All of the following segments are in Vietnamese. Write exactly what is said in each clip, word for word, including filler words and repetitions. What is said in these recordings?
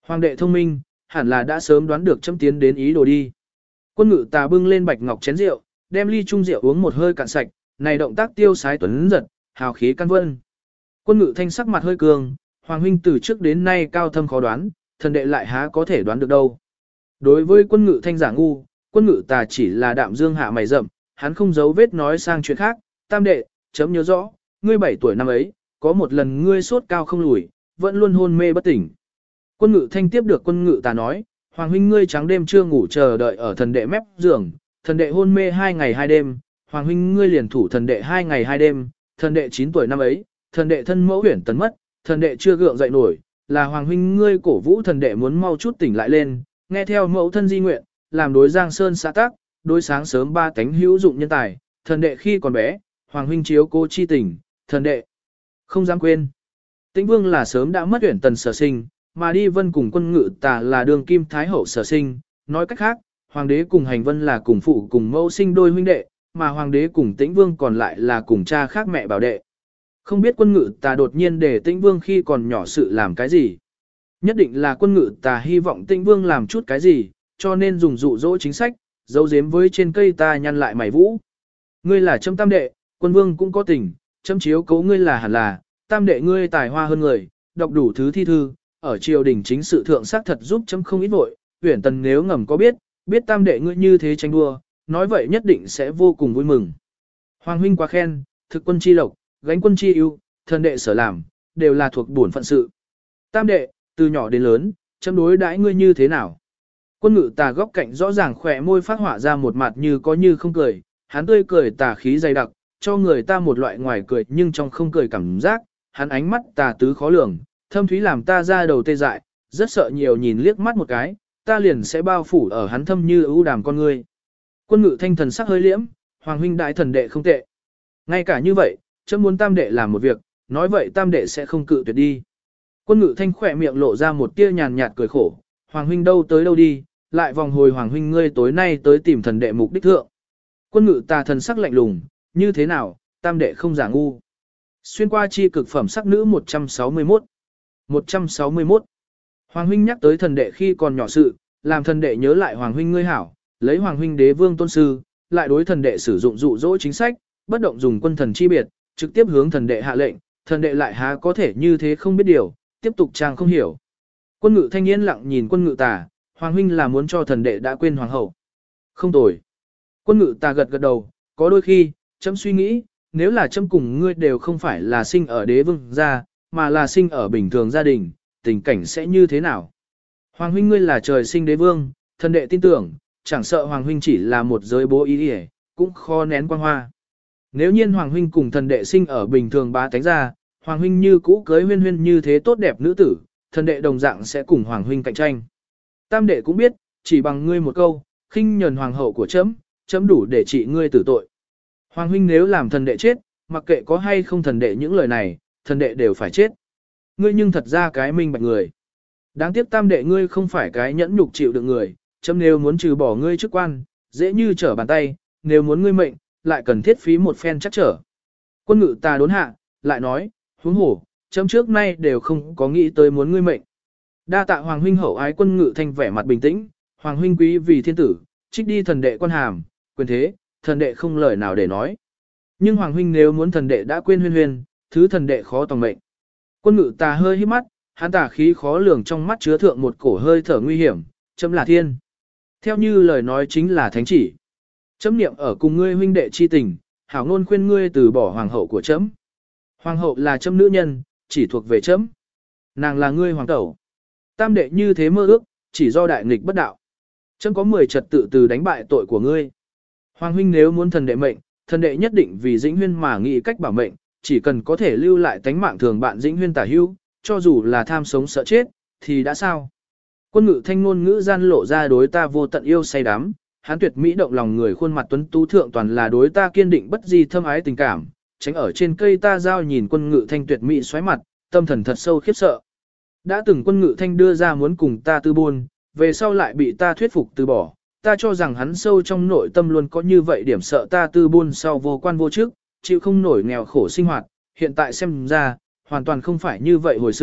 Hoàng đệ thông minh, hẳn là đã sớm đoán được chấm tiến đến ý đồ đi. Quân ngự tà bưng lên bạch ngọc chén rượu, đem ly chung rượu uống một hơi cạn sạch, này động tác tiêu sái tuấn giật, hào khí căn vân. Quân ngự thanh sắc mặt hơi cường, Hoàng huynh từ trước đến nay cao thâm khó đoán, thần đệ lại há có thể đoán được đâu. Đối với quân ngự thanh giả ngu, quân ngự tà chỉ là đạm dương hạ mày rậm, hắn không giấu vết nói sang chuyện khác, tam đệ, chấm nhớ rõ, ngươi bảy tuổi năm ấy, có một lần ngươi sốt cao không lùi, vẫn luôn hôn mê bất tỉnh. Quân ngự thanh tiếp được quân ngự tà nói, Hoàng huynh ngươi trắng đêm chưa ngủ chờ đợi ở thần đệ mép giường, thần đệ hôn mê hai ngày hai đêm, Hoàng huynh ngươi liền thủ thần đệ hai ngày hai đêm, thần đệ chín tuổi năm ấy, thần đệ thân mẫu huyển tấn mất, thần đệ chưa gượng dậy nổi, là Hoàng huynh ngươi cổ vũ thần đệ muốn mau chút tỉnh lại lên, nghe theo mẫu thân di nguyện, làm đối Giang Sơn xã tác, đối sáng sớm ba tánh hữu dụng nhân tài, thần đệ khi còn bé, Hoàng huynh chiếu cô chi tình, thần đệ không dám quên. Tĩnh Vương là sớm đã mất huyển tần sở sinh, mà đi vân cùng quân ngự tà là đường kim thái hậu sở sinh, nói cách khác, hoàng đế cùng hành vân là cùng phụ cùng mẫu sinh đôi huynh đệ, mà hoàng đế cùng Tĩnh Vương còn lại là cùng cha khác mẹ bảo đệ. Không biết quân ngự tà đột nhiên để Tĩnh Vương khi còn nhỏ sự làm cái gì. Nhất định là quân ngự tà hy vọng Tĩnh Vương làm chút cái gì, cho nên dùng dụ dỗ chính sách, giấu giếm với trên cây ta nhăn lại mày vũ. Ngươi là chấm tam đệ, quân vương cũng có tình, chấm chiếu cấu ngươi là hẳn là, tam đệ ngươi tài hoa hơn người, đọc đủ thứ thi thư, ở triều đình chính sự thượng xác thật giúp chấm không ít vội, Uyển Tần nếu ngầm có biết, biết tam đệ ngươi như thế tranh đua, nói vậy nhất định sẽ vô cùng vui mừng. Hoàng huynh quá khen, thực quân chi lộc, gánh quân chi ưu, thần đệ sở làm, đều là thuộc bổn phận sự. Tam đệ, từ nhỏ đến lớn, chấm đối đãi ngươi như thế nào? Quân ngự tà góc cạnh rõ ràng khỏe môi phát họa ra một mặt như có như không cười, hắn tươi cười tà khí dày đặc, cho người ta một loại ngoài cười nhưng trong không cười cảm giác, hắn ánh mắt tà tứ khó lường, thâm thúy làm ta ra đầu tê dại, rất sợ nhiều nhìn liếc mắt một cái, ta liền sẽ bao phủ ở hắn thâm như ưu đàm con ngươi. Quân ngự thanh thần sắc hơi liễm, Hoàng huynh đại thần đệ không tệ. Ngay cả như vậy, chấm muốn tam đệ làm một việc, nói vậy tam đệ sẽ không cự tuyệt đi. Quân ngự thanh khỏe miệng lộ ra một tia nhàn nhạt cười khổ, Hoàng huynh đâu tới đâu đi, lại vòng hồi Hoàng huynh ngươi tối nay tới tìm thần đệ mục đích thượng. Quân ngự tà thần sắc lạnh lùng, như thế nào, tam đệ không giả ngu. Xuyên qua chi cực phẩm sắc nữ một trăm sáu mươi mốt. một trăm sáu mươi mốt. Hoàng huynh nhắc tới thần đệ khi còn nhỏ sự, làm thần đệ nhớ lại Hoàng huynh ngươi hảo, lấy Hoàng huynh đế vương tôn sư, lại đối thần đệ sử dụng dụ dỗ chính sách, bất động dùng quân thần chi biệt, trực tiếp hướng thần đệ hạ lệnh, thần đệ lại há có thể như thế không biết điều, tiếp tục trang không hiểu. Quân ngự thanh niên lặng nhìn quân ngự tà, Hoàng huynh là muốn cho thần đệ đã quên hoàng hậu. Không tồi. Quân ngự tà gật gật đầu, có đôi khi, chấm suy nghĩ, nếu là chấm cùng ngươi đều không phải là sinh ở đế vương gia, mà là sinh ở bình thường gia đình, tình cảnh sẽ như thế nào? Hoàng huynh ngươi là trời sinh đế vương, thần đệ tin tưởng, chẳng sợ Hoàng huynh chỉ là một giới bố ý hề, cũng khó nén quang hoa. Nếu nhiên Hoàng huynh cùng thần đệ sinh ở bình thường bá tánh gia, Hoàng huynh như cũ cưới huyên huyên như thế tốt đẹp nữ tử, thần đệ đồng dạng sẽ cùng Hoàng huynh cạnh tranh. Tam đệ cũng biết, chỉ bằng ngươi một câu, khinh nhờn hoàng hậu của chấm, chấm đủ để trị ngươi tử tội. Hoàng huynh nếu làm thần đệ chết, mặc kệ có hay không thần đệ những lời này, thần đệ đều phải chết. Ngươi nhưng thật ra cái minh bạch người. Đáng tiếc tam đệ ngươi không phải cái nhẫn nhục chịu được người, chấm nếu muốn trừ bỏ ngươi chức quan, dễ như trở bàn tay, nếu muốn ngươi mệnh, lại cần thiết phí một phen chắc trở. Quân ngự tà đốn hạ, lại nói, huống hổ, chấm trước nay đều không có nghĩ tới muốn ngươi mệnh. Đa tạ Hoàng huynh hậu ái. Quân ngự thanh vẻ mặt bình tĩnh, Hoàng huynh quý vì thiên tử, trích đi thần đệ quan hàm, quyền thế, thần đệ không lời nào để nói. Nhưng Hoàng huynh nếu muốn thần đệ đã quên huyên huyên, thứ thần đệ khó tòng mệnh. Quân ngự tà hơi hít mắt, hắn tà khí khó lường trong mắt chứa thượng một cổ hơi thở nguy hiểm, chấm là thiên. Theo như lời nói chính là thánh chỉ. Chấm niệm ở cùng ngươi huynh đệ chi tình, hảo ngôn khuyên ngươi từ bỏ hoàng hậu của chấm. Hoàng hậu là chấm nữ nhân, chỉ thuộc về chấm. Nàng là ngươi hoàng tẩu. Tam đệ như thế mơ ước, chỉ do đại nghịch bất đạo. Chấm có mười trật tự từ đánh bại tội của ngươi. Hoàng huynh nếu muốn thần đệ mệnh, thần đệ nhất định vì Dĩnh Huyên mà nghĩ cách bảo mệnh, chỉ cần có thể lưu lại tánh mạng thường bạn Dĩnh Huyên tả hữu, cho dù là tham sống sợ chết, thì đã sao? Quân ngự thanh ngôn ngữ gian lộ ra đối ta vô tận yêu say đắm, hắn tuyệt mỹ động lòng người khuôn mặt tuấn tú thượng toàn là đối ta kiên định bất di thâm ái tình cảm, tránh ở trên cây ta giao nhìn quân ngự thanh tuyệt mỹ xoáy mặt, tâm thần thật sâu khiếp sợ. Đã từng quân ngự thanh đưa ra muốn cùng ta tư buôn, về sau lại bị ta thuyết phục từ bỏ, ta cho rằng hắn sâu trong nội tâm luôn có như vậy điểm sợ ta tư buôn sau vô quan vô chức, chịu không nổi nghèo khổ sinh hoạt, hiện tại xem ra, hoàn toàn không phải như vậy hồi sự,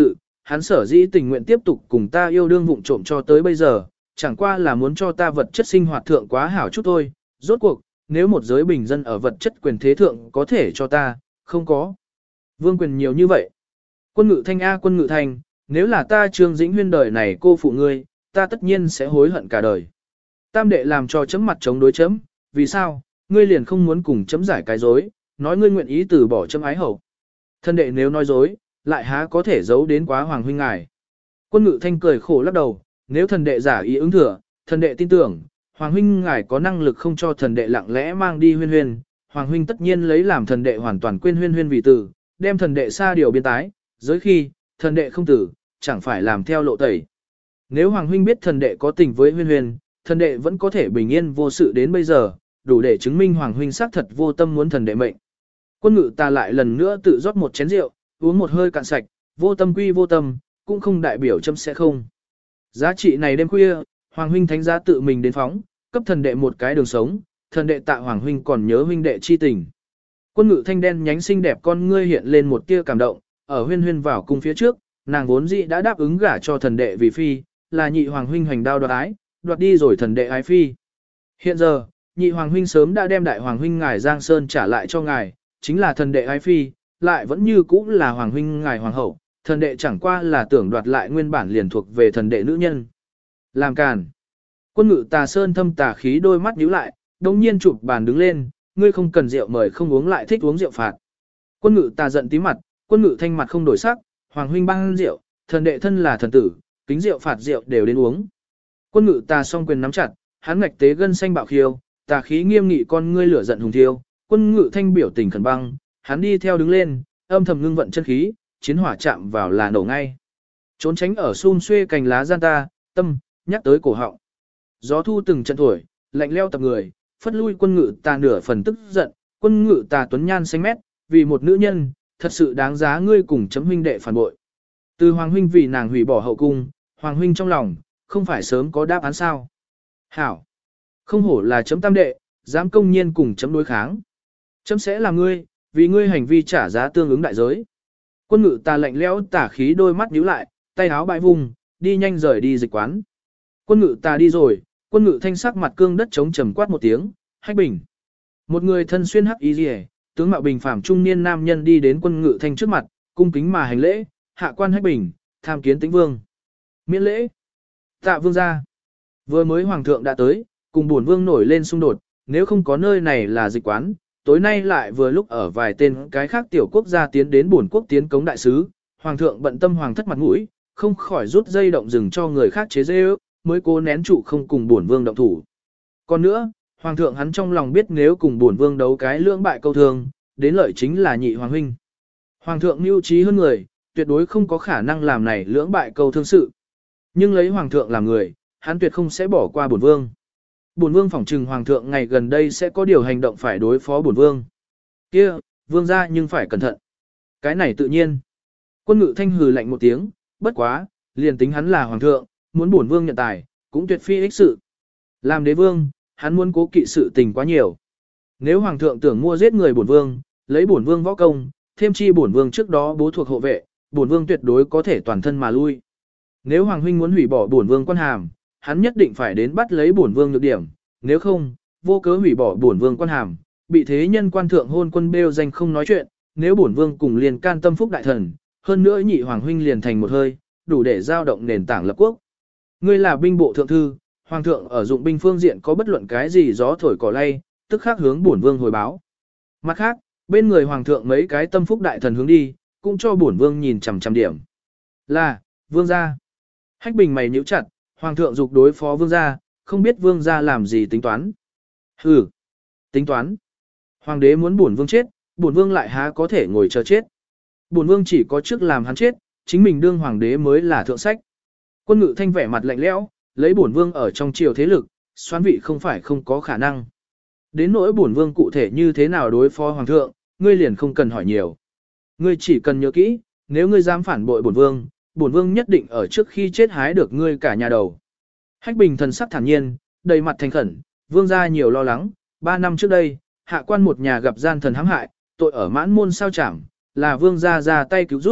hắn sở dĩ tình nguyện tiếp tục cùng ta yêu đương vụng trộm cho tới bây giờ, chẳng qua là muốn cho ta vật chất sinh hoạt thượng quá hảo chút thôi, rốt cuộc, nếu một giới bình dân ở vật chất quyền thế thượng có thể cho ta, không có. Vương quyền nhiều như vậy. Quân ngự thanh A quân ngự thanh, nếu là ta Trương Dĩnh Huyên đời này cô phụ ngươi, ta tất nhiên sẽ hối hận cả đời. Tam đệ làm cho chấm mặt chống đối chấm, vì sao, ngươi liền không muốn cùng chấm giải cái dối, nói ngươi nguyện ý từ bỏ chấm ái hậu. Thân đệ nếu nói dối, lại há có thể giấu đến quá hoàng huynh ngài. Quân ngự thanh cười khổ lắc đầu, nếu thần đệ giả ý ứng thừa, thần đệ tin tưởng, hoàng huynh ngài có năng lực không cho thần đệ lặng lẽ mang đi huyên huyên, hoàng huynh tất nhiên lấy làm thần đệ hoàn toàn quên huyên huyên vì tử, đem thần đệ xa điều biên tái, giới khi, thần đệ không tử, chẳng phải làm theo lộ tẩy. Nếu hoàng huynh biết thần đệ có tình với huyên huyên, thần đệ vẫn có thể bình yên vô sự đến bây giờ, đủ để chứng minh hoàng huynh xác thật vô tâm muốn thần đệ mệnh. Quân ngự ta lại lần nữa tự rót một chén rượu, uống một hơi cạn sạch, vô tâm quy vô tâm, cũng không đại biểu chấm sẽ không. Giá trị này đêm khuya, hoàng huynh thánh giá tự mình đến phóng, cấp thần đệ một cái đường sống, thần đệ tạ hoàng huynh còn nhớ huynh đệ chi tình. Quân ngự thanh đen nhánh xinh đẹp con ngươi hiện lên một tia cảm động, ở huyên huyên vào cung phía trước, nàng vốn dĩ đã đáp ứng gả cho thần đệ vì phi, là nhị hoàng huynh hoành đao đoạt ái, đoạt đi rồi thần đệ ái phi. Hiện giờ, nhị hoàng huynh sớm đã đem đại hoàng huynh ngài Giang Sơn trả lại cho ngài, chính là thần đệ ái phi, lại vẫn như cũ là hoàng huynh ngài hoàng hậu, thần đệ chẳng qua là tưởng đoạt lại nguyên bản liền thuộc về thần đệ nữ nhân. Làm càn. Quân ngự tà sơn thâm tà khí đôi mắt nhíu lại, đồng nhiên chụp bàn đứng lên, ngươi không cần rượu mời không uống lại thích uống rượu phạt. Quân ngự tà giận tí mặt, quân ngự thanh mặt không đổi sắc, hoàng huynh ban rượu, thần đệ thân là thần tử, kính rượu phạt rượu đều đến uống. Quân ngự tà song quyền nắm chặt, hắn ngạch tế gân xanh bạo khiêu, tà khí nghiêm nghị con ngươi lửa giận hùng thiêu, quân ngự thanh biểu tình khẩn băng, hắn đi theo đứng lên, âm thầm ngưng vận chân khí, chiến hỏa chạm vào là nổ ngay. Trốn tránh ở xun xuê cành lá gian ta, tâm, nhắc tới cổ họng. Gió thu từng trận thổi, lạnh leo tập người, phất lui quân ngự tà nửa phần tức giận, quân ngự tà tuấn nhan xanh mét, vì một nữ nhân, thật sự đáng giá ngươi cùng chấm huynh đệ phản bội. Từ hoàng huynh vì nàng hủy bỏ hậu cung, hoàng huynh trong lòng, không phải sớm có đáp án sao. Hảo! Không hổ là chấm tam đệ, dám công nhiên cùng chấm đối kháng. Chấm sẽ là ngươi, vì ngươi hành vi trả giá tương ứng đại giới. Quân ngự tà lạnh lẽo tà khí đôi mắt nhíu lại, tay áo bãi vùng, đi nhanh rời đi dịch quán. Quân ngự tà đi rồi, quân ngự thanh sắc mặt cương đất chống trầm quát một tiếng, Hách Bình. Một người thân xuyên hắc y liễu, tướng mạo bình phàm trung niên nam nhân đi đến quân ngự thanh trước mặt, cung kính mà hành lễ, hạ quan Hách Bình, tham kiến Tĩnh Vương. Miễn lễ. Tạ vương gia. Vừa mới hoàng thượng đã tới, cùng bổn vương nổi lên xung đột, nếu không có nơi này là dịch quán, tối nay lại vừa lúc ở vài tên cái khác tiểu quốc gia tiến đến bổn quốc tiến cống đại sứ, hoàng thượng bận tâm hoàng thất mặt mũi, không khỏi rút dây động rừng cho người khác chế dê ước, mới cố nén trụ không cùng bổn vương động thủ. Còn nữa, hoàng thượng hắn trong lòng biết nếu cùng bổn vương đấu cái lưỡng bại câu thương, đến lợi chính là nhị hoàng huynh. Hoàng thượng mưu trí hơn người, tuyệt đối không có khả năng làm này lưỡng bại câu thương sự. Nhưng lấy hoàng thượng làm người, hắn tuyệt không sẽ bỏ qua bổn vương. Bổn vương phỏng trừng hoàng thượng ngày gần đây sẽ có điều hành động phải đối phó bổn vương. Kia, vương gia nhưng phải cẩn thận. Cái này tự nhiên. Quân ngự thanh hừ lạnh một tiếng, bất quá, liền tính hắn là hoàng thượng, muốn bổn vương nhận tài, cũng tuyệt phi ích sự. Làm đế vương, hắn muốn cố kỵ sự tình quá nhiều. Nếu hoàng thượng tưởng mua giết người bổn vương, lấy bổn vương võ công, thêm chi bổn vương trước đó bố thuộc hộ vệ, bổn vương tuyệt đối có thể toàn thân mà lui. Nếu hoàng huynh muốn hủy bỏ bổn vương quan hàm, hắn nhất định phải đến bắt lấy bổn vương nhược điểm, nếu không, vô cớ hủy bỏ bổn vương quan hàm, bị thế nhân quan thượng hôn quân bêu danh không nói chuyện, nếu bổn vương cùng liền can tâm phúc đại thần, hơn nữa nhị hoàng huynh liền thành một hơi, đủ để giao động nền tảng lập quốc. Ngươi là binh bộ thượng thư, hoàng thượng ở dụng binh phương diện có bất luận cái gì gió thổi cỏ lay, tức khắc hướng bổn vương hồi báo. Mặt khác, bên người hoàng thượng mấy cái tâm phúc đại thần hướng đi, cũng cho bổn vương nhìn chằm chằm điểm. Là, vương gia. Hách Bình mày nhíu chặt, hoàng thượng dục đối phó vương gia, không biết vương gia làm gì tính toán. Hừ, tính toán. Hoàng đế muốn bổn vương chết, bổn vương lại há có thể ngồi chờ chết. Bổn vương chỉ có trước làm hắn chết, chính mình đương hoàng đế mới là thượng sách. Quân ngự thanh vẻ mặt lạnh lẽo, lấy bổn vương ở trong triều thế lực, xoán vị không phải không có khả năng. Đến nỗi bổn vương cụ thể như thế nào đối phó hoàng thượng, ngươi liền không cần hỏi nhiều. Ngươi chỉ cần nhớ kỹ, nếu ngươi dám phản bội bổn vương, bổn vương nhất định ở trước khi chết hái được ngươi cả nhà đầu. Hách Bình thần sắc thản nhiên, đầy mặt thành khẩn, vương gia nhiều lo lắng, ba năm trước đây, hạ quan một nhà gặp gian thần hãm hại, tội ở mãn môn sao chảm, là vương gia ra tay cứu giúp,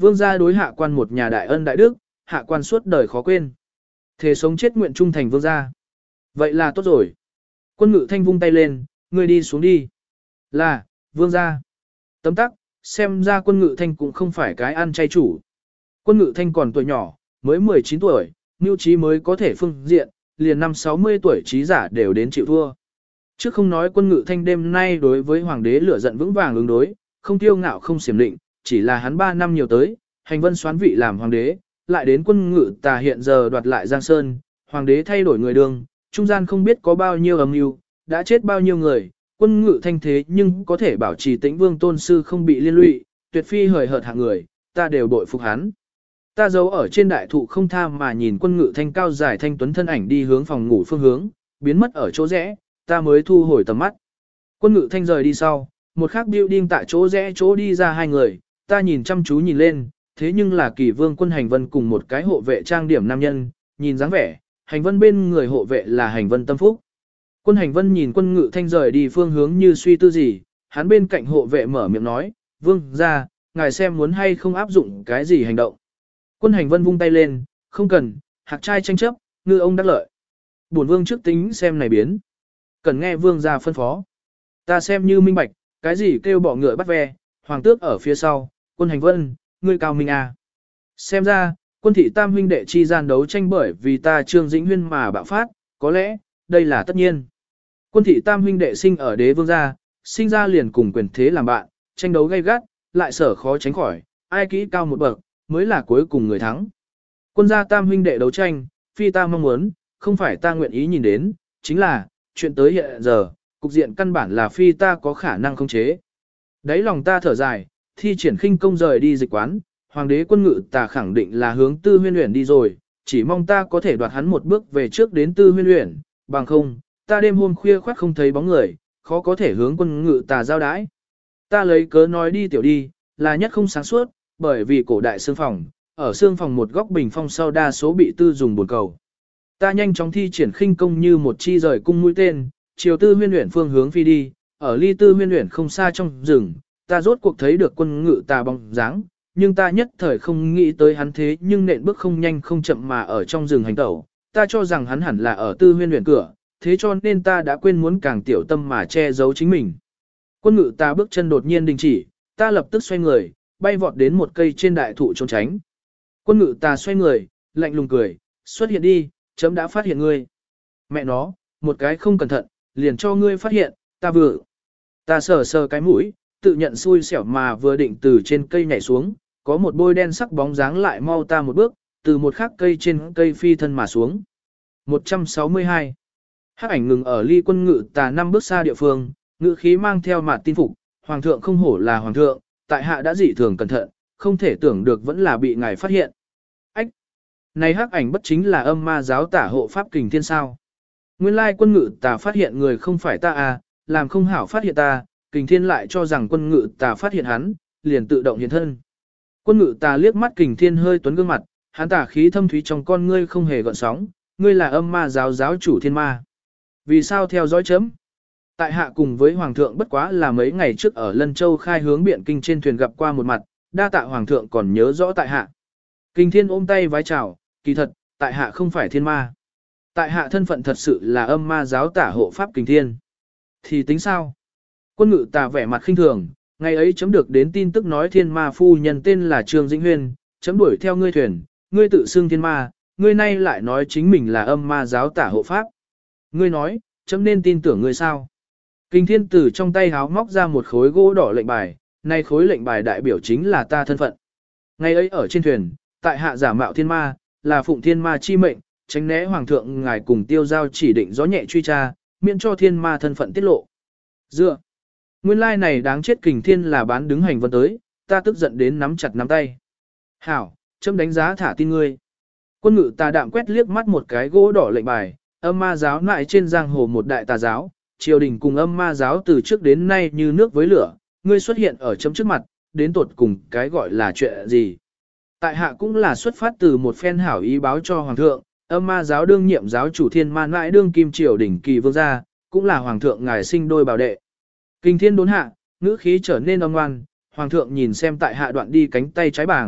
vương gia đối hạ quan một nhà đại ân đại đức, hạ quan suốt đời khó quên. Thề sống chết nguyện trung thành vương gia. Vậy là tốt rồi. Quân ngự thanh vung tay lên, ngươi đi xuống đi. Là, vương gia. Tấm tắc, xem ra quân ngự thanh cũng không phải cái ăn chay chủ. Quân ngự thanh còn tuổi nhỏ, mới mười chín tuổi, mưu trí mới có thể phương diện, liền năm sáu mươi tuổi trí giả đều đến chịu thua. Chứ không nói quân ngự thanh đêm nay đối với hoàng đế lửa giận vững vàng ứng đối, không tiêu ngạo không xiểm định, chỉ là hắn ba năm nhiều tới, hành vân xoán vị làm hoàng đế, lại đến quân ngự tà hiện giờ đoạt lại Giang Sơn, hoàng đế thay đổi người đường, trung gian không biết có bao nhiêu âm mưu, đã chết bao nhiêu người, quân ngự thanh thế nhưng có thể bảo trì tĩnh vương tôn sư không bị liên lụy, tuyệt phi hời hợt hạng người, ta đều bội phục hắn. Ta giấu ở trên đại thụ không tha mà nhìn quân ngự thanh cao dài thanh tuấn thân ảnh đi hướng phòng ngủ phương hướng, biến mất ở chỗ rẽ, ta mới thu hồi tầm mắt. Quân ngự thanh rời đi sau, một khắc building tại chỗ rẽ chỗ đi ra hai người, ta nhìn chăm chú nhìn lên, thế nhưng là kỳ vương quân hành vân cùng một cái hộ vệ trang điểm nam nhân, nhìn dáng vẻ, hành vân bên người hộ vệ là hành vân tâm phúc. Quân hành vân nhìn quân ngự thanh rời đi phương hướng như suy tư gì, hắn bên cạnh hộ vệ mở miệng nói, vương ra, ngài xem muốn hay không áp dụng cái gì hành động. Quân hành vân vung tay lên, không cần, hạc trai tranh chấp, ngư ông đắc lợi. Bổn vương trước tính xem này biến. Cần nghe vương ra phân phó. Ta xem như minh bạch, cái gì kêu bỏ ngựa bắt ve, hoàng tước ở phía sau, quân hành vân, ngươi cao minh à. Xem ra, quân thị tam huynh đệ chi gian đấu tranh bởi vì ta Trương Dĩnh Huyên mà bạo phát, có lẽ, đây là tất nhiên. Quân thị tam huynh đệ sinh ở đế vương gia, sinh ra liền cùng quyền thế làm bạn, tranh đấu gay gắt, lại sở khó tránh khỏi, ai kỹ cao một bậc, mới là cuối cùng người thắng. Quân gia tam huynh đệ đấu tranh, phi ta mong muốn, không phải ta nguyện ý nhìn đến, chính là, chuyện tới hiện giờ, cục diện căn bản là phi ta có khả năng khống chế. Đấy lòng ta thở dài, thi triển khinh công rời đi dịch quán, hoàng đế quân ngự ta khẳng định là hướng tư huyên luyện đi rồi, chỉ mong ta có thể đoạt hắn một bước về trước đến tư huyên luyện, bằng không, ta đêm hôm khuya khoắt không thấy bóng người, khó có thể hướng quân ngự ta giao đái. Ta lấy cớ nói đi tiểu đi, là nhất không sáng suốt, bởi vì cổ đại xương phòng, ở xương phòng một góc bình phong sau đa số bị tư dùng buồn cầu. Ta nhanh chóng thi triển khinh công như một chi rời cung mũi tên, chiều tư huyên luyện phương hướng phi đi, ở ly tư huyên luyện không xa trong rừng, ta rốt cuộc thấy được quân ngự ta bóng dáng, nhưng ta nhất thời không nghĩ tới hắn thế nhưng nện bước không nhanh không chậm mà ở trong rừng hành tẩu, ta cho rằng hắn hẳn là ở tư huyên luyện cửa, thế cho nên ta đã quên muốn càng tiểu tâm mà che giấu chính mình. Quân ngự ta bước chân đột nhiên đình chỉ, ta lập tức xoay người, bay vọt đến một cây trên đại thụ trốn tránh. Quân ngự ta xoay người, lạnh lùng cười, xuất hiện đi, chấm đã phát hiện ngươi. Mẹ nó, một cái không cẩn thận, liền cho ngươi phát hiện, ta vừa. Ta sờ sờ cái mũi, tự nhận xui xẻo mà vừa định từ trên cây nhảy xuống, có một bôi đen sắc bóng dáng lại mau ta một bước, từ một khắc cây trên cây phi thân mà xuống. một trăm sáu mươi hai. Hắc ảnh ngừng ở ly quân ngự tà năm bước xa địa phương, ngự khí mang theo mặt tin phục, hoàng thượng không hổ là hoàng thượng, tại hạ đã dị thường cẩn thận, không thể tưởng được vẫn là bị ngài phát hiện. Ách! Này hắc ảnh bất chính là âm ma giáo tả hộ pháp kình thiên sao? Nguyên lai quân ngự tà phát hiện người không phải ta à, làm không hảo phát hiện ta, kình thiên lại cho rằng quân ngự tà phát hiện hắn, liền tự động hiện thân. Quân ngự tà liếc mắt kình thiên hơi tuấn gương mặt, hắn tà khí thâm thúy trong con ngươi không hề gợn sóng, ngươi là âm ma giáo giáo chủ thiên ma. Vì sao theo dõi chấm? Tại hạ cùng với hoàng thượng bất quá là mấy ngày trước ở Lân Châu khai hướng biện kinh trên thuyền gặp qua một mặt, đa tạ hoàng thượng còn nhớ rõ tại hạ. Kình thiên ôm tay vái chào, kỳ thật, tại hạ không phải thiên ma. Tại hạ thân phận thật sự là âm ma giáo tả hộ pháp kình thiên. Thì tính sao? Quân ngự tà vẻ mặt khinh thường, ngày ấy chấm được đến tin tức nói thiên ma phu nhân tên là Trương Dĩnh Huyên, chấm đuổi theo ngươi thuyền, ngươi tự xưng thiên ma, ngươi nay lại nói chính mình là âm ma giáo tả hộ pháp. Ngươi nói, chấm nên tin tưởng ngươi sao? Kình thiên tử trong tay háo móc ra một khối gỗ đỏ lệnh bài, nay khối lệnh bài đại biểu chính là ta thân phận. Ngày ấy ở trên thuyền, tại hạ giả mạo thiên ma, là phụng thiên ma chi mệnh, tránh né hoàng thượng ngài cùng tiêu giao chỉ định gió nhẹ truy tra, miễn cho thiên ma thân phận tiết lộ. Dựa, nguyên lai này đáng chết kình thiên là bán đứng hành vân tới, ta tức giận đến nắm chặt nắm tay. Hảo, chấm đánh giá thả tin ngươi. Quân ngự tà đạm quét liếc mắt một cái gỗ đỏ lệnh bài, âm ma giáo lại trên giang hồ một đại tà giáo, triều đình cùng âm ma giáo từ trước đến nay như nước với lửa, ngươi xuất hiện ở chấm trước mặt, đến tột cùng cái gọi là chuyện gì. Tại hạ cũng là xuất phát từ một phen hảo ý báo cho hoàng thượng, âm ma giáo đương nhiệm giáo chủ thiên ma mãi đương kim triều đỉnh kỳ vương gia, cũng là hoàng thượng ngài sinh đôi bảo đệ. Kinh thiên đốn hạ, ngữ khí trở nên âm ngoan, hoàng thượng nhìn xem tại hạ đoạn đi cánh tay trái bảng,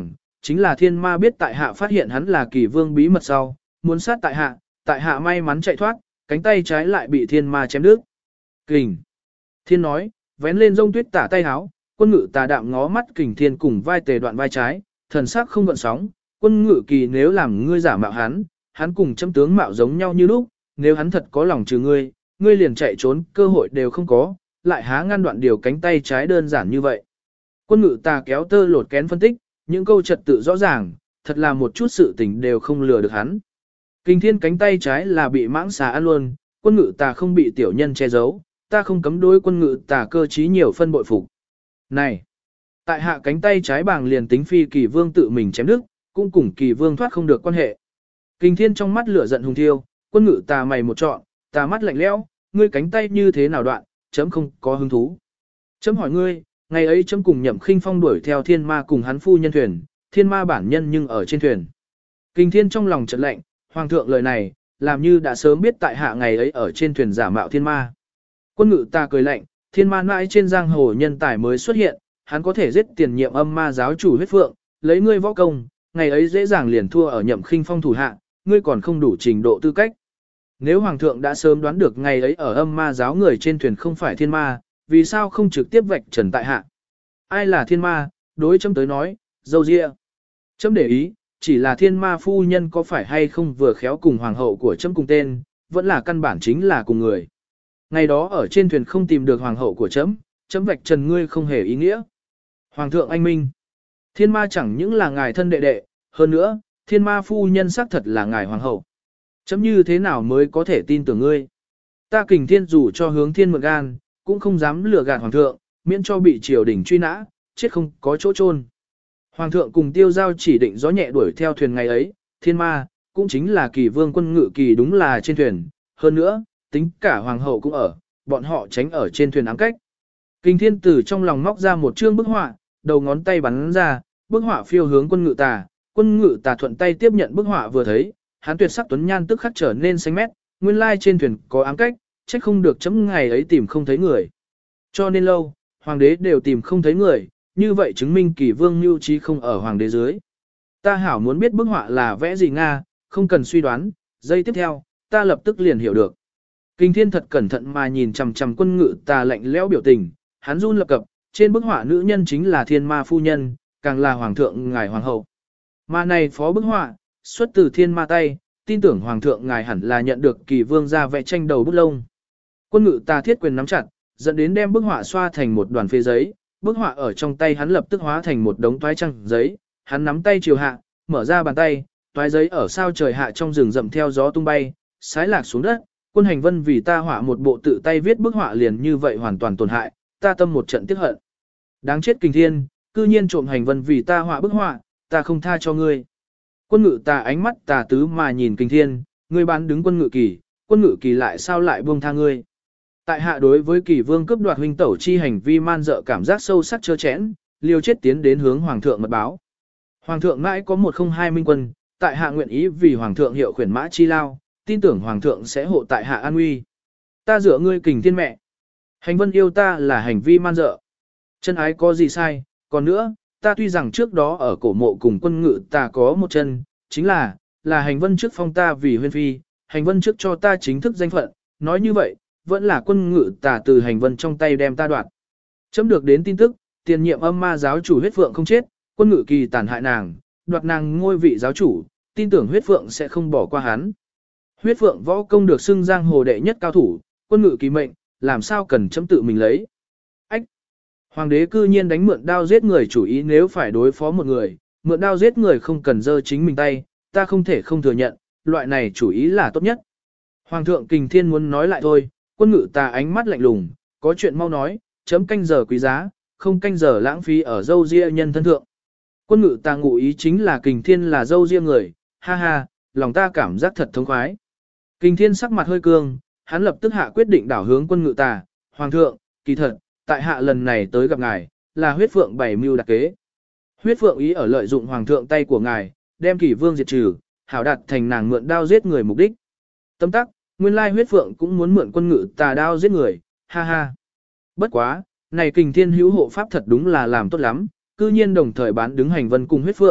chính là thiên ma biết tại hạ phát hiện hắn là kỳ vương bí mật sau, muốn sát tại hạ, tại hạ may mắn chạy thoát, cánh tay trái lại bị thiên ma chém đứt. Kình. Thiên nói, vén lên rông tuyết tả tay háo, quân ngự tà đạm ngó mắt kình thiên cùng vai tề đoạn vai trái, thần sắc không gợn sóng, quân ngự kỳ nếu làm ngươi giả mạo hắn, hắn cùng châm tướng mạo giống nhau như lúc, nếu hắn thật có lòng trừ ngươi, ngươi liền chạy trốn, cơ hội đều không có, lại há ngăn đoạn điều cánh tay trái đơn giản như vậy. Quân ngự tà kéo tơ lột kén phân tích, những câu trật tự rõ ràng, thật là một chút sự tình đều không lừa được hắn. Kình thiên cánh tay trái là bị mãng xà ăn luôn, quân ngự tà không bị tiểu nhân che giấu, ta không cấm đối quân ngự tà cơ trí nhiều phân bội phục. Này, tại hạ cánh tay trái bàng liền tính phi kỳ vương tự mình chém đứt, cũng cùng kỳ vương thoát không được quan hệ. Kình thiên trong mắt lửa giận hùng thiêu, quân ngự tà mày một trọn, tà mắt lạnh lẽo, ngươi cánh tay như thế nào đoạn, chấm không có hứng thú. Chấm hỏi ngươi, ngày ấy chấm cùng Nhậm Khinh Phong đuổi theo thiên ma cùng hắn phu nhân thuyền, thiên ma bản nhân nhưng ở trên thuyền. Kình thiên trong lòng chợt lạnh, hoàng thượng lời này, làm như đã sớm biết tại hạ ngày ấy ở trên thuyền giả mạo thiên ma. Quân ngự ta cười lạnh, thiên ma mãi trên giang hồ nhân tài mới xuất hiện, hắn có thể giết tiền nhiệm âm ma giáo chủ huyết phượng, lấy ngươi võ công, ngày ấy dễ dàng liền thua ở Nhậm Khinh Phong thủ hạ, ngươi còn không đủ trình độ tư cách. Nếu hoàng thượng đã sớm đoán được ngày ấy ở âm ma giáo người trên thuyền không phải thiên ma, vì sao không trực tiếp vạch trần tại hạ? Ai là thiên ma, đối chấm tới nói, dâu dịa. Chấm để ý, chỉ là thiên ma phu nhân có phải hay không vừa khéo cùng hoàng hậu của chấm cùng tên, vẫn là căn bản chính là cùng người. Ngày đó ở trên thuyền không tìm được hoàng hậu của chấm, chấm vạch trần ngươi không hề ý nghĩa. Hoàng thượng anh minh, thiên ma chẳng những là ngài thân đệ đệ, hơn nữa, thiên ma phu nhân xác thật là ngài hoàng hậu. Chấm như thế nào mới có thể tin tưởng ngươi? Ta Kình Thiên dù cho hướng thiên mượn gan, cũng không dám lừa gạt hoàng thượng, miễn cho bị triều đình truy nã, chết không có chỗ chôn. Hoàng thượng cùng tiêu giao chỉ định gió nhẹ đuổi theo thuyền ngày ấy, thiên ma, cũng chính là kỳ vương quân ngự kỳ đúng là trên thuyền, hơn nữa, tính cả hoàng hậu cũng ở, bọn họ tránh ở trên thuyền ám cách. Kình Thiên từ trong lòng móc ra một chương bức họa, đầu ngón tay bắn ra, bức họa phiêu hướng quân ngự tà, quân ngự tà thuận tay tiếp nhận bức họa vừa thấy, hắn tuyệt sắc tuấn nhan tức khắc trở nên xanh mét, nguyên lai trên thuyền có ám cách, trách không được chấm ngày ấy tìm không thấy người. Cho nên lâu, hoàng đế đều tìm không thấy người, như vậy chứng minh kỳ vương mưu trí không ở hoàng đế dưới. Ta hảo muốn biết bức họa là vẽ gì Nga, không cần suy đoán, giây tiếp theo, ta lập tức liền hiểu được. Kình Thiên thật cẩn thận mà nhìn chằm chằm quân ngự tà lạnh lẽo biểu tình, hắn run lập cập, trên bức họa nữ nhân chính là thiên ma phu nhân, càng là hoàng thượng ngài hoàng hậu. Mà này phó bức họa, xuất từ thiên ma tay, tin tưởng hoàng thượng ngài hẳn là nhận được kỳ vương ra vẽ tranh đầu bút lông. Quân ngự tà thiết quyền nắm chặt, dẫn đến đem bức họa xoa thành một đoàn phê giấy, bức họa ở trong tay hắn lập tức hóa thành một đống toái trăng giấy, hắn nắm tay chiều hạ, mở ra bàn tay, toái giấy ở sao trời hạ trong rừng rậm theo gió tung bay, sái lạc xuống đất, quân hành vân vì ta họa một bộ tự tay viết bức họa liền như vậy hoàn toàn tổn hại, ta tâm một trận tiếc hận. Đáng chết Kình Thiên, cư nhiên trộm hành vân vì ta họa bức họa, ta không tha cho ngươi. Quân ngự tà ánh mắt tà tứ mà nhìn Kình Thiên, ngươi bán đứng quân ngự kỳ, quân ngự kỳ lại sao lại buông tha ngươi. Tại hạ đối với kỳ vương cướp đoạt huynh tẩu chi hành vi man dợ cảm giác sâu sắc trơ chẽn, liều chết tiến đến hướng hoàng thượng mật báo. Hoàng thượng mãi có một không hai minh quân, tại hạ nguyện ý vì hoàng thượng hiệu khuyển mã chi lao, tin tưởng hoàng thượng sẽ hộ tại hạ an nguy. Ta dựa ngươi Kình Thiên mẹ. Hành vân yêu ta là hành vi man dợ. Chân ái có gì sai, còn nữa, ta tuy rằng trước đó ở cổ mộ cùng quân ngự ta có một chân, chính là, là hành vân trước phong ta vì huyên phi, hành vân trước cho ta chính thức danh phận, nói như vậy, vẫn là quân ngự tà từ hành vân trong tay đem ta đoạt. Chấm được đến tin tức, tiền nhiệm âm ma giáo chủ huyết phượng không chết, quân ngự kỳ tàn hại nàng, đoạt nàng ngôi vị giáo chủ, tin tưởng huyết phượng sẽ không bỏ qua hắn. Huyết phượng võ công được xưng giang hồ đệ nhất cao thủ, quân ngự kỳ mệnh, làm sao cần chấm tự mình lấy. Ách! Hoàng đế cư nhiên đánh mượn đao giết người chủ ý nếu phải đối phó một người, mượn đao giết người không cần dơ chính mình tay, ta không thể không thừa nhận, loại này chủ ý là tốt nhất. Hoàng thượng Kình Thiên muốn nói lại thôi, quân ngự tà ánh mắt lạnh lùng, có chuyện mau nói, chấm canh giờ quý giá, không canh giờ lãng phí ở dâu ria nhân thân thượng. Quân ngự tà ngụ ý chính là Kình Thiên là dâu ria người, ha ha, lòng ta cảm giác thật thống khoái. Kình Thiên sắc mặt hơi cương, hắn lập tức hạ quyết định đảo hướng quân ngự tà, hoàng thượng, kỳ thật, tại hạ lần này tới gặp ngài, là huyết phượng bảy mưu đặc kế. Huyết phượng ý ở lợi dụng hoàng thượng tay của ngài, đem kỷ vương diệt trừ, hảo đạt thành nàng mượn đao giết người mục đích. Tâm tắc, nguyên lai huyết phượng cũng muốn mượn quân ngự tà đao giết người, ha ha. Bất quá, này Kình Thiên hữu hộ pháp thật đúng là làm tốt lắm, cư nhiên đồng thời bán đứng hành vân cùng huyết phượng,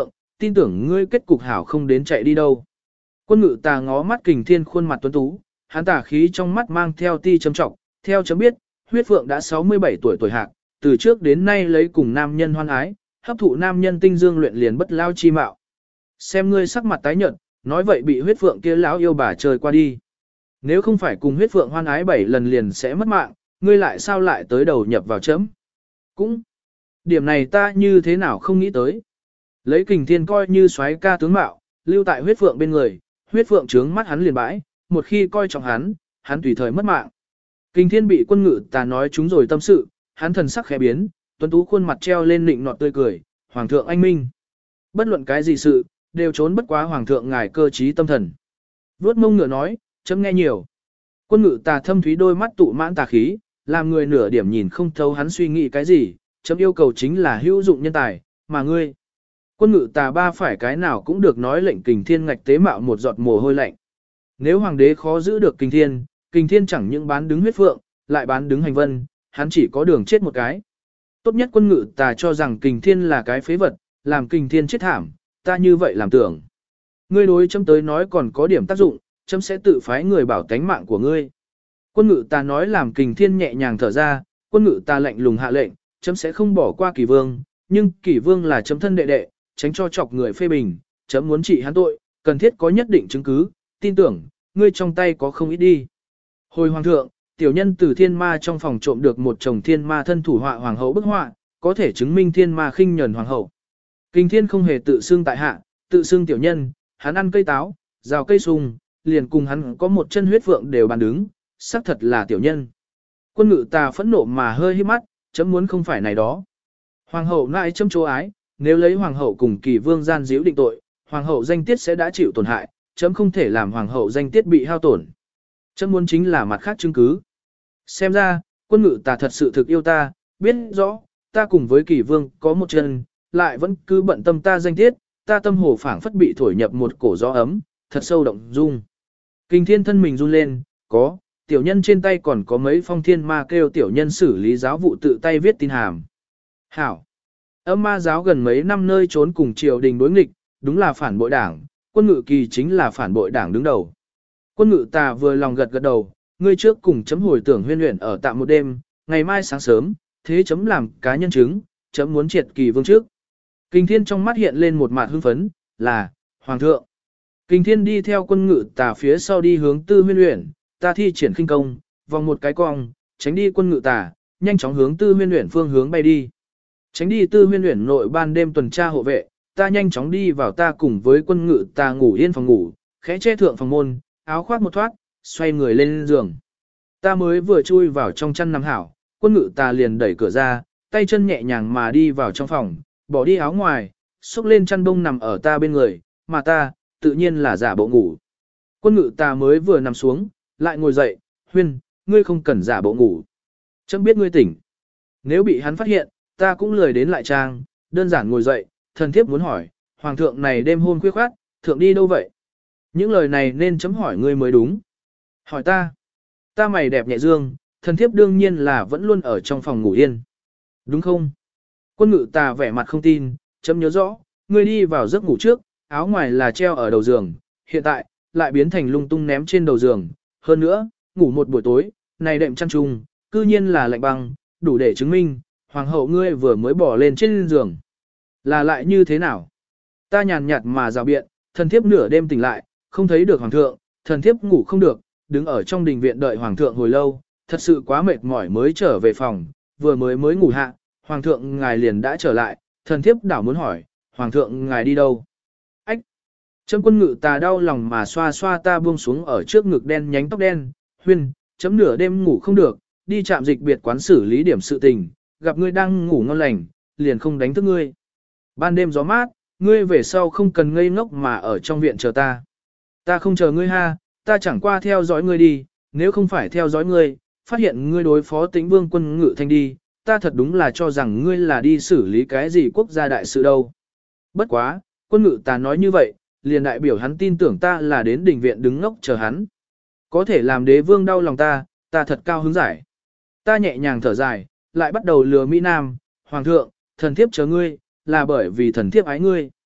tin tưởng ngươi kết cục hảo không đến chạy đi đâu. Quân ngự tà ngó mắt Kình Thiên khuôn mặt tuấn tú, hắn tà khí trong mắt mang theo ti châm trọng, theo chấm biết, huyết phượng đã sáu mươi bảy tuổi tuổi hạc, từ trước đến nay lấy cùng nam nhân hoan ái, hấp thụ nam nhân tinh dương luyện liền bất lao chi mạo. Xem ngươi sắc mặt tái nhợt, nói vậy bị huyết phượng kia lão yêu bà trời qua đi. Nếu không phải cùng huyết phượng hoan ái bảy lần liền sẽ mất mạng, ngươi lại sao lại tới đầu nhập vào chấm. Cũng, điểm này ta như thế nào không nghĩ tới. Lấy Kình Thiên coi như soái ca tướng mạo, lưu tại huyết phượng bên người, huyết phượng trướng mắt hắn liền bãi, một khi coi trọng hắn, hắn tùy thời mất mạng. Kình Thiên bị quân ngự tà nói chúng rồi tâm sự, hắn thần sắc khẽ biến, tuấn tú khuôn mặt treo lên nịnh nọt tươi cười, hoàng thượng anh minh. Bất luận cái gì sự, đều trốn bất quá hoàng thượng ngài cơ trí tâm thần. Vuốt mông ngựa nói, chấm nghe nhiều. Quân ngự tà thâm thúy đôi mắt tụ mãn tà khí, làm người nửa điểm nhìn không thấu hắn suy nghĩ cái gì, chấm yêu cầu chính là hữu dụng nhân tài, mà ngươi. Quân ngự tà ba phải cái nào cũng được nói lệnh Kình Thiên ngạch tế mạo một giọt mồ hôi lạnh. Nếu hoàng đế khó giữ được Kình Thiên, Kình Thiên chẳng những bán đứng huyết phượng, lại bán đứng hành vân, hắn chỉ có đường chết một cái. Tốt nhất quân ngự tà cho rằng Kình Thiên là cái phế vật, làm Kình Thiên chết thảm, ta như vậy làm tưởng. Ngươi đối chấm tới nói còn có điểm tác dụng, chấm sẽ tự phái người bảo tánh mạng của ngươi. Quân ngự tà nói làm Kình Thiên nhẹ nhàng thở ra, quân ngự tà lạnh lùng hạ lệnh, chấm sẽ không bỏ qua Kỷ Vương, nhưng Kỷ Vương là chấm thân đệ đệ, tránh cho chọc người phê bình, chấm muốn trị hắn tội, cần thiết có nhất định chứng cứ, tin tưởng, ngươi trong tay có không ít đi. Hồi hoàng thượng, tiểu nhân từ thiên ma trong phòng trộm được một chồng thiên ma thân thủ họa hoàng hậu bức họa, có thể chứng minh thiên ma khinh nhẫn hoàng hậu. Kình Thiên không hề tự xưng tại hạ, tự xưng tiểu nhân, hắn ăn cây táo, rào cây sung, liền cùng hắn có một chân huyết vượng đều bàn đứng, xác thật là tiểu nhân. Quân ngự tà phẫn nộ mà hơi hít mắt, chấm muốn không phải này đó. Hoàng hậu nại chấm chỗ ái, nếu lấy hoàng hậu cùng Kỷ Vương gian díu định tội, hoàng hậu danh tiết sẽ đã chịu tổn hại, chấm không thể làm hoàng hậu danh tiết bị hao tổn. Chấm muốn chính là mặt khác chứng cứ. Xem ra, quân ngự tà thật sự thực yêu ta, biết rõ, ta cùng với Kỷ Vương có một chân, lại vẫn cứ bận tâm ta danh tiết, ta tâm hồ phảng phất bị thổi nhập một cổ gió ấm, thật sâu động dung. Kình Thiên thân mình run lên, có, tiểu nhân trên tay còn có mấy phong thiên ma kêu tiểu nhân xử lý giáo vụ tự tay viết tin hàm. Hảo. Âm ma giáo gần mấy năm nơi trốn cùng triều đình đối nghịch, đúng là phản bội đảng, quân ngự kỳ chính là phản bội đảng đứng đầu. Quân ngự tà vừa lòng gật gật đầu, ngươi trước cùng chấm hồi tưởng huyên luyện ở tạm một đêm, ngày mai sáng sớm, thế chấm làm cá nhân chứng, chấm muốn triệt Kỷ Vương trước. Kình Thiên trong mắt hiện lên một mặt hưng phấn, là, Hoàng thượng. Kình Thiên đi theo quân ngự tà phía sau đi hướng tư huyên luyện, ta thi triển khinh công, vòng một cái cong, tránh đi quân ngự tà, nhanh chóng hướng tư huyên luyện phương hướng bay đi. Tránh đi tư huyên luyện nội ban đêm tuần tra hộ vệ, ta nhanh chóng đi vào ta cùng với quân ngự tà ngủ yên phòng ngủ, khẽ che thượng phòng môn, áo khoác một thoát, xoay người lên giường. Ta mới vừa chui vào trong chăn nằm hảo, quân ngự tà liền đẩy cửa ra, tay chân nhẹ nhàng mà đi vào trong phòng, bỏ đi áo ngoài, xúc lên chăn bông nằm ở ta bên người, mà ta, tự nhiên là giả bộ ngủ. Quân ngự tà mới vừa nằm xuống, lại ngồi dậy, huyên, ngươi không cần giả bộ ngủ. Chấm biết ngươi tỉnh. Nếu bị hắn phát hiện, ta cũng lười đến lại trang, đơn giản ngồi dậy, thần thiếp muốn hỏi, hoàng thượng này đêm hôm khuya khoát, thượng đi đâu vậy? Những lời này nên chấm hỏi ngươi mới đúng. Hỏi ta. Ta mày đẹp nhẹ dương, thần thiếp đương nhiên là vẫn luôn ở trong phòng ngủ yên. Đúng không? Quân ngự tà vẻ mặt không tin, chấm nhớ rõ, ngươi đi vào giấc ngủ trước, áo ngoài là treo ở đầu giường, hiện tại, lại biến thành lung tung ném trên đầu giường. Hơn nữa, ngủ một buổi tối, này đệm chăn trùng, cư nhiên là lạnh băng, đủ để chứng minh, hoàng hậu ngươi vừa mới bỏ lên trên giường. Là lại như thế nào? Ta nhàn nhạt mà rào biện, thần thiếp nửa đêm tỉnh lại, không thấy được hoàng thượng, thần thiếp ngủ không được, đứng ở trong đình viện đợi hoàng thượng hồi lâu, thật sự quá mệt mỏi mới trở về phòng, vừa mới mới ngủ hạ, hoàng thượng ngài liền đã trở lại, thần thiếp đảo muốn hỏi, hoàng thượng ngài đi đâu? Ách! Chấm quân ngự tà đau lòng mà xoa xoa ta buông xuống ở trước ngực đen nhánh tóc đen, huyên, chấm nửa đêm ngủ không được, đi trạm dịch biệt quán xử lý điểm sự tình, gặp ngươi đang ngủ ngon lành, liền không đánh thức ngươi. Ban đêm gió mát, ngươi về sau không cần ngây ngốc mà ở trong viện chờ ta. Ta không chờ ngươi ha, ta chẳng qua theo dõi ngươi đi, nếu không phải theo dõi ngươi, phát hiện ngươi đối phó Tĩnh Vương quân ngự thanh đi, ta thật đúng là cho rằng ngươi là đi xử lý cái gì quốc gia đại sự đâu. Bất quá, quân ngự ta nói như vậy, liền đại biểu hắn tin tưởng ta là đến đình viện đứng ngốc chờ hắn. Có thể làm đế vương đau lòng ta, ta thật cao hứng giải. Ta nhẹ nhàng thở dài, lại bắt đầu lừa Mỹ Nam, Hoàng thượng, thần thiếp chờ ngươi, là bởi vì thần thiếp ái ngươi.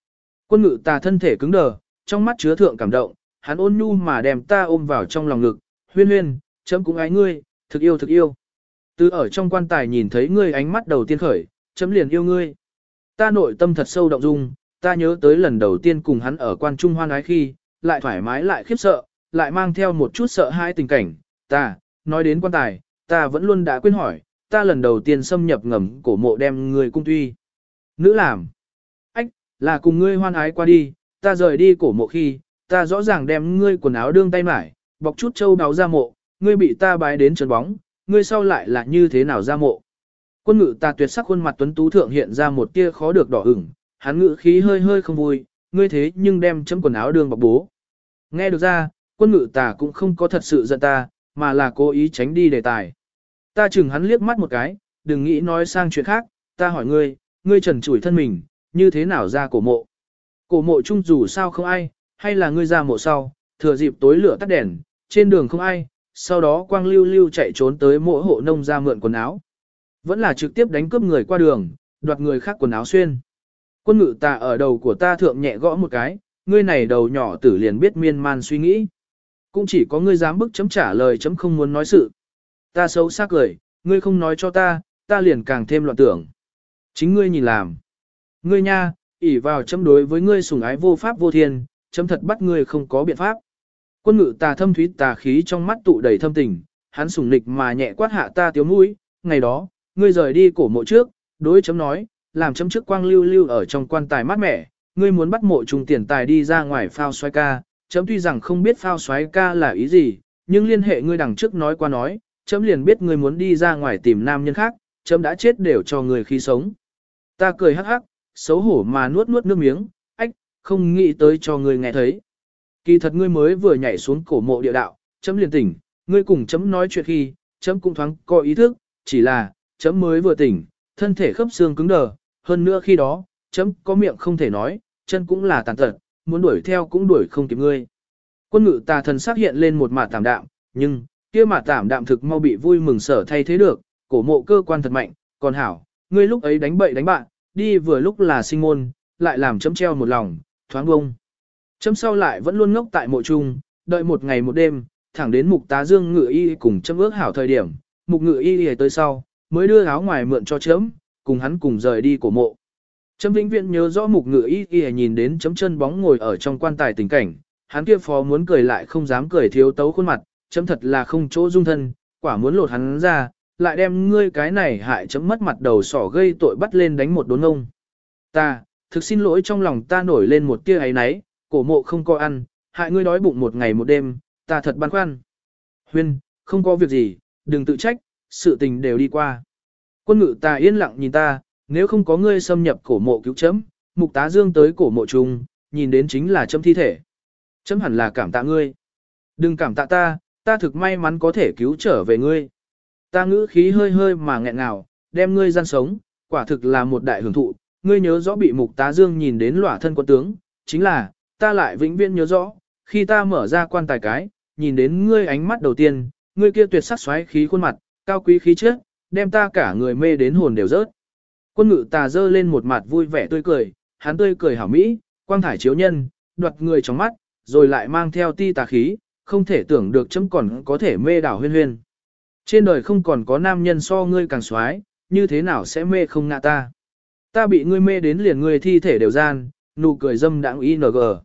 Quân ngự tà thân thể cứng đờ, trong mắt chứa thượng cảm động, hắn ôn nhu mà đem ta ôm vào trong lòng ngực, huyên huyên, chấm cũng ái ngươi, thực yêu thực yêu. Từ ở trong quan tài nhìn thấy ngươi ánh mắt đầu tiên khởi, chấm liền yêu ngươi. Ta nội tâm thật sâu động dung, ta nhớ tới lần đầu tiên cùng hắn ở quan trung hoan ái khi, lại thoải mái lại khiếp sợ, lại mang theo một chút sợ hãi tình cảnh. Ta, nói đến quan tài, ta vẫn luôn đã quên hỏi, ta lần đầu tiên xâm nhập ngầm cổ mộ đem ngươi cung tuy. Nữ làm. Ách, là cùng ngươi hoan ái qua đi, ta rời đi cổ mộ khi, ta rõ ràng đem ngươi quần áo đương tay mải, bọc chút châu đáo ra mộ, ngươi bị ta bái đến trần bóng, ngươi sau lại là như thế nào ra mộ. Quân ngự ta tuyệt sắc khuôn mặt tuấn tú thượng hiện ra một tia khó được đỏ ửng, hắn ngự khí hơi hơi không vui, ngươi thế nhưng đem chấm quần áo đương bọc bố. Nghe được ra, quân ngự ta cũng không có thật sự giận ta, mà là cố ý tránh đi đề tài. Ta chừng hắn liếc mắt một cái, đừng nghĩ nói sang chuyện khác, ta hỏi ngươi, ngươi trần trụi thân mình, như thế nào ra cổ mộ? Cổ mộ chung dù sao không ai, hay là ngươi ra mộ sau, thừa dịp tối lửa tắt đèn, trên đường không ai, sau đó quang lưu lưu chạy trốn tới mỗi hộ nông ra mượn quần áo. Vẫn là trực tiếp đánh cướp người qua đường, đoạt người khác quần áo xuyên. Quân ngự ta ở đầu của ta thượng nhẹ gõ một cái, ngươi này đầu nhỏ tử liền biết miên man suy nghĩ. Cũng chỉ có ngươi dám bức chấm trả lời chấm không muốn nói sự. Ta xấu xác cười, ngươi không nói cho ta, ta liền càng thêm loạn tưởng. Chính ngươi nhìn làm. Ngươi nha, ỷ vào chấm đối với ngươi sủng ái vô pháp vô thiên, chấm thật bắt ngươi không có biện pháp. Quân ngự tà thâm thúy tà khí trong mắt tụ đầy thâm tình, hắn sủng nịch mà nhẹ quát hạ ta tiếu mũi, ngày đó, ngươi rời đi cổ mộ trước, đối chấm nói, làm chấm trước quang lưu lưu ở trong quan tài mát mẻ, ngươi muốn bắt mộ trùng tiền tài đi ra ngoài phao xoay ca, chấm tuy rằng không biết phao xoáy ca là ý gì, nhưng liên hệ ngươi đằng trước nói qua nói, chấm liền biết ngươi muốn đi ra ngoài tìm nam nhân khác, chấm đã chết đều cho người khi sống. Ta cười hắc hắc, xấu hổ mà nuốt nuốt nước miếng, ách, không nghĩ tới cho ngươi nghe thấy. Kỳ thật ngươi mới vừa nhảy xuống cổ mộ địa đạo, chấm liền tỉnh, ngươi cùng chấm nói chuyện khi, chấm cũng thoáng có ý thức, chỉ là, chấm mới vừa tỉnh, thân thể khớp xương cứng đờ, hơn nữa khi đó, chấm có miệng không thể nói, chân cũng là tàn tật, muốn đuổi theo cũng đuổi không kịp ngươi. Quân ngự tà thần sắc hiện lên một mạt tảm đạm, nhưng, kia mạt tảm đạm thực mau bị vui mừng sở thay thế được, cổ mộ cơ quan thật mạnh, còn hảo, ngươi lúc ấy đánh bậy đánh bạn, đi vừa lúc là sinh môn, lại làm chấm treo một lòng, thoáng bông. Chấm sau lại vẫn luôn ngốc tại mộ trung, đợi một ngày một đêm, thẳng đến mục tá dương ngự y cùng chấm ước hảo thời điểm, mục ngự y tới sau, mới đưa áo ngoài mượn cho chấm, cùng hắn cùng rời đi cổ mộ. Chấm vĩnh viễn nhớ rõ mục ngự y y nhìn đến chấm chân bóng ngồi ở trong quan tài tình cảnh, hắn kia phó muốn cười lại không dám cười thiếu tấu khuôn mặt, chấm thật là không chỗ dung thân, quả muốn lột hắn ra, lại đem ngươi cái này hại chấm mất mặt đầu sỏ gây tội bắt lên đánh một đốn ông. Ta, thực xin lỗi trong lòng ta nổi lên một tia ấy náy, cổ mộ không có ăn, hại ngươi đói bụng một ngày một đêm, ta thật băn khoăn. Huyên, không có việc gì, đừng tự trách, sự tình đều đi qua. Quân ngự ta yên lặng nhìn ta, nếu không có ngươi xâm nhập cổ mộ cứu chấm, mục tá dương tới cổ mộ chung, nhìn đến chính là chấm thi thể. Chấm hẳn là cảm tạ ngươi. Đừng cảm tạ ta, ta thực may mắn có thể cứu trở về ngươi. Ta ngữ khí hơi hơi mà nghẹn ngào, đem ngươi gian sống, quả thực là một đại hưởng thụ, ngươi nhớ rõ bị mục tá dương nhìn đến lỏa thân quân tướng, chính là, ta lại vĩnh viễn nhớ rõ, khi ta mở ra quan tài cái, nhìn đến ngươi ánh mắt đầu tiên, ngươi kia tuyệt sắc xoáy khí khuôn mặt, cao quý khí chất, đem ta cả người mê đến hồn đều rớt. Quân ngự tà dơ lên một mặt vui vẻ tươi cười, hắn tươi cười hảo mỹ, quang thải chiếu nhân, đoạt người trong mắt, rồi lại mang theo ti tà khí, không thể tưởng được chấm còn có thể mê đảo huyên huyên. Trên đời không còn có nam nhân so ngươi càng xoái, như thế nào sẽ mê không ngạ ta. Ta bị ngươi mê đến liền ngươi thi thể đều gian, nụ cười dâm đãng ing.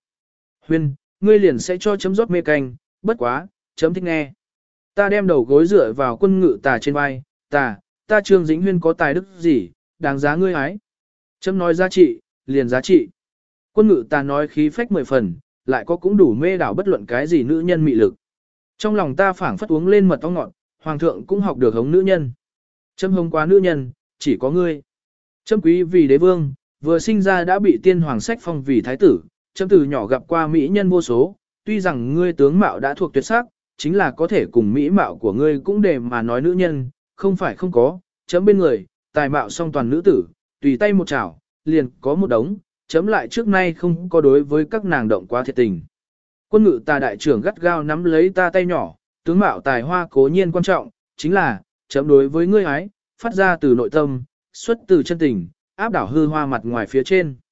Huyên, ngươi liền sẽ cho chấm rót mê canh, bất quá, chấm thích nghe. Ta đem đầu gối dựa vào quân ngự tà trên vai, tà, ta Trương Dĩnh Huyên có tài đức gì, đáng giá ngươi ái. Chấm nói giá trị, liền giá trị. Quân ngự tà nói khí phách mười phần, lại có cũng đủ mê đảo bất luận cái gì nữ nhân mị lực. Trong lòng ta phảng phất uống lên mật ong ngọt, hoàng thượng cũng học được hống nữ nhân. Chấm hống quá nữ nhân, chỉ có ngươi. Chấm quý vì đế vương, vừa sinh ra đã bị tiên hoàng sách phong vì thái tử, chấm từ nhỏ gặp qua mỹ nhân vô số, tuy rằng ngươi tướng mạo đã thuộc tuyệt sắc, chính là có thể cùng mỹ mạo của ngươi cũng để mà nói nữ nhân, không phải không có, chấm bên người, tài mạo song toàn nữ tử, tùy tay một chảo, liền có một đống, chấm lại trước nay không có đối với các nàng động quá thiệt tình. Quân ngự tà đại trưởng gắt gao nắm lấy ta tay nhỏ, tướng mạo tài hoa cố nhiên quan trọng, chính là, chấm đối với ngươi ái, phát ra từ nội tâm, xuất từ chân tình, áp đảo hư hoa mặt ngoài phía trên.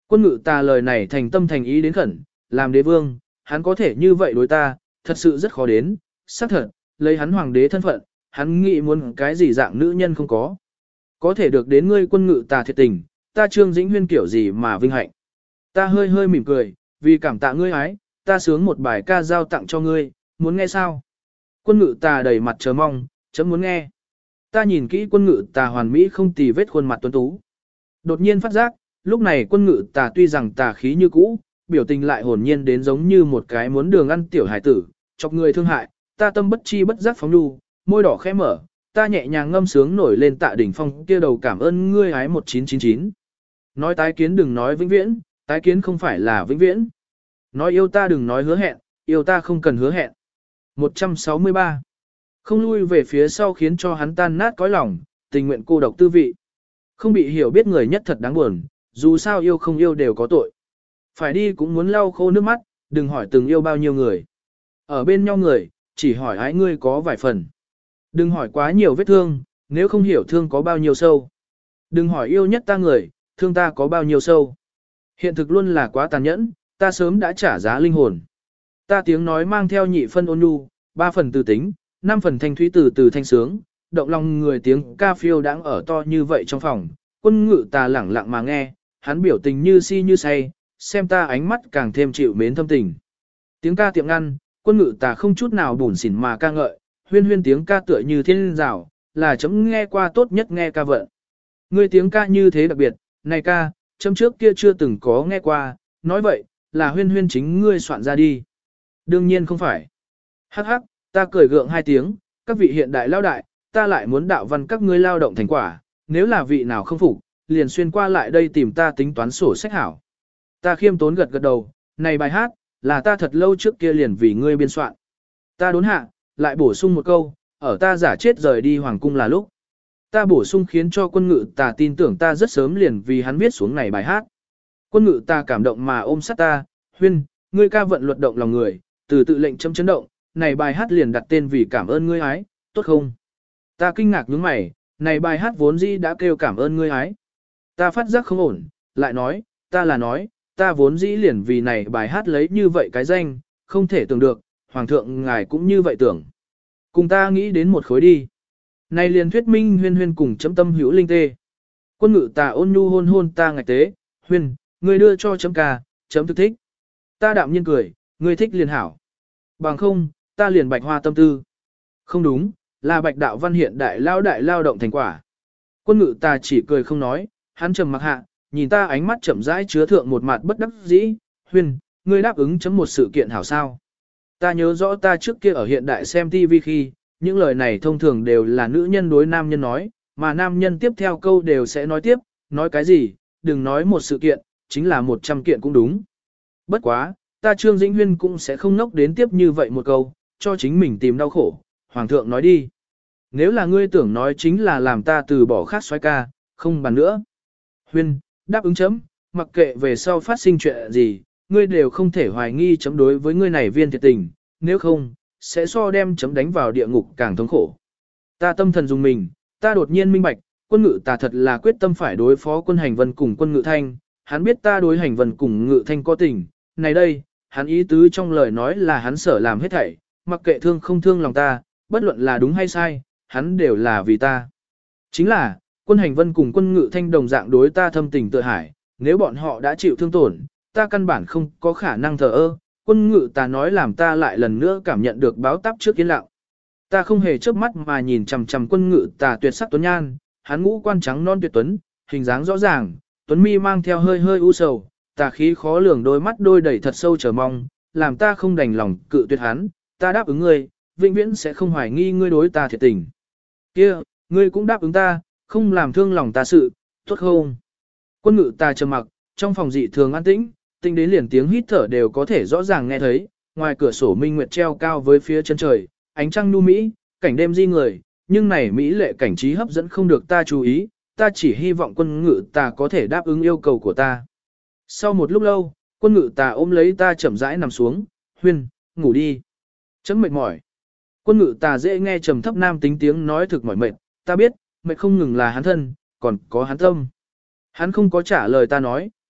Quân ngự ta lời này thành tâm thành ý đến khẩn, làm đế vương, hắn có thể như vậy đối ta, thật sự rất khó đến, xác thật, lấy hắn hoàng đế thân phận, hắn nghĩ muốn cái gì dạng nữ nhân không có. Có thể được đến ngươi quân ngự ta thiệt tình, ta Trương Dĩnh Huyên kiểu gì mà vinh hạnh. Ta hơi hơi mỉm cười, vì cảm tạ ngươi ái, ta sướng một bài ca giao tặng cho ngươi, muốn nghe sao? Quân ngự ta đầy mặt chờ mong, chấm muốn nghe. Ta nhìn kỹ quân ngự ta hoàn mỹ không tì vết khuôn mặt tuấn tú. Đột nhiên phát giác, lúc này quân ngự ta tuy rằng tà khí như cũ, biểu tình lại hồn nhiên đến giống như một cái muốn đường ăn tiểu hải tử, chọc người thương hại, ta tâm bất chi bất giác phóng đu, môi đỏ khẽ mở, ta nhẹ nhàng ngâm sướng nổi lên tạ đỉnh phong kia đầu cảm ơn ngươi ái một chín chín chín. Nói tái kiến đừng nói vĩnh viễn, tái kiến không phải là vĩnh viễn. Nói yêu ta đừng nói hứa hẹn, yêu ta không cần hứa hẹn. một trăm sáu mươi ba. Không lui về phía sau khiến cho hắn tan nát cõi lòng, tình nguyện cô độc tư vị. Không bị hiểu biết người nhất thật đáng buồn, dù sao yêu không yêu đều có tội. Phải đi cũng muốn lau khô nước mắt, đừng hỏi từng yêu bao nhiêu người. Ở bên nhau người, chỉ hỏi ái ngươi có vài phần. Đừng hỏi quá nhiều vết thương, nếu không hiểu thương có bao nhiêu sâu. Đừng hỏi yêu nhất ta người, thương ta có bao nhiêu sâu. Hiện thực luôn là quá tàn nhẫn, ta sớm đã trả giá linh hồn. Ta tiếng nói mang theo nhị phân ôn nhu, ba phần từ tính, năm phần thanh thúy từ từ thanh sướng, động lòng người tiếng ca phiêu đang ở to như vậy trong phòng. Quân ngự ta lẳng lặng mà nghe, hắn biểu tình như si như say, xem ta ánh mắt càng thêm chịu mến thâm tình. Tiếng ca tiệm ngăn, quân ngự ta không chút nào bủn xỉn mà ca ngợi, huyên huyên tiếng ca tựa như thiên rào, là chấm nghe qua tốt nhất nghe ca vận. Ngươi tiếng ca như thế đặc biệt, này ca, chấm trước kia chưa từng có nghe qua, nói vậy, là huyên huyên chính ngươi soạn ra đi. Đương nhiên không phải. Hắc hắc, ta cười gượng hai tiếng, các vị hiện đại lao đại, ta lại muốn đạo văn các ngươi lao động thành quả, nếu là vị nào không phục, liền xuyên qua lại đây tìm ta tính toán sổ sách hảo. Ta khiêm tốn gật gật đầu, này bài hát, là ta thật lâu trước kia liền vì ngươi biên soạn. Ta đốn hạ, lại bổ sung một câu, ở ta giả chết rời đi hoàng cung là lúc. Ta bổ sung khiến cho quân ngự ta tin tưởng ta rất sớm liền vì hắn viết xuống này bài hát. Quân ngự ta cảm động mà ôm sát ta, huyên, ngươi ca vận luật động lòng người, từ tự lệnh chấm chấn động, này bài hát liền đặt tên vì cảm ơn ngươi ái, tốt không? Ta kinh ngạc nhướng mày, này bài hát vốn dĩ đã kêu cảm ơn ngươi ái. Ta phát giác không ổn, lại nói, ta là nói, ta vốn dĩ liền vì này bài hát lấy như vậy cái danh, không thể tưởng được, hoàng thượng ngài cũng như vậy tưởng. Cùng ta nghĩ đến một khối đi. Này liền thuyết minh huyên huyên cùng chấm tâm hữu linh tê. Quân ngự ta ôn nhu hôn hôn ta ngạch tế, huyên, ngươi đưa cho chấm ca, chấm thực thích. Ta đạm nhiên cười, ngươi thích liền hảo. Bằng không, ta liền bạch hoa tâm tư. Không đúng, là bạch đạo văn hiện đại lao đại lao động thành quả. Quân ngự ta chỉ cười không nói, hắn trầm mặc hạ, nhìn ta ánh mắt chậm rãi chứa thượng một mặt bất đắc dĩ, huyên, ngươi đáp ứng chấm một sự kiện hảo sao. Ta nhớ rõ ta trước kia ở hiện đại xem ti vi khi, những lời này thông thường đều là nữ nhân đối nam nhân nói, mà nam nhân tiếp theo câu đều sẽ nói tiếp, nói cái gì, đừng nói một sự kiện, chính là một trăm kiện cũng đúng. Bất quá, ta Trương Dĩnh Huyên cũng sẽ không ngốc đến tiếp như vậy một câu, cho chính mình tìm đau khổ, hoàng thượng nói đi. Nếu là ngươi tưởng nói chính là làm ta từ bỏ khác xoay ca, không bàn nữa. Huyên, đáp ứng chấm, mặc kệ về sau phát sinh chuyện gì, ngươi đều không thể hoài nghi chấm đối với ngươi này viên thiệt tình, nếu không, sẽ so đem chấm đánh vào địa ngục càng thống khổ. Ta tâm thần dùng mình, ta đột nhiên minh bạch, quân ngự ta thật là quyết tâm phải đối phó quân hành vân cùng quân ngự thanh, hắn biết ta đối hành vân cùng ngự thanh có tình, này đây, hắn ý tứ trong lời nói là hắn sở làm hết thảy, mặc kệ thương không thương lòng ta, bất luận là đúng hay sai, hắn đều là vì ta. Chính là, quân hành vân cùng quân ngự thanh đồng dạng đối ta thâm tình tự hải, nếu bọn họ đã chịu thương tổn, ta căn bản không có khả năng thờ ơ, quân ngự ta nói làm ta lại lần nữa cảm nhận được báo táp trước yên lặng. Ta không hề chớp mắt mà nhìn chằm chằm quân ngự ta tuyệt sắc tuấn nhan, hắn ngũ quan trắng non tuyệt tuấn, hình dáng rõ ràng, tuấn mi mang theo hơi hơi u sầu, tà khí khó lường đôi mắt đôi đầy thật sâu chờ mong, làm ta không đành lòng cự tuyệt hắn, ta đáp ứng ngươi, vĩnh viễn sẽ không hoài nghi ngươi đối ta thiệt tình. Kia, ngươi cũng đáp ứng ta, không làm thương lòng ta sự, tốt không? Quân ngự ta trầm mặc, trong phòng dị thường an tĩnh, tinh đến liền tiếng hít thở đều có thể rõ ràng nghe thấy, ngoài cửa sổ minh nguyệt treo cao với phía chân trời, ánh trăng nu mỹ, cảnh đêm di người, nhưng này mỹ lệ cảnh trí hấp dẫn không được ta chú ý, ta chỉ hy vọng quân ngự ta có thể đáp ứng yêu cầu của ta. Sau một lúc lâu, quân ngự ta ôm lấy ta chậm rãi nằm xuống, huyên, ngủ đi. Chấm mệt mỏi. Quân ngự ta dễ nghe trầm thấp nam tính tiếng nói thực mỏi mệt, ta biết, mệt không ngừng là hắn thân, còn có hắn tâm. Hắn không có trả lời ta nói,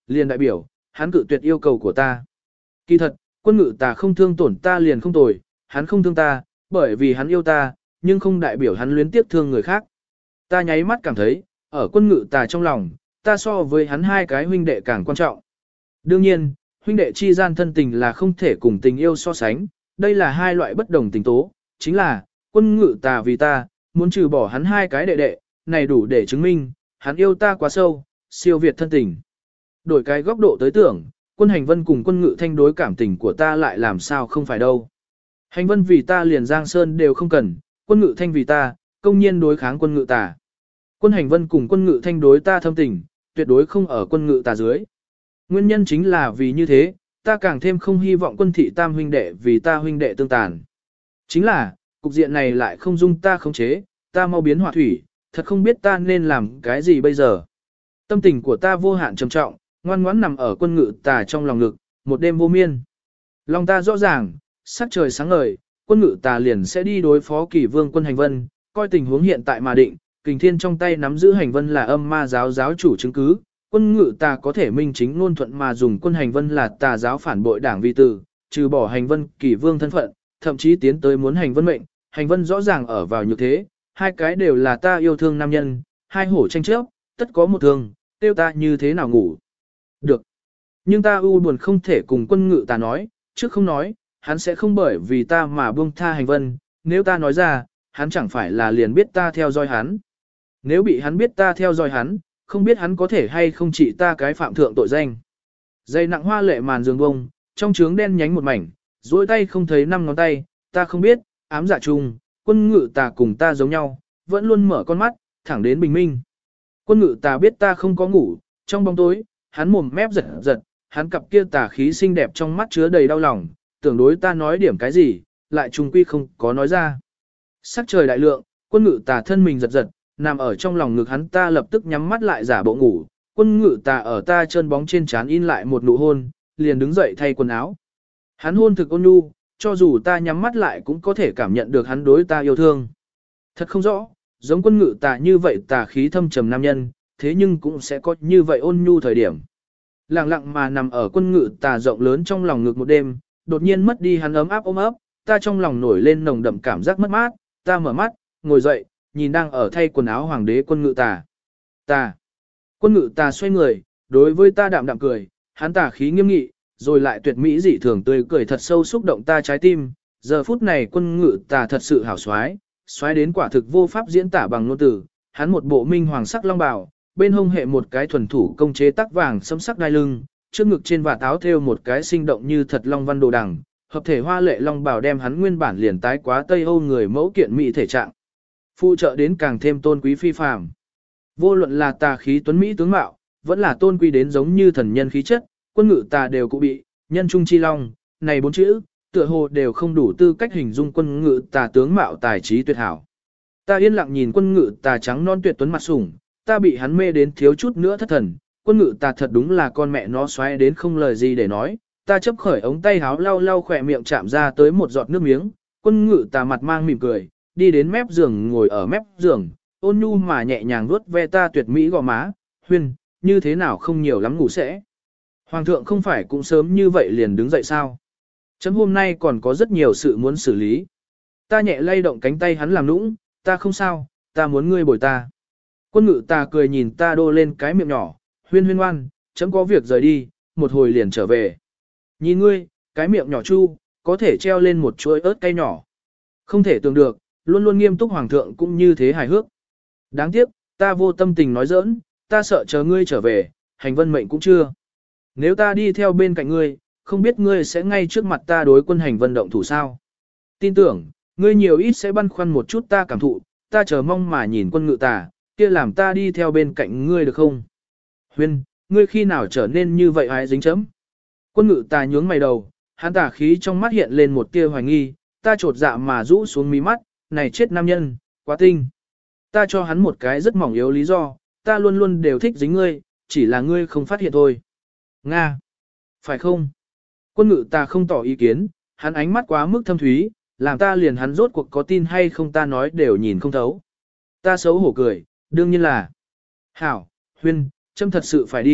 liền đại biểu, hắn cự tuyệt yêu cầu của ta. Kỳ thật, quân ngự tà không thương tổn ta liền không tồi, hắn không thương ta, bởi vì hắn yêu ta, nhưng không đại biểu hắn luyến tiếc thương người khác. Ta nháy mắt cảm thấy, ở quân ngự tà trong lòng, ta so với hắn hai cái huynh đệ càng quan trọng. Đương nhiên, huynh đệ chi gian thân tình là không thể cùng tình yêu so sánh, đây là hai loại bất đồng tình tố, chính là, quân ngự tà vì ta, muốn trừ bỏ hắn hai cái đệ đệ, này đủ để chứng minh, hắn yêu ta quá sâu, siêu việt thân tình. Đổi cái góc độ tới tưởng, quân hành vân cùng quân ngự thanh đối cảm tình của ta lại làm sao không phải đâu. Hành vân vì ta liền Giang Sơn đều không cần, quân ngự thanh vì ta, công nhiên đối kháng quân ngự tà. Quân hành vân cùng quân ngự thanh đối ta thâm tình, tuyệt đối không ở quân ngự tà dưới. Nguyên nhân chính là vì như thế, ta càng thêm không hy vọng quân thị tam huynh đệ vì ta huynh đệ tương tàn. Chính là, cục diện này lại không dung ta khống chế, ta mau biến hỏa thủy, thật không biết ta nên làm cái gì bây giờ. Tâm tình của ta vô hạn trầm trọng, ngoan ngoãn nằm ở quân ngự tà trong lòng ngực, một đêm vô miên. Lòng ta rõ ràng, sắc trời sáng ngời, quân ngự tà liền sẽ đi đối phó kỳ vương quân hành vân, coi tình huống hiện tại mà định, kình thiên trong tay nắm giữ hành vân là âm ma giáo giáo chủ chứng cứ, quân ngự tà có thể minh chính ngôn thuận mà dùng quân hành vân là tà giáo phản bội đảng vi tử, trừ bỏ hành vân kỳ vương thân phận, thậm chí tiến tới muốn hành vân mệnh, hành vân rõ ràng ở vào như thế, hai cái đều là ta yêu thương nam nhân, hai hổ tranh chấp, tất có một thương, tiêu ta như thế nào ngủ. Được. Nhưng ta u buồn không thể cùng quân ngự tà nói, trước không nói, hắn sẽ không bởi vì ta mà buông tha hành vân, nếu ta nói ra, hắn chẳng phải là liền biết ta theo dõi hắn. Nếu bị hắn biết ta theo dõi hắn, không biết hắn có thể hay không trị ta cái phạm thượng tội danh. Dây nặng hoa lệ màn giường bông, trong trướng đen nhánh một mảnh, duỗi tay không thấy năm ngón tay, ta không biết, ám dạ chung, quân ngự tà cùng ta giống nhau, vẫn luôn mở con mắt, thẳng đến bình minh. Quân ngự tà biết ta không có ngủ, trong bóng tối, hắn mồm mép giật giật, hắn cặp kia tà khí xinh đẹp trong mắt chứa đầy đau lòng, tưởng đối ta nói điểm cái gì, lại trùng quy không có nói ra. Sắc trời đại lượng, quân ngự tà thân mình giật giật, nằm ở trong lòng ngực hắn, ta lập tức nhắm mắt lại giả bộ ngủ, quân ngự tà ở ta chân bóng trên trán in lại một nụ hôn, liền đứng dậy thay quần áo. Hắn hôn thực ôn nhu, cho dù ta nhắm mắt lại cũng có thể cảm nhận được hắn đối ta yêu thương. Thật không rõ, giống quân ngự tà như vậy tà khí thâm trầm nam nhân, thế nhưng cũng sẽ có như vậy ôn nhu thời điểm. Lặng lặng mà nằm ở quân ngự tà rộng lớn trong lòng ngực một đêm, đột nhiên mất đi hắn ấm áp ôm ấp, ta trong lòng nổi lên nồng đậm cảm giác mất mát, ta mở mắt, ngồi dậy, nhìn đang ở thay quần áo hoàng đế quân ngự tà. Ta. Quân ngự tà xoay người, đối với ta đạm đạm cười, hắn tà khí nghiêm nghị, rồi lại tuyệt mỹ dị thường tươi cười thật sâu xúc động ta trái tim. Giờ phút này quân ngự tà thật sự hảo xoái, xoái đến quả thực vô pháp diễn tả bằng ngôn từ. Hắn một bộ minh hoàng sắc long bào, bên hông hệ một cái thuần thủ công chế tắc vàng sẫm sắc đai lưng, trước ngực trên vạt áo thêu một cái sinh động như thật long văn đồ đằng, hợp thể hoa lệ long bào đem hắn nguyên bản liền tái quá Tây Âu người mẫu kiện mỹ thể trạng, phụ trợ đến càng thêm tôn quý phi phàm. Vô luận là tà khí tuấn mỹ tướng mạo, vẫn là tôn quý đến giống như thần nhân khí chất, quân ngự tà đều cụ bị, nhân trung chi long, này bốn chữ, tựa hồ đều không đủ tư cách hình dung quân ngự tà tướng mạo tài trí tuyệt hảo. Ta yên lặng nhìn quân ngự tà trắng non tuyệt tuấn mặt sủng, ta bị hắn mê đến thiếu chút nữa thất thần, quân ngự tà thật đúng là con mẹ nó xoáy đến không lời gì để nói, ta chấp khởi ống tay háo lau lau khỏe miệng chạm ra tới một giọt nước miếng, quân ngự tà mặt mang mỉm cười, đi đến mép giường ngồi ở mép giường, ôn nhu mà nhẹ nhàng vuốt ve ta tuyệt mỹ gò má, Huyên, như thế nào không nhiều lắm ngủ sẽ. Hoàng thượng không phải cũng sớm như vậy liền đứng dậy sao? Chấm hôm nay còn có rất nhiều sự muốn xử lý. Ta nhẹ lay động cánh tay hắn làm nũng, ta không sao, ta muốn ngươi bồi ta. Quân ngự ta cười nhìn ta đô lên cái miệng nhỏ, Huyên huyên ngoan, chấm có việc rời đi, một hồi liền trở về. Nhìn ngươi, cái miệng nhỏ chu, có thể treo lên một chuỗi ớt cay nhỏ. Không thể tưởng được, luôn luôn nghiêm túc hoàng thượng cũng như thế hài hước. Đáng tiếc, ta vô tâm tình nói giỡn, ta sợ chờ ngươi trở về, hành vân mệnh cũng chưa. Nếu ta đi theo bên cạnh ngươi, không biết ngươi sẽ ngay trước mặt ta đối quân hành vân động thủ sao. Tin tưởng, ngươi nhiều ít sẽ băn khoăn một chút ta cảm thụ, ta chờ mong mà nhìn quân ngự tà, kia làm ta đi theo bên cạnh ngươi được không? Huyên, ngươi khi nào trở nên như vậy ái dính chấm? Quân ngự tà nhướng mày đầu, hắn tà khí trong mắt hiện lên một tia hoài nghi, ta trột dạ mà rũ xuống mí mắt, này chết nam nhân, quá tinh. Ta cho hắn một cái rất mỏng yếu lý do, ta luôn luôn đều thích dính ngươi, chỉ là ngươi không phát hiện thôi. Nga! Phải không? Quân ngự ta không tỏ ý kiến, hắn ánh mắt quá mức thâm thúy, làm ta liền hắn rốt cuộc có tin hay không ta nói đều nhìn không thấu. Ta xấu hổ cười, đương nhiên là. Hảo, Huyên, châm thật sự phải đi,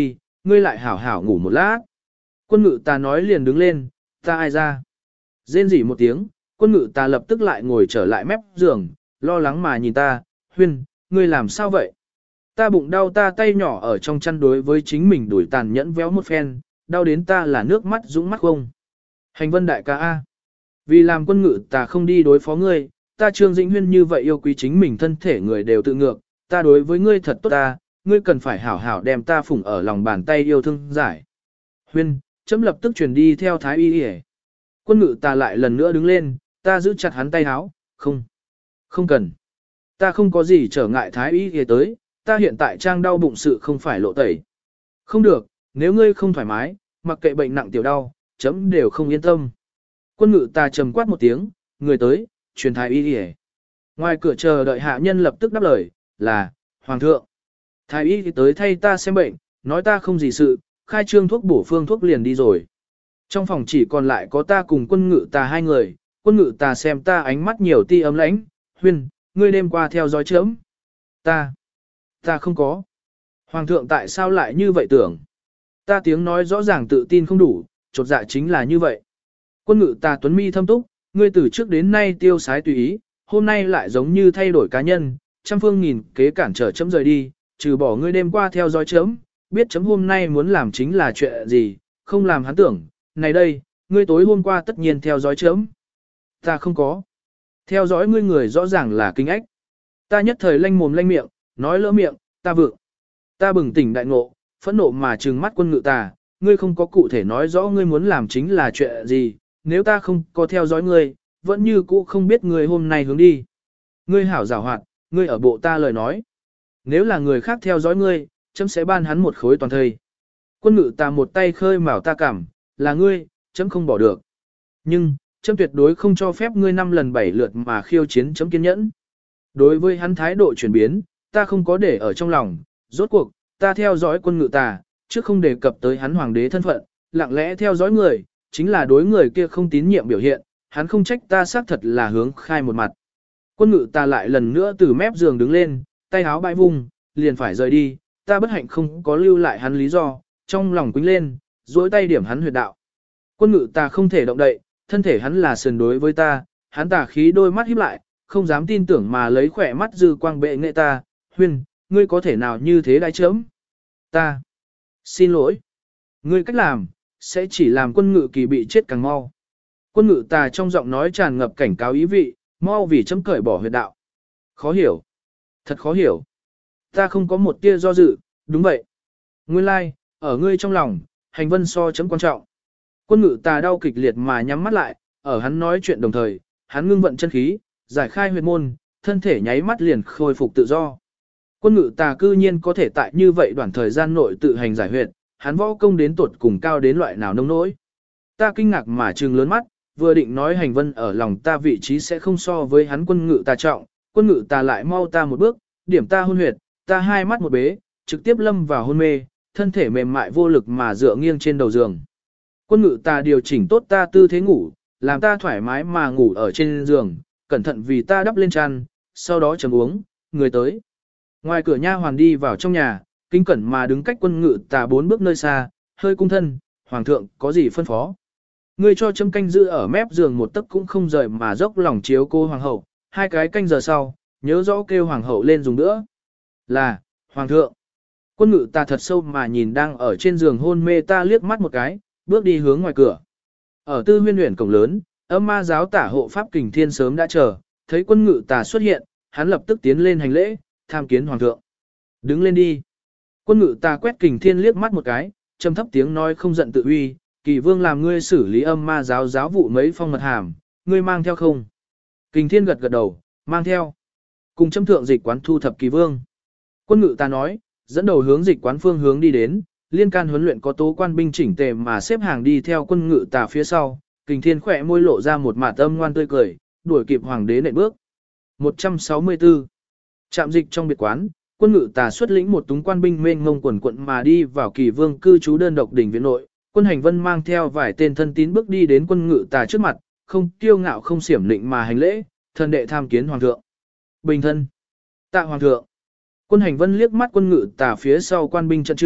ngươi lại hảo hảo ngủ một lát. Quân ngự ta nói liền đứng lên, ta ai ra. Rên rỉ một tiếng, quân ngự ta lập tức lại ngồi trở lại mép giường, lo lắng mà nhìn ta, Huyên, ngươi làm sao vậy? Ta bụng đau, ta tay nhỏ ở trong chăn đối với chính mình đuổi tàn nhẫn véo một phen, đau đến ta là nước mắt dũng mắt không. Hành vân đại ca A. Vì làm quân ngự ta không đi đối phó ngươi, ta Trương Dĩnh Huyên như vậy yêu quý chính mình thân thể người đều tự ngược, ta đối với ngươi thật tốt ta, ngươi cần phải hảo hảo đem ta phụng ở lòng bàn tay yêu thương giải. Huyên, chấm lập tức truyền đi theo thái y y. Quân ngự ta lại lần nữa đứng lên, ta giữ chặt hắn tay háo, không, không cần. Ta không có gì trở ngại thái y y tới, ta hiện tại trang đau bụng sự không phải lộ tẩy. Không được, nếu ngươi không thoải mái, mặc kệ bệnh nặng tiểu đau, chấm đều không yên tâm. Quân ngự ta trầm quát một tiếng, người tới, truyền thái y y. Ngoài cửa chờ đợi hạ nhân lập tức đáp lời, là, Hoàng thượng. Thái y tới thay ta xem bệnh, nói ta không gì sự, khai trương thuốc bổ phương thuốc liền đi rồi. Trong phòng chỉ còn lại có ta cùng quân ngự ta hai người, quân ngự ta xem ta ánh mắt nhiều ti ấm lãnh, Huyên, ngươi đêm qua theo dõi chấm. Ta, ta không có. Hoàng thượng tại sao lại như vậy tưởng? Ta tiếng nói rõ ràng tự tin không đủ, chột dạ chính là như vậy. Quân ngự ta tuấn mi thâm túc, ngươi từ trước đến nay tiêu sái tùy ý, hôm nay lại giống như thay đổi cá nhân, trăm phương nghìn kế cản trở chấm rời đi, trừ bỏ ngươi đêm qua theo dõi chấm, biết chấm hôm nay muốn làm chính là chuyện gì, không làm hắn tưởng, này đây, ngươi tối hôm qua tất nhiên theo dõi chấm. Ta không có. Theo dõi ngươi người rõ ràng là kinh ách. Ta nhất thời lanh mồm lanh miệng, nói lỡ miệng, ta vượng. Ta bừng tỉnh đại ngộ, phẫn nộ mà trừng mắt quân ngự ta, ngươi không có cụ thể nói rõ ngươi muốn làm chính là chuyện gì, nếu ta không có theo dõi ngươi, vẫn như cũ không biết ngươi hôm nay hướng đi. Ngươi hảo giảo hoạt, ngươi ở bộ ta lời nói. Nếu là người khác theo dõi ngươi, chấm sẽ ban hắn một khối toàn thây. Quân ngự ta một tay khơi mào ta cảm, là ngươi, chấm không bỏ được. Nhưng, chấm tuyệt đối không cho phép ngươi năm lần bảy lượt mà khiêu chiến chấm kiên nhẫn. Đối với hắn thái độ chuyển biến, ta không có để ở trong lòng, rốt cuộc, ta theo dõi quân ngự ta, chứ không đề cập tới hắn hoàng đế thân phận, lặng lẽ theo dõi người, chính là đối người kia không tín nhiệm biểu hiện, hắn không trách ta xác thật là hướng khai một mặt. Quân ngự ta lại lần nữa từ mép giường đứng lên, tay áo bãi vùng, liền phải rời đi, ta bất hạnh không có lưu lại hắn lý do, trong lòng quýnh lên, duỗi tay điểm hắn huyệt đạo. Quân ngự ta không thể động đậy, thân thể hắn là sườn đối với ta, hắn tà khí đôi mắt híp lại, không dám tin tưởng mà lấy khỏe mắt dư quang bệ nghệ ta, Huyên, ngươi có thể nào như thế đái chấm? Ta, xin lỗi, ngươi cách làm, sẽ chỉ làm quân ngự kỳ bị chết càng mau. Quân ngự ta trong giọng nói tràn ngập cảnh cáo ý vị, mau vì chấm cởi bỏ huyệt đạo. Khó hiểu, thật khó hiểu. Ta không có một tia do dự, đúng vậy. Nguyên lai, like, ở ngươi trong lòng, hành vân so chấm quan trọng. Quân ngự ta đau kịch liệt mà nhắm mắt lại, ở hắn nói chuyện đồng thời, hắn ngưng vận chân khí, giải khai huyệt môn, thân thể nháy mắt liền khôi phục tự do. Quân ngự ta cư nhiên có thể tại như vậy đoạn thời gian nội tự hành giải huyệt, hắn võ công đến tuột cùng cao đến loại nào nông nỗi. Ta kinh ngạc mà trừng lớn mắt, vừa định nói hành vân ở lòng ta vị trí sẽ không so với hắn quân ngự ta trọng, quân ngự ta lại mau ta một bước, điểm ta hôn huyệt, ta hai mắt một bế, trực tiếp lâm vào hôn mê, thân thể mềm mại vô lực mà dựa nghiêng trên đầu giường. Quân ngự ta điều chỉnh tốt ta tư thế ngủ, làm ta thoải mái mà ngủ ở trên giường, cẩn thận vì ta đắp lên chăn, sau đó chấm uống, người tới. Ngoài cửa nha hoàn đi vào trong nhà, kính cẩn mà đứng cách quân ngự ta bốn bước nơi xa, hơi cung thân, hoàng thượng có gì phân phó. Ngươi cho chấm canh giữ ở mép giường một tấc cũng không rời mà dốc lòng chiếu cô hoàng hậu, hai cái canh giờ sau, nhớ rõ kêu hoàng hậu lên dùng nữa. Là, hoàng thượng. Quân ngự ta thật sâu mà nhìn đang ở trên giường hôn mê ta liếc mắt một cái, bước đi hướng ngoài cửa. Ở tư huyên huyền cổng lớn, âm ma giáo tả hộ pháp kình thiên sớm đã chờ, thấy quân ngự ta xuất hiện, hắn lập tức tiến lên hành lễ, tham kiến hoàng thượng. Đứng lên đi. Quân ngự ta quét kình thiên liếc mắt một cái, trầm thấp tiếng nói không giận tự uy, kỳ vương làm ngươi xử lý âm ma giáo giáo vụ mấy phong mật hàm, ngươi mang theo không? Kình thiên gật gật đầu, mang theo. Cùng châm thượng dịch quán thu thập kỳ vương. Quân ngự ta nói, dẫn đầu hướng dịch quán phương hướng đi đến, liên can huấn luyện có tố quan binh chỉnh tề mà xếp hàng đi theo quân ngự tà phía sau, kình thiên khỏe môi lộ ra một mạt âm ngoan tươi cười, đuổi kịp hoàng đế nện bước. một trăm sáu mươi tư. Trạm dịch trong biệt quán, quân ngự tà xuất lĩnh một túng quan binh mênh ngông quần quận mà đi vào kỳ vương cư trú đơn độc đỉnh viện nội, quân hành vân mang theo vài tên thân tín bước đi đến quân ngự tà trước mặt, không kiêu ngạo không xiểm lịnh mà hành lễ, thần đệ tham kiến hoàng thượng. Bình thân. Tạ hoàng thượng. Quân hành vân liếc mắt quân ngự tà phía sau quan binh trận trượng,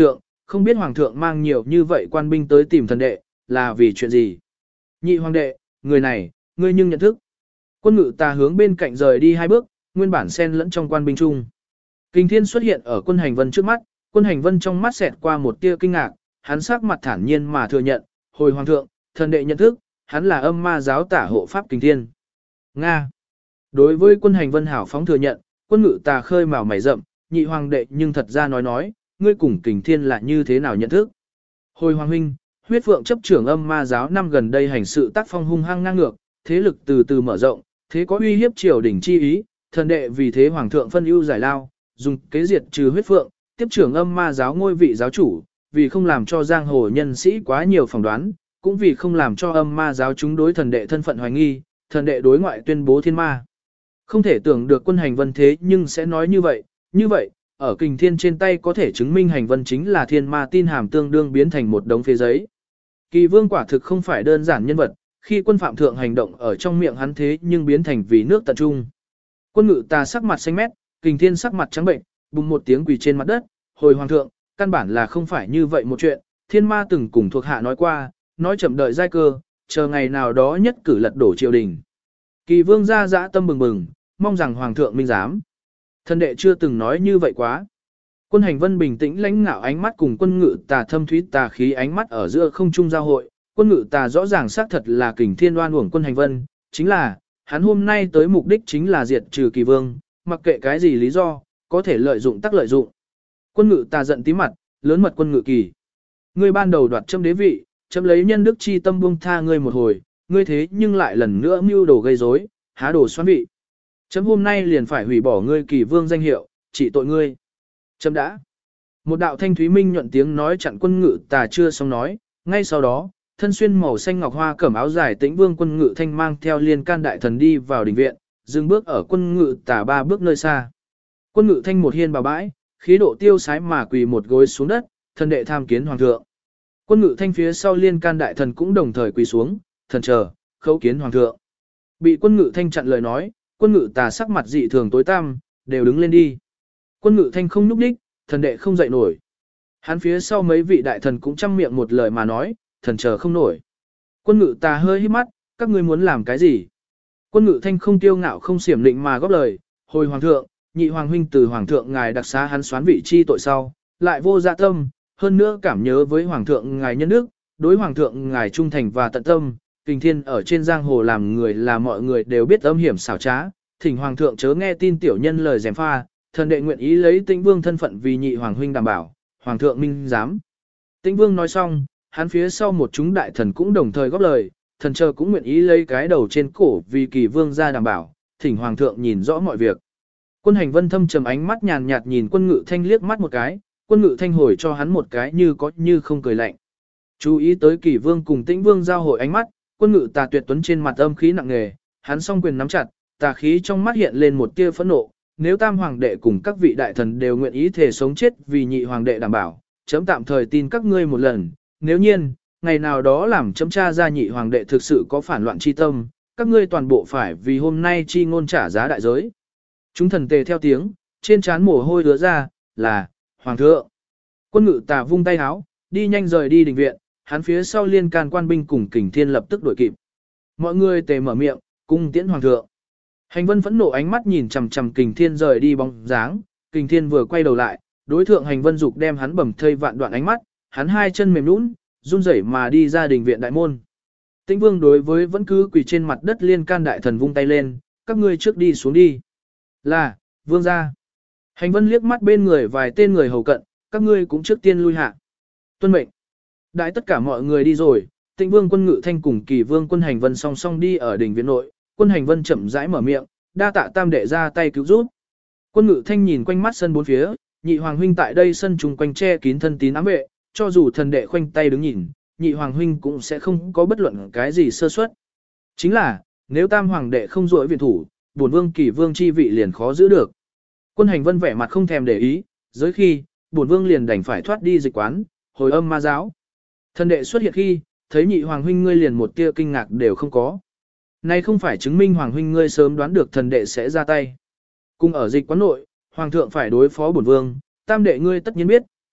không biết hoàng thượng mang nhiều như vậy quan binh tới tìm thần đệ, là vì chuyện gì. Nhị hoàng đệ, người này, ngươi nhưng nhận thức. Quân ngự tà hướng bên cạnh rời đi hai bước, nguyên bản xen lẫn trong quan binh chung. Kình Thiên xuất hiện ở quân hành vân trước mắt, quân hành vân trong mắt xẹt qua một tia kinh ngạc, hắn sắc mặt thản nhiên mà thừa nhận, hồi hoàng thượng, thần đệ nhận thức, hắn là âm ma giáo tả hộ pháp Kình Thiên. Nga. Đối với quân hành vân hảo phóng thừa nhận, quân ngự tà khơi mào mày rậm, nhị hoàng đệ nhưng thật ra nói nói, ngươi cùng Kình Thiên là như thế nào nhận thức. Hồi hoàng huynh, huyết phượng chấp trưởng âm ma giáo năm gần đây hành sự tác phong hung hăng ngang ngược, thế lực từ từ mở rộng, thế có uy hiếp triều đỉnh chi ý, thần đệ vì thế hoàng thượng phân ưu giải lao, dùng kế diệt trừ huyết phượng, tiếp trưởng âm ma giáo ngôi vị giáo chủ, vì không làm cho giang hồ nhân sĩ quá nhiều phỏng đoán, cũng vì không làm cho âm ma giáo chúng đối thần đệ thân phận hoài nghi, thần đệ đối ngoại tuyên bố thiên ma. Không thể tưởng được quân hành vân thế nhưng sẽ nói như vậy, như vậy, ở Kình Thiên trên tay có thể chứng minh hành vân chính là thiên ma tin hàm tương đương biến thành một đống phế giấy. Kỳ vương quả thực không phải đơn giản nhân vật, khi quân phạm thượng hành động ở trong miệng hắn thế nhưng biến thành vì nước tận trung. Quân ngự tà sắc mặt xanh mét, Kình Thiên sắc mặt trắng bệnh, bùng một tiếng quỳ trên mặt đất, hồi hoàng thượng, căn bản là không phải như vậy một chuyện, thiên ma từng cùng thuộc hạ nói qua, nói chậm đợi giai cơ, chờ ngày nào đó nhất cử lật đổ triều đình. Kỳ vương ra dã tâm bừng bừng, mong rằng hoàng thượng minh giám. Thần đệ chưa từng nói như vậy quá. Quân hành vân bình tĩnh lãnh ngạo ánh mắt cùng quân ngự tà thâm thúy tà khí ánh mắt ở giữa không trung giao hội, quân ngự tà rõ ràng xác thật là Kình Thiên oan uổng quân hành vân, chính là, hắn hôm nay tới mục đích chính là diệt trừ kỳ vương, mặc kệ cái gì lý do, có thể lợi dụng tắc lợi dụng. Quân ngự tà giận tí mặt, lớn mật quân ngự kỳ. Ngươi ban đầu đoạt châm đế vị, châm lấy nhân đức chi tâm buông tha ngươi một hồi, ngươi thế nhưng lại lần nữa mưu đồ gây rối, há đồ xoắn vị. Chấm hôm nay liền phải hủy bỏ ngươi kỳ vương danh hiệu, trị tội ngươi. Chấm đã. Một đạo thanh thúy minh nhuận tiếng nói chặn quân ngự tà chưa xong nói, ngay sau đó, thân xuyên màu xanh ngọc hoa cẩm áo dài tĩnh vương quân ngự thanh mang theo liên can đại thần đi vào đình viện, dừng bước ở quân ngự tà ba bước nơi xa. Quân ngự thanh một hiên bào bãi, khí độ tiêu sái mà quỳ một gối xuống đất, thần đệ tham kiến hoàng thượng. Quân ngự thanh phía sau liên can đại thần cũng đồng thời quỳ xuống, thần chờ, khấu kiến hoàng thượng. Bị quân ngự thanh chặn lời nói, quân ngự tà sắc mặt dị thường tối tăm, đều đứng lên đi. Quân ngự thanh không nhúc đích, thần đệ không dậy nổi. Hắn phía sau mấy vị đại thần cũng chăm miệng một lời mà nói, thần chờ không nổi. Quân ngự tà hơi hít mắt, các ngươi muốn làm cái gì? Quân ngự thanh không tiêu ngạo không xiểm định mà góp lời, hồi hoàng thượng, nhị hoàng huynh từ hoàng thượng ngài đặc xá hắn xoán vị chi tội sau, lại vô dạ tâm, hơn nữa cảm nhớ với hoàng thượng ngài nhân đức, đối hoàng thượng ngài trung thành và tận tâm, Kình Thiên ở trên giang hồ làm người là mọi người đều biết âm hiểm xảo trá, thỉnh hoàng thượng chớ nghe tin tiểu nhân lời gièm pha, thần đệ nguyện ý lấy Tĩnh Vương thân phận vì nhị hoàng huynh đảm bảo, hoàng thượng minh giám. Tĩnh Vương nói xong, hắn phía sau một chúng đại thần cũng đồng thời góp lời, thần chờ cũng nguyện ý lấy cái đầu trên cổ vì kỳ vương ra đảm bảo, thỉnh hoàng thượng nhìn rõ mọi việc. Quân hành vân thâm trầm ánh mắt nhàn nhạt nhìn quân ngự thanh liếc mắt một cái, quân ngự thanh hồi cho hắn một cái như có như không cười lạnh. Chú ý tới kỳ vương cùng Tĩnh Vương giao hội ánh mắt, quân ngự tà tuyệt tuấn trên mặt âm khí nặng nề, hắn song quyền nắm chặt, tà khí trong mắt hiện lên một tia phẫn nộ. Nếu tam hoàng đệ cùng các vị đại thần đều nguyện ý thể sống chết vì nhị hoàng đệ đảm bảo, chấm tạm thời tin các ngươi một lần, nếu nhiên, ngày nào đó làm chấm tra ra nhị hoàng đệ thực sự có phản loạn chi tâm, các ngươi toàn bộ phải vì hôm nay chi ngôn trả giá đại giới. Chúng thần tề theo tiếng, trên trán mồ hôi đứa ra, là, hoàng thượng. Quân ngự tà vung tay háo, đi nhanh rời đi đình viện, hắn phía sau liên can quan binh cùng Kình Thiên lập tức đuổi kịp. Mọi người tề mở miệng, cung tiễn hoàng thượng. Hành vân phẫn nộ ánh mắt nhìn chằm chằm Kình Thiên rời đi bóng dáng, Kình Thiên vừa quay đầu lại, đối thượng hành vân dục đem hắn bầm thây vạn đoạn ánh mắt, hắn hai chân mềm nhũn, run rẩy mà đi ra đình viện đại môn. Tĩnh Vương đối với vẫn cứ quỳ trên mặt đất liên can đại thần vung tay lên, các ngươi trước đi xuống đi. Là, vương gia. Hành vân liếc mắt bên người vài tên người hầu cận, các ngươi cũng trước tiên lui hạ. Tuân mệnh. Đãi tất cả mọi người đi rồi, Tĩnh Vương quân ngự thanh cùng Kỳ Vương quân hành vân song song đi ở đỉnh viện nội, quân hành vân chậm rãi mở miệng, đa tạ tam đệ ra tay cứu giúp. Quân ngự thanh nhìn quanh mắt sân bốn phía, nhị hoàng huynh tại đây sân trùng quanh che kín thân tín ám vệ, cho dù thần đệ khoanh tay đứng nhìn, nhị hoàng huynh cũng sẽ không có bất luận cái gì sơ suất. Chính là, nếu tam hoàng đệ không dội viện thủ, bổn vương Kỳ Vương chi vị liền khó giữ được. Quân hành vân vẻ mặt không thèm để ý, giới khi, bổn vương liền đành phải thoát đi dịch quán, hồi âm ma giáo. Thần đệ xuất hiện khi, thấy nhị hoàng huynh ngươi liền một tia kinh ngạc đều không có. Này không phải chứng minh hoàng huynh ngươi sớm đoán được thần đệ sẽ ra tay. Cùng ở dịch quán nội, hoàng thượng phải đối phó bổn vương, tam đệ ngươi tất nhiên biết,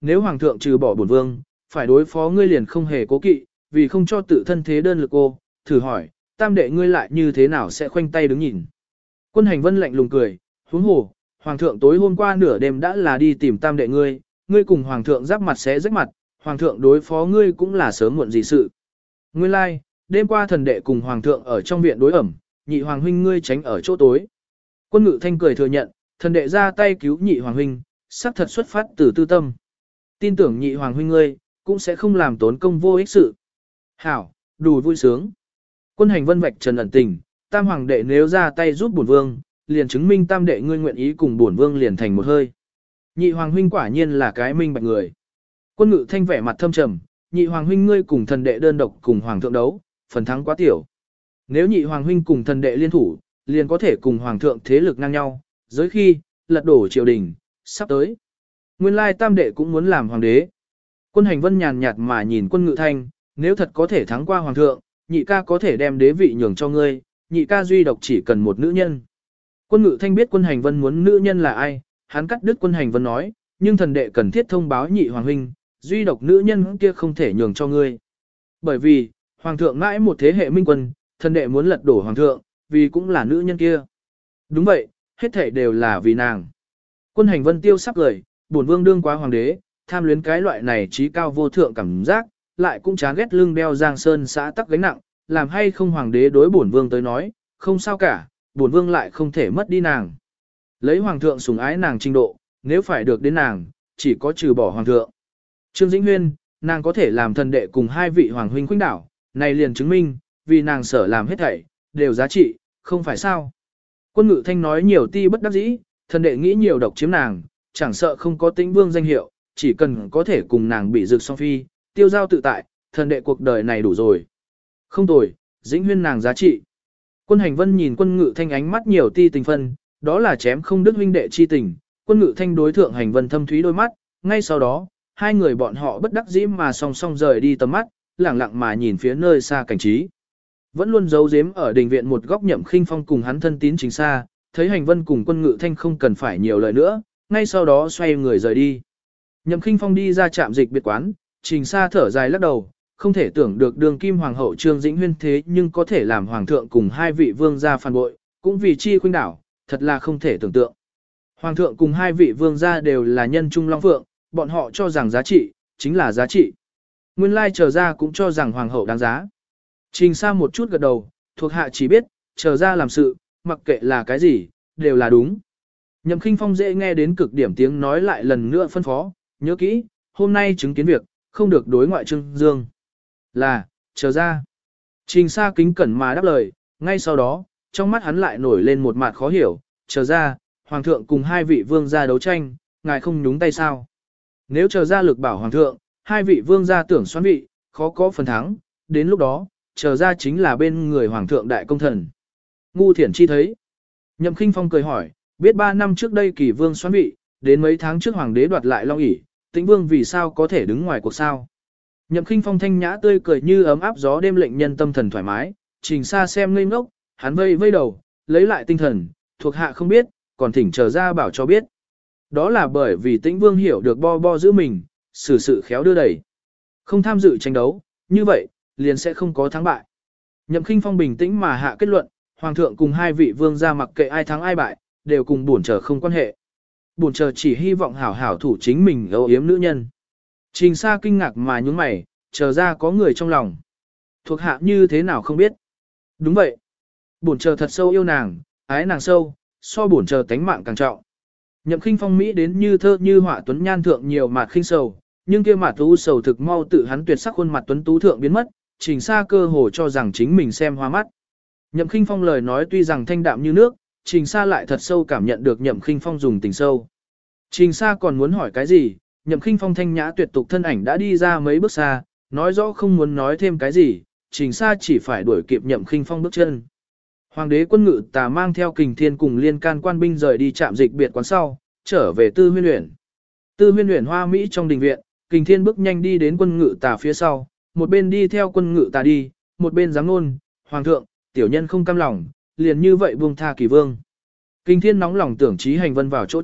nếu hoàng thượng trừ bỏ bổn vương, phải đối phó ngươi liền không hề cố kỵ, vì không cho tự thân thế đơn lực cô, thử hỏi, tam đệ ngươi lại như thế nào sẽ khoanh tay đứng nhìn. Quân hành vân lạnh lùng cười, huống hồ, hoàng thượng tối hôm qua nửa đêm đã là đi tìm tam đệ ngươi, ngươi cùng hoàng thượng giáp mặt sẽ rách mặt, hoàng thượng đối phó ngươi cũng là sớm muộn gì sự. Nguyên lai, like, đêm qua thần đệ cùng hoàng thượng ở trong viện đối ẩm, nhị hoàng huynh ngươi tránh ở chỗ tối. Quân ngự thanh cười thừa nhận, thần đệ ra tay cứu nhị hoàng huynh, xác thật xuất phát từ tư tâm. Tin tưởng nhị hoàng huynh ngươi, cũng sẽ không làm tốn công vô ích sự. Hảo, đủ vui sướng. Quân hành vân vạch trần ẩn tình, tam hoàng đệ nếu ra tay giúp bổn vương, liền chứng minh tam đệ ngươi nguyện ý cùng bổn vương liền thành một hơi. Nhị hoàng huynh quả nhiên là cái minh bạch người. Quân ngự thanh vẻ mặt thâm trầm, nhị hoàng huynh ngươi cùng thần đệ đơn độc cùng hoàng thượng đấu, phần thắng quá tiểu. Nếu nhị hoàng huynh cùng thần đệ liên thủ, liền có thể cùng hoàng thượng thế lực ngang nhau, giới khi, lật đổ triều đình, sắp tới. Nguyên lai tam đệ cũng muốn làm hoàng đế. Quân hành vân nhàn nhạt mà nhìn quân ngự thanh, nếu thật có thể thắng qua hoàng thượng, nhị ca có thể đem đế vị nhường cho ngươi, nhị ca duy độc chỉ cần một nữ nhân. Quân ngự thanh biết quân hành vân muốn nữ nhân là ai, hắn cắt đứt quân hành vân nói, nhưng thần đệ cần thiết thông báo nhị hoàng huynh, duy độc nữ nhân kia không thể nhường cho ngươi. Bởi vì, hoàng thượng mãi một thế hệ minh quân, thần đệ muốn lật đổ hoàng thượng, vì cũng là nữ nhân kia. Đúng vậy, hết thảy đều là vì nàng. Quân hành vân tiêu sắc cười, bổn vương đương quá hoàng đế, tham luyến cái loại này trí cao vô thượng cảm giác, lại cũng chán ghét lưng đeo giang sơn xã tắc gánh nặng, làm hay không hoàng đế đối bổn vương tới nói, không sao cả, bổn vương lại không thể mất đi nàng. Lấy hoàng thượng sủng ái nàng trình độ, nếu phải được đến nàng, chỉ có trừ bỏ hoàng thượng. Trương Dĩnh Huyên, nàng có thể làm thần đệ cùng hai vị hoàng huynh khuynh đảo, này liền chứng minh, vì nàng sở làm hết thảy, đều giá trị, không phải sao. Quân ngự thanh nói nhiều ti bất đắc dĩ, thần đệ nghĩ nhiều độc chiếm nàng, chẳng sợ không có tĩnh vương danh hiệu, chỉ cần có thể cùng nàng bị rực song phi, tiêu giao tự tại, thần đệ cuộc đời này đủ rồi. Không tồi, Dĩnh Huyên nàng giá trị. Quân hành vân nhìn quân ngự thanh ánh mắt nhiều ti tình phân, đó là chém không đức huynh đệ chi tình, quân ngự thanh đối thượng hành vân thâm thúy đôi mắt, ngay sau đó, hai người bọn họ bất đắc dĩ mà song song rời đi tầm mắt, lẳng lặng mà nhìn phía nơi xa cảnh trí. Vẫn luôn giấu giếm ở đình viện một góc Nhậm Khinh Phong cùng hắn thân tín chính xa, thấy hành vân cùng quân ngự thanh không cần phải nhiều lời nữa, ngay sau đó xoay người rời đi. Nhậm Khinh Phong đi ra trạm dịch biệt quán, trình xa thở dài lắc đầu, không thể tưởng được đường kim hoàng hậu Trương Dĩnh Huyên thế nhưng có thể làm hoàng thượng cùng hai vị vương gia phản bội, cũng vì chi khuynh đảo, thật là không thể tưởng tượng. Hoàng thượng cùng hai vị vương gia đều là nhân trung long phượng, bọn họ cho rằng giá trị, chính là giá trị. Nguyên lai chờ ra cũng cho rằng hoàng hậu đáng giá. Trình Sa một chút gật đầu, thuộc hạ chỉ biết, chờ ra làm sự, mặc kệ là cái gì, đều là đúng. Nhậm Khinh Phong dễ nghe đến cực điểm tiếng nói lại lần nữa phân phó, nhớ kỹ, hôm nay chứng kiến việc, không được đối ngoại trương dương. Là, chờ ra. Trình Sa kính cẩn mà đáp lời, ngay sau đó, trong mắt hắn lại nổi lên một mặt khó hiểu, chờ ra, hoàng thượng cùng hai vị vương gia đấu tranh, ngài không nhúng tay sao. Nếu chờ ra lực bảo hoàng thượng, hai vị vương gia tưởng xoán vị, khó có phần thắng, đến lúc đó, chờ ra chính là bên người hoàng thượng đại công thần. Ngu Thiển Chi thấy. Nhậm Khinh Phong cười hỏi, biết ba năm trước đây kỳ vương xoán vị, đến mấy tháng trước hoàng đế đoạt lại Long ỷ, Tĩnh vương vì sao có thể đứng ngoài cuộc sao? Nhậm Khinh Phong thanh nhã tươi cười như ấm áp gió đêm lệnh nhân tâm thần thoải mái, Trình Sa xem ngây ngốc, hắn vây vây đầu, lấy lại tinh thần, thuộc hạ không biết, còn thỉnh chờ ra bảo cho biết. Đó là bởi vì Tĩnh vương hiểu được bo bo giữ mình, xử sự khéo đưa đẩy. Không tham dự tranh đấu, như vậy, liền sẽ không có thắng bại. Nhậm Khinh Phong bình tĩnh mà hạ kết luận, hoàng thượng cùng hai vị vương gia mặc kệ ai thắng ai bại, đều cùng bổn chờ không quan hệ. Bổn chờ chỉ hy vọng hảo hảo thủ chính mình âu yếm nữ nhân. Trình Sa kinh ngạc mà nhướng mày, chờ ra có người trong lòng. Thuộc hạ như thế nào không biết. Đúng vậy. Bổn chờ thật sâu yêu nàng, ái nàng sâu, so bổn chờ tánh mạng càng trọng. Nhậm Khinh Phong Mỹ đến như thơ như họa tuấn nhan thượng nhiều mạt khinh sầu, nhưng kia mạt tú sầu thực mau tự hắn tuyệt sắc khuôn mặt tuấn tú thượng biến mất, Trình Sa cơ hồ cho rằng chính mình xem hoa mắt. Nhậm Khinh Phong lời nói tuy rằng thanh đạm như nước, Trình Sa lại thật sâu cảm nhận được Nhậm Khinh Phong dùng tình sâu. Trình Sa còn muốn hỏi cái gì, Nhậm Khinh Phong thanh nhã tuyệt tục thân ảnh đã đi ra mấy bước xa, nói rõ không muốn nói thêm cái gì, Trình Sa chỉ phải đuổi kịp Nhậm Khinh Phong bước chân. Hoàng đế quân ngự tà mang theo kình thiên cùng liên can quan binh rời đi trạm dịch biệt quán sau, trở về Tư Huyên Uyển. Tư Huyên Uyển hoa mỹ trong đình viện, kình thiên bước nhanh đi đến quân ngự tà phía sau, một bên đi theo quân ngự tà đi, một bên giáng nôn, hoàng thượng, tiểu nhân không cam lòng, liền như vậy buông tha kỳ vương. Kình thiên nóng lòng tưởng trí hành vân vào chỗ chết,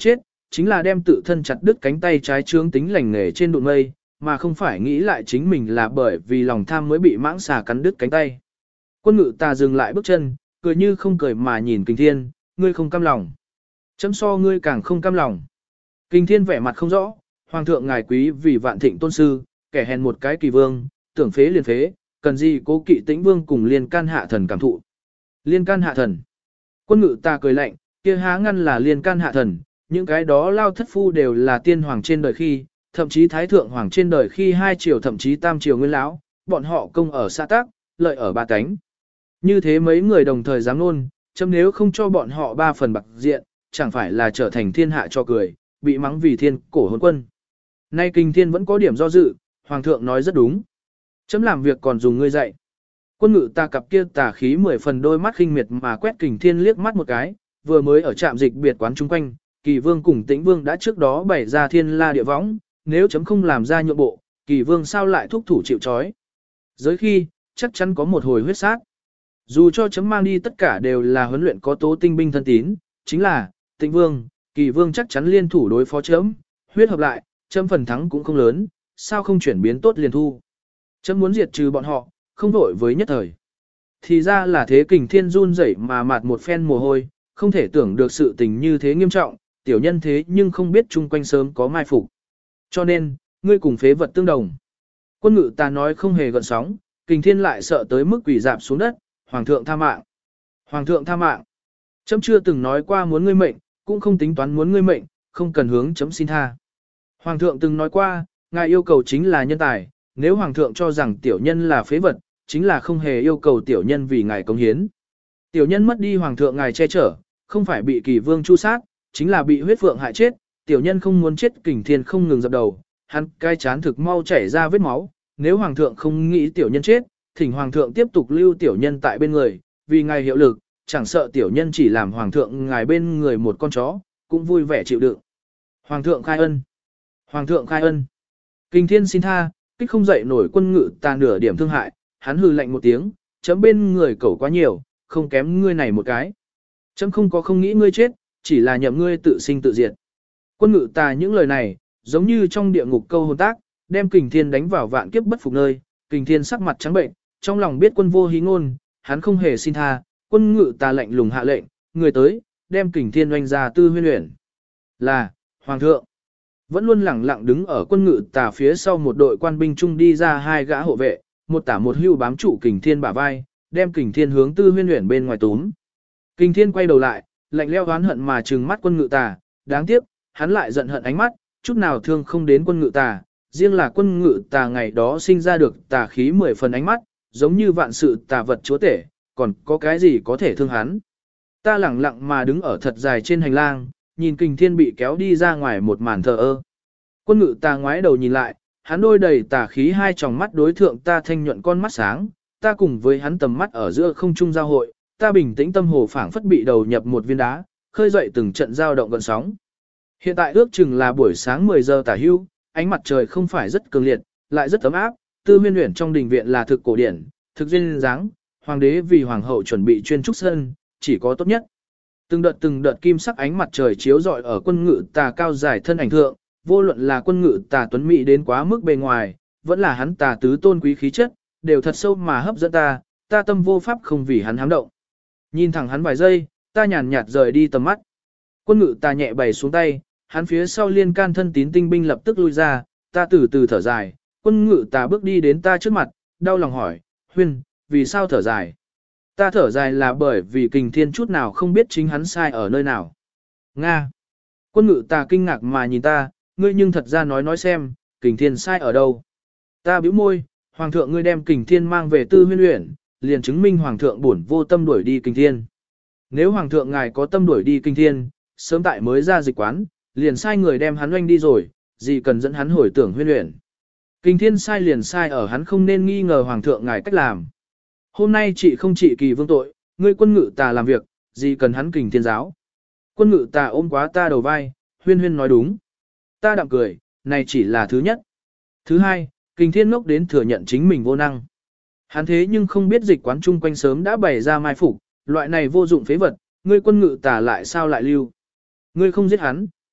chính là đem tự thân chặt đứt cánh tay trái trướng tính lành nghề trên đụng mây, mà không phải nghĩ lại chính mình là bởi vì lòng tham mới bị mãng xà cắn đứt cánh tay. Quân ngự tà dừng lại bước chân, cười như không cười mà nhìn Kình Thiên, ngươi không cam lòng. Chấm so ngươi càng không cam lòng. Kình Thiên vẻ mặt không rõ, hoàng thượng ngài quý vì vạn thịnh tôn sư, kẻ hèn một cái kỳ vương, tưởng phế liền phế, cần gì cố kỵ tĩnh vương cùng liên can hạ thần cảm thụ. Liên can hạ thần. Quân ngự ta cười lạnh, kia há ngăn là liên can hạ thần, những cái đó lao thất phu đều là tiên hoàng trên đời khi, thậm chí thái thượng hoàng trên đời khi hai triều thậm chí tam triều nguyên lão, bọn họ công ở xã tác, lợi ở ba cánh. Như thế mấy người đồng thời dám nôn, chấm nếu không cho bọn họ ba phần bạc diện, chẳng phải là trở thành thiên hạ cho cười, bị mắng vì thiên cổ hôn quân. Nay Kình Thiên vẫn có điểm do dự, hoàng thượng nói rất đúng. Chấm làm việc còn dùng ngươi dạy. Quân ngự ta cặp kia tà khí mười phần đôi mắt khinh miệt mà quét Kình Thiên liếc mắt một cái, vừa mới ở trạm dịch biệt quán chung quanh, Kỳ Vương cùng Tĩnh Vương đã trước đó bày ra thiên la địa võng, nếu chấm không làm ra nhượng bộ, Kỳ Vương sao lại thúc thủ chịu trói. Giới khi, chắc chắn có một hồi huyết sát. Dù cho chấm mang đi tất cả đều là huấn luyện có tố tinh binh thân tín, chính là, Tĩnh Vương, Kỳ Vương chắc chắn liên thủ đối phó chấm, huyết hợp lại, chấm phần thắng cũng không lớn, sao không chuyển biến tốt liền thu. Chấm muốn diệt trừ bọn họ, không vội với nhất thời. Thì ra là thế. Kình Thiên run rẩy mà mạt một phen mồ hôi, không thể tưởng được sự tình như thế nghiêm trọng, tiểu nhân thế nhưng không biết chung quanh sớm có mai phục. Cho nên, ngươi cùng phế vật tương đồng. Quân ngự ta nói không hề gợn sóng, Kình Thiên lại sợ tới mức quỳ dạp xuống đất, hoàng thượng tha mạng. Hoàng thượng tha mạng. Chấm chưa từng nói qua muốn ngươi mệnh, cũng không tính toán muốn ngươi mệnh, không cần hướng chấm xin tha. Hoàng thượng từng nói qua, ngài yêu cầu chính là nhân tài, nếu hoàng thượng cho rằng tiểu nhân là phế vật, chính là không hề yêu cầu tiểu nhân vì ngài cống hiến. Tiểu nhân mất đi hoàng thượng ngài che chở, không phải bị Kỳ Vương chu sát, chính là bị huyết phượng hại chết, tiểu nhân không muốn chết. Kình Thiên không ngừng dập đầu, hắn cai chán thực mau chảy ra vết máu, nếu hoàng thượng không nghĩ tiểu nhân chết, thỉnh hoàng thượng tiếp tục lưu tiểu nhân tại bên người, vì ngài hiệu lực, chẳng sợ tiểu nhân chỉ làm hoàng thượng ngài bên người một con chó, cũng vui vẻ chịu đựng. Hoàng thượng khai ân. Hoàng thượng khai ân. Kình Thiên xin tha, kích không dậy nổi quân ngự ta nửa điểm thương hại, hắn hừ lạnh một tiếng, chấm bên người cẩu quá nhiều, không kém ngươi này một cái. Chấm không có không nghĩ ngươi chết, chỉ là nhậm ngươi tự sinh tự diệt. Quân ngự ta những lời này, giống như trong địa ngục câu hồn tác, đem Kình Thiên đánh vào vạn kiếp bất phục nơi. Kình Thiên sắc mặt trắng bệnh, trong lòng biết quân vô hí ngôn, hắn không hề xin tha. Quân ngự ta lạnh lùng hạ lệnh, người tới, đem Kình Thiên oanh ra Tư Huyên Uyển. Là, hoàng thượng. Vẫn luôn lẳng lặng đứng ở quân ngự tà phía sau một đội quan binh trung đi ra hai gã hộ vệ, một tả một hưu bám trụ Kình Thiên bả vai, đem Kình Thiên hướng Tư Huyên Uyển bên ngoài túm. Kình Thiên quay đầu lại, lạnh lẽo oán hận mà trừng mắt quân ngự tà, đáng tiếc, hắn lại giận hận ánh mắt, chút nào thương không đến quân ngự tà, riêng là quân ngự tà ngày đó sinh ra được tà khí mười phần ánh mắt, giống như vạn sự tà vật chúa tể, còn có cái gì có thể thương hắn. Ta lẳng lặng mà đứng ở thật dài trên hành lang, nhìn Kình Thiên bị kéo đi ra ngoài một màn thờ ơ. Quân ngự tà ngoái đầu nhìn lại, hắn đôi đầy tà khí hai tròng mắt đối thượng ta thanh nhuận con mắt sáng, ta cùng với hắn tầm mắt ở giữa không trung giao hội, ta bình tĩnh tâm hồ phảng phất bị đầu nhập một viên đá, khơi dậy từng trận dao động gợn sóng. Hiện tại ước chừng là buổi sáng mười giờ tả hưu, ánh mặt trời không phải rất cường liệt, lại rất ấm áp, Tư Huyên Uyển trong đình viện là thực cổ điển, thực duyên dáng, hoàng đế vì hoàng hậu chuẩn bị chuyên trúc sân, chỉ có tốt nhất. Từng đợt từng đợt kim sắc ánh mặt trời chiếu rọi ở quân ngự tà cao dài thân ảnh thượng, vô luận là quân ngự tà tuấn mỹ đến quá mức bề ngoài, vẫn là hắn tà tứ tôn quý khí chất, đều thật sâu mà hấp dẫn ta, ta tâm vô pháp không vì hắn hám động. Nhìn thẳng hắn vài giây, ta nhàn nhạt rời đi tầm mắt. Quân ngự tà nhẹ bày xuống tay, hắn phía sau liên can thân tín tinh binh lập tức lui ra, ta từ từ thở dài, quân ngự tà bước đi đến ta trước mặt, đau lòng hỏi, Huyên, vì sao thở dài? Ta thở dài là bởi vì Kình Thiên chút nào không biết chính hắn sai ở nơi nào. Nga. Quân ngự tà kinh ngạc mà nhìn ta, ngươi nhưng thật ra nói nói xem, Kình Thiên sai ở đâu? Ta bĩu môi, hoàng thượng ngươi đem Kình Thiên mang về Tư Huyên Uyển, liền chứng minh hoàng thượng bổn vô tâm đuổi đi Kình Thiên. Nếu hoàng thượng ngài có tâm đuổi đi Kình Thiên, sớm tại mới ra dịch quán, liền sai người đem hắn oanh đi rồi, gì cần dẫn hắn hồi tưởng Huyên Uyển. Kình Thiên sai liền sai ở hắn không nên nghi ngờ hoàng thượng ngài cách làm. Hôm nay chị không trị Kỳ Vương tội, ngươi quân ngự tà làm việc, gì cần hắn Kình Thiên giáo. Quân ngự tà ôm quá ta đầu vai, Huyên Huyên nói đúng. Ta đạm cười, này chỉ là thứ nhất. Thứ hai, Kình Thiên ngốc đến thừa nhận chính mình vô năng. Hắn thế nhưng không biết dịch quán chung quanh sớm đã bày ra mai phục, loại này vô dụng phế vật, ngươi quân ngự tà lại sao lại lưu. Ngươi không giết hắn,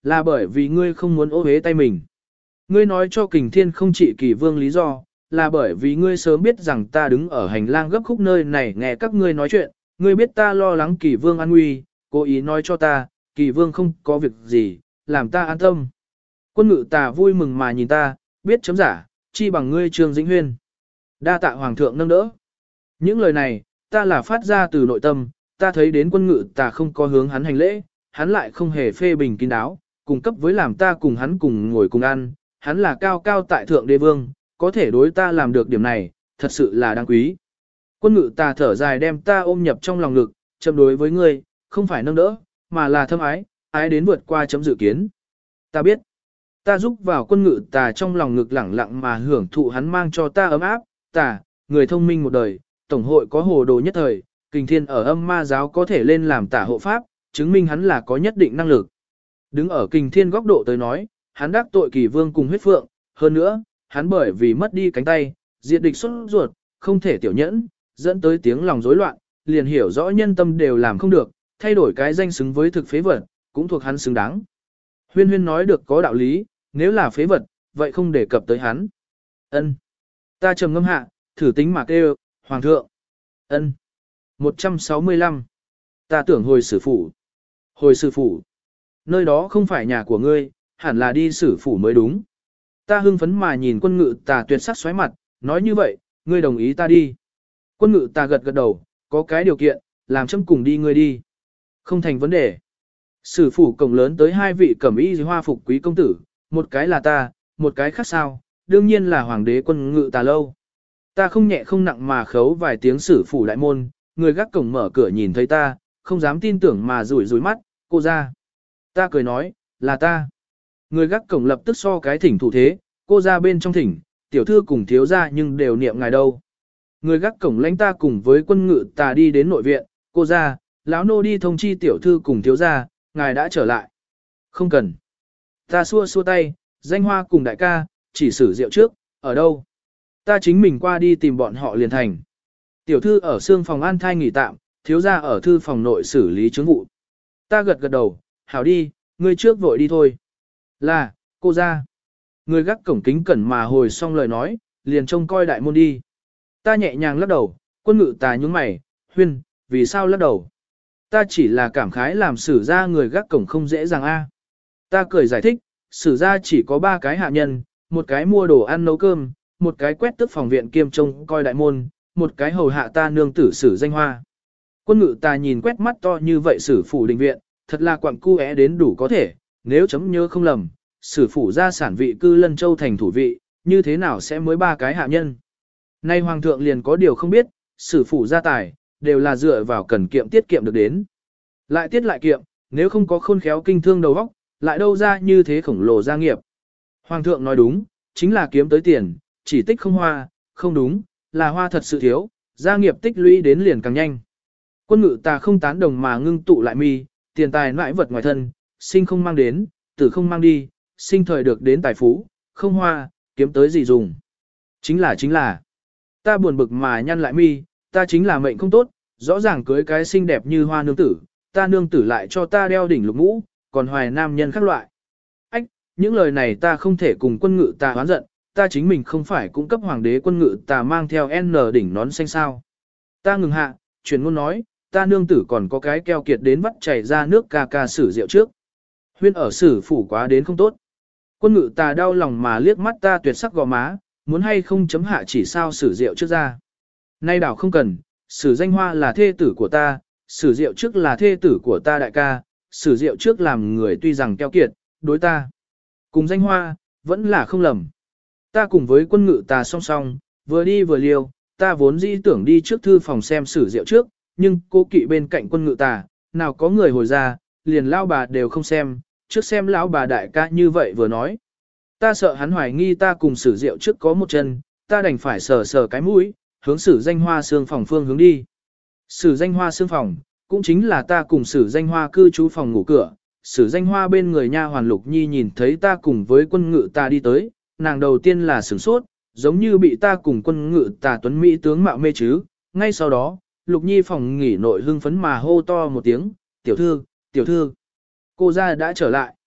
Là bởi vì ngươi không muốn ô hế tay mình. Ngươi nói cho kình thiên không trị kỳ vương lý do, là bởi vì ngươi sớm biết rằng ta đứng ở hành lang gấp khúc nơi này nghe các ngươi nói chuyện, ngươi biết ta lo lắng kỳ vương an nguy, cố ý nói cho ta, kỳ vương không có việc gì, làm ta an tâm. Quân ngự tà vui mừng mà nhìn ta, biết chấm giả, chi bằng ngươi Trương Dĩnh Huyên. Đa tạ hoàng thượng nâng đỡ. Những lời này, ta là phát ra từ nội tâm, ta thấy đến quân ngự tà không có hướng hắn hành lễ, hắn lại không hề phê bình kín đáo, cùng cấp với làm ta cùng hắn cùng ngồi cùng ăn, hắn là cao cao tại thượng đế vương, có thể đối ta làm được điểm này, thật sự là đáng quý. Quân ngự tà thở dài đem ta ôm nhập trong lòng ngực, chấm đối với ngươi, không phải nâng đỡ, mà là thâm ái, ái đến vượt qua chấm dự kiến. Ta biết, ta giúp vào quân ngự tà trong lòng ngực lẳng lặng mà hưởng thụ hắn mang cho ta ấm áp, tà, người thông minh một đời, tổng hội có hồ đồ nhất thời, kình thiên ở âm ma giáo có thể lên làm tả hộ pháp, chứng minh hắn là có nhất định năng lực. Đứng ở kình thiên góc độ tới nói, hắn đắc tội kỳ vương cùng huyết phượng, hơn nữa, hắn bởi vì mất đi cánh tay, diệt địch xuất ruột, không thể tiểu nhẫn, dẫn tới tiếng lòng rối loạn, liền hiểu rõ nhân tâm đều làm không được, thay đổi cái danh xứng với thực phế vật, cũng thuộc hắn xứng đáng. Huyên huyên nói được có đạo lý, nếu là phế vật, vậy không đề cập tới hắn. Ân. Ta trầm ngâm hạ, thử tính mà kêu, hoàng thượng. Ân. một trăm sáu mươi lăm. Ta tưởng hồi sử phủ. Hồi sử phủ. Nơi đó không phải nhà của ngươi, hẳn là đi sử phủ mới đúng. Ta hưng phấn mà nhìn quân ngự tà tuyệt sắc xoáy mặt, nói như vậy, ngươi đồng ý ta đi. Quân ngự tà gật gật đầu, có cái điều kiện, làm chấm cùng đi ngươi đi. Không thành vấn đề. Sử phủ cổng lớn tới hai vị cẩm y hoa phục quý công tử, một cái là ta, một cái khác sao, đương nhiên là hoàng đế quân ngự tà lâu. Ta không nhẹ không nặng mà khấu vài tiếng sử phủ đại môn, người gác cổng mở cửa nhìn thấy ta, không dám tin tưởng mà rủi rủi mắt, cô ra. Ta cười nói, là ta. Người gác cổng lập tức so cái thỉnh thủ thế, cô ra bên trong thỉnh, tiểu thư cùng thiếu ra nhưng đều niệm ngài đâu. Người gác cổng lãnh ta cùng với quân ngự tà đi đến nội viện, cô ra, lão nô đi thông chi tiểu thư cùng thiếu ra, ngài đã trở lại. Không cần. Ta xua xua tay, danh hoa cùng đại ca, chỉ xử rượu trước, ở đâu. Ta chính mình qua đi tìm bọn họ liền thành. Tiểu thư ở xương phòng an thai nghỉ tạm, thiếu ra ở thư phòng nội xử lý chứng vụ. Ta gật gật đầu, hảo đi, ngươi trước vội đi thôi. Là, cô ra. Người gác cổng kính cẩn mà hồi xong lời nói, liền trông coi đại môn đi. Ta nhẹ nhàng lắc đầu, quân ngự tà nhúng mày, huyên, vì sao lắc đầu? Ta chỉ là cảm khái làm sử ra người gác cổng không dễ dàng a. Ta cười giải thích, sử ra chỉ có ba cái hạ nhân, một cái mua đồ ăn nấu cơm, một cái quét tước phòng viện kiêm trông coi đại môn, một cái hầu hạ ta nương tử sử danh hoa. Quân ngự ta nhìn quét mắt to như vậy sử phủ đình viện, thật là quặng cu é đến đủ có thể, nếu chấm nhớ không lầm, sử phủ ra sản vị cư Lân Châu thành thủ vị, như thế nào sẽ mới ba cái hạ nhân. Nay hoàng thượng liền có điều không biết, sử phủ gia tài, đều là dựa vào cần kiệm tiết kiệm được đến. Lại tiết lại kiệm, nếu không có khôn khéo kinh thương đầu óc, lại đâu ra như thế khổng lồ gia nghiệp. Hoàng thượng nói đúng, chính là kiếm tới tiền, chỉ tích không hoa, không đúng, là hoa thật sự thiếu, gia nghiệp tích lũy đến liền càng nhanh. Quân ngự ta không tán đồng mà ngưng tụ lại mi, tiền tài nãi vật ngoài thân, sinh không mang đến, tử không mang đi, sinh thời được đến tài phú, không hoa, kiếm tới gì dùng. Chính là chính là, ta buồn bực mà nhăn lại mi, ta chính là mệnh không tốt, rõ ràng cưới cái xinh đẹp như hoa nương tử, ta nương tử lại cho ta đeo đỉnh lục mũ, còn hoài nam nhân khác loại. Ách, những lời này ta không thể cùng quân ngự ta hoán giận, ta chính mình không phải cung cấp hoàng đế quân ngự ta mang theo N đỉnh nón xanh sao. Ta ngừng hạ, chuyển ngôn nói, ta nương tử còn có cái keo kiệt đến vắt chảy ra nước ca ca sử rượu trước. Huyên ở sử phủ quá đến không tốt. Quân ngự ta đau lòng mà liếc mắt ta tuyệt sắc gò má, muốn hay không chấm hạ chỉ sao sử rượu trước ra. Nay đảo không cần, sử danh hoa là thê tử của ta, sử rượu trước là thê tử của ta đại ca, sử rượu trước làm người tuy rằng keo kiệt, đối ta. Cùng danh hoa, vẫn là không lầm. Ta cùng với quân ngự ta song song, vừa đi vừa liêu, ta vốn dĩ tưởng đi trước thư phòng xem sử rượu trước, nhưng cô kỵ bên cạnh quân ngự ta, nào có người hồi ra, liền lão bà đều không xem, trước xem lão bà đại ca như vậy vừa nói. Ta sợ hắn hoài nghi ta cùng sử rượu trước có một chân, ta đành phải sờ sờ cái mũi, hướng sử danh hoa xương phòng phương hướng đi. Sử danh hoa xương phòng, cũng chính là ta cùng sử danh hoa cư trú phòng ngủ cửa, sử danh hoa bên người nha hoàn Lục Nhi nhìn thấy ta cùng với quân ngự ta đi tới, nàng đầu tiên là sửng sốt, giống như bị ta cùng quân ngự ta tuấn Mỹ tướng mạo mê chứ, ngay sau đó, Lục Nhi phòng nghỉ nội hưng phấn mà hô to một tiếng, tiểu thư, tiểu thư, cô ra đã trở lại.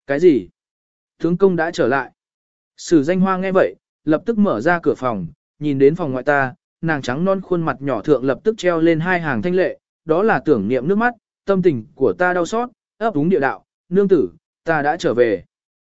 Cái gì? Tướng công đã trở lại. Sử danh hoa nghe vậy, lập tức mở ra cửa phòng, nhìn đến phòng ngoại ta, nàng trắng non khuôn mặt nhỏ thượng lập tức treo lên hai hàng thanh lệ, đó là tưởng niệm nước mắt, tâm tình của ta đau xót, ấp úng địa đạo, nương tử, ta đã trở về.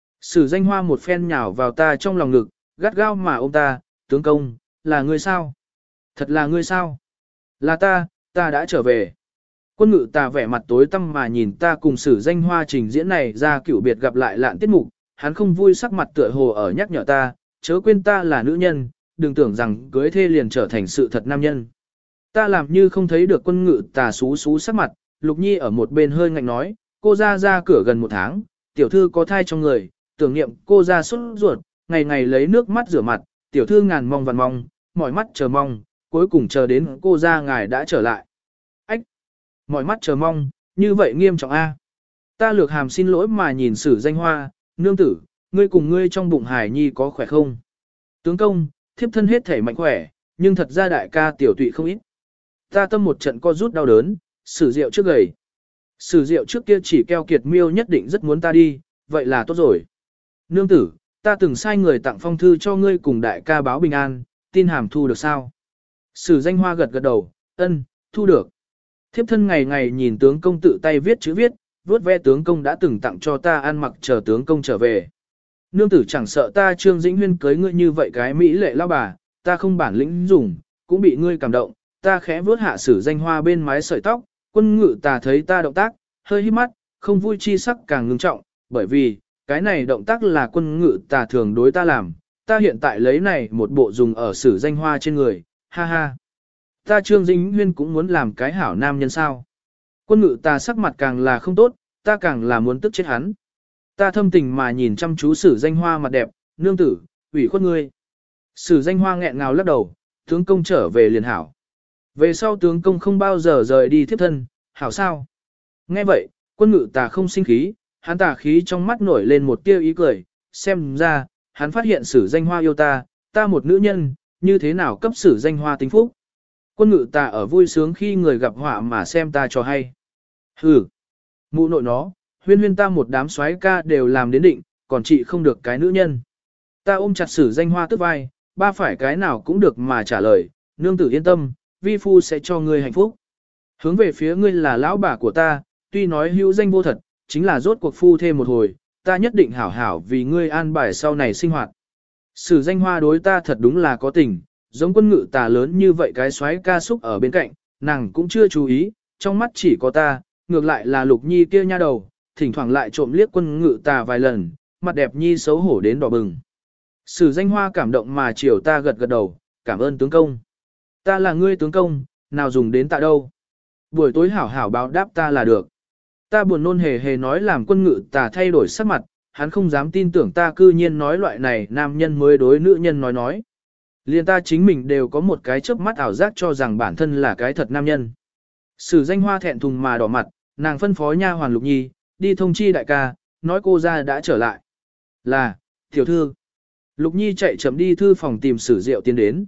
Sử danh hoa một phen nhào vào ta trong lòng ngực, gắt gao mà ôm ta, tướng công, là ngươi sao? Thật là ngươi sao? Là ta, ta đã trở về. Quân ngự ta vẻ mặt tối tăm mà nhìn ta cùng sử danh hoa trình diễn này ra cựu biệt gặp lại lạn tiết mục, hắn không vui sắc mặt tựa hồ ở nhắc nhở ta, chớ quên ta là nữ nhân, đừng tưởng rằng cưới thê liền trở thành sự thật nam nhân. Ta làm như không thấy được quân ngự tà xú xú sắc mặt, Lục Nhi ở một bên hơi ngạnh nói, cô ra ra cửa gần một tháng, tiểu thư có thai trong người, tưởng niệm cô ra xuất ruột, ngày ngày lấy nước mắt rửa mặt, tiểu thư ngàn mong vằn mong, mỏi mắt chờ mong, cuối cùng chờ đến cô ra ngài đã trở lại. Ách! Mỏi mắt chờ mong, như vậy nghiêm trọng a. Ta lược hàm xin lỗi mà nhìn sử danh hoa, nương tử, ngươi cùng ngươi trong bụng hài nhi có khỏe không? Tướng công, thiếp thân hết thể mạnh khỏe, nhưng thật ra đại ca tiểu tụy không ít. Ta tâm một trận co rút đau đớn, sử diệu trước gầy. Sử diệu trước kia chỉ keo kiệt miêu nhất định rất muốn ta đi, vậy là tốt rồi. Nương tử, ta từng sai người tặng phong thư cho ngươi cùng đại ca báo bình an, tin hàm thu được sao? Sử danh hoa gật gật đầu, ân, thu được. Thiếp thân ngày ngày nhìn tướng công tự tay viết chữ viết, vuốt ve tướng công đã từng tặng cho ta ăn mặc chờ tướng công trở về. Nương tử chẳng sợ ta Trương Dĩnh Huyên cưới ngươi như vậy cái mỹ lệ lao bà, ta không bản lĩnh dùng, cũng bị ngươi cảm động, ta khẽ vuốt hạ sử danh hoa bên mái sợi tóc, quân ngự ta thấy ta động tác, hơi hít mắt, không vui chi sắc càng ngưng trọng, bởi vì, cái này động tác là quân ngự ta thường đối ta làm, ta hiện tại lấy này một bộ dùng ở sử danh hoa trên người, ha ha. Ta Trương Dĩnh Huyên cũng muốn làm cái hảo nam nhân sao. Quân ngự ta sắc mặt càng là không tốt, ta càng là muốn tức chết hắn. Ta thâm tình mà nhìn chăm chú sử danh hoa mặt đẹp, nương tử, ủy khuất ngươi. Sử danh hoa nghẹn ngào lắc đầu, tướng công trở về liền hảo. Về sau tướng công không bao giờ rời đi thiếp thân, hảo sao? Nghe vậy, quân ngự tà không sinh khí, hắn tà khí trong mắt nổi lên một tia ý cười, xem ra, hắn phát hiện sử danh hoa yêu ta, ta một nữ nhân, như thế nào cấp sử danh hoa tính phúc. Quân ngự tà ở vui sướng khi người gặp họa mà xem ta cho hay. Hừ, mụ nội nó, huyên huyên ta một đám soái ca đều làm đến định, còn chị không được cái nữ nhân. Ta ôm chặt sử danh hoa tức vai, ba phải cái nào cũng được mà trả lời, nương tử yên tâm, vi phu sẽ cho ngươi hạnh phúc. Hướng về phía ngươi là lão bà của ta, tuy nói hữu danh vô thật, chính là rốt cuộc phu thêm một hồi, ta nhất định hảo hảo vì ngươi an bài sau này sinh hoạt. Sử danh hoa đối ta thật đúng là có tình, giống quân ngự tà lớn như vậy cái xoáy ca xúc ở bên cạnh, nàng cũng chưa chú ý, trong mắt chỉ có ta, ngược lại là Lục Nhi kia nha đầu, thỉnh thoảng lại trộm liếc quân ngự tà vài lần, mặt đẹp Nhi xấu hổ đến đỏ bừng. Sử danh hoa cảm động mà chiều ta gật gật đầu, cảm ơn tướng công. Ta là ngươi tướng công, nào dùng đến tạ đâu. Buổi tối hảo hảo báo đáp ta là được. Ta buồn nôn hề hề nói làm quân ngự tà thay đổi sắc mặt, hắn không dám tin tưởng ta cư nhiên nói loại này nam nhân mới đối nữ nhân nói nói. Liên ta chính mình đều có một cái chớp mắt ảo giác cho rằng bản thân là cái thật nam nhân. Sử danh hoa thẹn thùng mà đỏ mặt, nàng phân phó nha hoàn Lục Nhi, đi thông chi đại ca, nói cô ra đã trở lại. Là, tiểu thư. Lục Nhi chạy chậm đi thư phòng tìm Sử Diệu tiến đến.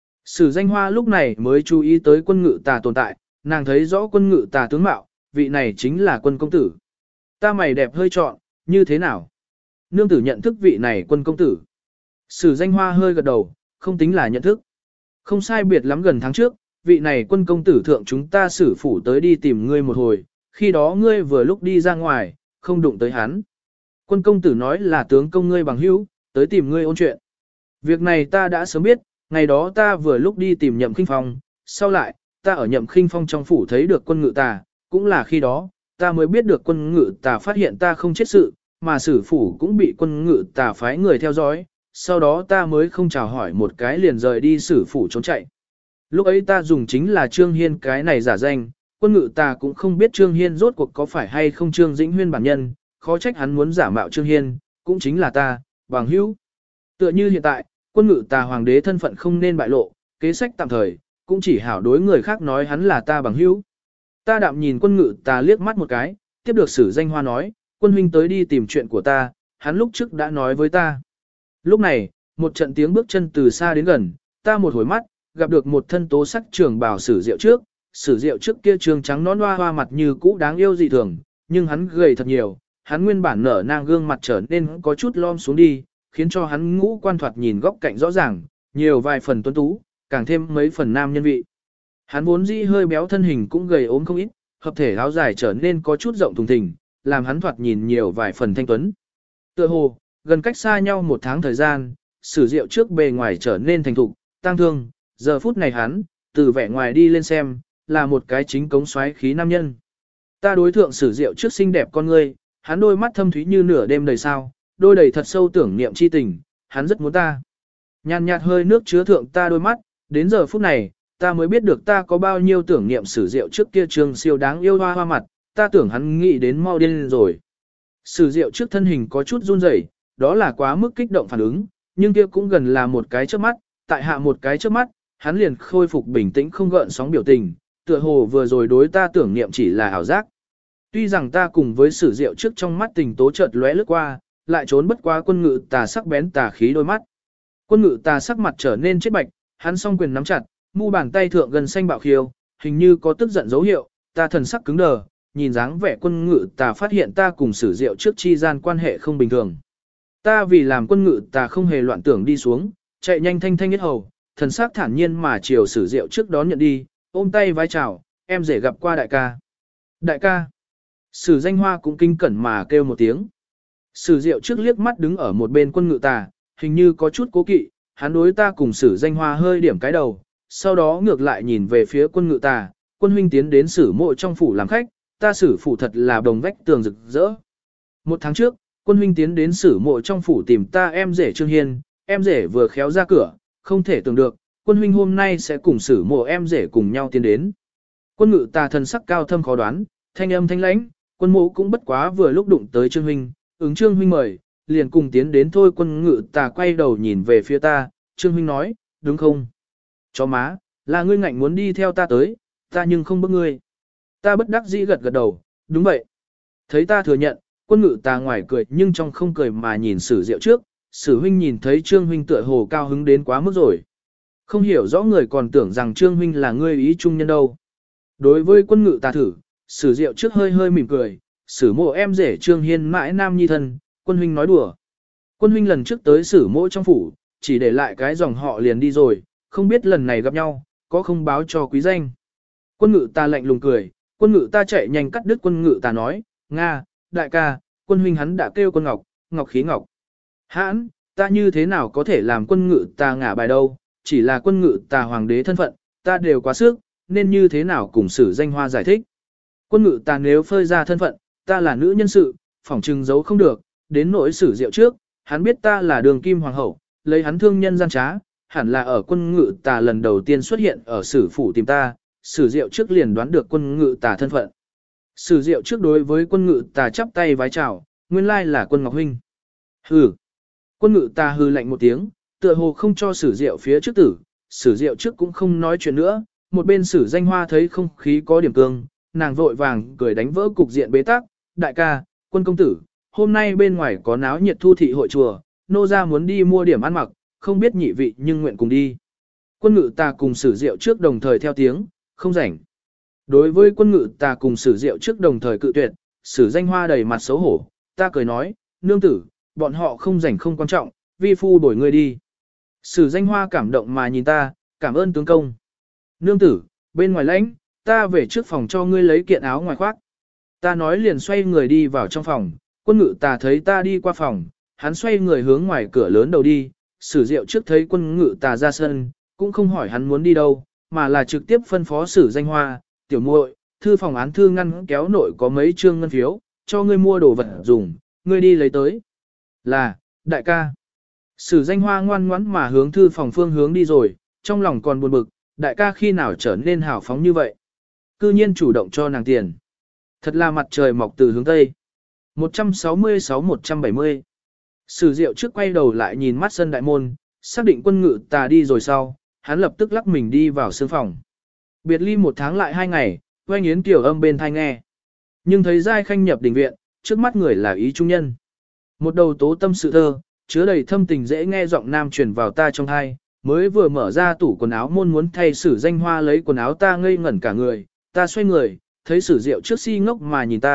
Sử danh hoa lúc này mới chú ý tới quân ngự tà tồn tại, nàng thấy rõ quân ngự tà tướng mạo, vị này chính là quân công tử. Ta mày đẹp hơi trọn, như thế nào? Nương tử nhận thức vị này quân công tử. Sử danh hoa hơi gật đầu, không tính là nhận thức. Không sai biệt lắm gần tháng trước, vị này quân công tử thượng chúng ta xử phủ tới đi tìm ngươi một hồi, khi đó ngươi vừa lúc đi ra ngoài, không đụng tới hắn. Quân công tử nói là tướng công ngươi bằng hữu, tới tìm ngươi ôn chuyện. Việc này ta đã sớm biết, ngày đó ta vừa lúc đi tìm Nhậm Khinh Phong, sau lại, ta ở Nhậm Khinh Phong trong phủ thấy được quân ngự tà, cũng là khi đó, ta mới biết được quân ngự tà phát hiện ta không chết sự, mà sử phủ cũng bị quân ngự tà phái người theo dõi, sau đó ta mới không chào hỏi một cái liền rời đi sử phủ trốn chạy. Lúc ấy ta dùng chính là Trương Hiên cái này giả danh, quân ngự tà cũng không biết Trương Hiên rốt cuộc có phải hay không Trương Dĩnh Huyên bản nhân, khó trách hắn muốn giả mạo Trương Hiên, cũng chính là ta, bằng hữu. Tựa như hiện tại, quân ngự tà hoàng đế thân phận không nên bại lộ, kế sách tạm thời, cũng chỉ hảo đối người khác nói hắn là ta bằng hữu. Ta đạm nhìn quân ngự tà liếc mắt một cái, tiếp được Sử danh hoa nói, quân huynh tới đi tìm chuyện của ta, hắn lúc trước đã nói với ta. Lúc này, một trận tiếng bước chân từ xa đến gần, ta một hồi mắt, gặp được một thân tố sắc trường bào Sử Diệu trước, Sử Diệu trước kia trường trắng nón hoa hoa mặt như cũ đáng yêu dị thường, nhưng hắn gầy thật nhiều, hắn nguyên bản nở nang gương mặt trở nên có chút lom xuống đi, khiến cho hắn ngũ quan thoạt nhìn góc cạnh rõ ràng, nhiều vài phần tuấn tú, càng thêm mấy phần nam nhân vị. Hắn vốn dĩ hơi béo thân hình cũng gầy ốm không ít, hợp thể áo dài trở nên có chút rộng thùng thình, làm hắn thoạt nhìn nhiều vài phần thanh tuấn. Tựa hồ, gần cách xa nhau một tháng thời gian, Sử Diệu trước bề ngoài trở nên thành thục, tăng thương, giờ phút này hắn, từ vẻ ngoài đi lên xem, là một cái chính cống xoáy khí nam nhân. Ta đối thượng Sử Diệu trước xinh đẹp con ngươi, hắn đôi mắt thâm thúy như nửa đêm đầy sao, đôi đầy thật sâu tưởng niệm chi tình, hắn rất muốn ta. Nhàn nhạt hơi nước chứa thượng ta đôi mắt, đến giờ phút này, ta mới biết được ta có bao nhiêu tưởng niệm Sử Diệu trước kia trường siêu đáng yêu hoa hoa mặt, ta tưởng hắn nghĩ đến mau điên rồi. Sử Diệu trước thân hình có chút run rẩy, đó là quá mức kích động phản ứng, nhưng kia cũng gần là một cái chớp mắt, tại hạ một cái chớp mắt, hắn liền khôi phục bình tĩnh không gợn sóng biểu tình, tựa hồ vừa rồi đối ta tưởng niệm chỉ là ảo giác. Tuy rằng ta cùng với Sử Diệu trước trong mắt tình tố chợt lóe lướt qua, lại trốn bất quá Quân Ngự Tà sắc bén tà khí đôi mắt. Quân Ngự Tà sắc mặt trở nên chết bạch, hắn song quyền nắm chặt, mu bàn tay thượng gần xanh bạo khiêu, hình như có tức giận dấu hiệu, ta thần sắc cứng đờ, nhìn dáng vẻ Quân Ngự Tà phát hiện ta cùng Sử Diệu trước chi gian quan hệ không bình thường. Ta vì làm Quân Ngự Tà không hề loạn tưởng đi xuống, chạy nhanh thanh thanh nhất hầu, thần sắc thản nhiên mà chiều Sử Diệu trước đón nhận đi, ôm tay vái chào, em rể gặp qua đại ca. Đại ca. Sử Danh Hoa cũng kinh cẩn mà kêu một tiếng. Sử Diệu trước liếc mắt đứng ở một bên Quân Ngự Tà, hình như có chút cố kỵ, hắn đối ta cùng Sử Danh Hoa hơi điểm cái đầu, sau đó ngược lại nhìn về phía Quân Ngự Tà, Quân huynh tiến đến Sử mộ trong phủ làm khách, ta Sử phủ thật là đồng vách tường rực rỡ. Một tháng trước, Quân huynh tiến đến Sử mộ trong phủ tìm ta em rể Trương Hiên, em rể vừa khéo ra cửa, không thể tưởng được, Quân huynh hôm nay sẽ cùng Sử mộ em rể cùng nhau tiến đến. Quân Ngự Tà thần sắc cao thâm khó đoán, thanh âm thanh lãnh, Quân mộ cũng bất quá vừa lúc đụng tới Trương huynh, ứng Trương huynh mời, liền cùng tiến đến thôi. Quân Ngự Tà quay đầu nhìn về phía ta, Trương huynh nói, đúng không? Chó má, là ngươi ngạnh muốn đi theo ta tới, ta nhưng không bức ngươi. Ta bất đắc dĩ gật gật đầu, đúng vậy. Thấy ta thừa nhận, Quân Ngự Tà ngoài cười nhưng trong không cười mà nhìn Sử Diệu trước, Sử huynh nhìn thấy Trương huynh tựa hồ cao hứng đến quá mức rồi. Không hiểu rõ người còn tưởng rằng Trương huynh là ngươi ý trung nhân đâu. Đối với Quân Ngự Tà thử, Sử Diệu trước hơi hơi mỉm cười, Sử mộ em rể Trương Hiên mãi nam nhi thân, Quân huynh nói đùa. Quân huynh lần trước tới Sử mộ trong phủ, chỉ để lại cái dòng họ liền đi rồi, không biết lần này gặp nhau, có không báo cho quý danh. Quân Ngự Tà lạnh lùng cười, Quân Ngự ta chạy nhanh cắt đứt. Quân Ngự Tà nói, Nga, đại ca, Quân huynh hắn đã kêu Quân Ngọc, Ngọc khí Ngọc. Hãn, ta như thế nào có thể làm Quân Ngự ta ngả bài đâu, chỉ là Quân Ngự ta hoàng đế thân phận, ta đều quá sức, nên như thế nào cùng Sử Danh Hoa giải thích. Quân Ngự ta nếu phơi ra thân phận, ta là nữ nhân sự, phỏng trừng giấu không được, đến nỗi Sử Diệu trước, hắn biết ta là Đường Kim Hoàng hậu, lấy hắn thương nhân gian trá, hẳn là ở Quân Ngự ta lần đầu tiên xuất hiện ở Sử phủ tìm ta, Sử Diệu trước liền đoán được Quân Ngự ta thân phận. Sử Diệu trước đối với Quân Ngự ta chắp tay vái chào, nguyên lai là Quân Ngọc huynh. Hừ. Quân Ngự ta hừ lạnh một tiếng, tựa hồ không cho Sử Diệu phía trước tử, Sử Diệu trước cũng không nói chuyện nữa, một bên Sử Danh Hoa thấy không khí có điểm cương, nàng vội vàng cười đánh vỡ cục diện bế tắc, đại ca, Quân công tử, hôm nay bên ngoài có náo nhiệt thu thị hội chùa, nô gia muốn đi mua điểm ăn mặc, không biết nhị vị nhưng nguyện cùng đi. Quân Ngự ta cùng Sử Diệu trước đồng thời theo tiếng, không rảnh. Đối với Quân Ngự ta cùng Sử Diệu trước đồng thời cự tuyệt, Sử Danh Hoa đầy mặt xấu hổ, ta cười nói, nương tử, bọn họ không rảnh không quan trọng, vi phu đổi người đi. Sử Danh Hoa cảm động mà nhìn ta, cảm ơn tướng công. Nương tử, bên ngoài lãnh, ta về trước phòng cho ngươi lấy kiện áo ngoài khoác. Ta nói liền xoay người đi vào trong phòng, Quân Ngự ta thấy ta đi qua phòng, hắn xoay người hướng ngoài cửa lớn đầu đi, Sử Diệu trước thấy Quân Ngự ta ra sân, cũng không hỏi hắn muốn đi đâu, mà là trực tiếp phân phó Sử Danh Hoa, tiểu muội, thư phòng án thư ngăn kéo nội có mấy trương ngân phiếu, cho ngươi mua đồ vật dùng, ngươi đi lấy tới. Là, đại ca. Sử Danh Hoa ngoan ngoãn mà hướng thư phòng phương hướng đi rồi, trong lòng còn buồn bực, đại ca khi nào trở nên hào phóng như vậy. Cư nhiên chủ động cho nàng tiền. Thật là mặt trời mọc từ hướng Tây. một trăm sáu mươi sáu một trăm bảy mươi. Sử Diệu trước quay đầu lại nhìn mắt sân đại môn, xác định Quân Ngự ta đi rồi sau, hắn lập tức lắc mình đi vào sương phòng. Biệt ly một tháng lại hai ngày, Oanh Yến tiểu âm bên thai nghe. Nhưng thấy Giai Khanh nhập đình viện, trước mắt người là ý trung nhân. Một đầu tố tâm sự thơ, chứa đầy thâm tình dễ nghe giọng nam truyền vào ta trong thai, mới vừa mở ra tủ quần áo môn muốn thay Sử Danh Hoa lấy quần áo ta ngây ngẩn cả người, ta xoay người, thấy Sử Diệu trước si ngốc mà nhìn ta,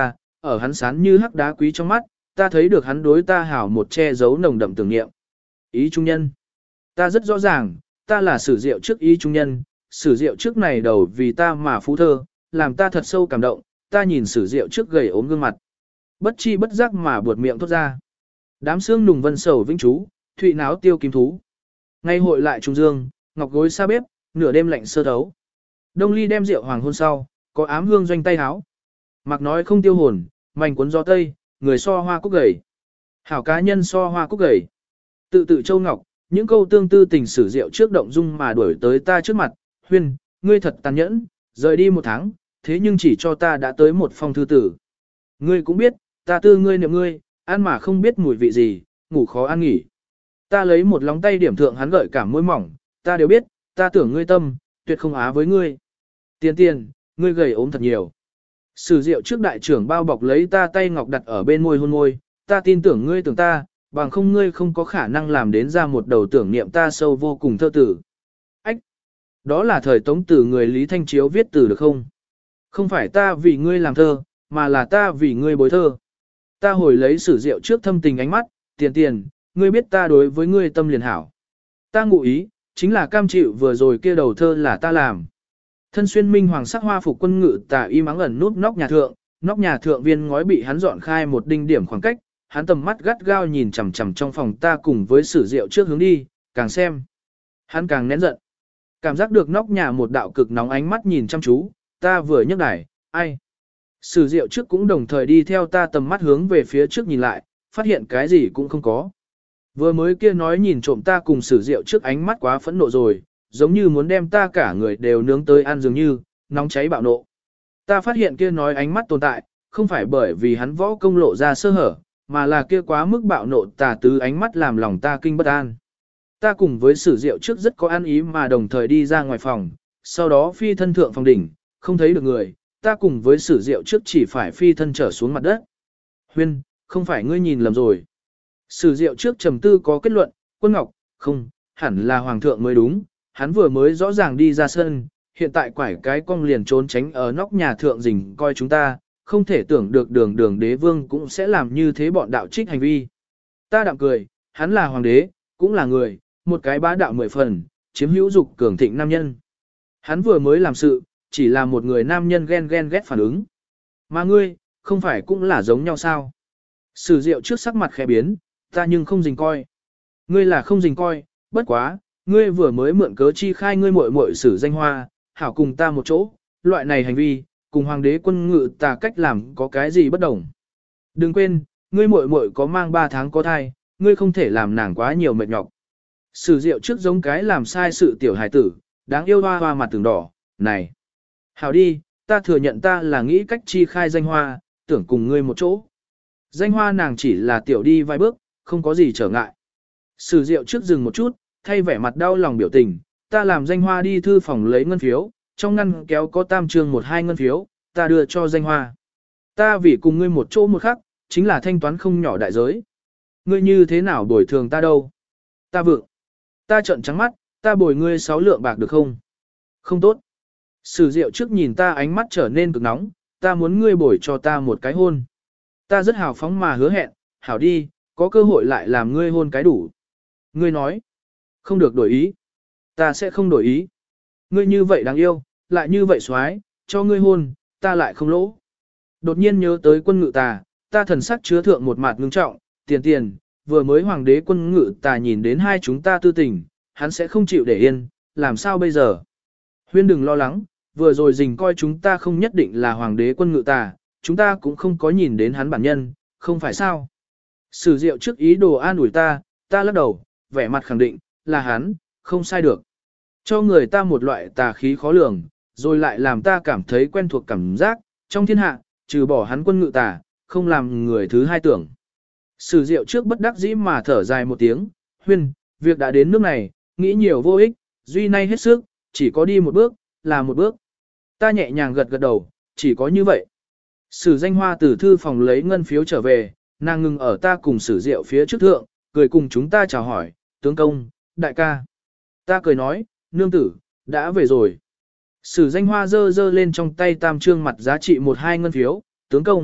ở hắn sán như hắc đá quý trong mắt, ta thấy được hắn đối ta hảo một che giấu nồng đậm tưởng niệm. Ý trung nhân. Ta rất rõ ràng, ta là sử diệu trước ý trung nhân, sử diệu trước này đầu vì ta mà phú thơ, làm ta thật sâu cảm động, ta nhìn sử diệu trước gầy ốm gương mặt. Bất chi bất giác mà buột miệng thốt ra. Đám xương nùng vân sầu vĩnh chú, thụy náo tiêu kim thú. Ngay hội lại trung dương, ngọc gối xa bếp, nửa đêm lạnh sơ thấu. Đông ly đem rượu hoàng hôn sau, có ám hương doanh tay háo. Mặc nói không tiêu hồn, mảnh cuốn gió tây, người so hoa cúc gầy. Hảo cá nhân so hoa cúc gầy. Tự tự châu ngọc, những câu tương tư tình sử rượu trước động dung mà đuổi tới ta trước mặt. Huyên, ngươi thật tàn nhẫn, rời đi một tháng, thế nhưng chỉ cho ta đã tới một phong thư tử. Ngươi cũng biết, ta tư ngươi niệm ngươi, ăn mà không biết mùi vị gì, ngủ khó ăn nghỉ. Ta lấy một lóng tay điểm thượng hắn gợi cảm môi mỏng, ta đều biết, ta tưởng ngươi tâm, tuyệt không á với ngươi. Tiền tiền, ngươi gầy ốm thật nhiều. Sử diệu trước đại trưởng bao bọc lấy ta tay ngọc đặt ở bên môi hôn môi, ta tin tưởng ngươi tưởng ta, bằng không ngươi không có khả năng làm đến ra một đầu tưởng niệm ta sâu vô cùng thơ tử. Ách! Đó là thời tống tử người Lý Thanh Chiếu viết từ được không? Không phải ta vì ngươi làm thơ, mà là ta vì ngươi bối thơ. Ta hồi lấy sử diệu trước thâm tình ánh mắt, tiền tiền, ngươi biết ta đối với ngươi tâm liền hảo. Ta ngụ ý, chính là cam chịu vừa rồi kia đầu thơ là ta làm. Thân xuyên minh hoàng sắc hoa phục quân ngự tà y mắng ẩn nút nóc nhà thượng, nóc nhà thượng viên ngói bị hắn dọn khai một đinh điểm khoảng cách, hắn tầm mắt gắt gao nhìn chằm chằm trong phòng ta cùng với sử diệu trước hướng đi, càng xem. Hắn càng nén giận. Cảm giác được nóc nhà một đạo cực nóng ánh mắt nhìn chăm chú, ta vừa nhấc đài, ai. Sử diệu trước cũng đồng thời đi theo ta tầm mắt hướng về phía trước nhìn lại, phát hiện cái gì cũng không có. Vừa mới kia nói nhìn trộm ta cùng sử diệu trước ánh mắt quá phẫn nộ rồi, giống như muốn đem ta cả người đều nướng tới ăn dường như, nóng cháy bạo nộ. Ta phát hiện kia nói ánh mắt tồn tại, không phải bởi vì hắn võ công lộ ra sơ hở, mà là kia quá mức bạo nộ tà tứ ánh mắt làm lòng ta kinh bất an. Ta cùng với sử diệu trước rất có ăn ý mà đồng thời đi ra ngoài phòng, sau đó phi thân thượng phòng đỉnh, không thấy được người, ta cùng với sử diệu trước chỉ phải phi thân trở xuống mặt đất. Huyên, không phải ngươi nhìn lầm rồi. Sử diệu trước trầm tư có kết luận, quân ngọc, không, hẳn là hoàng thượng mới đúng, hắn vừa mới rõ ràng đi ra sân, hiện tại quải cái cong liền trốn tránh ở nóc nhà thượng rình coi chúng ta, không thể tưởng được đường đường đế vương cũng sẽ làm như thế bọn đạo trích hành vi. Ta đạm cười, hắn là hoàng đế, cũng là người, một cái bá đạo mười phần, chiếm hữu dục cường thịnh nam nhân. Hắn vừa mới làm sự, chỉ là một người nam nhân ghen ghen ghét phản ứng. Mà ngươi, không phải cũng là giống nhau sao? Sử diệu trước sắc mặt khẽ biến, ta nhưng không dình coi. Ngươi là không dình coi, bất quá, ngươi vừa mới mượn cớ chi khai ngươi muội muội sử danh hoa, hảo cùng ta một chỗ, loại này hành vi, cùng hoàng đế quân ngự tà cách làm có cái gì bất đồng. Đừng quên, ngươi muội muội có mang ba tháng có thai, ngươi không thể làm nàng quá nhiều mệt nhọc. Sử diệu trước giống cái làm sai sự tiểu hài tử, đáng yêu hoa hoa mặt từng đỏ, này. Hảo đi, ta thừa nhận ta là nghĩ cách chi khai danh hoa, tưởng cùng ngươi một chỗ. Danh hoa nàng chỉ là tiểu đi vài bước, không có gì trở ngại. Sử diệu trước dừng một chút, thay vẻ mặt đau lòng biểu tình, ta làm danh hoa đi thư phòng lấy ngân phiếu, trong ngăn kéo có tam trương một hai ngân phiếu, ta đưa cho danh hoa. Ta vì cùng ngươi một chỗ một khắc, chính là thanh toán không nhỏ đại giới. Ngươi như thế nào bồi thường ta đâu? Ta vượng. Ta trợn trắng mắt, ta bồi ngươi sáu lượng bạc được không? Không tốt. Sử diệu trước nhìn ta ánh mắt trở nên cực nóng, ta muốn ngươi bồi cho ta một cái hôn. Ta rất hào phóng mà hứa hẹn, hảo đi, có cơ hội lại làm ngươi hôn cái đủ. Ngươi nói, không được đổi ý. Ta sẽ không đổi ý. Ngươi như vậy đáng yêu, lại như vậy xoái, cho ngươi hôn, ta lại không lỗ. Đột nhiên nhớ tới quân ngự tà, ta thần sắc chứa thượng một mặt ngưng trọng, tiền tiền, vừa mới hoàng đế quân ngự tà nhìn đến hai chúng ta tư tình, hắn sẽ không chịu để yên, làm sao bây giờ? Huyên đừng lo lắng, vừa rồi dình coi chúng ta không nhất định là hoàng đế quân ngự tà, chúng ta cũng không có nhìn đến hắn bản nhân, không phải sao? Sử diệu trước ý đồ an ủi ta, ta lắc đầu, vẻ mặt khẳng định, là hắn, không sai được. Cho người ta một loại tà khí khó lường, rồi lại làm ta cảm thấy quen thuộc cảm giác, trong thiên hạ, trừ bỏ hắn quân ngự tà, không làm người thứ hai tưởng. Sử diệu trước bất đắc dĩ mà thở dài một tiếng, Huyên, việc đã đến nước này, nghĩ nhiều vô ích, duy nay hết sức, chỉ có đi một bước, là một bước. Ta nhẹ nhàng gật gật đầu, chỉ có như vậy. Sử danh hoa từ thư phòng lấy ngân phiếu trở về, nàng ngừng ở ta cùng sử diệu phía trước thượng, cười cùng chúng ta chào hỏi, tướng công, đại ca. Ta cười nói, nương tử, đã về rồi. Sử danh hoa dơ dơ lên trong tay tam trương mặt giá trị một hai ngân phiếu, tướng công,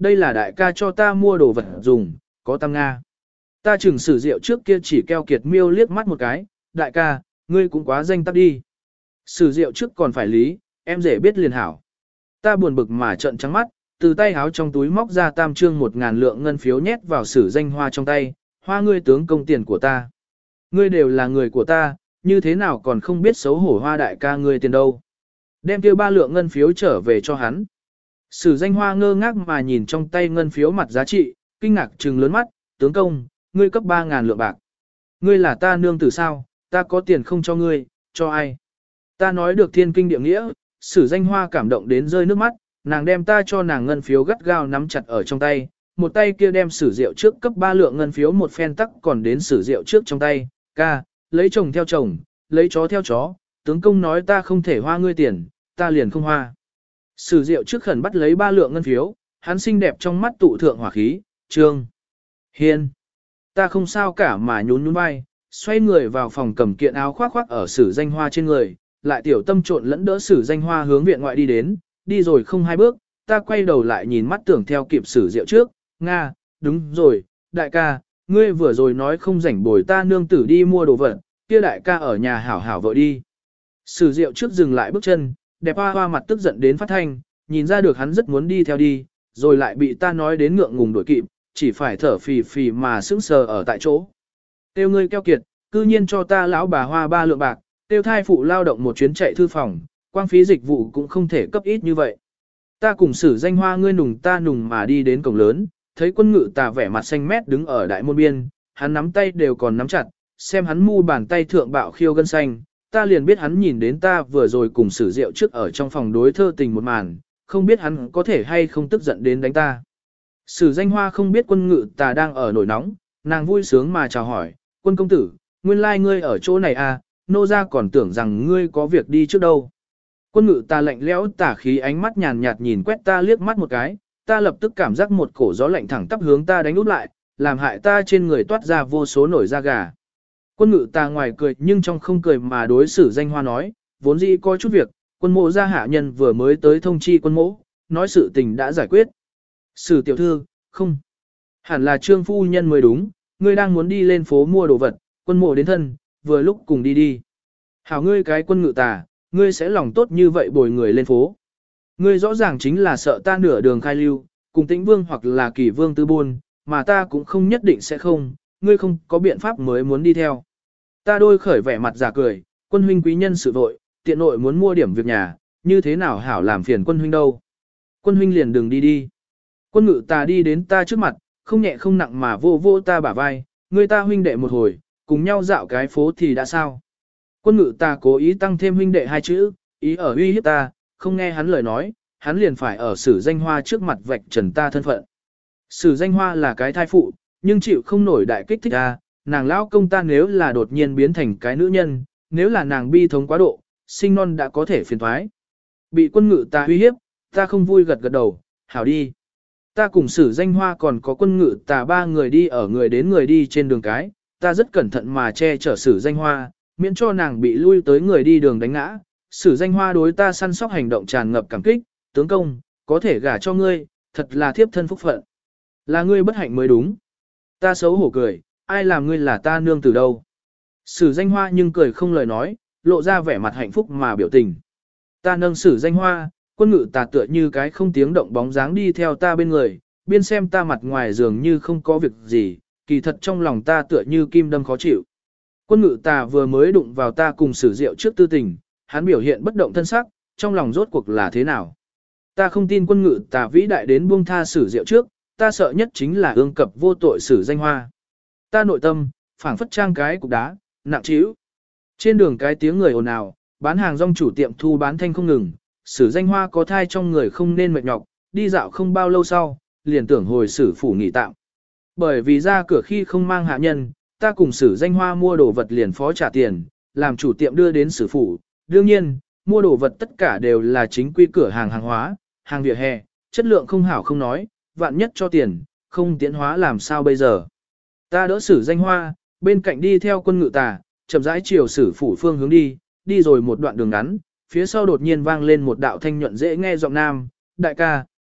đây là đại ca cho ta mua đồ vật dùng, có tam Nga. Ta chừng sử rượu trước kia chỉ keo kiệt miêu liếc mắt một cái, đại ca, ngươi cũng quá danh tắc đi. Sử rượu trước còn phải lý, em dễ biết liền hảo. Ta buồn bực mà trợn trắng mắt, từ tay háo trong túi móc ra tam trương một ngàn lượng ngân phiếu nhét vào sử danh hoa trong tay, hoa ngươi tướng công tiền của ta. Ngươi đều là người của ta, như thế nào còn không biết xấu hổ hoa đại ca ngươi tiền đâu. Đem kia ba lượng ngân phiếu trở về cho hắn. Sử danh hoa ngơ ngác mà nhìn trong tay ngân phiếu mặt giá trị, kinh ngạc trừng lớn mắt, tướng công, ngươi cấp ba ngàn lượng bạc. Ngươi là ta nương tử sao, ta có tiền không cho ngươi, cho ai. Ta nói được thiên kinh địa nghĩa, sử danh hoa cảm động đến rơi nước mắt, nàng đem ta cho nàng ngân phiếu gắt gao nắm chặt ở trong tay, một tay kia đem sử rượu trước cấp ba lượng ngân phiếu một phen tắc còn đến sử rượu trước trong tay, ca, lấy chồng theo chồng, lấy chó theo chó, tướng công nói ta không thể hoa ngươi tiền, ta liền không hoa. Sử rượu trước khẩn bắt lấy ba lượng ngân phiếu, hắn xinh đẹp trong mắt tụ thượng hỏa khí, trương, hiên, ta không sao cả mà nhún nhún vai, xoay người vào phòng cầm kiện áo khoác khoác ở sử danh hoa trên người, lại tiểu tâm trộn lẫn đỡ sử danh hoa hướng viện ngoại đi đến, đi rồi không hai bước, ta quay đầu lại nhìn mắt tưởng theo kịp sử rượu trước, Nga, đúng rồi, đại ca, ngươi vừa rồi nói không rảnh bồi ta nương tử đi mua đồ vật, kia đại ca ở nhà hảo hảo vợ đi. Sử rượu trước dừng lại bước chân, đẹp hoa hoa mặt tức giận đến phát thanh, nhìn ra được hắn rất muốn đi theo đi, rồi lại bị ta nói đến ngượng ngùng đuổi kịp, chỉ phải thở phì phì mà sững sờ ở tại chỗ. Tiêu ngươi keo kiệt, cư nhiên cho ta lão bà hoa ba lượng bạc, tiêu thai phụ lao động một chuyến chạy thư phòng, quang phí dịch vụ cũng không thể cấp ít như vậy. Ta cùng sử danh hoa ngươi nùng ta nùng mà đi đến cổng lớn, thấy quân ngự tà vẻ mặt xanh mét đứng ở đại môn biên, hắn nắm tay đều còn nắm chặt, xem hắn mu bàn tay thượng bạo khiêu gân xanh, ta liền biết hắn nhìn đến ta vừa rồi cùng sử rượu trước ở trong phòng đối thơ tình một màn, không biết hắn có thể hay không tức giận đến đánh ta. Sử danh hoa không biết quân ngự tà đang ở nổi nóng, nàng vui sướng mà chào hỏi, quân công tử, nguyên lai like ngươi ở chỗ này à, nô ra còn tưởng rằng ngươi có việc đi trước đâu. Quân ngự ta lạnh lẽo tả khí ánh mắt nhàn nhạt nhìn quét ta liếc mắt một cái, ta lập tức cảm giác một cổ gió lạnh thẳng tắp hướng ta đánh úp lại, làm hại ta trên người toát ra vô số nổi da gà. Quân ngự ta ngoài cười nhưng trong không cười mà đối xử danh hoa nói, vốn dĩ có chút việc, quân mộ gia hạ nhân vừa mới tới thông chi quân mộ, nói sự tình đã giải quyết. Sử tiểu thư, không. Hẳn là trương phu nhân mới đúng, ngươi đang muốn đi lên phố mua đồ vật, quân mộ đến thân, vừa lúc cùng đi đi. Hảo ngươi cái quân ngự tà, ngươi sẽ lòng tốt như vậy bồi người lên phố. Ngươi rõ ràng chính là sợ ta nửa đường khai lưu, cùng tĩnh vương hoặc là kỳ vương tư buôn, mà ta cũng không nhất định sẽ không, ngươi không có biện pháp mới muốn đi theo. Ta đôi khởi vẻ mặt giả cười, quân huynh quý nhân sự vội, tiện nội muốn mua điểm việc nhà, như thế nào hảo làm phiền quân huynh đâu. Quân huynh liền đừng đi đi. Quân ngự tà đi đến ta trước mặt, không nhẹ không nặng mà vô vô ta bả vai, ngươi ta huynh đệ một hồi, cùng nhau dạo cái phố thì đã sao. Quân ngự ta cố ý tăng thêm huynh đệ hai chữ, ý ở uy hiếp ta, không nghe hắn lời nói, hắn liền phải ở sử danh hoa trước mặt vạch trần ta thân phận. Sử danh hoa là cái thai phụ, nhưng chịu không nổi đại kích thích ta, nàng lão công ta nếu là đột nhiên biến thành cái nữ nhân, nếu là nàng bi thống quá độ, sinh non đã có thể phiền thoái. Bị quân ngự ta uy hiếp, ta không vui gật gật đầu, hảo đi. Ta cùng sử danh hoa còn có quân ngự ta ba người đi ở người đến người đi trên đường cái, ta rất cẩn thận mà che chở sử danh hoa, miễn cho nàng bị lui tới người đi đường đánh ngã. Sử danh hoa đối ta săn sóc hành động tràn ngập cảm kích, tướng công, có thể gả cho ngươi, thật là thiếp thân phúc phận. Là ngươi bất hạnh mới đúng. Ta xấu hổ cười, ai làm ngươi là ta nương từ đâu. Sử danh hoa nhưng cười không lời nói, lộ ra vẻ mặt hạnh phúc mà biểu tình. Ta nâng sử danh hoa, quân ngự tà tựa như cái không tiếng động bóng dáng đi theo ta bên người, biên xem ta mặt ngoài dường như không có việc gì, kỳ thật trong lòng ta tựa như kim đâm khó chịu. Quân ngự tà vừa mới đụng vào ta cùng sử rượu trước tư tình, hắn biểu hiện bất động thân sắc, trong lòng rốt cuộc là thế nào. Ta không tin quân ngự tà vĩ đại đến buông tha sử rượu trước, ta sợ nhất chính là ương cập vô tội sử danh hoa. Ta nội tâm, phảng phất trang cái cục đá, nặng trĩu. Trên đường cái tiếng người ồn ào, bán hàng rong chủ tiệm thu bán thanh không ngừng, sử danh hoa có thai trong người không nên mệt nhọc, đi dạo không bao lâu sau, liền tưởng hồi sử phủ nghỉ tạm. Bởi vì ra cửa khi không mang hạ nhân, ta cùng sử danh hoa mua đồ vật liền phó trả tiền, làm chủ tiệm đưa đến sử phủ. Đương nhiên, mua đồ vật tất cả đều là chính quy cửa hàng hàng hóa, hàng vỉa hè, chất lượng không hảo không nói, vạn nhất cho tiền, không tiến hóa làm sao bây giờ. Ta đỡ sử danh hoa, bên cạnh đi theo quân ngự tà, chậm rãi chiều sử phủ phương hướng đi, đi rồi một đoạn đường ngắn, phía sau đột nhiên vang lên một đạo thanh nhuận dễ nghe giọng nam, đại ca,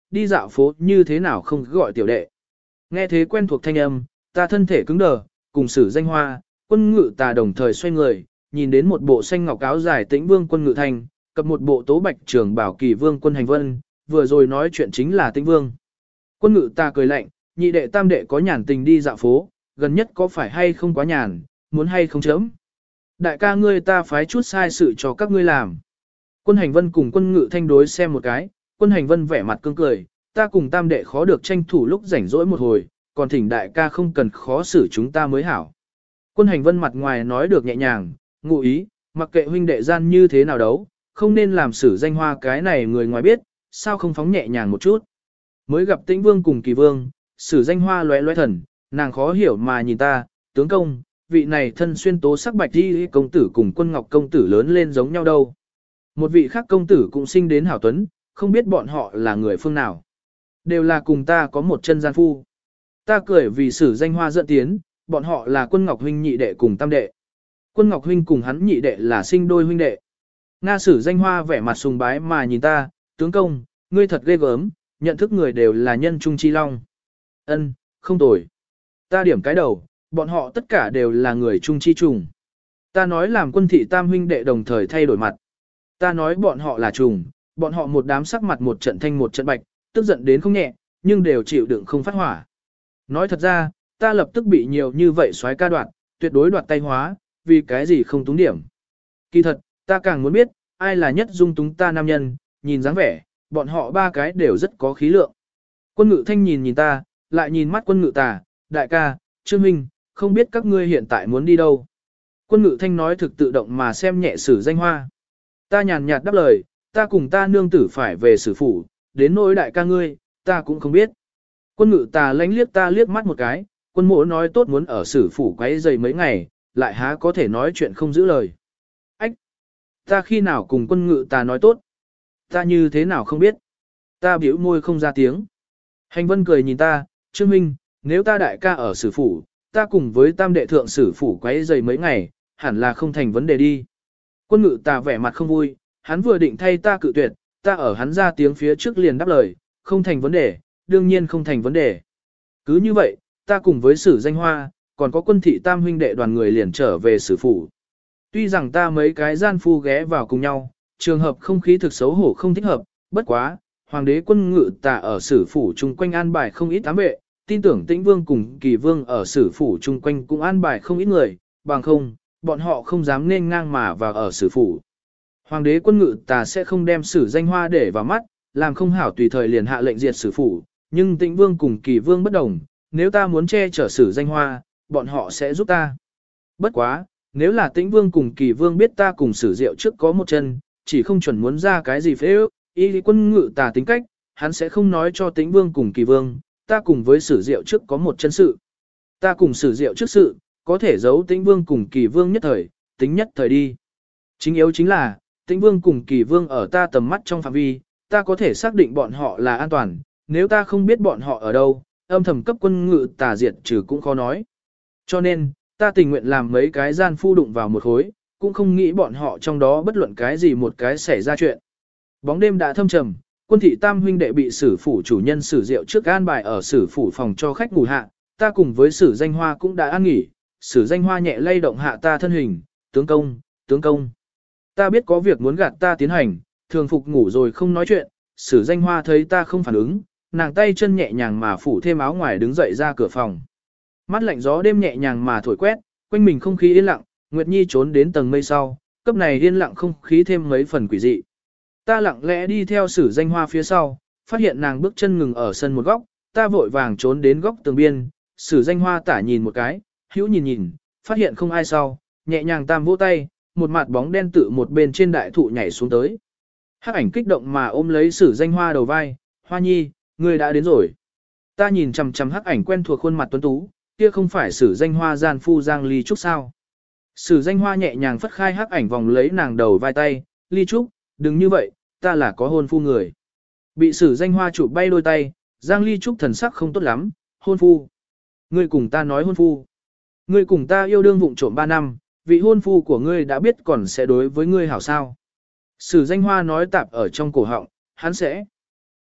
đi dạo phố như thế nào không gọi tiểu đệ. Nghe thế quen thuộc thanh âm, ta thân thể cứng đờ, cùng sử danh hoa, quân ngự tà đồng thời xoay người, nhìn đến một bộ xanh ngọc áo dài tĩnh vương quân ngự thành, cập một bộ tố bạch trường bảo kỳ vương quân hành vân, vừa rồi nói chuyện chính là tĩnh vương. Quân ngự tà cười lạnh, nhị đệ tam đệ có nhàn tình đi dạo phố, gần nhất có phải hay không quá nhàn, muốn hay không chấm. Đại ca ngươi ta phái chút sai sự cho các ngươi làm. Quân hành vân cùng quân ngự thanh đối xem một cái, quân hành vân vẻ mặt cương cười, ta cùng tam đệ khó được tranh thủ lúc rảnh rỗi một hồi, còn thỉnh đại ca không cần khó xử chúng ta mới hảo. Quân hành vân mặt ngoài nói được nhẹ nhàng, ngụ ý, mặc kệ huynh đệ gian như thế nào đấu, không nên làm sử danh hoa cái này người ngoài biết, sao không phóng nhẹ nhàng một chút. Mới gặp tĩnh vương cùng kỳ vương, sử danh hoa lóe lóe thần, nàng khó hiểu mà nhìn ta, tướng công, vị này thân xuyên tố sắc bạch đi công tử cùng quân ngọc công tử lớn lên giống nhau đâu. Một vị khác công tử cũng sinh đến hảo tuấn, không biết bọn họ là người phương nào. Đều là cùng ta có một chân gian phu. Ta cười vì sử danh hoa dẫn tiến, bọn họ là quân ngọc huynh nhị đệ cùng tam đệ. Quân ngọc huynh cùng hắn nhị đệ là sinh đôi huynh đệ. Nga sử danh hoa vẻ mặt sùng bái mà nhìn ta, tướng công, ngươi thật ghê gớm, nhận thức người đều là nhân trung chi long. Ân, không tồi. Ta điểm cái đầu, bọn họ tất cả đều là người trung chi trùng. Ta nói làm quân thị tam huynh đệ đồng thời thay đổi mặt. Ta nói bọn họ là trùng, bọn họ một đám sắc mặt một trận thanh một trận bạch, tức giận đến không nhẹ, nhưng đều chịu đựng không phát hỏa. Nói thật ra, ta lập tức bị nhiều như vậy xoái ca đoạt, tuyệt đối đoạt tay hóa, vì cái gì không túng điểm. Kỳ thật, ta càng muốn biết, ai là nhất dung túng ta nam nhân, nhìn dáng vẻ, bọn họ ba cái đều rất có khí lượng. Quân ngự thanh nhìn nhìn ta, lại nhìn mắt quân ngự tà, đại ca, Trương Minh, không biết các ngươi hiện tại muốn đi đâu. Quân ngự thanh nói thực tự động mà xem nhẹ sử danh hoa. Ta nhàn nhạt đáp lời, ta cùng ta nương tử phải về sử phủ, đến nỗi đại ca ngươi, ta cũng không biết. Quân ngự tà lánh liếc ta liếc mắt một cái, quân mỗ nói tốt muốn ở sử phủ quấy giày mấy ngày, lại há có thể nói chuyện không giữ lời. Ách! Ta khi nào cùng quân ngự tà nói tốt? Ta như thế nào không biết? Ta biểu môi không ra tiếng. Hành vân cười nhìn ta, Trương Minh, nếu ta đại ca ở sử phủ, ta cùng với tam đệ thượng sử phủ quấy giày mấy ngày, hẳn là không thành vấn đề đi. Quân ngự tà vẻ mặt không vui, hắn vừa định thay ta cự tuyệt, ta ở hắn ra tiếng phía trước liền đáp lời, không thành vấn đề, đương nhiên không thành vấn đề. Cứ như vậy, ta cùng với sử danh hoa, còn có quân thị tam huynh đệ đoàn người liền trở về sử phủ. Tuy rằng ta mấy cái gian phu ghé vào cùng nhau, trường hợp không khí thực xấu hổ không thích hợp, bất quá, hoàng đế quân ngự tà ở sử phủ chung quanh an bài không ít ám vệ, tin tưởng tĩnh vương cùng kỳ vương ở sử phủ chung quanh cũng an bài không ít người, bằng không, bọn họ không dám nên ngang mà vào ở sử phủ. Hoàng đế quân ngự tà sẽ không đem sử danh hoa để vào mắt, làm không hảo tùy thời liền hạ lệnh diệt sử phủ, nhưng tĩnh vương cùng kỳ vương bất đồng, nếu ta muốn che chở sử danh hoa, bọn họ sẽ giúp ta. Bất quá, nếu là tĩnh vương cùng kỳ vương biết ta cùng sử diệu trước có một chân, chỉ không chuẩn muốn ra cái gì phế ước, y lý quân ngự tà tính cách, hắn sẽ không nói cho tĩnh vương cùng kỳ vương, ta cùng với sử diệu trước có một chân sự. Ta cùng sử diệu trước sự, có thể giấu tĩnh vương cùng kỳ vương nhất thời, tính nhất thời đi. Chính yếu chính là, tĩnh vương cùng kỳ vương ở ta tầm mắt trong phạm vi, ta có thể xác định bọn họ là an toàn, nếu ta không biết bọn họ ở đâu, âm thầm cấp quân ngự tà diệt trừ cũng khó nói. Cho nên, ta tình nguyện làm mấy cái gian phu đụng vào một khối, cũng không nghĩ bọn họ trong đó bất luận cái gì một cái xảy ra chuyện. Bóng đêm đã thâm trầm, quân thị tam huynh đệ bị sử phủ chủ nhân sử diệu trước an bài ở sử phủ phòng cho khách ngủ hạ, ta cùng với sử danh hoa cũng đã an nghỉ, sử danh hoa nhẹ lay động hạ ta thân hình, tướng công, tướng công. Ta biết có việc muốn gạt ta tiến hành, thường phục ngủ rồi không nói chuyện, sử danh hoa thấy ta không phản ứng, nàng tay chân nhẹ nhàng mà phủ thêm áo ngoài đứng dậy ra cửa phòng. Mắt lạnh gió đêm nhẹ nhàng mà thổi quét, quanh mình không khí yên lặng, Nguyệt Nhi trốn đến tầng mây sau, cấp này yên lặng không khí thêm mấy phần quỷ dị. Ta lặng lẽ đi theo sử danh hoa phía sau, phát hiện nàng bước chân ngừng ở sân một góc, ta vội vàng trốn đến góc tường biên, sử danh hoa tả nhìn một cái, hữu nhìn nhìn, phát hiện không ai sau, nhẹ nhàng tam vỗ tay, một mặt bóng đen tự một bên trên đại thụ nhảy xuống tới. Hắc ảnh kích động mà ôm lấy sử danh hoa đầu vai, Hoa Nhi, ngươi đã đến rồi. Ta nhìn chằm chằm hắc ảnh quen thuộc khuôn mặt tuấn tú, kia không phải sử danh hoa gian phu Giang Ly Trúc sao. Sử danh hoa nhẹ nhàng phất khai hắc ảnh vòng lấy nàng đầu vai tay, Ly Trúc, đừng như vậy, ta là có hôn phu người. Bị sử danh hoa chụp bay đôi tay, Giang Ly Trúc thần sắc không tốt lắm, hôn phu. Ngươi cùng ta nói hôn phu. Ngươi cùng ta yêu đương vụng trộm ba năm, vị hôn phu của ngươi đã biết còn sẽ đối với ngươi hảo sao. Sử danh hoa nói tạp ở trong cổ họng, hắn sẽ.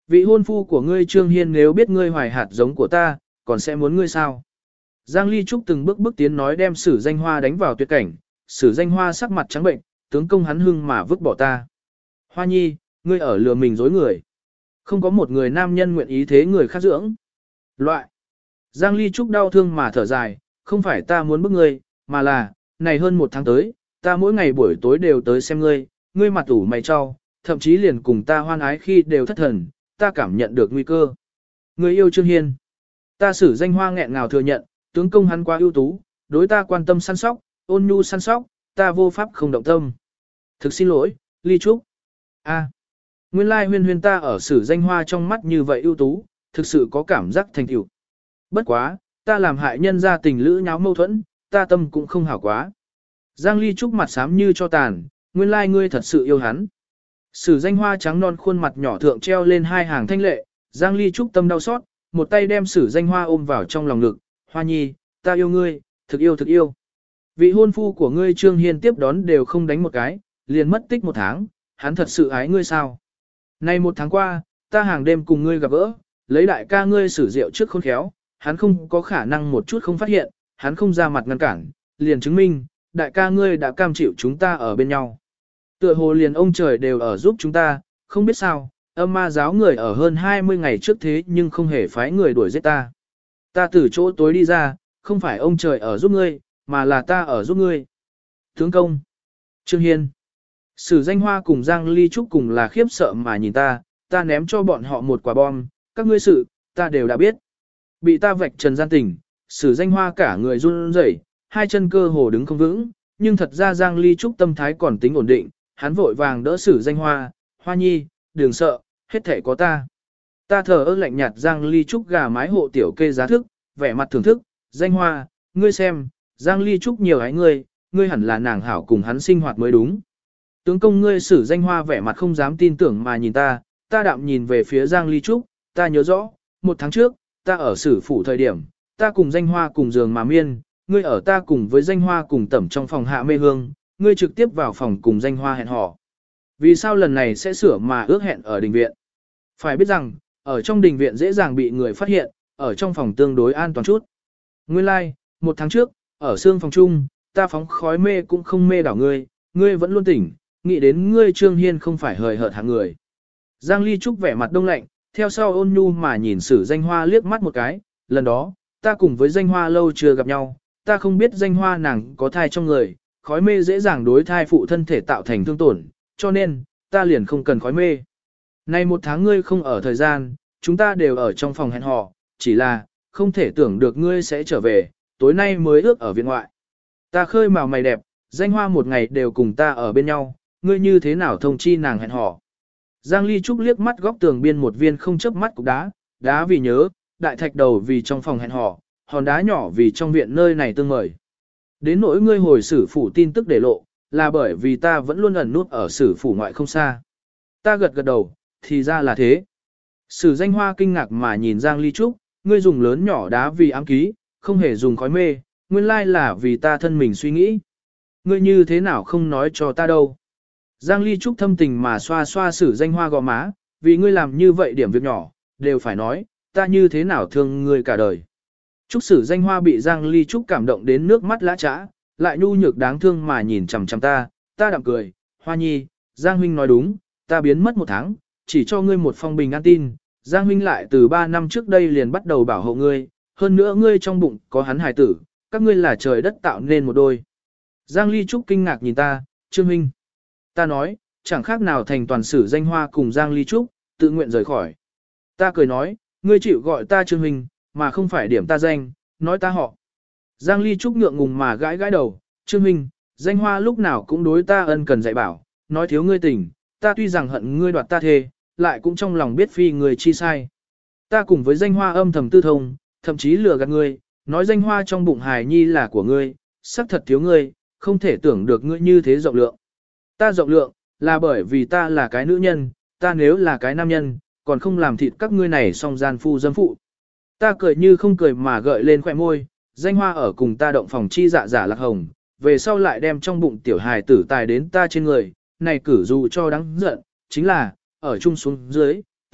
Vị hôn phu của ngươi Trương Hiên nếu biết ngươi hoài hạt giống của ta, còn sẽ muốn ngươi sao? Giang Ly Trúc từng bước bước tiến nói đem Sử Danh Hoa đánh vào tuyệt cảnh, Sử Danh Hoa sắc mặt trắng bệnh, tướng công hắn hưng mà vứt bỏ ta. Hoa nhi, ngươi ở lừa mình dối người. Không có một người nam nhân nguyện ý thế người khác dưỡng. Loại. Giang Ly Trúc đau thương mà thở dài, không phải ta muốn bức ngươi, mà là, này hơn một tháng tới, ta mỗi ngày buổi tối đều tới xem ngươi, ngươi mặt ủ mày cho, thậm chí liền cùng ta hoan ái khi đều thất thần, ta cảm nhận được nguy cơ. Ngươi yêu Trương Hiên. Ta Sử Danh Hoa nghẹn ngào thừa nhận, tướng công hắn quá ưu tú, đối ta quan tâm săn sóc, ôn nhu săn sóc, ta vô pháp không động tâm. Thực xin lỗi, Ly Trúc. A. Nguyên lai huyên huyên ta ở Sử Danh Hoa trong mắt như vậy ưu tú, thực sự có cảm giác thành tựu. Bất quá, ta làm hại nhân gia tình lữ nháo mâu thuẫn, ta tâm cũng không hảo quá. Giang Ly Trúc mặt xám như cho tàn, nguyên lai ngươi thật sự yêu hắn. Sử Danh Hoa trắng non khuôn mặt nhỏ thượng treo lên hai hàng thanh lệ, Giang Ly Trúc tâm đau xót, một tay đem Sử Danh Hoa ôm vào trong lòng ngực, Hoa nhi, ta yêu ngươi, thực yêu thực yêu. Vị hôn phu của ngươi Trương Hiên tiếp đón đều không đánh một cái, liền mất tích một tháng, hắn thật sự ái ngươi sao? Nay một tháng qua, ta hàng đêm cùng ngươi gặp gỡ, lấy đại ca ngươi sử rượu trước khôn khéo, hắn không có khả năng một chút không phát hiện, hắn không ra mặt ngăn cản, liền chứng minh, đại ca ngươi đã cam chịu chúng ta ở bên nhau. Tựa hồ liền ông trời đều ở giúp chúng ta, không biết sao, âm ma giáo người ở hơn hai mươi ngày trước thế nhưng không hề phái người đuổi giết ta. Ta từ chỗ tối đi ra, không phải ông trời ở giúp ngươi, mà là ta ở giúp ngươi. Tướng công. Trương Hiên. Sử Danh Hoa cùng Giang Ly Trúc cùng là khiếp sợ mà nhìn ta, ta ném cho bọn họ một quả bom, các ngươi sự, ta đều đã biết. Bị ta vạch trần gian tình, Sử Danh Hoa cả người run rẩy, hai chân cơ hồ đứng không vững, nhưng thật ra Giang Ly Trúc tâm thái còn tính ổn định, hắn vội vàng đỡ Sử Danh Hoa, Hoa nhi, đừng sợ, hết thể có ta. Ta thở ơ lạnh nhạt Giang Ly Trúc gà mái hộ tiểu kê giá thức, vẻ mặt thưởng thức, Danh Hoa, ngươi xem, Giang Ly Trúc nhiều hái ngươi, ngươi hẳn là nàng hảo cùng hắn sinh hoạt mới đúng. Tướng công ngươi Sử Danh Hoa vẻ mặt không dám tin tưởng mà nhìn ta, ta đạm nhìn về phía Giang Ly Trúc, ta nhớ rõ, một tháng trước, ta ở Sử phủ thời điểm, ta cùng Danh Hoa cùng giường mà miên, ngươi ở ta cùng với Danh Hoa cùng tẩm trong phòng hạ mê hương, ngươi trực tiếp vào phòng cùng Danh Hoa hẹn hò. Vì sao lần này sẽ sửa mà ước hẹn ở đình viện? Phải biết rằng, ở trong đình viện dễ dàng bị người phát hiện, ở trong phòng tương đối an toàn chút. Nguyên lai, like, một tháng trước, ở xương phòng chung, ta phóng khói mê cũng không mê đảo ngươi, ngươi vẫn luôn tỉnh, nghĩ đến ngươi Trương Hiên không phải hời hợt hạng người. Giang Ly Trúc vẻ mặt đông lạnh, theo sau ôn nhu mà nhìn Sử Danh Hoa liếc mắt một cái, lần đó, ta cùng với Danh Hoa lâu chưa gặp nhau, ta không biết Danh Hoa nàng có thai trong người, khói mê dễ dàng đối thai phụ thân thể tạo thành thương tổn, cho nên, ta liền không cần khói mê. Nay một tháng ngươi không ở thời gian, chúng ta đều ở trong phòng hẹn hò, chỉ là, không thể tưởng được ngươi sẽ trở về, tối nay mới ước ở viện ngoại. Ta khơi màu mày đẹp, Danh Hoa một ngày đều cùng ta ở bên nhau, ngươi như thế nào thông chi nàng hẹn hò. Giang Ly Trúc liếc mắt góc tường biên một viên không chớp mắt cục đá, đá vì nhớ, đại thạch đầu vì trong phòng hẹn hò, hòn đá nhỏ vì trong viện nơi này tương mời. Đến nỗi ngươi hồi Sử phủ tin tức để lộ, là bởi vì ta vẫn luôn ẩn nút ở Sử phủ ngoại không xa. Ta gật gật đầu, thì ra là thế. Sử Danh Hoa kinh ngạc mà nhìn Giang Ly Trúc, ngươi dùng lớn nhỏ đá vì ám ký, không hề dùng khói mê, nguyên lai là vì ta thân mình suy nghĩ. Ngươi như thế nào không nói cho ta đâu. Giang Ly Trúc thâm tình mà xoa xoa Sử Danh Hoa gò má, vì ngươi làm như vậy điểm việc nhỏ, đều phải nói, ta như thế nào thương ngươi cả đời. Trúc Sử Danh Hoa bị Giang Ly Trúc cảm động đến nước mắt lã trã, lại nhu nhược đáng thương mà nhìn chằm chằm ta, ta đạm cười, Hoa nhi, Giang huynh nói đúng, ta biến mất một tháng, chỉ cho ngươi một phong bình an tin, Giang huynh lại từ ba năm trước đây liền bắt đầu bảo hộ ngươi, hơn nữa ngươi trong bụng có hắn hài tử, các ngươi là trời đất tạo nên một đôi. Giang Ly Trúc kinh ngạc nhìn ta, Trương huynh. Ta nói, chẳng khác nào thành toàn Sử Danh Hoa cùng Giang Ly Trúc, tự nguyện rời khỏi. Ta cười nói, ngươi chịu gọi ta Trương huynh, mà không phải điểm ta danh, nói ta họ. Giang Ly Trúc ngượng ngùng mà gãi gãi đầu, Trương huynh, Danh Hoa lúc nào cũng đối ta ân cần dạy bảo, nói thiếu ngươi tình, ta tuy rằng hận ngươi đoạt ta thề, lại cũng trong lòng biết phi người chi sai. Ta cùng với Danh Hoa âm thầm tư thông, thậm chí lừa gạt ngươi, nói Danh Hoa trong bụng hài nhi là của ngươi, xác thật thiếu ngươi, không thể tưởng được ngươi như thế rộng lượng. Ta rộng lượng, là bởi vì ta là cái nữ nhân, ta nếu là cái nam nhân, còn không làm thịt các ngươi này song gian phu dâm phụ. Ta cười như không cười mà gợi lên khỏe môi, Danh Hoa ở cùng ta động phòng chi dạ giả lạc hồng, về sau lại đem trong bụng tiểu hài tử tài đến ta trên người, này cử dù cho đáng giận, chính là, ở chung xuống dưới,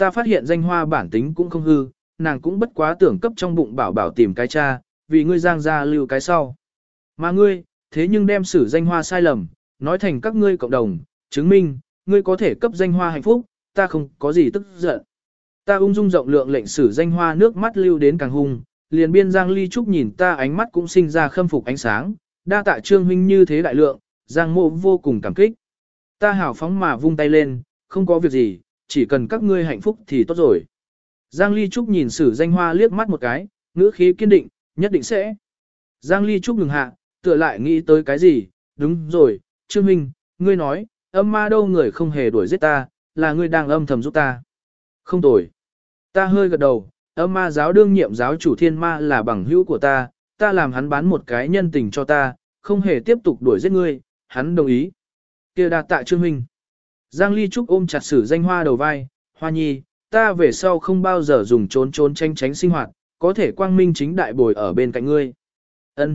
ta phát hiện danh hoa bản tính cũng không hư, nàng cũng bất quá tưởng cấp trong bụng bảo bảo tìm cái cha, vì ngươi giang ra lưu cái sau. Mà ngươi, thế nhưng đem sử danh hoa sai lầm, nói thành các ngươi cộng đồng, chứng minh, ngươi có thể cấp danh hoa hạnh phúc, ta không có gì tức giận. Ta ung dung rộng lượng lệnh sử danh hoa nước mắt lưu đến càng hung, liền biên Giang Ly Trúc nhìn ta ánh mắt cũng sinh ra khâm phục ánh sáng, đa tạ Trương huynh như thế đại lượng, Giang mộ vô cùng cảm kích. Ta hào phóng mà vung tay lên, không có việc gì, chỉ cần các ngươi hạnh phúc thì tốt rồi. Giang Ly Trúc nhìn sử danh hoa liếc mắt một cái, ngữ khí kiên định, nhất định sẽ. Giang Ly Trúc ngừng hạ, tựa lại nghĩ tới cái gì, đúng rồi, Trương huynh, ngươi nói, âm ma đâu người không hề đuổi giết ta, là ngươi đang âm thầm giúp ta. Không tồi. Ta hơi gật đầu, âm ma giáo đương nhiệm giáo chủ thiên ma là bằng hữu của ta, ta làm hắn bán một cái nhân tình cho ta, không hề tiếp tục đuổi giết ngươi, hắn đồng ý. Kia đa tạ Trương huynh. Giang Ly Trúc ôm chặt sử danh hoa đầu vai, hoa nhi, ta về sau không bao giờ dùng trốn trốn tránh tránh sinh hoạt, có thể quang minh chính đại bồi ở bên cạnh ngươi. Ân.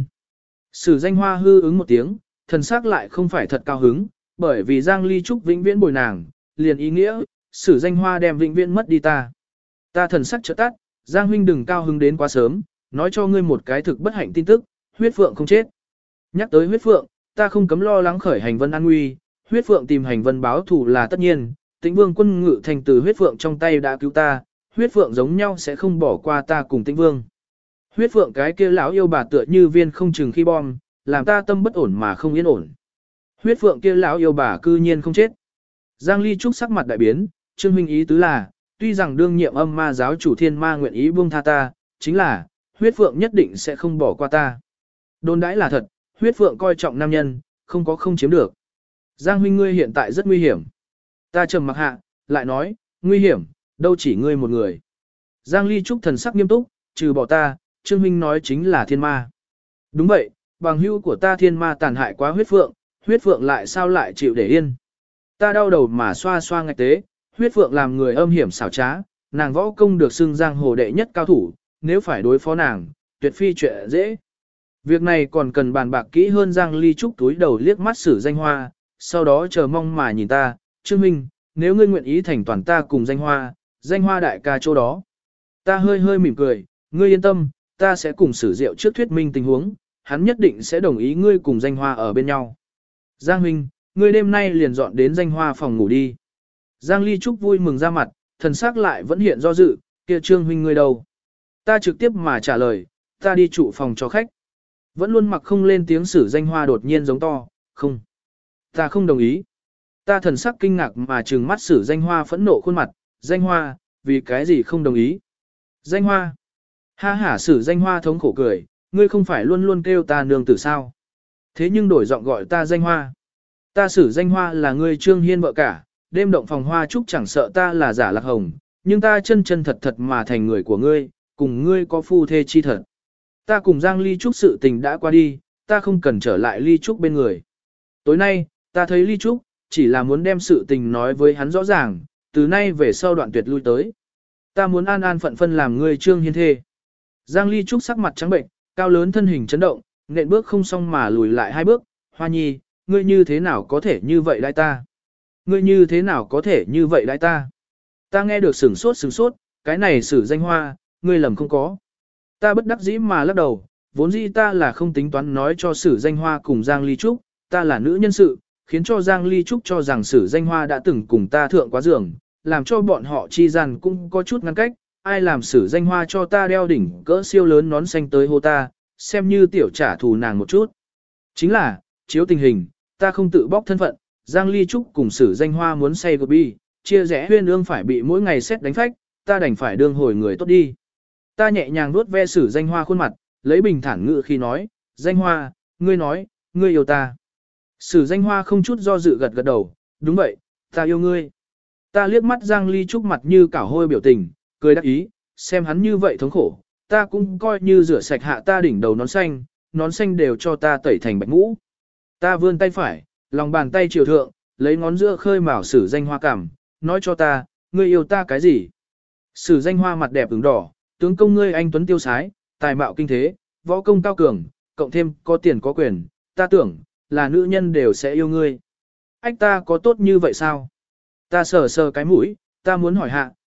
Sử danh hoa hư ứng một tiếng, thần sắc lại không phải thật cao hứng, bởi vì Giang Ly Trúc vĩnh viễn bồi nàng, liền ý nghĩa, sử danh hoa đem vĩnh viễn mất đi ta. Ta thần sắc chợt tắt, Giang huynh đừng cao hứng đến quá sớm, nói cho ngươi một cái thực bất hạnh tin tức, huyết phượng không chết. Nhắc tới huyết phượng, ta không cấm lo lắng khởi hành vân an nguy, huyết phượng tìm hành vân báo thù là tất nhiên, Tĩnh Vương quân ngự thành từ huyết phượng trong tay đã cứu ta, huyết phượng giống nhau sẽ không bỏ qua ta cùng Tĩnh Vương. Huyết phượng cái kia lão yêu bà tựa như viên không chừng khi bom, làm ta tâm bất ổn mà không yên ổn. Huyết phượng kia lão yêu bà cư nhiên không chết. Giang Ly Trúc sắc mặt đại biến, Trương huynh ý tứ là, tuy rằng đương nhiệm âm ma giáo chủ thiên ma nguyện ý buông tha ta, chính là, huyết phượng nhất định sẽ không bỏ qua ta. Đồn đãi là thật, huyết phượng coi trọng nam nhân, không có không chiếm được. Giang huynh ngươi hiện tại rất nguy hiểm. Ta trầm mặc hạ, lại nói, nguy hiểm, đâu chỉ ngươi một người. Giang Ly Trúc thần sắc nghiêm túc, trừ bỏ ta, Trương huynh nói chính là thiên ma. Đúng vậy, bằng hữu của ta thiên ma tàn hại quá huyết phượng, huyết phượng lại sao lại chịu để yên. Ta đau đầu mà xoa xoa ngạch tế, huyết phượng làm người âm hiểm xảo trá, nàng võ công được xưng giang hồ đệ nhất cao thủ, nếu phải đối phó nàng, tuyệt phi chuyện dễ. Việc này còn cần bàn bạc kỹ hơn. Giang Ly Trúc túi đầu liếc mắt sử danh hoa, sau đó chờ mong mà nhìn ta, Trương minh, nếu ngươi nguyện ý thành toàn ta cùng danh hoa, danh hoa đại ca chỗ đó. Ta hơi hơi mỉm cười, ngươi yên tâm, ta sẽ cùng sử diệu trước thuyết minh tình huống, hắn nhất định sẽ đồng ý ngươi cùng danh hoa ở bên nhau. Giang huynh, ngươi đêm nay liền dọn đến danh hoa phòng ngủ đi. Giang Ly Trúc vui mừng ra mặt, thần sắc lại vẫn hiện do dự, kia Trương huynh ngươi đâu? Ta trực tiếp mà trả lời, ta đi trụ phòng cho khách. Vẫn luôn mặc không lên tiếng sử danh hoa đột nhiên giống to, không. Ta không đồng ý. Ta thần sắc kinh ngạc mà trừng mắt sử danh hoa phẫn nộ khuôn mặt, danh hoa, vì cái gì không đồng ý? Danh hoa. Ha hả sử danh hoa thống khổ cười, ngươi không phải luôn luôn kêu ta nương tử sao? Thế nhưng đổi giọng gọi ta danh hoa. Ta sử danh hoa là ngươi Trương Hiên vợ cả, đêm động phòng hoa trúc chẳng sợ ta là giả lạc hồng, nhưng ta chân chân thật thật mà thành người của ngươi, cùng ngươi có phu thê chi thật. Ta cùng Giang Ly Trúc sự tình đã qua đi, ta không cần trở lại Ly Trúc bên người. Tối nay, ta thấy Ly Trúc, chỉ là muốn đem sự tình nói với hắn rõ ràng, từ nay về sau đoạn tuyệt lui tới. Ta muốn an an phận phân làm ngươi Trương Hiên thê. Giang Ly Trúc sắc mặt trắng bệnh, cao lớn thân hình chấn động, nện bước không xong mà lùi lại hai bước, Hoa nhi, ngươi như thế nào có thể như vậy đãi ta? Ngươi như thế nào có thể như vậy đãi ta? Ta nghe được sửng sốt sửng sốt, cái này sử danh hoa, ngươi lầm không có. Ta bất đắc dĩ mà lắc đầu, vốn dĩ ta là không tính toán nói cho sử danh hoa cùng Giang Ly Trúc, ta là nữ nhân sự, khiến cho Giang Ly Trúc cho rằng sử danh hoa đã từng cùng ta thượng quá giường, làm cho bọn họ chi gian cũng có chút ngăn cách, ai làm sử danh hoa cho ta đeo đỉnh cỡ siêu lớn nón xanh tới hô ta, xem như tiểu trả thù nàng một chút. Chính là, chiếu tình hình, ta không tự bóc thân phận, Giang Ly Trúc cùng sử danh hoa muốn say bi, chia rẽ huyên ương phải bị mỗi ngày xét đánh phách, ta đành phải đương hồi người tốt đi. Ta nhẹ nhàng vuốt ve sử danh hoa khuôn mặt, lấy bình thản ngữ khi nói, danh hoa, ngươi nói, ngươi yêu ta. Sử danh hoa không chút do dự gật gật đầu, đúng vậy, ta yêu ngươi. Ta liếc mắt Giang Ly Trúc mặt như cảo hôi biểu tình, cười đắc ý, xem hắn như vậy thống khổ, ta cũng coi như rửa sạch hạ ta đỉnh đầu nón xanh, nón xanh đều cho ta tẩy thành bạch mũ. Ta vươn tay phải, lòng bàn tay chiều thượng, lấy ngón giữa khơi mào sử danh hoa cảm, nói cho ta, ngươi yêu ta cái gì? Sử danh hoa mặt đẹp ửng đỏ, tướng công ngươi anh tuấn tiêu sái, tài mạo kinh thế, võ công cao cường, cộng thêm có tiền có quyền, ta tưởng, là nữ nhân đều sẽ yêu ngươi. Ách ta có tốt như vậy sao? Ta sờ sờ cái mũi, ta muốn hỏi hạ,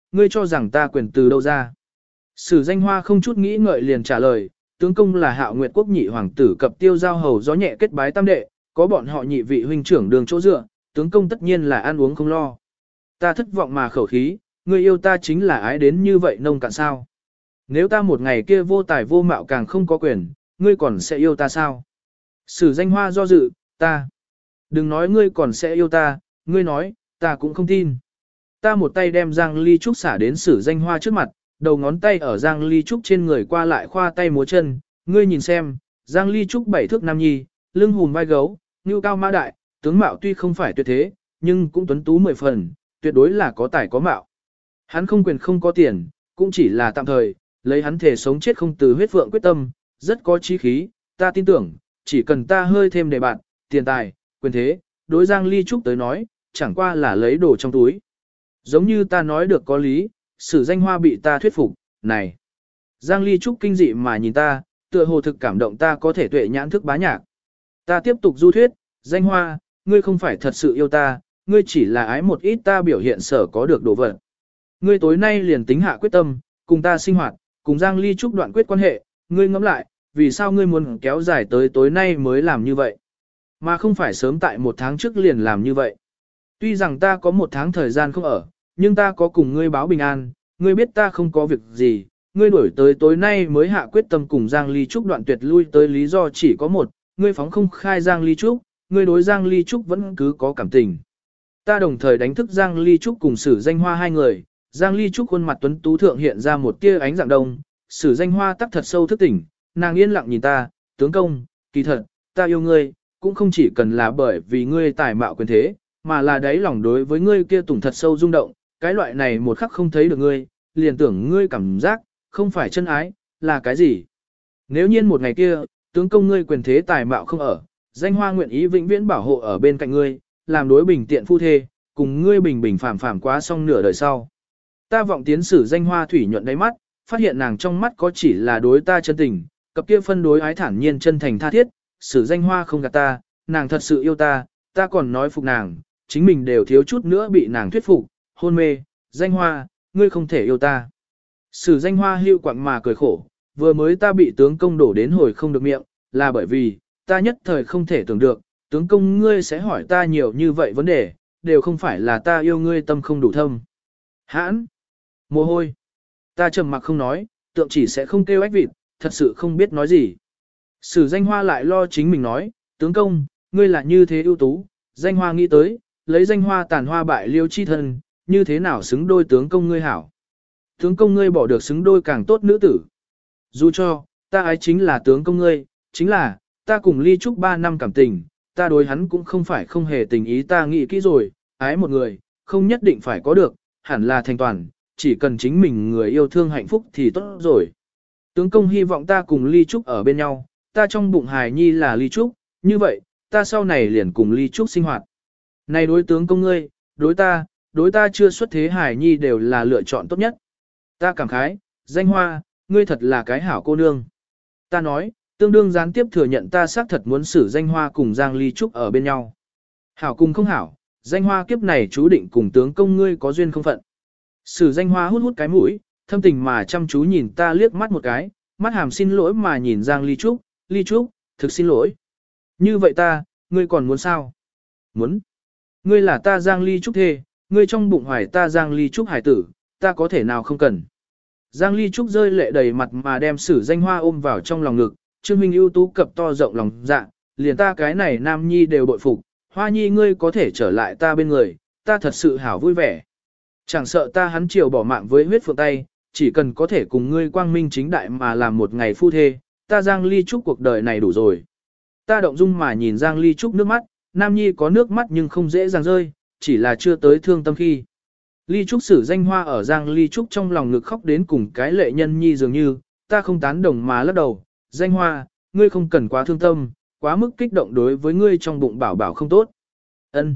ngươi cho rằng ta quyền từ đâu ra. Sử Danh Hoa không chút nghĩ ngợi liền trả lời, tướng công là Hạo Nguyệt quốc nhị hoàng tử cập tiêu giao hầu gió nhẹ kết bái tam đệ, có bọn họ nhị vị huynh trưởng đường chỗ dựa, tướng công tất nhiên là ăn uống không lo. Ta thất vọng mà khẩu khí, ngươi yêu ta chính là ái đến như vậy nông cạn sao. Nếu ta một ngày kia vô tài vô mạo càng không có quyền, ngươi còn sẽ yêu ta sao? Sử Danh Hoa do dự, ta. Đừng nói ngươi còn sẽ yêu ta, ngươi nói, ta cũng không tin. Ta một tay đem Giang Ly Trúc xả đến Sử Danh Hoa trước mặt, đầu ngón tay ở Giang Ly Trúc trên người qua lại khoa tay múa chân, ngươi nhìn xem, Giang Ly Trúc bảy thước nam nhi, lưng hùm vai gấu, ngưu cao mã đại, tướng mạo tuy không phải tuyệt thế, nhưng cũng tuấn tú mười phần, tuyệt đối là có tài có mạo. Hắn không quyền không có tiền, cũng chỉ là tạm thời, lấy hắn thể sống chết không từ huyết vượng quyết tâm, rất có chí khí, ta tin tưởng, chỉ cần ta hơi thêm đề bạn, tiền tài, quyền thế, đối Giang Ly Trúc tới nói, chẳng qua là lấy đồ trong túi. Giống như ta nói được có lý, Sử Danh Hoa bị ta thuyết phục, này. Giang Ly Trúc kinh dị mà nhìn ta, tựa hồ thực cảm động ta có thể tuệ nhãn thức bá nhạc. Ta tiếp tục du thuyết, Danh Hoa, ngươi không phải thật sự yêu ta, ngươi chỉ là ái một ít ta biểu hiện sở có được đồ vật. Ngươi tối nay liền tính hạ quyết tâm, cùng ta sinh hoạt, cùng Giang Ly Trúc đoạn quyết quan hệ, ngươi ngẫm lại, vì sao ngươi muốn kéo dài tới tối nay mới làm như vậy, mà không phải sớm tại một tháng trước liền làm như vậy. Tuy rằng ta có một tháng thời gian không ở, nhưng ta có cùng ngươi báo bình an, ngươi biết ta không có việc gì, ngươi đuổi tới tối nay mới hạ quyết tâm cùng Giang Ly Trúc đoạn tuyệt lui tới lý do chỉ có một, ngươi phóng không khai Giang Ly Trúc, ngươi đối Giang Ly Trúc vẫn cứ có cảm tình. Ta đồng thời đánh thức Giang Ly Trúc cùng Sử Danh Hoa hai người, Giang Ly Trúc khuôn mặt tuấn tú thượng hiện ra một tia ánh dạng đông, Sử Danh Hoa tắc thật sâu thức tỉnh, nàng yên lặng nhìn ta, tướng công, kỳ thật, ta yêu ngươi, cũng không chỉ cần là bởi vì ngươi tài mạo quyền thế, mà là đáy lòng đối với ngươi kia tủng thật sâu rung động, cái loại này một khắc không thấy được ngươi, liền tưởng ngươi cảm giác, không phải chân ái, là cái gì? Nếu nhiên một ngày kia, tướng công ngươi quyền thế tài mạo không ở, Danh Hoa nguyện ý vĩnh viễn bảo hộ ở bên cạnh ngươi, làm đối bình tiện phu thê, cùng ngươi bình bình phàm phàm quá xong nửa đời sau. Ta vọng tiến Sử Danh Hoa thủy nhuận đáy mắt, phát hiện nàng trong mắt có chỉ là đối ta chân tình, cặp kia phân đối ái thản nhiên chân thành tha thiết, Sử Danh Hoa không gạt ta, nàng thật sự yêu ta, ta còn nói phục nàng, chính mình đều thiếu chút nữa bị nàng thuyết phục, hôn mê, Danh Hoa, ngươi không thể yêu ta. Sử Danh Hoa hưu quặng mà cười khổ, vừa mới ta bị tướng công đổ đến hồi không được miệng, là bởi vì, ta nhất thời không thể tưởng được, tướng công ngươi sẽ hỏi ta nhiều như vậy vấn đề, đều không phải là ta yêu ngươi tâm không đủ thâm. Hãn, mồ hôi, ta trầm mặc không nói, tượng chỉ sẽ không kêu ách vịt, thật sự không biết nói gì. Sử Danh Hoa lại lo chính mình nói, tướng công, ngươi là như thế ưu tú, Danh Hoa nghĩ tới, lấy Danh Hoa tàn hoa bại liêu chi thân, như thế nào xứng đôi tướng công ngươi hảo. Tướng công ngươi bỏ được xứng đôi càng tốt nữ tử. Dù cho, ta ái chính là tướng công ngươi, chính là, ta cùng Ly Trúc ba năm cảm tình, ta đối hắn cũng không phải không hề tình ý ta nghĩ kỹ rồi, ái một người, không nhất định phải có được, hẳn là thành toàn, chỉ cần chính mình người yêu thương hạnh phúc thì tốt rồi. Tướng công hy vọng ta cùng Ly Trúc ở bên nhau, ta trong bụng hài nhi là Ly Trúc, như vậy, ta sau này liền cùng Ly Trúc sinh hoạt. Này đối tướng công ngươi, đối ta, đối ta chưa xuất thế hài nhi đều là lựa chọn tốt nhất. Ta cảm khái, Danh Hoa, ngươi thật là cái hảo cô nương. Ta nói, tương đương gián tiếp thừa nhận ta xác thật muốn xử Danh Hoa cùng Giang Ly Trúc ở bên nhau. Hảo cùng không hảo, Danh Hoa kiếp này chú định cùng tướng công ngươi có duyên không phận. Sử Danh Hoa hút hút cái mũi, thâm tình mà chăm chú nhìn ta liếc mắt một cái, mắt hàm xin lỗi mà nhìn Giang Ly Trúc, Ly Trúc, thực xin lỗi. Như vậy ta, ngươi còn muốn sao? Muốn. Ngươi là ta Giang Ly Trúc thê, ngươi trong bụng hoài ta Giang Ly Trúc hải tử, ta có thể nào không cần. Giang Ly Trúc rơi lệ đầy mặt mà đem Sử Danh Hoa ôm vào trong lòng ngực, Trương Minh ưu tú cập to rộng lòng dạ, liền ta cái này nam nhi đều bội phục, Hoa nhi ngươi có thể trở lại ta bên người, ta thật sự hảo vui vẻ. Chẳng sợ ta hắn chiều bỏ mạng với huyết phượng tay, chỉ cần có thể cùng ngươi quang minh chính đại mà làm một ngày phu thê, ta Giang Ly Trúc cuộc đời này đủ rồi. Ta động dung mà nhìn Giang Ly Trúc nước mắt, nam nhi có nước mắt nhưng không dễ dàng rơi, chỉ là chưa tới thương tâm khi. Ly Trúc Sử Danh Hoa ở Giang Ly Trúc trong lòng ngực khóc đến cùng cái lệ nhân nhi dường như, ta không tán đồng mà lắc đầu, Danh Hoa, ngươi không cần quá thương tâm, quá mức kích động đối với ngươi trong bụng bảo bảo không tốt. Ân.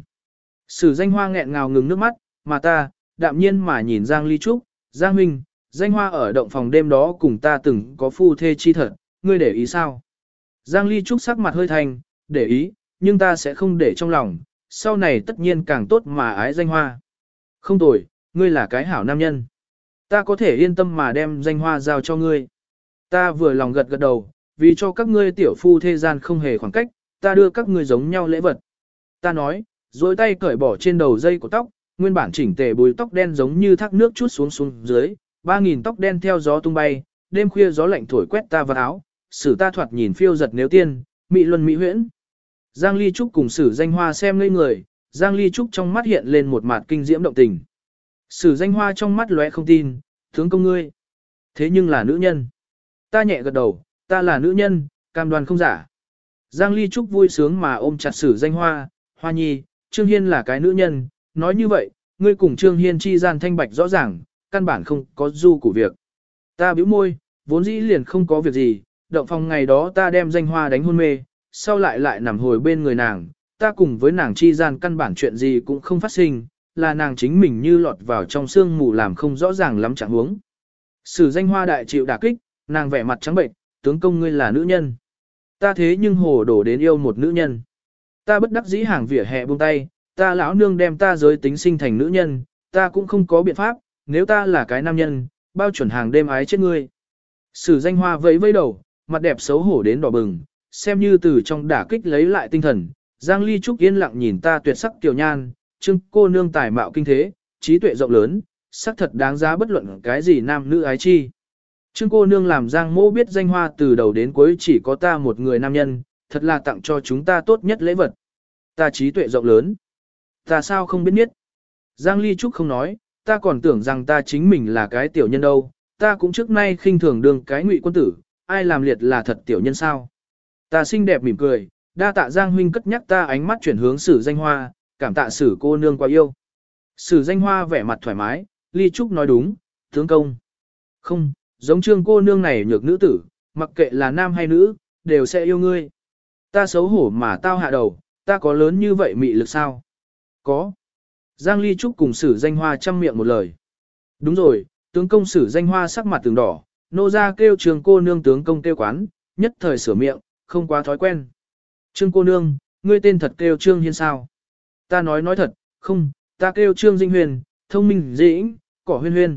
Sử Danh Hoa nghẹn ngào ngừng nước mắt, mà ta, đạm nhiên mà nhìn Giang Ly Trúc, Giang Minh, Danh Hoa ở động phòng đêm đó cùng ta từng có phu thê chi thật, ngươi để ý sao? Giang Ly Trúc sắc mặt hơi thành, để ý, nhưng ta sẽ không để trong lòng, sau này tất nhiên càng tốt mà ái Danh Hoa. Không tồi, ngươi là cái hảo nam nhân. ta có thể yên tâm mà đem danh hoa giao cho ngươi. Ta vừa lòng gật gật đầu, vì cho các ngươi tiểu phu thế gian không hề khoảng cách, ta đưa các ngươi giống nhau lễ vật. Ta nói, duỗi tay cởi bỏ trên đầu dây của tóc, nguyên bản chỉnh tề bùi tóc đen giống như thác nước chút xuống xuống dưới, ba nghìn tóc đen theo gió tung bay, đêm khuya gió lạnh thổi quét ta vào áo, sử ta thoạt nhìn phiêu giật nếu tiên, mị luân mỹ huyễn. Giang Ly Trúc cùng sử danh hoa xem ngây người, Giang Ly Trúc trong mắt hiện lên một mặt kinh diễm động tình. Sử danh hoa trong mắt lóe không tin, tướng công ngươi. Thế nhưng là nữ nhân. Ta nhẹ gật đầu, ta là nữ nhân, cam đoan không giả. Giang Ly Trúc vui sướng mà ôm chặt sử danh hoa, hoa nhi, Trương Hiên là cái nữ nhân, nói như vậy, ngươi cùng Trương Hiên chi gian thanh bạch rõ ràng, căn bản không có du của việc. Ta bĩu môi, vốn dĩ liền không có việc gì, động phòng ngày đó ta đem danh hoa đánh hôn mê, sau lại lại nằm hồi bên người nàng, ta cùng với nàng chi gian căn bản chuyện gì cũng không phát sinh, là nàng chính mình như lọt vào trong sương mù làm không rõ ràng lắm trạng huống. Sử danh hoa đại chịu đả kích, nàng vẻ mặt trắng bệnh, tướng công ngươi là nữ nhân. Ta thế nhưng hồ đổ đến yêu một nữ nhân. Ta bất đắc dĩ hàng vỉa hè buông tay, ta lão nương đem ta giới tính sinh thành nữ nhân, ta cũng không có biện pháp, nếu ta là cái nam nhân, bao chuẩn hàng đêm ái chết ngươi. Sử danh hoa vẫy vẫy đầu, mặt đẹp xấu hổ đến đỏ bừng, xem như từ trong đả kích lấy lại tinh thần. Giang Ly Trúc yên lặng nhìn ta tuyệt sắc tiểu nhan, Trương cô nương tài mạo kinh thế, trí tuệ rộng lớn, sắc thật đáng giá bất luận cái gì nam nữ ái chi. Trương cô nương làm Giang mô biết danh hoa từ đầu đến cuối chỉ có ta một người nam nhân, thật là tặng cho chúng ta tốt nhất lễ vật. Ta trí tuệ rộng lớn. Ta sao không biết biết. Giang Ly Trúc không nói, ta còn tưởng rằng ta chính mình là cái tiểu nhân đâu, ta cũng trước nay khinh thường đương cái ngụy quân tử, ai làm liệt là thật tiểu nhân sao. Ta xinh đẹp mỉm cười, đa tạ Giang huynh cất nhắc ta ánh mắt chuyển hướng sử danh hoa, cảm tạ sử cô nương quá yêu. Sử danh hoa vẻ mặt thoải mái, Ly Trúc nói đúng, tướng công. Không, giống Trương cô nương này nhược nữ tử, mặc kệ là nam hay nữ, đều sẽ yêu ngươi. Ta xấu hổ mà tao hạ đầu, ta có lớn như vậy mị lực sao? Có. Giang Ly Trúc cùng sử danh hoa chăm miệng một lời. Đúng rồi, tướng công sử danh hoa sắc mặt từng đỏ, nô ra kêu Trương cô nương tướng công kêu quán, nhất thời sửa miệng, không quá thói quen. Trương cô nương, ngươi tên thật kêu Trương Hiên sao? Ta nói nói thật, không, ta kêu Trương Dinh Huyền, thông minh dĩnh, cỏ huyên huyên.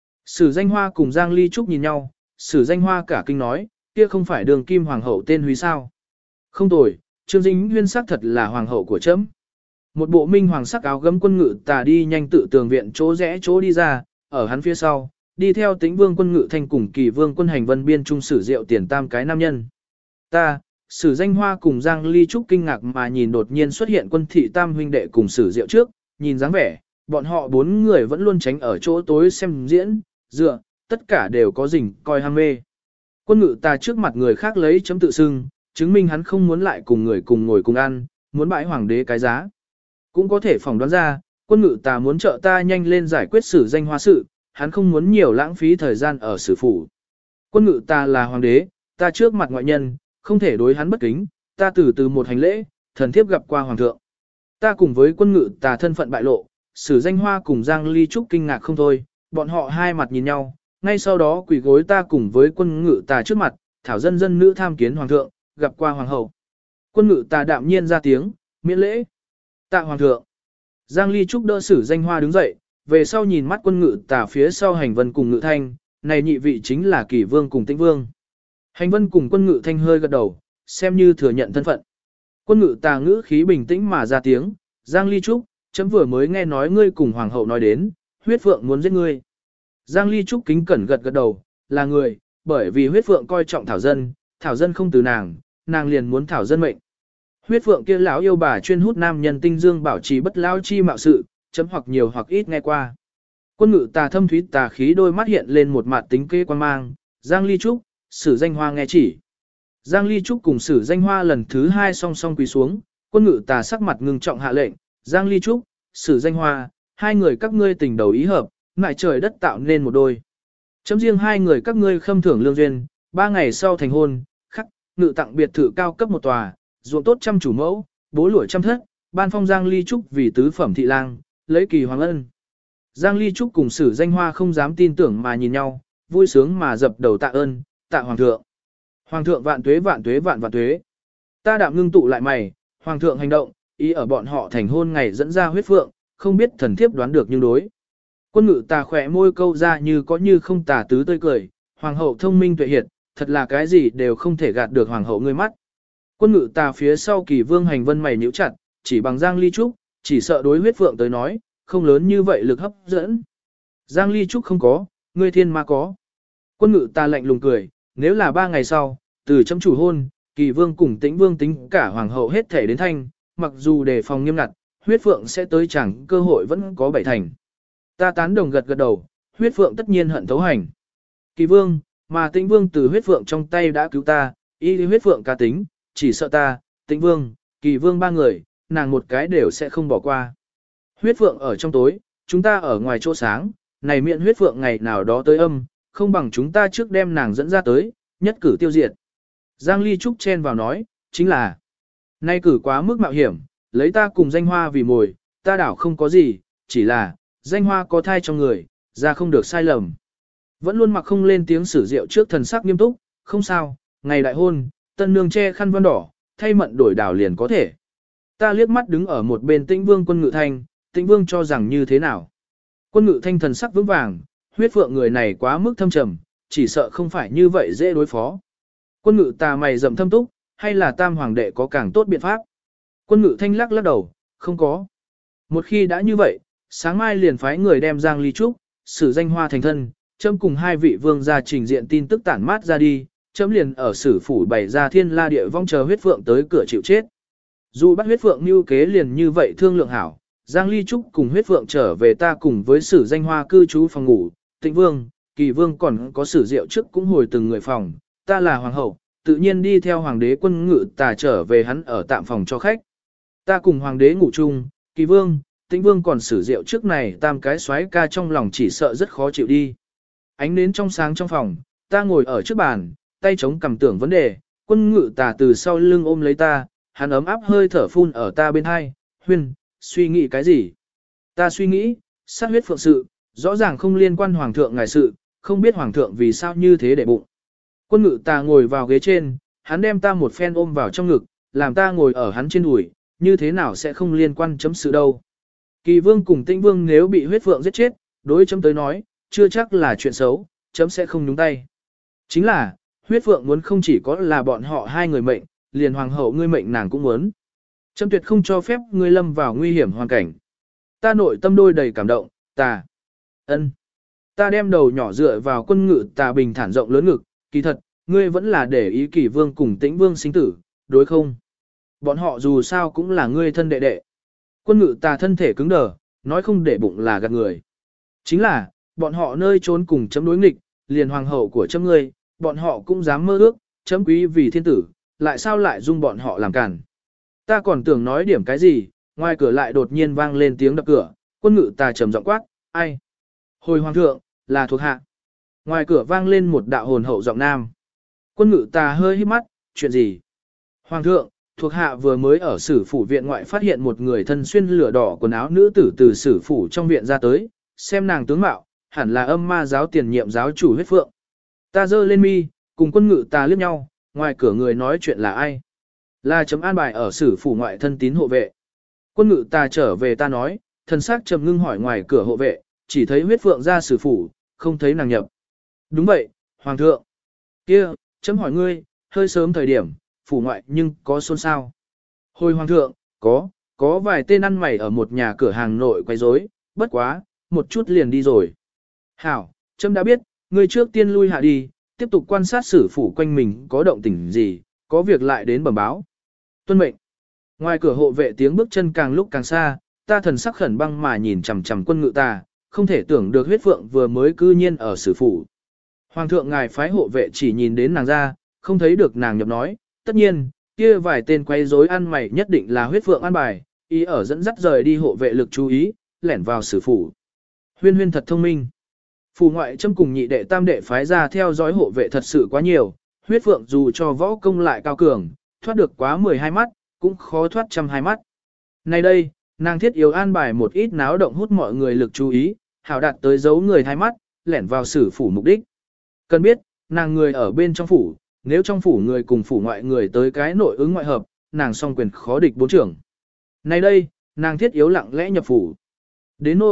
Sử danh hoa cùng Giang Ly Trúc nhìn nhau, sử danh hoa cả kinh nói, kia không phải đường kim hoàng hậu tên Huy sao? Không tồi, Trương Dinh Huyên sắc thật là hoàng hậu của trẫm. Một bộ minh hoàng sắc áo gấm quân ngự tà đi nhanh tự tường viện chỗ rẽ chỗ đi ra, ở hắn phía sau, đi theo Tĩnh Vương quân ngự thanh cùng Kỳ Vương quân hành vân biên trung sử diệu tiền tam cái nam nhân. Ta, sử danh hoa cùng Giang Ly Trúc kinh ngạc mà nhìn đột nhiên xuất hiện quân thị tam huynh đệ cùng sử diệu trước, nhìn dáng vẻ, bọn họ bốn người vẫn luôn tránh ở chỗ tối xem diễn, dựa, tất cả đều có rình coi ham mê. Quân ngự ta trước mặt người khác lấy chấm tự xưng, chứng minh hắn không muốn lại cùng người cùng ngồi cùng ăn, muốn bãi hoàng đế cái giá. Cũng có thể phỏng đoán ra, quân ngự ta muốn trợ ta nhanh lên giải quyết sử danh hoa sự, hắn không muốn nhiều lãng phí thời gian ở sử phủ. Quân ngự ta là hoàng đế, ta trước mặt ngoại nhân, không thể đối hắn bất kính, ta từ từ một hành lễ, thần thiếp gặp qua hoàng thượng. Ta cùng với quân ngự ta thân phận bại lộ, sử danh hoa cùng Giang Ly Trúc kinh ngạc không thôi, bọn họ hai mặt nhìn nhau, ngay sau đó quỳ gối ta cùng với quân ngự ta trước mặt, thảo dân dân nữ tham kiến hoàng thượng, gặp qua hoàng hậu. Quân ngự ta đạm nhiên ra tiếng, miễn lễ. Tạ hoàng thượng. Giang Ly Trúc đỡ sử danh hoa đứng dậy, về sau nhìn mắt quân ngự ta phía sau hành vân cùng ngự thanh, này nhị vị chính là Kỳ Vương cùng Tĩnh Vương. Hành vân cùng quân ngự thanh hơi gật đầu, xem như thừa nhận thân phận. Quân ngự ta ngữ khí bình tĩnh mà ra tiếng, Giang Ly Trúc, chấm vừa mới nghe nói ngươi cùng hoàng hậu nói đến, huyết phượng muốn giết ngươi. Giang Ly Trúc kính cẩn gật gật đầu, là người, bởi vì huyết phượng coi trọng thảo dân, thảo dân không từ nàng, nàng liền muốn thảo dân mệnh. Huyết phượng kia lão yêu bà chuyên hút nam nhân tinh dương bảo trì bất lao chi mạo sự, chấm hoặc nhiều hoặc ít nghe qua. Quân ngự tà thâm thúy tà khí đôi mắt hiện lên một mặt tính kế quan mang, Giang Ly Trúc, sử danh hoa nghe chỉ. Giang Ly Trúc cùng sử danh hoa lần thứ hai song song quỳ xuống, quân ngự tà sắc mặt ngưng trọng hạ lệnh, Giang Ly Trúc, sử danh hoa, hai người các ngươi tình đầu ý hợp, ngại trời đất tạo nên một đôi. Chấm riêng hai người các ngươi khâm thưởng lương duyên, ba ngày sau thành hôn, khắc, ngự tặng biệt thự cao cấp một tòa, ruộng tốt trăm chủ mẫu, bố lũi trăm thất, ban phong Giang Ly Trúc vì tứ phẩm thị lang, lấy kỳ hoàng ân. Giang Ly Trúc cùng sử danh hoa không dám tin tưởng mà nhìn nhau, vui sướng mà dập đầu tạ ơn, tạ hoàng thượng. Hoàng thượng vạn tuế vạn tuế vạn vạn tuế. Ta đạm ngưng tụ lại mày, hoàng thượng hành động, ý ở bọn họ thành hôn ngày dẫn ra huyết phượng, không biết thần thiếp đoán được nhưng đối. Quân ngự tà khỏe môi câu ra như có như không tà tứ tươi cười, hoàng hậu thông minh tuệ hiệt, thật là cái gì đều không thể gạt được hoàng hậu ngươi mắt. Quân ngự tà phía sau kỳ vương hành vân mày nhíu chặt, chỉ bằng Giang Ly Trúc, chỉ sợ đối huyết phượng tới nói, không lớn như vậy lực hấp dẫn. Giang Ly Trúc không có, ngươi thiên ma có. Quân ngự tà lạnh lùng cười, nếu là ba ngày sau, từ chấm chủ hôn, kỳ vương cùng tĩnh vương tính cả hoàng hậu hết thể đến thanh, mặc dù đề phòng nghiêm ngặt, huyết phượng sẽ tới chẳng cơ hội vẫn có bảy thành. Ta tán đồng gật gật đầu, huyết phượng tất nhiên hận thấu hành. Kỳ vương, mà tĩnh vương từ huyết phượng trong tay đã cứu ta, y huyết phượng ca tính, chỉ sợ ta, tĩnh vương, kỳ vương ba người, nàng một cái đều sẽ không bỏ qua. Huyết phượng ở trong tối, chúng ta ở ngoài chỗ sáng, này miệng huyết phượng ngày nào đó tới âm, không bằng chúng ta trước đem nàng dẫn ra tới, nhất cử tiêu diệt. Giang Ly Trúc chen vào nói, chính là, nay cử quá mức mạo hiểm, lấy ta cùng danh hoa vì mồi, ta đảo không có gì, chỉ là, danh hoa có thai trong người, ra không được sai lầm. Vẫn luôn mặc không lên tiếng sử rượu trước thần sắc nghiêm túc, không sao, ngày đại hôn, tân nương che khăn vân đỏ, thay mận đổi đảo liền có thể. Ta liếc mắt đứng ở một bên tĩnh vương quân ngự thanh, tĩnh vương cho rằng như thế nào. Quân ngự thanh thần sắc vững vàng, huyết phượng người này quá mức thâm trầm, chỉ sợ không phải như vậy dễ đối phó. Quân ngự tà mày rậm thâm túc, hay là tam hoàng đệ có càng tốt biện pháp. Quân ngự thanh lắc lắc đầu, không có. Một khi đã như vậy, sáng mai liền phái người đem Giang Ly Trúc, sử danh hoa thành thân, chấm cùng hai vị vương gia trình diện tin tức tản mát ra đi, chấm liền ở sử phủ bày ra thiên la địa vong chờ huyết phượng tới cửa chịu chết. Dù bắt huyết phượng mưu kế liền như vậy thương lượng hảo, Giang Ly Trúc cùng huyết phượng trở về ta cùng với sử danh hoa cư trú phòng ngủ, tịnh vương, kỳ vương còn có sử rượu trước cũng hồi từng người phòng, ta là hoàng hậu, tự nhiên đi theo hoàng đế quân ngự tà trở về hắn ở tạm phòng cho khách. Ta cùng hoàng đế ngủ chung, kỳ vương, tĩnh vương còn sử rượu trước này tam cái xoáy ca trong lòng chỉ sợ rất khó chịu đi. Ánh nến trong sáng trong phòng, ta ngồi ở trước bàn, tay chống cầm tưởng vấn đề, quân ngự tà từ sau lưng ôm lấy ta, hắn ấm áp hơi thở phun ở ta bên hai, huyên, suy nghĩ cái gì? Ta suy nghĩ, sát huyết phượng sự, rõ ràng không liên quan hoàng thượng ngài sự, không biết hoàng thượng vì sao như thế để bụng. Quân ngự tà ngồi vào ghế trên, hắn đem ta một phen ôm vào trong ngực, làm ta ngồi ở hắn trên đùi, như thế nào sẽ không liên quan chấm sự đâu. Kỳ vương cùng tĩnh vương nếu bị huyết phượng giết chết, đối chấm tới nói, chưa chắc là chuyện xấu, chấm sẽ không nhúng tay. Chính là, huyết phượng muốn không chỉ có là bọn họ hai người mệnh, liền hoàng hậu ngươi mệnh nàng cũng muốn. Chấm tuyệt không cho phép ngươi lâm vào nguy hiểm hoàn cảnh. Ta nội tâm đôi đầy cảm động, ta. ân, Ta đem đầu nhỏ dựa vào quân ngự tà bình thản rộng lớn ngực, kỳ thật, ngươi vẫn là để ý kỳ vương cùng tĩnh vương sinh tử, đối không? Bọn họ dù sao cũng là ngươi thân đệ đệ. Quân ngự tà thân thể cứng đờ, nói không để bụng là gạt người. Chính là, bọn họ nơi trốn cùng chấm đối nghịch, liền hoàng hậu của chấm ngươi, bọn họ cũng dám mơ ước, chấm quý vì thiên tử, lại sao lại dung bọn họ làm cản. Ta còn tưởng nói điểm cái gì, ngoài cửa lại đột nhiên vang lên tiếng đập cửa, quân ngự tà trầm giọng quát, ai? Hồi hoàng thượng, là thuộc hạ. Ngoài cửa vang lên một đạo hồn hậu giọng nam. Quân ngự tà hơi hít mắt, chuyện gì? Hoàng thượng, thuộc hạ vừa mới ở sử phủ viện ngoại phát hiện một người thân xuyên lửa đỏ quần áo nữ tử từ sử phủ trong viện ra tới, xem nàng tướng mạo, hẳn là âm ma giáo tiền nhiệm giáo chủ huyết phượng. Ta giơ lên mi, cùng quân ngự tà liếc nhau, ngoài cửa người nói chuyện là ai? Là chấm an bài ở sử phủ ngoại thân tín hộ vệ. Quân ngự tà trở về ta nói, thần sắc trầm ngưng hỏi ngoài cửa hộ vệ, chỉ thấy huyết phượng ra sử phủ, không thấy nàng nhập. Đúng vậy, hoàng thượng. Kia, chấm hỏi ngươi, hơi sớm thời điểm, phủ ngoại nhưng có xôn xao. Hồi hoàng thượng, có, có vài tên ăn mày ở một nhà cửa hàng nội quấy rối, bất quá, một chút liền đi rồi. Hảo, chấm đã biết, ngươi trước tiên lui hạ đi, tiếp tục quan sát sử phủ quanh mình có động tĩnh gì, có việc lại đến bẩm báo. Tuân mệnh. Ngoài cửa hộ vệ tiếng bước chân càng lúc càng xa, ta thần sắc khẩn băng mà nhìn chằm chằm quân ngự tà, không thể tưởng được huyết phượng vừa mới cư nhiên ở sử phủ. Hoàng thượng ngài phái hộ vệ chỉ nhìn đến nàng ra, không thấy được nàng nhập nói, tất nhiên, kia vài tên quấy rối ăn mày nhất định là huyết phượng ăn bài, ý ở dẫn dắt rời đi hộ vệ lực chú ý, lẻn vào sử phủ. Huyên huyên thật thông minh. Phủ ngoại châm cùng nhị đệ tam đệ phái ra theo dõi hộ vệ thật sự quá nhiều, huyết phượng dù cho võ công lại cao cường, thoát được quá mười hai mắt, cũng khó thoát trăm hai mắt. Nay đây, nàng thiết yếu an bài một ít náo động hút mọi người lực chú ý, hảo đạt tới giấu người hai mắt, lẻn vào sử phủ mục đích. Cần biết, nàng người ở bên trong phủ, nếu trong phủ người cùng phủ ngoại người tới cái nội ứng ngoại hợp, nàng song quyền khó địch bốn trưởng. Nay đây, nàng thiết yếu lặng lẽ nhập phủ. Đến nỗi,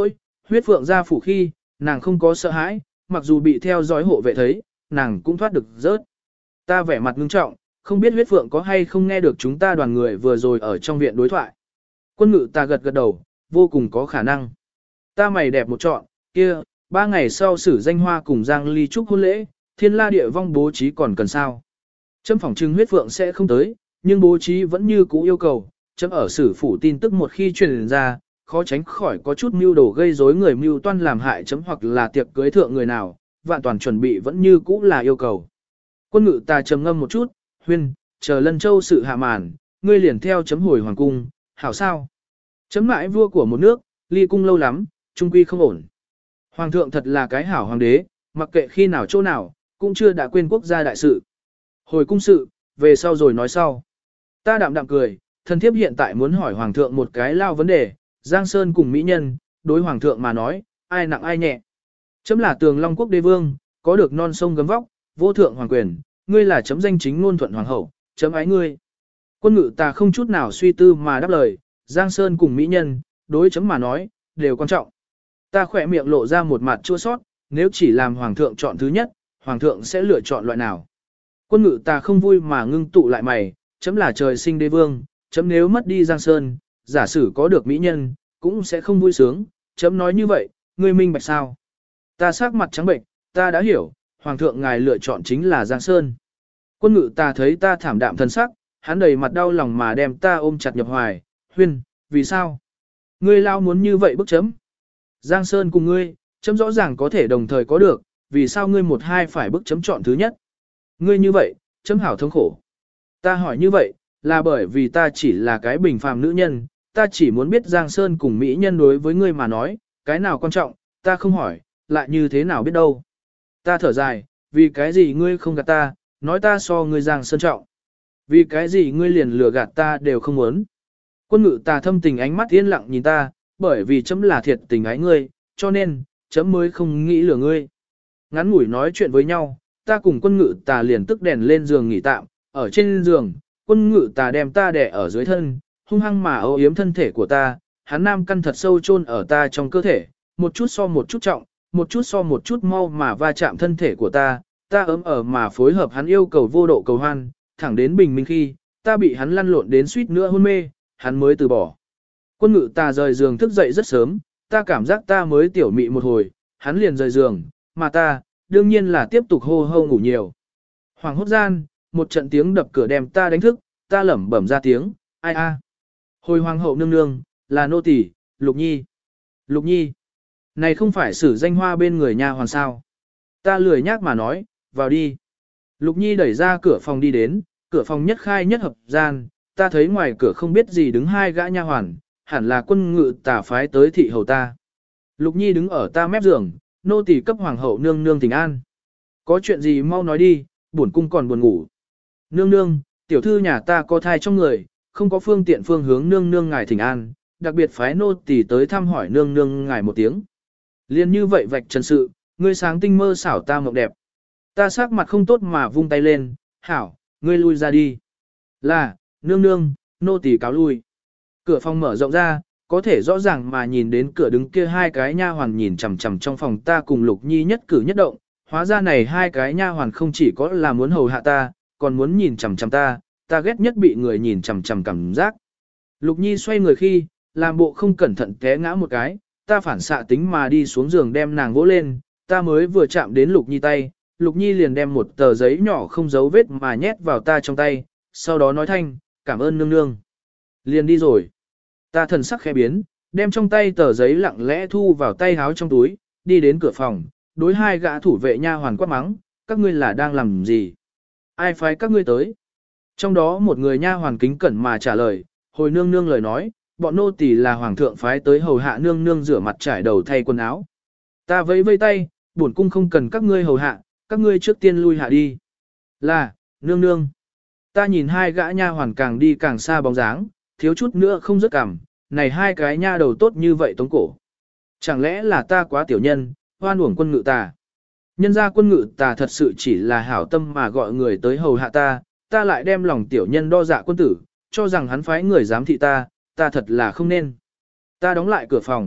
Huyết phượng ra phủ khi, nàng không có sợ hãi, mặc dù bị theo dõi hộ vệ thấy, nàng cũng thoát được rớt. Ta vẻ mặt ngưng trọng, không biết huyết phượng có hay không nghe được chúng ta đoàn người vừa rồi ở trong viện đối thoại. Quân ngự ta gật gật đầu, vô cùng có khả năng. Ta mày đẹp một trọn, kia, ba ngày sau xử danh hoa cùng Giang Ly chúc hôn lễ, thiên la địa vong bố trí còn cần sao. Chấm phỏng trừng huyết phượng sẽ không tới, nhưng bố trí vẫn như cũ yêu cầu, chấm ở xử phủ tin tức một khi truyền ra, khó tránh khỏi có chút mưu đồ gây rối người mưu toan làm hại chấm hoặc là tiệc cưới thượng người nào, vạn toàn chuẩn bị vẫn như cũ là yêu cầu. Quân ngự ta trầm ngâm một chút, huyên, chờ Lân Châu sự hạ màn, ngươi liền theo chấm hồi hoàng cung, hảo sao? Chấm mãi vua của một nước, ly cung lâu lắm, trung quy không ổn. Hoàng thượng thật là cái hảo hoàng đế, mặc kệ khi nào chỗ nào, cũng chưa đã quên quốc gia đại sự. Hồi cung sự, về sau rồi nói sau. Ta đạm đạm cười, thân thiếp hiện tại muốn hỏi hoàng thượng một cái lao vấn đề, Giang Sơn cùng mỹ nhân, đối hoàng thượng mà nói, ai nặng ai nhẹ. Chấm là tường Long quốc đế vương, có được non sông gấm vóc, vô thượng hoàng quyền, ngươi là chấm danh chính ngôn thuận hoàng hậu, chấm ái ngươi. Quân ngự ta không chút nào suy tư mà đáp lời, Giang Sơn cùng mỹ nhân, đối chấm mà nói, đều quan trọng. Ta khỏe miệng lộ ra một mặt chua sót, nếu chỉ làm hoàng thượng chọn thứ nhất, hoàng thượng sẽ lựa chọn loại nào. Quân ngự ta không vui mà ngưng tụ lại mày, chấm là trời sinh đế vương, chấm nếu mất đi Giang Sơn, giả sử có được mỹ nhân, cũng sẽ không vui sướng, chấm nói như vậy, ngươi minh bạch sao. Ta sắc mặt trắng bệnh, ta đã hiểu, hoàng thượng ngài lựa chọn chính là Giang Sơn. Quân ngự ta thấy ta thảm đạm thân sắc, hắn đầy mặt đau lòng mà đem ta ôm chặt nhập hoài, huyên, vì sao? Ngươi lao muốn như vậy bức chấm. Giang Sơn cùng ngươi, chấm rõ ràng có thể đồng thời có được, vì sao ngươi một hai phải bức chấm chọn thứ nhất? Ngươi như vậy, chấm hảo thống khổ. Ta hỏi như vậy, là bởi vì ta chỉ là cái bình phàm nữ nhân, ta chỉ muốn biết Giang Sơn cùng mỹ nhân đối với ngươi mà nói, cái nào quan trọng, ta không hỏi, lại như thế nào biết đâu. Ta thở dài, vì cái gì ngươi không gạt ta, nói ta so ngươi Giang Sơn trọng. Vì cái gì ngươi liền lừa gạt ta đều không muốn. Quân ngự ta thâm tình ánh mắt yên lặng nhìn ta, bởi vì chấm là thiệt tình ái ngươi, cho nên, chấm mới không nghĩ lừa ngươi. Ngắn ngủi nói chuyện với nhau, ta cùng quân ngự ta liền tức đèn lên giường nghỉ tạm, ở trên giường, quân ngự ta đem ta đè ở dưới thân, hung hăng mà âu yếm thân thể của ta, hắn nam căn thật sâu chôn ở ta trong cơ thể, một chút so một chút trọng, một chút so một chút mau mà va chạm thân thể của ta, ta ấm ở mà phối hợp hắn yêu cầu vô độ cầu hoan, thẳng đến bình minh khi, ta bị hắn lăn lộn đến suýt nữa hôn mê, hắn mới từ bỏ. Quân ngự ta rời giường thức dậy rất sớm, ta cảm giác ta mới tiểu mị một hồi, hắn liền rời giường, mà ta, đương nhiên là tiếp tục hô hô ngủ nhiều. Hoàng hốt gian, một trận tiếng đập cửa đem ta đánh thức, ta lẩm bẩm ra tiếng, ai a. Hồi hoàng hậu nương nương, là nô tỳ, Lục Nhi. Lục Nhi, này không phải sử danh hoa bên người nha hoàn sao. Ta lười nhác mà nói, vào đi. Lục Nhi đẩy ra cửa phòng đi đến, cửa phòng nhất khai nhất hợp gian, ta thấy ngoài cửa không biết gì đứng hai gã nha hoàn, hẳn là quân ngự tả phái tới thị hầu ta. Lục Nhi đứng ở ta mép giường, nô tỳ cấp hoàng hậu nương nương tình an. Có chuyện gì mau nói đi, buồn cung còn buồn ngủ. Nương nương, tiểu thư nhà ta có thai trong người, không có phương tiện phương hướng nương nương ngài thỉnh an, đặc biệt phái nô tỳ tới thăm hỏi nương nương ngài một tiếng. Liên như vậy vạch trần sự, ngươi sáng tinh mơ xảo ta mộng đẹp. Ta sắc mặt không tốt mà vung tay lên, hảo, ngươi lui ra đi. Là, nương nương, nô tỳ cáo lui. Cửa phòng mở rộng ra, có thể rõ ràng mà nhìn đến cửa đứng kia hai cái nha hoàn nhìn chằm chằm trong phòng ta cùng Lục Nhi nhất cử nhất động. Hóa ra này hai cái nha hoàn không chỉ có là muốn hầu hạ ta, còn muốn nhìn chằm chằm ta, ta ghét nhất bị người nhìn chằm chằm cảm giác. Lục Nhi xoay người khi, làm bộ không cẩn thận té ngã một cái, ta phản xạ tính mà đi xuống giường đem nàng vỗ lên, ta mới vừa chạm đến Lục Nhi tay, Lục Nhi liền đem một tờ giấy nhỏ không dấu vết mà nhét vào ta trong tay, sau đó nói thanh, cảm ơn nương nương. Liền đi rồi. Ta thần sắc khẽ biến, đem trong tay tờ giấy lặng lẽ thu vào tay háo trong túi, đi đến cửa phòng, đối hai gã thủ vệ nha hoàn quát mắng, các ngươi là đang làm gì? Ai phái các ngươi tới? Trong đó một người nha hoàn kính cẩn mà trả lời, hồi nương nương lời nói, bọn nô tỳ là hoàng thượng phái tới hầu hạ nương nương rửa mặt trải đầu thay quần áo. Ta vẫy vây tay, bổn cung không cần các ngươi hầu hạ, các ngươi trước tiên lui hạ đi. Là, nương nương. Ta nhìn hai gã nha hoàn càng đi càng xa bóng dáng, thiếu chút nữa không rất cảm, này hai cái nha đầu tốt như vậy tống cổ. Chẳng lẽ là ta quá tiểu nhân, hoan uổng quân ngự tà. Nhân ra quân ngự tà thật sự chỉ là hảo tâm mà gọi người tới hầu hạ ta, ta lại đem lòng tiểu nhân đo dạ quân tử, cho rằng hắn phái người giám thị ta, ta thật là không nên. Ta đóng lại cửa phòng,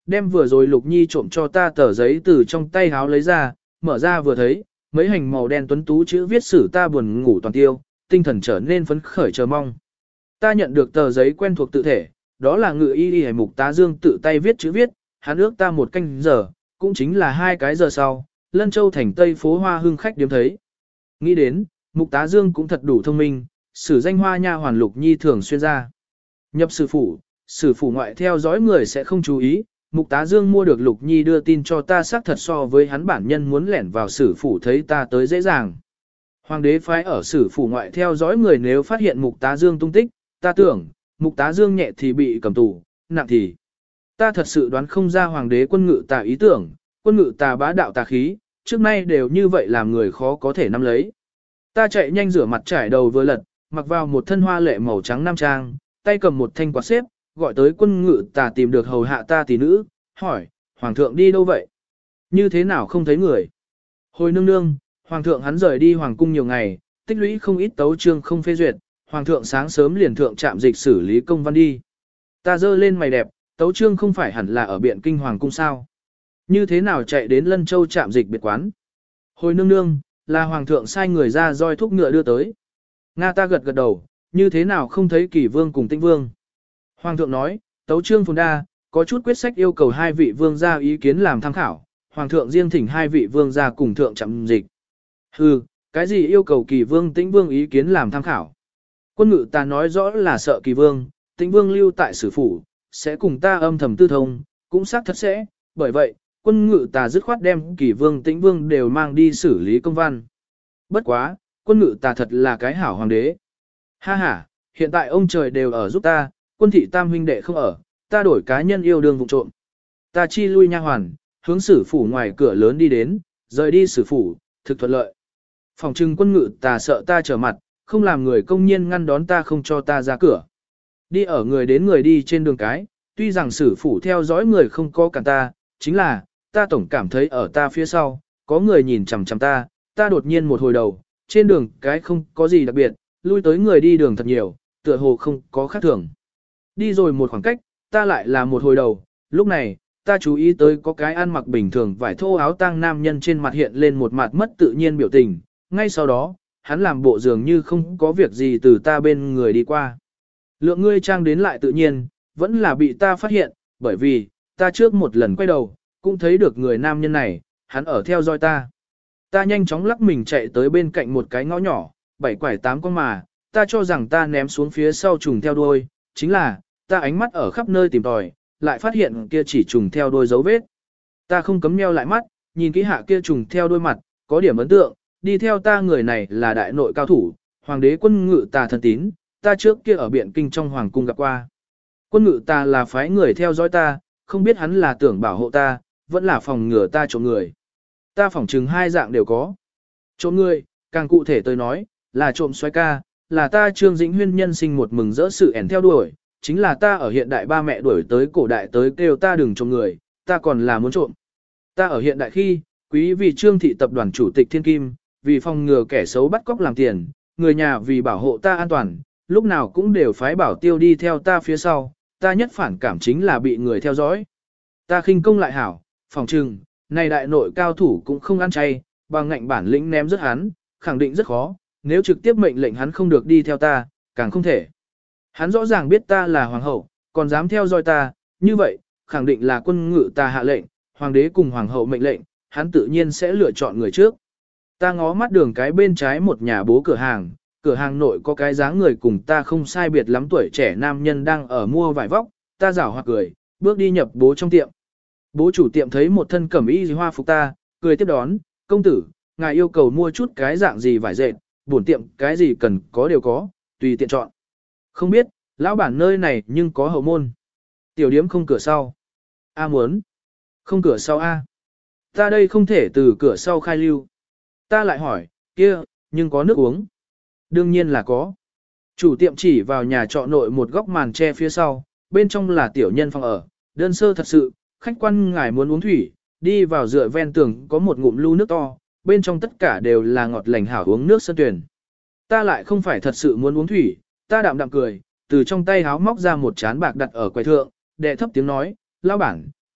đem vừa rồi Lục Nhi trộm cho ta tờ giấy từ trong tay háo lấy ra, mở ra vừa thấy, mấy hành màu đen tuấn tú chữ viết sử ta buồn ngủ toàn tiêu, tinh thần trở nên phấn khởi chờ mong. Ta nhận được tờ giấy quen thuộc tự thể, đó là Ngự Y Y Mục Tá Dương tự tay viết chữ viết, hắn ước ta một canh giờ, cũng chính là hai cái giờ sau, Lân Châu thành Tây phố Hoa Hưng khách điếm thấy. Nghĩ đến, Mục Tá Dương cũng thật đủ thông minh, sử danh hoa nha hoàn Lục Nhi thường xuyên ra. Nhập sử phủ, sử phủ ngoại theo dõi người sẽ không chú ý, Mục Tá Dương mua được Lục Nhi đưa tin cho ta xác thật so với hắn bản nhân muốn lẻn vào sử phủ thấy ta tới dễ dàng. Hoàng đế phái ở sử phủ ngoại theo dõi người nếu phát hiện Mục Tá Dương tung tích, ta tưởng, Mục Tá Dương nhẹ thì bị cầm tù, nặng thì. Ta thật sự đoán không ra hoàng đế quân ngự tà ý tưởng, quân ngự tà bá đạo tà khí, trước nay đều như vậy làm người khó có thể nắm lấy. Ta chạy nhanh rửa mặt trải đầu vừa lật, mặc vào một thân hoa lệ màu trắng nam trang, tay cầm một thanh quạt xếp, gọi tới quân ngự tà tìm được hầu hạ ta tỷ nữ, hỏi, hoàng thượng đi đâu vậy? Như thế nào không thấy người? Hồi nương nương, hoàng thượng hắn rời đi hoàng cung nhiều ngày, tích lũy không ít tấu chương không phê duyệt, hoàng thượng sáng sớm liền thượng trạm dịch xử lý công văn đi. Ta dơ lên mày đẹp, tấu chương không phải hẳn là ở biện kinh hoàng cung sao? Như thế nào chạy đến Lân Châu trạm dịch biệt quán? Hồi nương nương, là hoàng thượng sai người ra roi thúc ngựa đưa tới. Nga ta gật gật đầu, như thế nào không thấy Kỳ Vương cùng Tĩnh Vương? Hoàng thượng nói, tấu chương phồn đa, có chút quyết sách yêu cầu hai vị vương gia ý kiến làm tham khảo, hoàng thượng riêng thỉnh hai vị vương gia cùng thượng trạm dịch. Hừ, cái gì yêu cầu Kỳ Vương Tĩnh Vương ý kiến làm tham khảo? Quân ngự ta nói rõ là sợ Kỳ Vương, Tĩnh Vương lưu tại sử phủ, sẽ cùng ta âm thầm tư thông, cũng xác thật sẽ, bởi vậy, quân ngự ta dứt khoát đem Kỳ Vương Tĩnh Vương đều mang đi xử lý công văn. Bất quá, quân ngự ta thật là cái hảo hoàng đế. Ha ha, hiện tại ông trời đều ở giúp ta, quân thị tam huynh đệ không ở, ta đổi cá nhân yêu đương vụ trộm. Ta chi lui nha hoàn, hướng sử phủ ngoài cửa lớn đi đến, rời đi sử phủ, thực thuận lợi. Phòng trưng quân ngự ta sợ ta trở mặt, không làm người công nhiên ngăn đón ta không cho ta ra cửa. Đi ở người đến người đi trên đường cái, tuy rằng sử phủ theo dõi người không có cả ta, chính là, ta tổng cảm thấy ở ta phía sau, có người nhìn chằm chằm ta, ta đột nhiên một hồi đầu, trên đường cái không có gì đặc biệt, lui tới người đi đường thật nhiều, tựa hồ không có khác thường. Đi rồi một khoảng cách, ta lại là một hồi đầu, lúc này, ta chú ý tới có cái ăn mặc bình thường vải thô áo tang nam nhân trên mặt hiện lên một mặt mất tự nhiên biểu tình, ngay sau đó, hắn làm bộ dường như không có việc gì từ ta bên người đi qua. Lượng ngươi trang đến lại tự nhiên, vẫn là bị ta phát hiện, bởi vì, ta trước một lần quay đầu, cũng thấy được người nam nhân này, hắn ở theo dõi ta. Ta nhanh chóng lắc mình chạy tới bên cạnh một cái ngõ nhỏ, bảy quải tám con mà, ta cho rằng ta ném xuống phía sau trùng theo đuôi, chính là, ta ánh mắt ở khắp nơi tìm tòi, lại phát hiện kia chỉ trùng theo đuôi dấu vết. Ta không cấm nheo lại mắt, nhìn kỹ hạ kia trùng theo đuôi mặt, có điểm ấn tượng, đi theo ta người này là đại nội cao thủ, hoàng đế quân ngự tà thần tín, ta trước kia ở biện kinh trong hoàng cung gặp qua. Quân ngự tà là phái người theo dõi ta, không biết hắn là tưởng bảo hộ ta, vẫn là phòng ngừa ta trộm người. Ta phỏng chừng hai dạng đều có. Trộm người, càng cụ thể tôi nói, là trộm xoay ca, là ta Trương Dĩnh Huyên nhân sinh một mừng rỡ sự ẻn theo đuổi, chính là ta ở hiện đại ba mẹ đuổi tới cổ đại tới kêu ta đừng trộm người, ta còn là muốn trộm. Ta ở hiện đại khi, quý vì Trương thị tập đoàn chủ tịch Thiên Kim, vì phòng ngừa kẻ xấu bắt cóc làm tiền, người nhà vì bảo hộ ta an toàn, lúc nào cũng đều phái bảo tiêu đi theo ta phía sau, ta nhất phản cảm chính là bị người theo dõi. Ta khinh công lại hảo, phòng trừng, này đại nội cao thủ cũng không ăn chay, bằng ngạnh bản lĩnh ném rất hắn, khẳng định rất khó, nếu trực tiếp mệnh lệnh hắn không được đi theo ta, càng không thể. Hắn rõ ràng biết ta là hoàng hậu, còn dám theo dõi ta, như vậy, khẳng định là quân ngự ta hạ lệnh, hoàng đế cùng hoàng hậu mệnh lệnh, hắn tự nhiên sẽ lựa chọn người trước. Ta ngó mắt đường cái bên trái một nhà bố cửa hàng, cửa hàng nội có cái dáng người cùng ta không sai biệt lắm tuổi trẻ nam nhân đang ở mua vải vóc, ta rảo hoặc cười, bước đi nhập bố trong tiệm. Bố chủ tiệm thấy một thân cẩm y hoa phục ta, cười tiếp đón, công tử, ngài yêu cầu mua chút cái dạng gì vải dệt, bổn tiệm cái gì cần có đều có, tùy tiện chọn. Không biết, lão bản nơi này nhưng có hậu môn. Tiểu điếm không cửa sau. A muốn. Không cửa sau A. Ta đây không thể từ cửa sau khai lưu. Ta lại hỏi, kia, nhưng có nước uống. Đương nhiên là có. Chủ tiệm chỉ vào nhà trọ nội một góc màn che phía sau, bên trong là tiểu nhân phòng ở, đơn sơ thật sự, khách quan ngài muốn uống thủy, đi vào dựa ven tường có một ngụm lu nước to, bên trong tất cả đều là ngọt lành hảo uống nước sơn tuyển. Ta lại không phải thật sự muốn uống thủy, ta đạm đạm cười, từ trong tay háo móc ra một chán bạc đặt ở quầy thượng, đệ thấp tiếng nói, lão bản,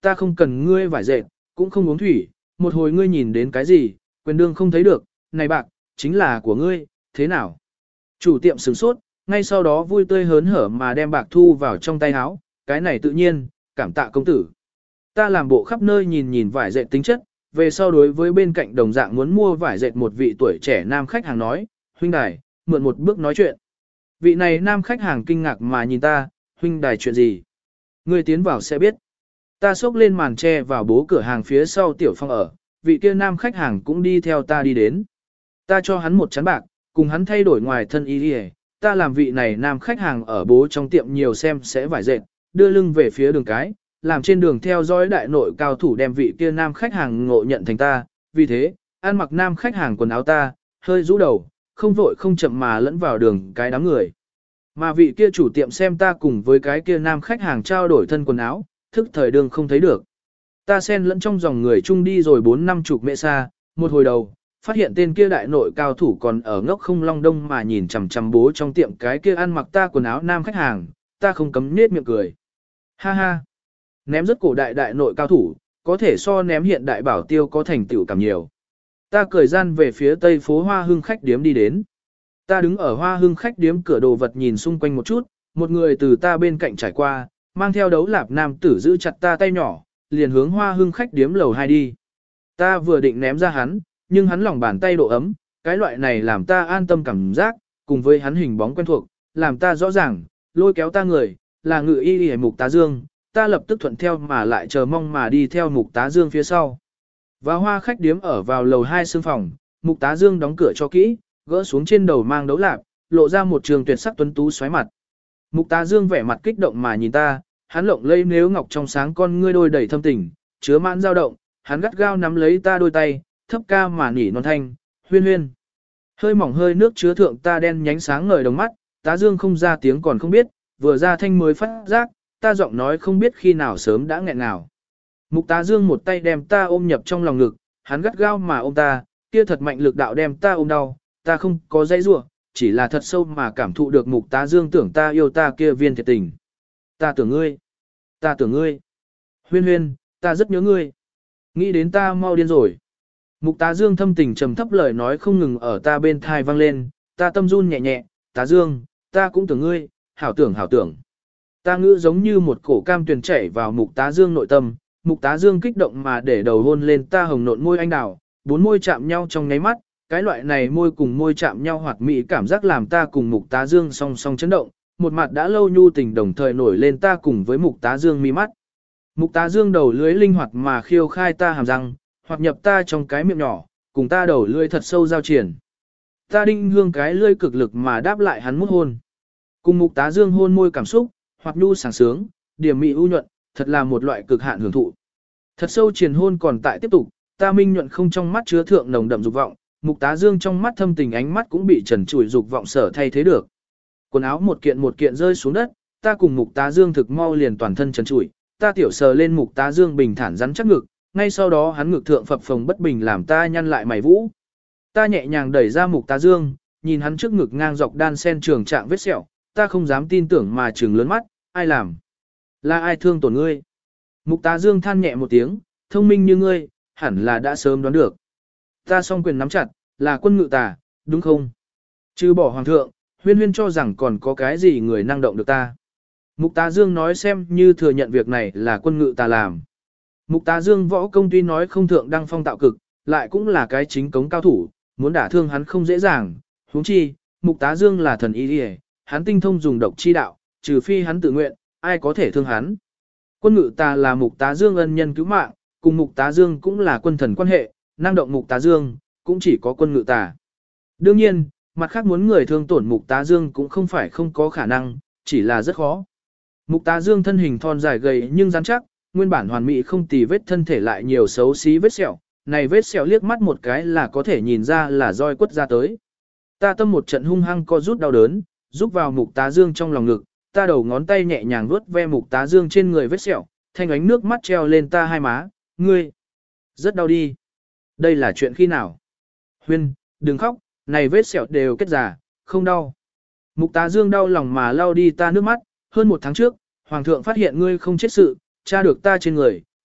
ta không cần ngươi vải dệt, cũng không uống thủy, một hồi ngươi nhìn đến cái gì, quyền đương không thấy được, này bạc, chính là của ngươi, thế nào? Chủ tiệm sửng sốt, ngay sau đó vui tươi hớn hở mà đem bạc thu vào trong tay áo, cái này tự nhiên, cảm tạ công tử. Ta làm bộ khắp nơi nhìn nhìn vải dệt tính chất, về sau đối với bên cạnh đồng dạng muốn mua vải dệt một vị tuổi trẻ nam khách hàng nói, huynh đài, mượn một bước nói chuyện. Vị này nam khách hàng kinh ngạc mà nhìn ta, huynh đài chuyện gì? Ngươi tiến vào sẽ biết. Ta xốc lên màn tre vào bố cửa hàng phía sau tiểu phong ở, vị kia nam khách hàng cũng đi theo ta đi đến. Ta cho hắn một chán bạc, cùng hắn thay đổi ngoài thân y đi. Ta làm vị này nam khách hàng ở bố trong tiệm nhiều xem sẽ vải dệt, đưa lưng về phía đường cái, làm trên đường theo dõi đại nội cao thủ đem vị kia nam khách hàng ngộ nhận thành ta, vì thế, ăn mặc nam khách hàng quần áo ta, hơi rũ đầu, không vội không chậm mà lẫn vào đường cái đám người. Mà vị kia chủ tiệm xem ta cùng với cái kia nam khách hàng trao đổi thân quần áo, thức thời đường không thấy được. Ta xen lẫn trong dòng người chung đi rồi bốn năm chục mẹ xa, một hồi đầu, phát hiện tên kia đại nội cao thủ còn ở ngốc không long đông mà nhìn chằm chằm bố trong tiệm cái kia ăn mặc ta quần áo nam khách hàng, ta không cấm nết miệng cười. Ha ha! Ném rất cổ đại đại nội cao thủ, có thể so ném hiện đại bảo tiêu có thành tựu cảm nhiều. Ta cười gian về phía tây phố Hoa Hưng khách điếm đi đến. Ta đứng ở Hoa Hưng khách điếm cửa đồ vật nhìn xung quanh một chút, một người từ ta bên cạnh trải qua, mang theo đấu lạp nam tử giữ chặt ta tay nhỏ, liền hướng Hoa Hưng khách điếm lầu hai đi. Ta vừa định ném ra hắn, nhưng hắn lòng bàn tay độ ấm, cái loại này làm ta an tâm cảm giác, cùng với hắn hình bóng quen thuộc, làm ta rõ ràng, lôi kéo ta người, là ngự y y Mục Tá Dương, ta lập tức thuận theo mà lại chờ mong mà đi theo Mục Tá Dương phía sau. Vào Hoa khách điếm ở vào lầu hai sương phòng, Mục Tá Dương đóng cửa cho kỹ, gỡ xuống trên đầu mang đấu lạp, lộ ra một trường tuyệt sắc tuấn tú xoáy mặt. Mục Tá Dương vẻ mặt kích động mà nhìn ta, hắn lộng lẫy nếu ngọc trong sáng con ngươi đôi đầy thâm tình, chứa mãn dao động, hắn gắt gao nắm lấy ta đôi tay, thấp ca mà nỉ non thanh, huyên huyên. Hơi mỏng hơi nước chứa thượng ta đen nhánh sáng ngời đồng mắt, Tá Dương không ra tiếng còn không biết, vừa ra thanh mới phát giác, ta giọng nói không biết khi nào sớm đã nghẹn nào. Mục Tá Dương một tay đem ta ôm nhập trong lòng ngực, hắn gắt gao mà ôm ta, kia thật mạnh lực đạo đem ta ôm đau, ta không có dãy rủa, chỉ là thật sâu mà cảm thụ được Mục Tá Dương tưởng ta yêu ta kia viên thiệt tình. Ta tưởng ngươi, ta tưởng ngươi. Huyên huyên, ta rất nhớ ngươi. Nghĩ đến ta mau điên rồi. Mục Tá Dương thâm tình trầm thấp lời nói không ngừng ở ta bên thai vang lên, ta tâm run nhẹ nhẹ, Tá Dương, ta cũng tưởng ngươi, hảo tưởng hảo tưởng. Ta ngữ giống như một cổ cam tuyền chảy vào Mục Tá Dương nội tâm, Mục Tá Dương kích động mà để đầu hôn lên ta hồng nộn môi anh đào, bốn môi chạm nhau trong nháy mắt, cái loại này môi cùng môi chạm nhau hoạt mỹ cảm giác làm ta cùng Mục Tá Dương song song chấn động, một mặt đã lâu nhu tình đồng thời nổi lên ta cùng với Mục Tá Dương mi mắt. Mục Tá Dương đầu lưới linh hoạt mà khiêu khai ta hàm răng, hoặc nhập ta trong cái miệng nhỏ, cùng ta đầu lưỡi thật sâu giao triển. Ta đinh hương cái lưỡi cực lực mà đáp lại hắn mút hôn. Cùng Mục Tá Dương hôn môi cảm xúc, hoặc nhu sảng sướng, điểm mị ưu nhuận, thật là một loại cực hạn hưởng thụ. Thật sâu triển hôn còn tại tiếp tục, ta minh nhuận không trong mắt chứa thượng nồng đậm dục vọng, Mục Tá Dương trong mắt thâm tình ánh mắt cũng bị trần trụi dục vọng sở thay thế được. Quần áo một kiện một kiện rơi xuống đất, ta cùng Mục Tá Dương thực mau liền toàn thân trần trụi, ta tiểu sờ lên Mục Tá Dương bình thản rắn chắc ngực, ngay sau đó hắn ngực thượng phập phồng bất bình làm ta nhăn lại mày vũ. Ta nhẹ nhàng đẩy ra Mục Tá Dương, nhìn hắn trước ngực ngang dọc đan sen trường trạng vết sẹo, ta không dám tin tưởng mà trừng lớn mắt, ai làm? Là ai thương tổn ngươi? Mục Tá Dương than nhẹ một tiếng, thông minh như ngươi, hẳn là đã sớm đoán được. Ta song quyền nắm chặt, là Quân Ngự Tà, đúng không? Trừ bỏ hoàng thượng, huyên huyên cho rằng còn có cái gì người năng động được ta. Mục Tá Dương nói xem như thừa nhận việc này là Quân Ngự Tà làm. Mục Tá Dương võ công tuy nói không thượng đăng phong tạo cực, lại cũng là cái chính cống cao thủ, muốn đả thương hắn không dễ dàng. Huống chi, Mục Tá Dương là thần y điề, hắn tinh thông dùng độc chi đạo, trừ phi hắn tự nguyện, ai có thể thương hắn. Quân Ngự Tà là Mục Tá Dương ân nhân cứu mạng, cùng Mục Tá Dương cũng là quân thần quan hệ, năng động Mục Tá Dương, cũng chỉ có Quân Ngự Tà. Đương nhiên, mặt khác muốn người thương tổn Mục Tá Dương cũng không phải không có khả năng, chỉ là rất khó. Mục Tá Dương thân hình thon dài gầy nhưng rắn chắc, nguyên bản hoàn mỹ không tì vết thân thể lại nhiều xấu xí vết sẹo, này vết sẹo liếc mắt một cái là có thể nhìn ra là roi quất ra tới. Ta tâm một trận hung hăng co rút đau đớn, rút vào Mục Tá Dương trong lòng ngực, ta đầu ngón tay nhẹ nhàng vuốt ve Mục Tá Dương trên người vết sẹo, thanh ánh nước mắt treo lên ta hai má, ngươi, rất đau đi. Đây là chuyện khi nào? Huyên, đừng khóc, này vết sẹo đều kết giả, không đau. Mục Tá Dương đau lòng mà lau đi ta nước mắt, hơn một tháng trước, Hoàng thượng phát hiện ngươi không chết sự, tra được ta trên người,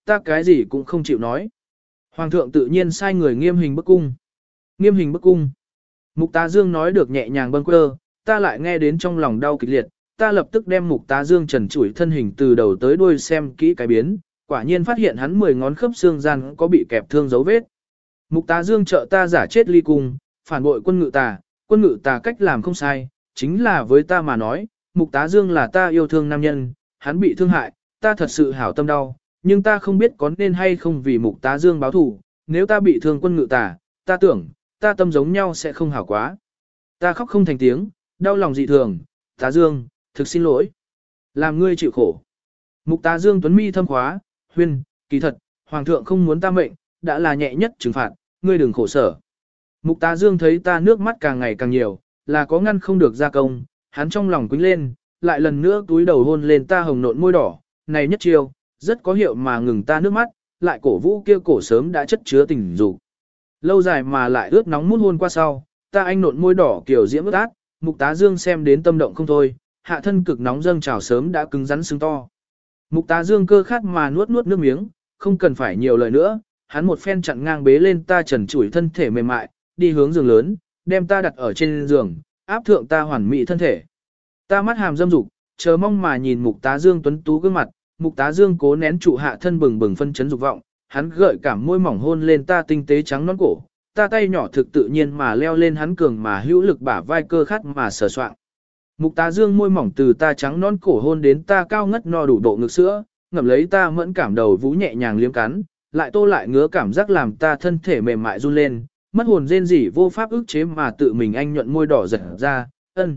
ta cái gì cũng không chịu nói. Hoàng thượng tự nhiên sai người nghiêm hình bức cung. Nghiêm hình bức cung. Mục Tá Dương nói được nhẹ nhàng bâng quơ, ta lại nghe đến trong lòng đau kịch liệt, ta lập tức đem Mục Tá Dương trần trụi thân hình từ đầu tới đuôi xem kỹ cái biến, quả nhiên phát hiện hắn mười ngón khớp xương gian có bị kẹp thương dấu vết. Mục Tá Dương trợ ta giả chết ly cung, phản bội quân ngự tà, quân ngự tà cách làm không sai, chính là với ta mà nói, Mục Tá Dương là ta yêu thương nam nhân, hắn bị thương hại, ta thật sự hảo tâm đau, nhưng ta không biết có nên hay không vì Mục Tá Dương báo thù, nếu ta bị thương quân ngự tà, ta tưởng, ta tâm giống nhau sẽ không hảo quá. Ta khóc không thành tiếng, đau lòng dị thường, Tá Dương, thực xin lỗi. Làm ngươi chịu khổ. Mục Tá Dương tuấn mi thâm khóa, huyên, kỳ thật, Hoàng thượng không muốn ta mệnh, đã là nhẹ nhất trừng phạt, ngươi đừng khổ sở. Mục Tá Dương thấy ta nước mắt càng ngày càng nhiều, là có ngăn không được ra công, hắn trong lòng quýnh lên, lại lần nữa túi đầu hôn lên ta hồng nộn môi đỏ, này nhất chiêu, rất có hiệu mà ngừng ta nước mắt, lại cổ vũ kia cổ sớm đã chất chứa tình dục. Lâu dài mà lại ướt nóng mút hôn qua sau, ta anh nộn môi đỏ kiểu diễm ướt át, Mục Tá Dương xem đến tâm động không thôi, hạ thân cực nóng dâng trào sớm đã cứng rắn sưng to. Mục Tá Dương cơ khát mà nuốt nuốt nước miếng, không cần phải nhiều lời nữa, hắn một phen chặn ngang bế lên ta trần trụi thân thể mềm mại, đi hướng giường lớn, đem ta đặt ở trên giường, áp thượng ta hoàn mỹ thân thể. Ta mắt hàm dâm dục, chờ mong mà nhìn Mục Tá Dương tuấn tú gương mặt, Mục Tá Dương cố nén trụ hạ thân bừng bừng phân chấn dục vọng, hắn gợi cảm môi mỏng hôn lên ta tinh tế trắng nõn cổ, ta tay nhỏ thực tự nhiên mà leo lên hắn cường mà hữu lực bả vai cơ khát mà sờ soạng. Mục Tá Dương môi mỏng từ ta trắng nõn cổ hôn đến ta cao ngất no đủ độ ngực sữa, ngậm lấy ta mẫn cảm đầu vú nhẹ nhàng liếm cắn, lại tô lại ngứa cảm giác làm ta thân thể mềm mại run lên, mất hồn rên rỉ vô pháp ức chế mà tự mình anh nhuận môi đỏ giật ra, ân.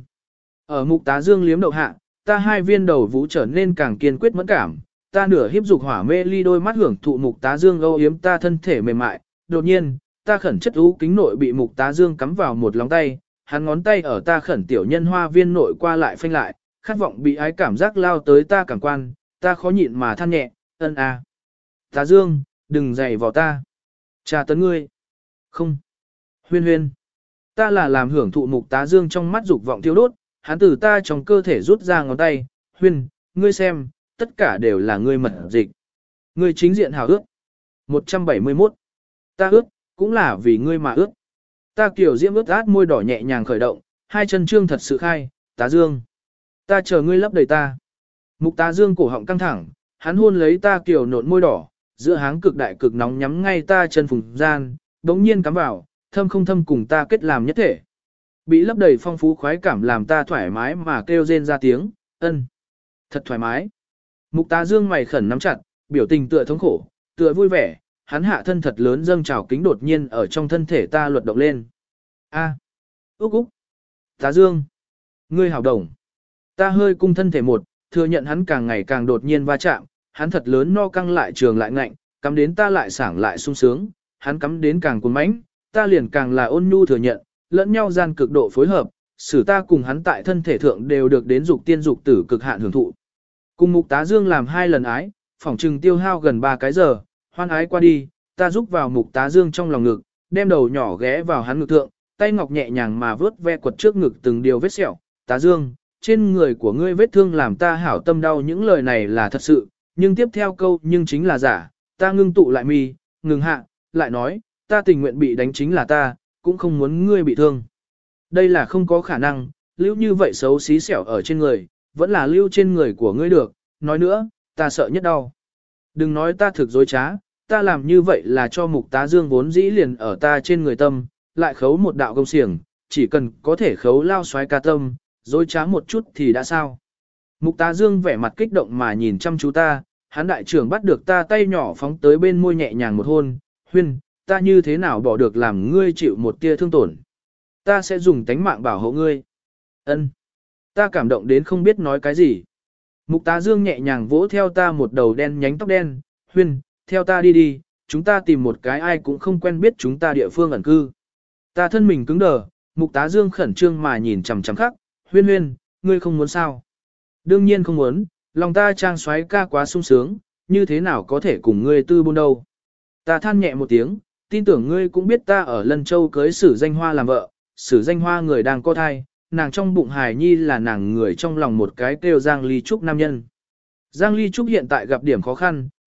Ở Mục Tá Dương liếm đậu hạ, ta hai viên đầu vú trở nên càng kiên quyết mẫn cảm, ta nửa hiếp dục hỏa mê ly đôi mắt hưởng thụ Mục Tá Dương âu yếm ta thân thể mềm mại, đột nhiên, ta khẩn chất ú kính nội bị Mục Tá Dương cắm vào một lòng tay, hắn ngón tay ở ta khẩn tiểu nhân hoa viên nội qua lại phanh lại, khát vọng bị ái cảm giác lao tới ta cảm quan, ta khó nhịn mà than nhẹ, ân a. À. Tá Dương, đừng dày vào ta. Trà tấn ngươi. Không. Huyên huyên. Ta là làm hưởng thụ Mục Tá Dương trong mắt dục vọng thiêu đốt, hắn từ ta trong cơ thể rút ra ngón tay, huyên, ngươi xem, tất cả đều là ngươi mật dịch. Ngươi chính diện hào ước. một trăm bảy mươi mốt. Ta ước, cũng là vì ngươi mà ước. Ta kiểu diễm ướt át môi đỏ nhẹ nhàng khởi động, hai chân trương thật sự khai, Tá Dương. Ta chờ ngươi lấp đầy ta. Mục Tá Dương cổ họng căng thẳng, hắn hôn lấy ta kiểu nộn môi đỏ, giữa háng cực đại cực nóng nhắm ngay ta chân phùng gian, đống nhiên cắm vào, thâm không thâm cùng ta kết làm nhất thể. Bị lấp đầy phong phú khoái cảm làm ta thoải mái mà kêu rên ra tiếng, ân. Thật thoải mái. Mục Tá Dương mày khẩn nắm chặt, biểu tình tựa thống khổ, tựa vui vẻ, hắn hạ thân thật lớn dâng trào kính đột nhiên ở trong thân thể ta luật động lên. A. À. Úc Úc. Tá Dương. Ngươi hảo đồng. Ta hơi cung thân thể một, thừa nhận hắn càng ngày càng đột nhiên va chạm, hắn thật lớn no căng lại trường lại ngạnh, cắm đến ta lại sảng lại sung sướng, hắn cắm đến càng cuốn mãnh, ta liền càng là ôn nhu thừa nhận, lẫn nhau gian cực độ phối hợp,使ta cùng hắn tại thân thể thượng đều được đến dục tiên dục tử cực hạn hưởng thụ. Cùng Mục Tá Dương làm hai lần ái, phỏng trừng tiêu hao gần ba cái giờ, hoan ái qua đi, ta rúc vào Mục Tá Dương trong lòng ngực, đem đầu nhỏ ghé vào hắn ngực thượng, tay ngọc nhẹ nhàng mà vớt ve quật trước ngực từng điều vết sẹo. Tá Dương, trên người của ngươi vết thương làm ta hảo tâm đau, những lời này là thật sự, nhưng tiếp theo câu nhưng chính là giả. Ta ngưng tụ lại mi, ngừng hạ, lại nói, ta tình nguyện bị đánh chính là ta, cũng không muốn ngươi bị thương. Đây là không có khả năng, lưu như vậy xấu xí xẻo ở trên người, vẫn là lưu trên người của ngươi được, nói nữa, ta sợ nhất đau. Đừng nói ta thực dối trá, ta làm như vậy là cho Mục Tá Dương vốn dĩ liền ở ta trên người tâm, lại khấu một đạo công xiềng, chỉ cần có thể khấu lao xoái ca tâm, dối trá một chút thì đã sao. Mục Tá Dương vẻ mặt kích động mà nhìn chăm chú ta, hắn đại trưởng bắt được ta tay nhỏ phóng tới bên môi nhẹ nhàng một hôn, huyên, ta như thế nào bỏ được làm ngươi chịu một tia thương tổn. Ta sẽ dùng tánh mạng bảo hộ ngươi. Ân. Ta cảm động đến không biết nói cái gì. Mục Tá Dương nhẹ nhàng vỗ theo ta một đầu đen nhánh tóc đen, huyên, theo ta đi đi, chúng ta tìm một cái ai cũng không quen biết chúng ta địa phương ẩn cư. Ta thân mình cứng đờ, Mục Tá Dương khẩn trương mà nhìn chằm chằm khắc, huyên huyên, ngươi không muốn sao? Đương nhiên không muốn, lòng ta trang xoáy ca quá sung sướng, như thế nào có thể cùng ngươi tư buôn đâu. Ta than nhẹ một tiếng, tin tưởng ngươi cũng biết ta ở Lân Châu cưới Sử Danh Hoa làm vợ, Sử Danh Hoa người đang có thai, nàng trong bụng hài nhi là nàng người trong lòng một cái kêu Giang Ly Trúc nam nhân. Giang Ly Trúc hiện tại gặp điểm khó khăn,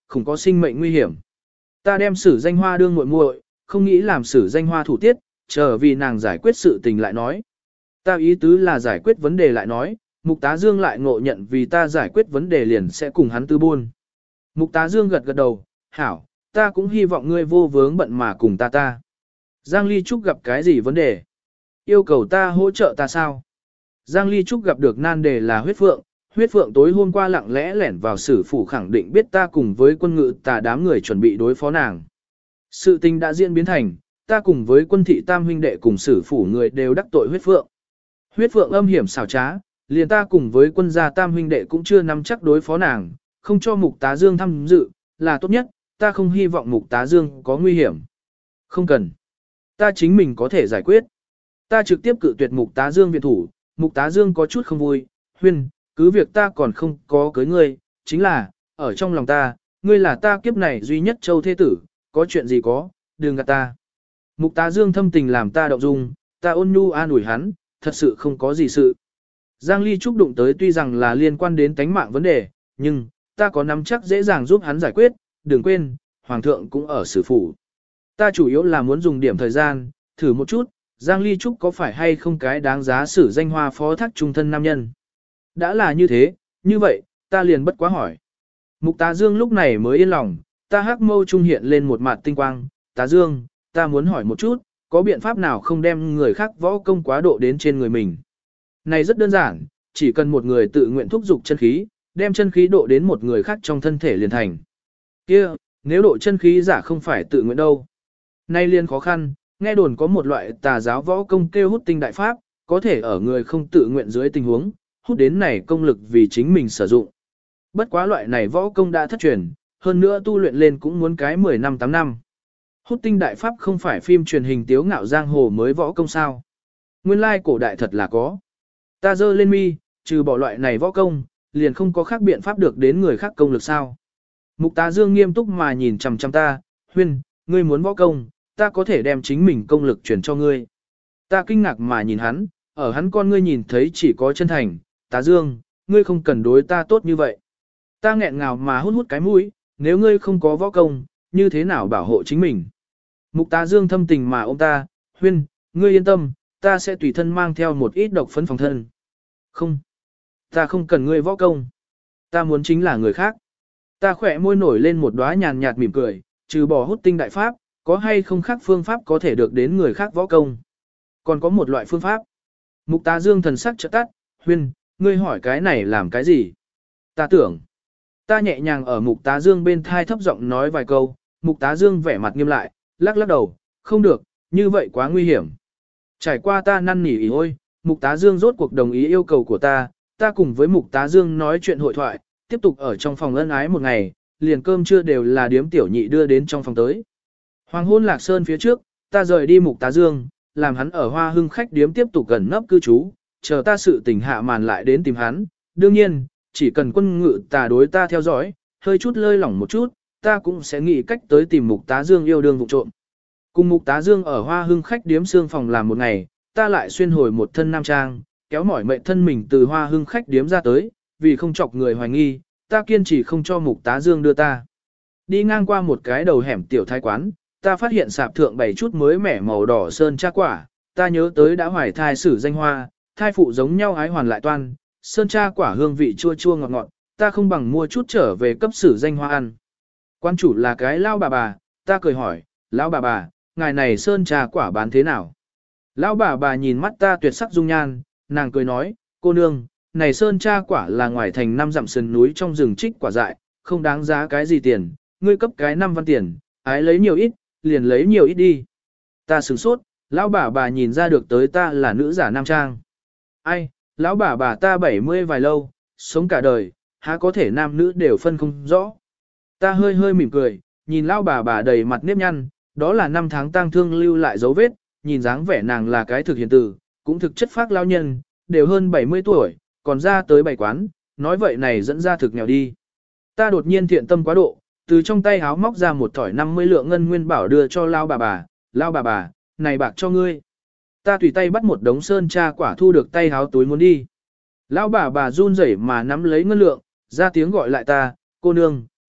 không có sinh mệnh nguy hiểm. Ta đem Sử Danh Hoa đương muội muội, không nghĩ làm Sử Danh Hoa thủ tiết, chờ vì nàng giải quyết sự tình lại nói. Ta ý tứ là giải quyết vấn đề lại nói, Mục Tá Dương lại ngộ nhận vì ta giải quyết vấn đề liền sẽ cùng hắn tư buôn. Mục Tá Dương gật gật đầu, hảo, ta cũng hy vọng ngươi vô vướng bận mà cùng ta ta. Giang Ly Trúc gặp cái gì vấn đề? Yêu cầu ta hỗ trợ ta sao? Giang Ly Trúc gặp được nan đề là huyết phượng, huyết phượng tối hôm qua lặng lẽ lẻn vào Sử phủ khẳng định biết ta cùng với quân ngự tà đám người chuẩn bị đối phó nàng. Sự tình đã diễn biến thành, ta cùng với quân thị tam huynh đệ cùng Sử phủ người đều đắc tội huyết phượng. Huyết phượng âm hiểm xảo trá, liền ta cùng với quân gia tam huynh đệ cũng chưa nắm chắc đối phó nàng, không cho Mục Tá Dương tham dự, là tốt nhất, ta không hy vọng Mục Tá Dương có nguy hiểm. Không cần. Ta chính mình có thể giải quyết. Ta trực tiếp cự tuyệt Mục Tá Dương viện thủ, Mục Tá Dương có chút không vui, huyên, cứ việc ta còn không có cưới ngươi, chính là, ở trong lòng ta, ngươi là ta kiếp này duy nhất châu thế tử, có chuyện gì có, đừng gạt ta. Mục Tá Dương thâm tình làm ta động dung, ta ôn nhu an ủi hắn, thật sự không có gì sự. Giang Ly Trúc đụng tới tuy rằng là liên quan đến tánh mạng vấn đề, nhưng, ta có nắm chắc dễ dàng giúp hắn giải quyết, đừng quên, Hoàng thượng cũng ở Sử phủ. Ta chủ yếu là muốn dùng điểm thời gian, thử một chút, Giang Ly Trúc có phải hay không cái đáng giá Sử Danh Hoa phó thác trung thân nam nhân. Đã là như thế, như vậy, ta liền bất quá hỏi. Mục Tá Dương lúc này mới yên lòng, ta hắc mâu trung hiện lên một mặt tinh quang, Tá Dương, ta muốn hỏi một chút, có biện pháp nào không đem người khác võ công quá độ đến trên người mình. Này rất đơn giản, chỉ cần một người tự nguyện thúc dục chân khí, đem chân khí độ đến một người khác trong thân thể liền thành. Kia, nếu độ chân khí giả không phải tự nguyện đâu. Nay liền khó khăn, nghe đồn có một loại tà giáo võ công kêu hút tinh đại pháp, có thể ở người không tự nguyện dưới tình huống, hút đến này công lực vì chính mình sử dụng. Bất quá loại này võ công đã thất truyền, hơn nữa tu luyện lên cũng muốn cái mười năm tám năm. Hút tinh đại pháp không phải phim truyền hình tiếu ngạo giang hồ mới võ công sao. Nguyên lai cổ đại thật là có. Ta dơ lên mi, trừ bỏ loại này võ công, liền không có khác biện pháp được đến người khác công lực sao. Mục Tá Dương nghiêm túc mà nhìn chằm chằm ta, huyên, ngươi muốn võ công, ta có thể đem chính mình công lực chuyển cho ngươi. Ta kinh ngạc mà nhìn hắn, ở hắn con ngươi nhìn thấy chỉ có chân thành, Tá Dương, ngươi không cần đối ta tốt như vậy. Ta nghẹn ngào mà hút hút cái mũi, nếu ngươi không có võ công, như thế nào bảo hộ chính mình. Mục Tá Dương thâm tình mà ôm ta, huyên, ngươi yên tâm, ta sẽ tùy thân mang theo một ít độc phấn phòng thân. Không, ta không cần ngươi võ công. Ta muốn chính là người khác. Ta khỏe môi nổi lên một đóa nhàn nhạt mỉm cười, trừ bỏ hút tinh đại pháp, có hay không khác phương pháp có thể được đến người khác võ công. Còn có một loại phương pháp. Mục Tá Dương thần sắc chợt tắt, huyên, ngươi hỏi cái này làm cái gì? Ta tưởng. Ta nhẹ nhàng ở Mục Tá Dương bên thai thấp giọng nói vài câu, Mục Tá Dương vẻ mặt nghiêm lại, lắc lắc đầu, không được, như vậy quá nguy hiểm. Trải qua ta năn nỉ ý ôi, Mục Tá Dương rốt cuộc đồng ý yêu cầu của ta, ta cùng với Mục Tá Dương nói chuyện hội thoại, tiếp tục ở trong phòng ân ái một ngày, liền cơm trưa đều là điếm tiểu nhị đưa đến trong phòng tới. Hoàng hôn Lạc Sơn phía trước, ta rời đi Mục Tá Dương, làm hắn ở Hoa Hưng khách điếm tiếp tục gần nấp cư trú, chờ ta sự tình hạ màn lại đến tìm hắn. Đương nhiên, chỉ cần quân ngự tà đối ta theo dõi, hơi chút lơi lỏng một chút, ta cũng sẽ nghĩ cách tới tìm Mục Tá Dương yêu đương vụ trộm. Cùng Mục Tá Dương ở Hoa Hưng khách điếm xương phòng làm một ngày, ta lại xuyên hồi một thân nam trang, kéo mỏi mệnh thân mình từ Hoa Hưng khách điếm ra tới, vì không chọc người hoài nghi, ta kiên trì không cho Mục Tá Dương đưa ta. Đi ngang qua một cái đầu hẻm tiểu thái quán, ta phát hiện sạp thượng bảy chút mới mẻ màu đỏ sơn tra quả, ta nhớ tới đã hoài thai Sử Danh Hoa, thai phụ giống nhau ái hoàn lại toan, sơn tra quả hương vị chua chua ngọt ngọt, ta không bằng mua chút trở về cấp Sử Danh Hoa ăn. Quan chủ là cái lao bà bà, ta cười hỏi, lão bà bà, ngài này sơn trà quả bán thế nào? Lão bà bà nhìn mắt ta tuyệt sắc dung nhan, nàng cười nói, cô nương, này sơn trà quả là ngoài thành năm dặm sườn núi trong rừng trích quả dại, không đáng giá cái gì tiền, ngươi cấp cái năm văn tiền, ái lấy nhiều ít, liền lấy nhiều ít đi. Ta sửng sốt, lão bà bà nhìn ra được tới ta là nữ giả nam trang. Ai, lão bà bà ta bảy mươi vài lâu, sống cả đời, há có thể nam nữ đều phân không rõ. Ta hơi hơi mỉm cười, nhìn lão bà bà đầy mặt nếp nhăn, đó là năm tháng tang thương lưu lại dấu vết, nhìn dáng vẻ nàng là cái thực hiện tử, cũng thực chất phác lao nhân, đều hơn bảy mươi tuổi, còn ra tới bảy quán, nói vậy này dẫn ra thực nghèo đi. Ta đột nhiên thiện tâm quá độ, từ trong tay háo móc ra một thỏi năm mươi lượng ngân nguyên bảo đưa cho lão bà bà, lão bà bà, này bạc cho ngươi. Ta tùy tay bắt một đống sơn tra quả thu được tay háo túi muốn đi. Lão bà bà run rẩy mà nắm lấy ngân lượng, ra tiếng gọi lại ta, cô nương,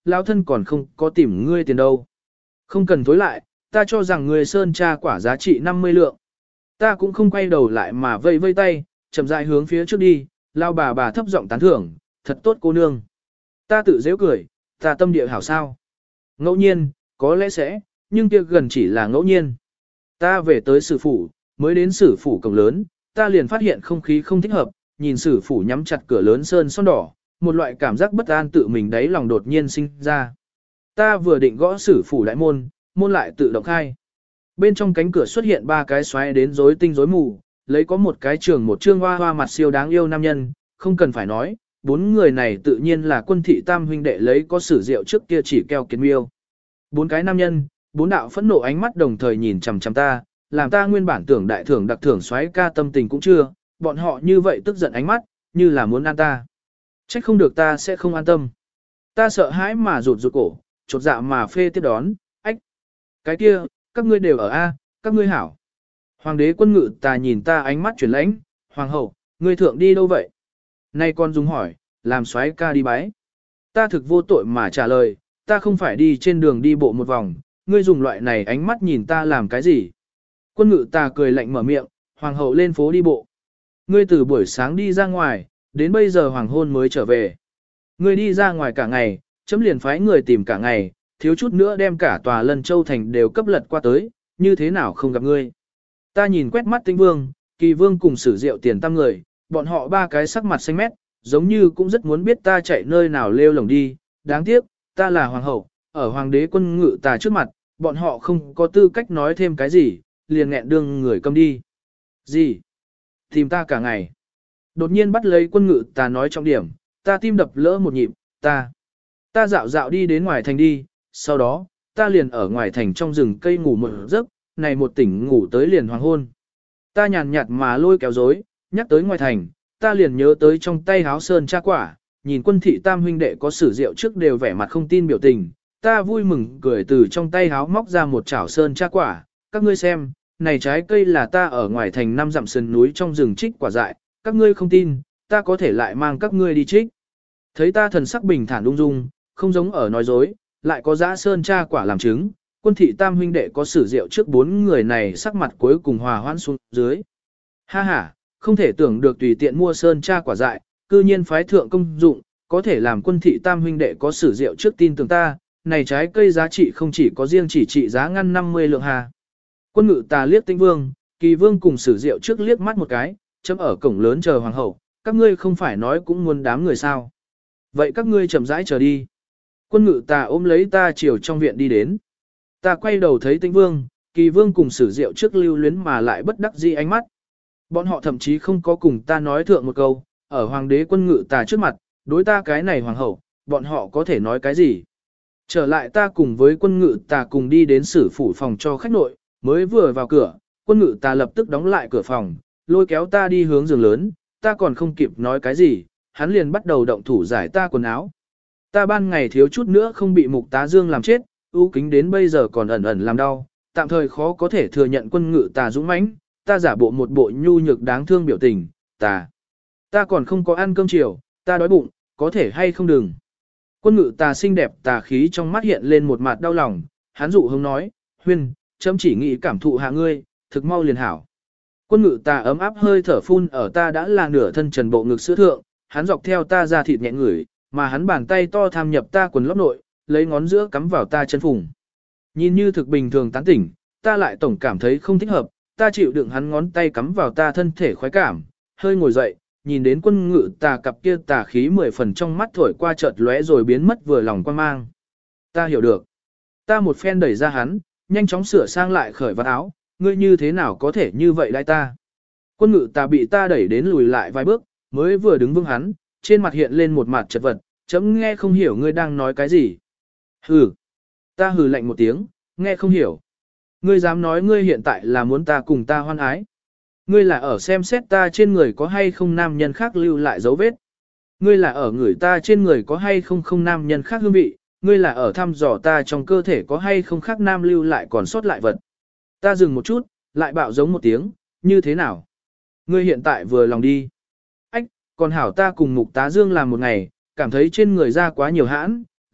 lão thân còn không có tìm ngươi tiền đâu. Không cần thối lại, ta cho rằng ngươi sơn tra quả giá trị năm mươi lượng. Ta cũng không quay đầu lại mà vây vây tay, chậm rãi hướng phía trước đi, lao bà bà thấp giọng tán thưởng, thật tốt cô nương. Ta tự dễ cười, ta tâm địa hảo sao. Ngẫu nhiên, có lẽ sẽ, nhưng kia gần chỉ là ngẫu nhiên. Ta về tới sử phủ, mới đến sử phủ cổng lớn, ta liền phát hiện không khí không thích hợp, nhìn sử phủ nhắm chặt cửa lớn sơn son đỏ, một loại cảm giác bất an tự mình đáy lòng đột nhiên sinh ra. Ta vừa định gõ sử phủ đại môn, môn lại tự động khai. Bên trong cánh cửa xuất hiện ba cái xoáy đến rối tinh rối mù, lấy có một cái trường một trương hoa hoa mặt siêu đáng yêu nam nhân, không cần phải nói, bốn người này tự nhiên là quân thị tam huynh đệ lấy có sử rượu trước kia chỉ keo kiến miêu. Bốn cái nam nhân, bốn đạo phẫn nộ ánh mắt đồng thời nhìn chằm chằm ta, làm ta nguyên bản tưởng đại thưởng đặc thưởng xoáy ca tâm tình cũng chưa, bọn họ như vậy tức giận ánh mắt, như là muốn ăn ta. Trách không được ta sẽ không an tâm. Ta sợ hãi mà rụt rụt cổ, chột dạ mà phê tiếp đón, ách. Cái kia, các ngươi đều ở A, các ngươi hảo. Hoàng đế quân ngự ta nhìn ta ánh mắt chuyển lãnh, hoàng hậu, ngươi thượng đi đâu vậy? Nay con dùng hỏi, làm xoáy ca đi bái. Ta thực vô tội mà trả lời, ta không phải đi trên đường đi bộ một vòng, ngươi dùng loại này ánh mắt nhìn ta làm cái gì? Quân ngự ta cười lạnh mở miệng, hoàng hậu lên phố đi bộ. Ngươi từ buổi sáng đi ra ngoài, đến bây giờ hoàng hôn mới trở về. Ngươi đi ra ngoài cả ngày, chấm liền phái người tìm cả ngày, thiếu chút nữa đem cả tòa Lân Châu thành đều cấp lật qua tới, như thế nào không gặp ngươi. Ta nhìn quét mắt Tĩnh Vương, Kỳ Vương cùng Sử Diệu tiền tam người, bọn họ ba cái sắc mặt xanh mét, giống như cũng rất muốn biết ta chạy nơi nào lêu lồng đi, đáng tiếc, ta là hoàng hậu, ở hoàng đế quân ngự ta trước mặt, bọn họ không có tư cách nói thêm cái gì, liền nghẹn đương người câm đi. Gì? Tìm ta cả ngày. Đột nhiên bắt lấy quân ngự ta nói trọng điểm, ta tim đập lỡ một nhịp, ta. Ta dạo dạo đi đến ngoài thành đi, sau đó, ta liền ở ngoài thành trong rừng cây ngủ một giấc, này một tỉnh ngủ tới liền hoàng hôn. Ta nhàn nhạt mà lôi kéo dối, nhắc tới ngoài thành, ta liền nhớ tới trong tay háo sơn tra quả, nhìn quân thị tam huynh đệ có sử rượu trước đều vẻ mặt không tin biểu tình, ta vui mừng cười từ trong tay háo móc ra một chảo sơn tra quả, các ngươi xem, này trái cây là ta ở ngoài thành năm dặm sườn núi trong rừng trích quả dại, các ngươi không tin, ta có thể lại mang các ngươi đi trích. Thấy ta thần sắc bình thản ung dung, không giống ở nói dối, lại có dã sơn tra quả làm chứng, quân thị tam huynh đệ có sử rượu trước bốn người này sắc mặt cuối cùng hòa hoãn xuống dưới. Ha ha, không thể tưởng được tùy tiện mua sơn tra quả dại, cư nhiên phái thượng công dụng, có thể làm quân thị tam huynh đệ có sử rượu trước tin tưởng ta, này trái cây giá trị không chỉ có riêng chỉ trị giá ngăn năm mươi lượng hà. Quân ngự ta liếc Tĩnh Vương, Kỳ Vương cùng sử rượu trước liếc mắt một cái, chấm ở cổng lớn chờ hoàng hậu, các ngươi không phải nói cũng muốn đám người sao. Vậy các ngươi chậm rãi chờ đi. Quân ngự ta ôm lấy ta chiều trong viện đi đến. Ta quay đầu thấy Tĩnh Vương, Kỳ Vương cùng sử rượu trước lưu luyến mà lại bất đắc dĩ ánh mắt. Bọn họ thậm chí không có cùng ta nói thượng một câu, ở hoàng đế quân ngự ta trước mặt, đối ta cái này hoàng hậu, bọn họ có thể nói cái gì. Trở lại ta cùng với quân ngự ta cùng đi đến sử phủ phòng cho khách nội, mới vừa vào cửa, quân ngự ta lập tức đóng lại cửa phòng, lôi kéo ta đi hướng giường lớn, ta còn không kịp nói cái gì, hắn liền bắt đầu động thủ giải ta quần áo. Ta ban ngày thiếu chút nữa không bị mục tá dương làm chết, ưu kính đến bây giờ còn ẩn ẩn làm đau, tạm thời khó có thể thừa nhận quân ngự ta dũng mãnh, ta giả bộ một bộ nhu nhược đáng thương biểu tình, ta. Ta còn không có ăn cơm chiều, ta đói bụng, có thể hay không đừng. Quân ngự ta xinh đẹp tà khí trong mắt hiện lên một mặt đau lòng, hắn dụ hông nói, Huyên, chấm chỉ nghĩ cảm thụ hạ ngươi, thực mau liền hảo. Quân ngự ta ấm áp hơi thở phun ở ta đã là nửa thân trần bộ ngực sữa thượng, hắn dọc theo ta ra thịt nhẹ ngửi, mà hắn bàn tay to tham nhập ta quần lót nội, lấy ngón giữa cắm vào ta chân phùng. Nhìn như thực bình thường tán tỉnh, ta lại tổng cảm thấy không thích hợp, ta chịu đựng hắn ngón tay cắm vào ta thân thể khoái cảm, hơi ngồi dậy, nhìn đến quân ngự tà cặp kia tà khí mười phần trong mắt thổi qua chợt lóe rồi biến mất vừa lòng quan mang. Ta hiểu được. Ta một phen đẩy ra hắn, nhanh chóng sửa sang lại khởi vạt áo, ngươi như thế nào có thể như vậy đai ta. Quân ngự tà bị ta đẩy đến lùi lại vài bước, mới vừa đứng vững hắn, trên mặt hiện lên một mặt chật vật, chấm nghe không hiểu ngươi đang nói cái gì. Hừ. Ta hừ lạnh một tiếng, nghe không hiểu. Ngươi dám nói ngươi hiện tại là muốn ta cùng ta hoan ái. Ngươi là ở xem xét ta trên người có hay không nam nhân khác lưu lại dấu vết. Ngươi là ở người ta trên người có hay không không nam nhân khác hương vị. Ngươi là ở thăm dò ta trong cơ thể có hay không khác nam lưu lại còn sót lại vật. Ta dừng một chút, lại bạo giống một tiếng, như thế nào? Ngươi hiện tại vừa lòng đi. Ách, còn hảo ta cùng mục tá dương làm một ngày, cảm thấy trên người ra quá nhiều hãn,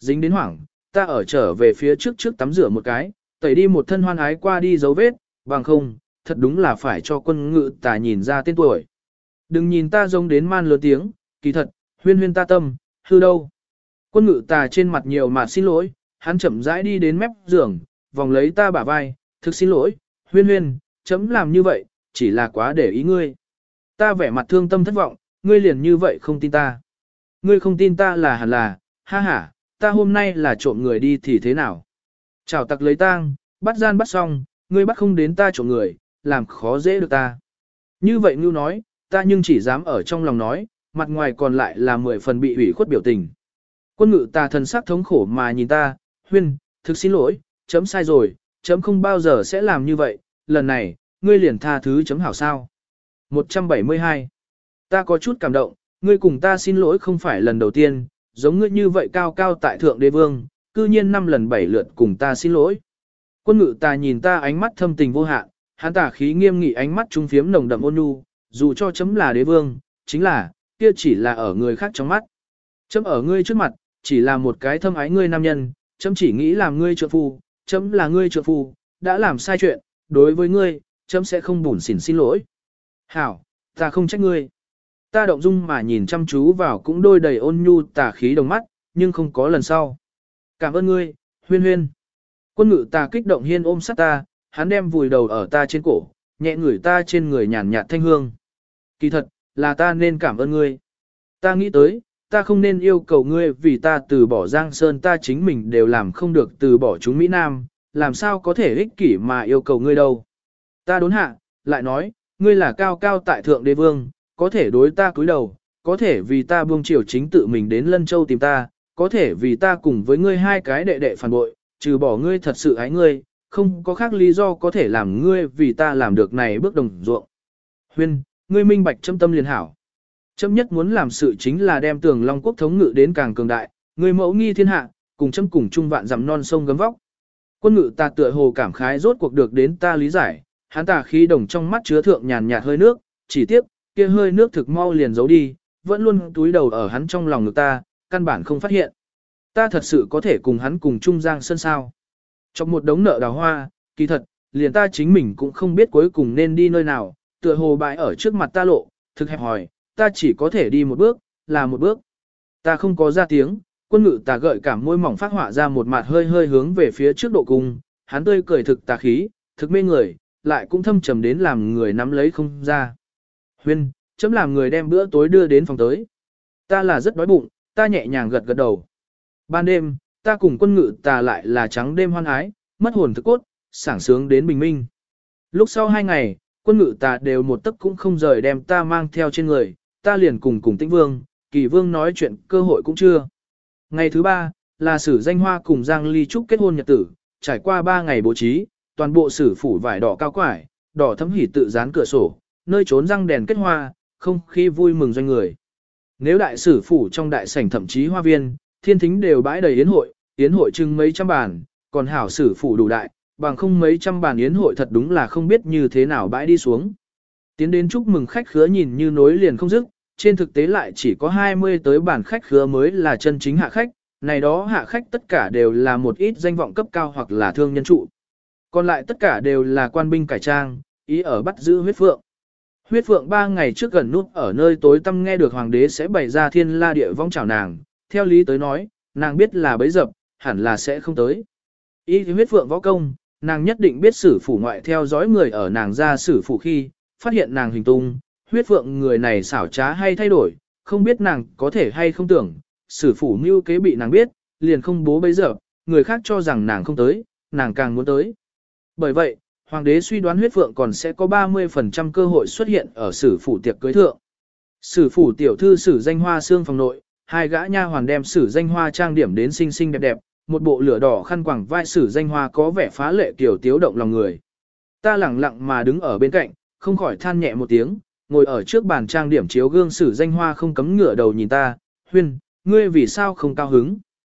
dính đến hoảng, ta ở trở về phía trước trước tắm rửa một cái, tẩy đi một thân hoan ái qua đi dấu vết, bằng không, thật đúng là phải cho quân ngự tà nhìn ra tên tuổi. Đừng nhìn ta giống đến man lớn tiếng, kỳ thật, huyên huyên ta tâm, hư đâu. Quân ngự tà trên mặt nhiều mà xin lỗi, hắn chậm rãi đi đến mép giường, vòng lấy ta bả vai, thực xin lỗi, huyên huyên, chấm làm như vậy, chỉ là quá để ý ngươi. Ta vẻ mặt thương tâm thất vọng, ngươi liền như vậy không tin ta. Ngươi không tin ta là hẳn là, ha ha, ta hôm nay là trộm người đi thì thế nào. Chào tặc lấy tang, bắt gian bắt xong, ngươi bắt không đến ta trộm người, làm khó dễ được ta. Như vậy Ngưu nói, ta nhưng chỉ dám ở trong lòng nói, mặt ngoài còn lại là mười phần bị ủy khuất biểu tình. Quân ngự ta thần sắc thống khổ mà nhìn ta, huyên, thực xin lỗi, chấm sai rồi, chấm không bao giờ sẽ làm như vậy, lần này, ngươi liền tha thứ chấm hảo sao. một trăm bảy mươi hai. Ta có chút cảm động, ngươi cùng ta xin lỗi không phải lần đầu tiên, giống ngươi như vậy cao cao tại thượng đế vương, cư nhiên năm lần bảy lượt cùng ta xin lỗi. Quân ngự ta nhìn ta ánh mắt thâm tình vô hạn, hắn tà khí nghiêm nghị ánh mắt trung phiếm nồng đậm ôn nhu, dù cho chấm là đế vương, chính là, kia chỉ là ở người khác trong mắt. Chấm ở ngươi trước mặt, chỉ là một cái thâm ái ngươi nam nhân, chấm chỉ nghĩ làm ngươi trượng phu, chấm là ngươi trượng phu, đã làm sai chuyện, đối với ngươi, chấm sẽ không bủn xỉn xin lỗi. Hảo, ta không trách ngươi. Ta động dung mà nhìn chăm chú vào cũng đôi đầy ôn nhu tà khí đồng mắt, nhưng không có lần sau. Cảm ơn ngươi, huyên huyên. Quân ngự ta kích động hiên ôm sát ta, hắn đem vùi đầu ở ta trên cổ, nhẹ ngửi ta trên người nhàn nhạt thanh hương. Kỳ thật, là ta nên cảm ơn ngươi. Ta nghĩ tới, ta không nên yêu cầu ngươi vì ta từ bỏ Giang Sơn, ta chính mình đều làm không được từ bỏ chúng Mỹ Nam, làm sao có thể ích kỷ mà yêu cầu ngươi đâu. Ta đốn hạ, lại nói, ngươi là cao cao tại thượng đế vương, có thể đối ta cúi đầu, có thể vì ta buông chiều chính tự mình đến Lân Châu tìm ta, có thể vì ta cùng với ngươi hai cái đệ đệ phản bội, trừ bỏ ngươi thật sự ái ngươi, không có khác lý do có thể làm ngươi vì ta làm được này bước đồng ruộng. Huyên, ngươi minh bạch châm tâm liền hảo. Châm nhất muốn làm sự chính là đem Tường Long quốc thống ngự đến càng cường đại, ngươi mẫu nghi thiên hạ, cùng châm cùng chung vạn dặm non sông gấm vóc. Quân ngự ta tựa hồ cảm khái rốt cuộc được đến ta lý giải, hắn ta khí đồng trong mắt chứa thượng nhàn nhạt hơi nước, chỉ tiếp, kia hơi nước thực mau liền giấu đi, vẫn luôn túi đầu ở hắn trong lòng ngực ta, căn bản không phát hiện. Ta thật sự có thể cùng hắn cùng chung Giang Sơn sao. Trong một đống nợ đào hoa, kỳ thật, liền ta chính mình cũng không biết cuối cùng nên đi nơi nào, tựa hồ bãi ở trước mặt ta lộ, thực hẹp hỏi, ta chỉ có thể đi một bước, là một bước. Ta không có ra tiếng, quân ngự tà gợi cảm môi mỏng phát họa ra một mặt hơi hơi hướng về phía trước độ cung, hắn tươi cười thực tà khí, thực mê người, lại cũng thâm trầm đến làm người nắm lấy không ra. Huyên, chấm làm người đem bữa tối đưa đến phòng tới. Ta là rất đói bụng, ta nhẹ nhàng gật gật đầu. Ban đêm, ta cùng quân ngự tà lại là trắng đêm hoan ái, mất hồn thức cốt, sảng sướng đến bình minh. Lúc sau hai ngày, quân ngự tà đều một tấc cũng không rời đem ta mang theo trên người, ta liền cùng cùng Tĩnh Vương, Kỳ Vương nói chuyện cơ hội cũng chưa. Ngày thứ ba, là Sử Danh Hoa cùng Giang Ly Trúc kết hôn nhật tử, trải qua ba ngày bố trí, toàn bộ sử phủ vải đỏ cao quải, đỏ thấm hỉ tự dán cửa sổ, nơi trốn răng đèn kết hoa, không khí vui mừng doanh người. Nếu đại sử phủ trong đại sảnh thậm chí hoa viên, thiên thính đều bãi đầy yến hội, yến hội chừng mấy trăm bàn, còn hảo sử phủ đủ đại, bằng không mấy trăm bàn yến hội thật đúng là không biết như thế nào bãi đi xuống. Tiến đến chúc mừng khách khứa nhìn như nối liền không dứt, trên thực tế lại chỉ có hai mươi tới bàn khách khứa mới là chân chính hạ khách, này đó hạ khách tất cả đều là một ít danh vọng cấp cao hoặc là thương nhân trụ. Còn lại tất cả đều là quan binh cải trang, ý ở bắt giữ huyết phượng. Huyết phượng ba ngày trước gần nút ở nơi tối tăm nghe được hoàng đế sẽ bày ra thiên la địa vong chào nàng, theo lý tới nói, nàng biết là bấy dập, hẳn là sẽ không tới. Ý thì huyết phượng võ công, nàng nhất định biết sử phủ ngoại theo dõi người ở nàng ra sử phủ khi, phát hiện nàng hình tung, huyết phượng người này xảo trá hay thay đổi, không biết nàng có thể hay không tưởng, sử phủ mưu kế bị nàng biết, liền không bố bấy giờ, người khác cho rằng nàng không tới, nàng càng muốn tới. Bởi vậy, hoàng đế suy đoán huyết phượng còn sẽ có ba mươi phần trăm cơ hội xuất hiện ở sử phủ tiệc cưới thượng. Sử phủ tiểu thư Sử Danh Hoa xương phòng nội, hai gã nha hoàn đem Sử Danh Hoa trang điểm đến xinh xinh đẹp đẹp, một bộ lửa đỏ khăn quàng vai Sử Danh Hoa có vẻ phá lệ kiểu tiếu động lòng người. Ta lẳng lặng mà đứng ở bên cạnh, không khỏi than nhẹ một tiếng, ngồi ở trước bàn trang điểm chiếu gương Sử Danh Hoa không cấm ngửa đầu nhìn ta, huyên, ngươi vì sao không cao hứng?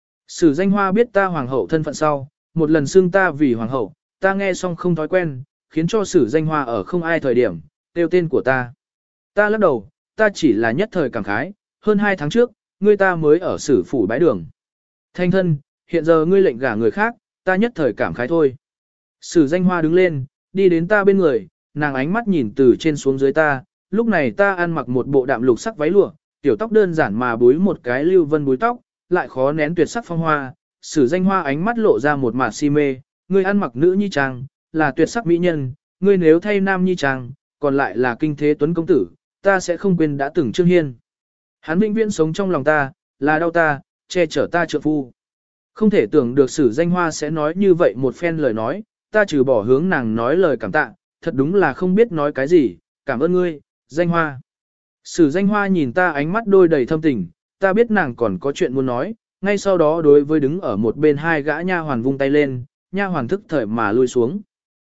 Sử Danh Hoa biết ta hoàng hậu thân phận sau, một lần xưng ta vì hoàng hậu, ta nghe xong không thói quen, khiến cho Sử Danh Hoa ở không ai thời điểm, kêu tên của ta. Ta lắc đầu, ta chỉ là nhất thời cảm khái, hơn hai tháng trước, ngươi ta mới ở sử phủ bái đường. Thanh thân, hiện giờ ngươi lệnh gả người khác, ta nhất thời cảm khái thôi. Sử danh hoa đứng lên, đi đến ta bên người, nàng ánh mắt nhìn từ trên xuống dưới ta, lúc này ta ăn mặc một bộ đạm lục sắc váy lụa, tiểu tóc đơn giản mà búi một cái lưu vân búi tóc, lại khó nén tuyệt sắc phong hoa. Sử danh hoa ánh mắt lộ ra một mạt si mê, ngươi ăn mặc nữ nhi trang, là tuyệt sắc mỹ nhân, ngươi nếu thay nam nhi trang, còn lại là kinh thế tuấn công tử, ta sẽ không quên đã từng Trương Hiên. Hắn vĩnh viễn sống trong lòng ta, là đau ta, che chở ta trượng phu. Không thể tưởng được Sử danh hoa sẽ nói như vậy một phen lời nói, ta trừ bỏ hướng nàng nói lời cảm tạ, thật đúng là không biết nói cái gì, cảm ơn ngươi, danh hoa. Sử danh hoa nhìn ta ánh mắt đôi đầy thâm tình, ta biết nàng còn có chuyện muốn nói, ngay sau đó đối với đứng ở một bên hai gã nha hoàn vung tay lên, nha hoàn thức thời mà lui xuống.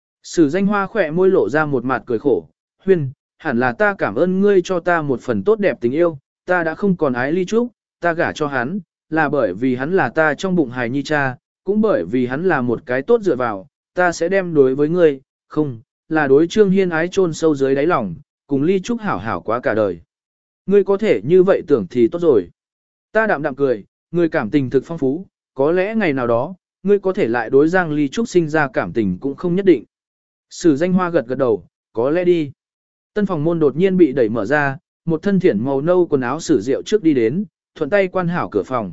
Sử danh hoa khỏe môi lộ ra một mặt cười khổ, Huyên, hẳn là ta cảm ơn ngươi cho ta một phần tốt đẹp tình yêu, ta đã không còn ái ly trúc, ta gả cho hắn, là bởi vì hắn là ta trong bụng hài nhi cha, cũng bởi vì hắn là một cái tốt dựa vào, ta sẽ đem đối với ngươi, không, là đối Trương Hiên ái chôn sâu dưới đáy lòng, cùng ly trúc hảo hảo quá cả đời. Ngươi có thể như vậy tưởng thì tốt rồi. Ta đạm đạm cười, ngươi cảm tình thực phong phú, có lẽ ngày nào đó, ngươi có thể lại đối Giang Ly Trúc sinh ra cảm tình cũng không nhất định. Sử danh hoa gật gật đầu, có lẽ đi. Tân phòng môn đột nhiên bị đẩy mở ra, một thân thiển màu nâu quần áo Sử Diệu trước đi đến, thuận tay quan hảo cửa phòng.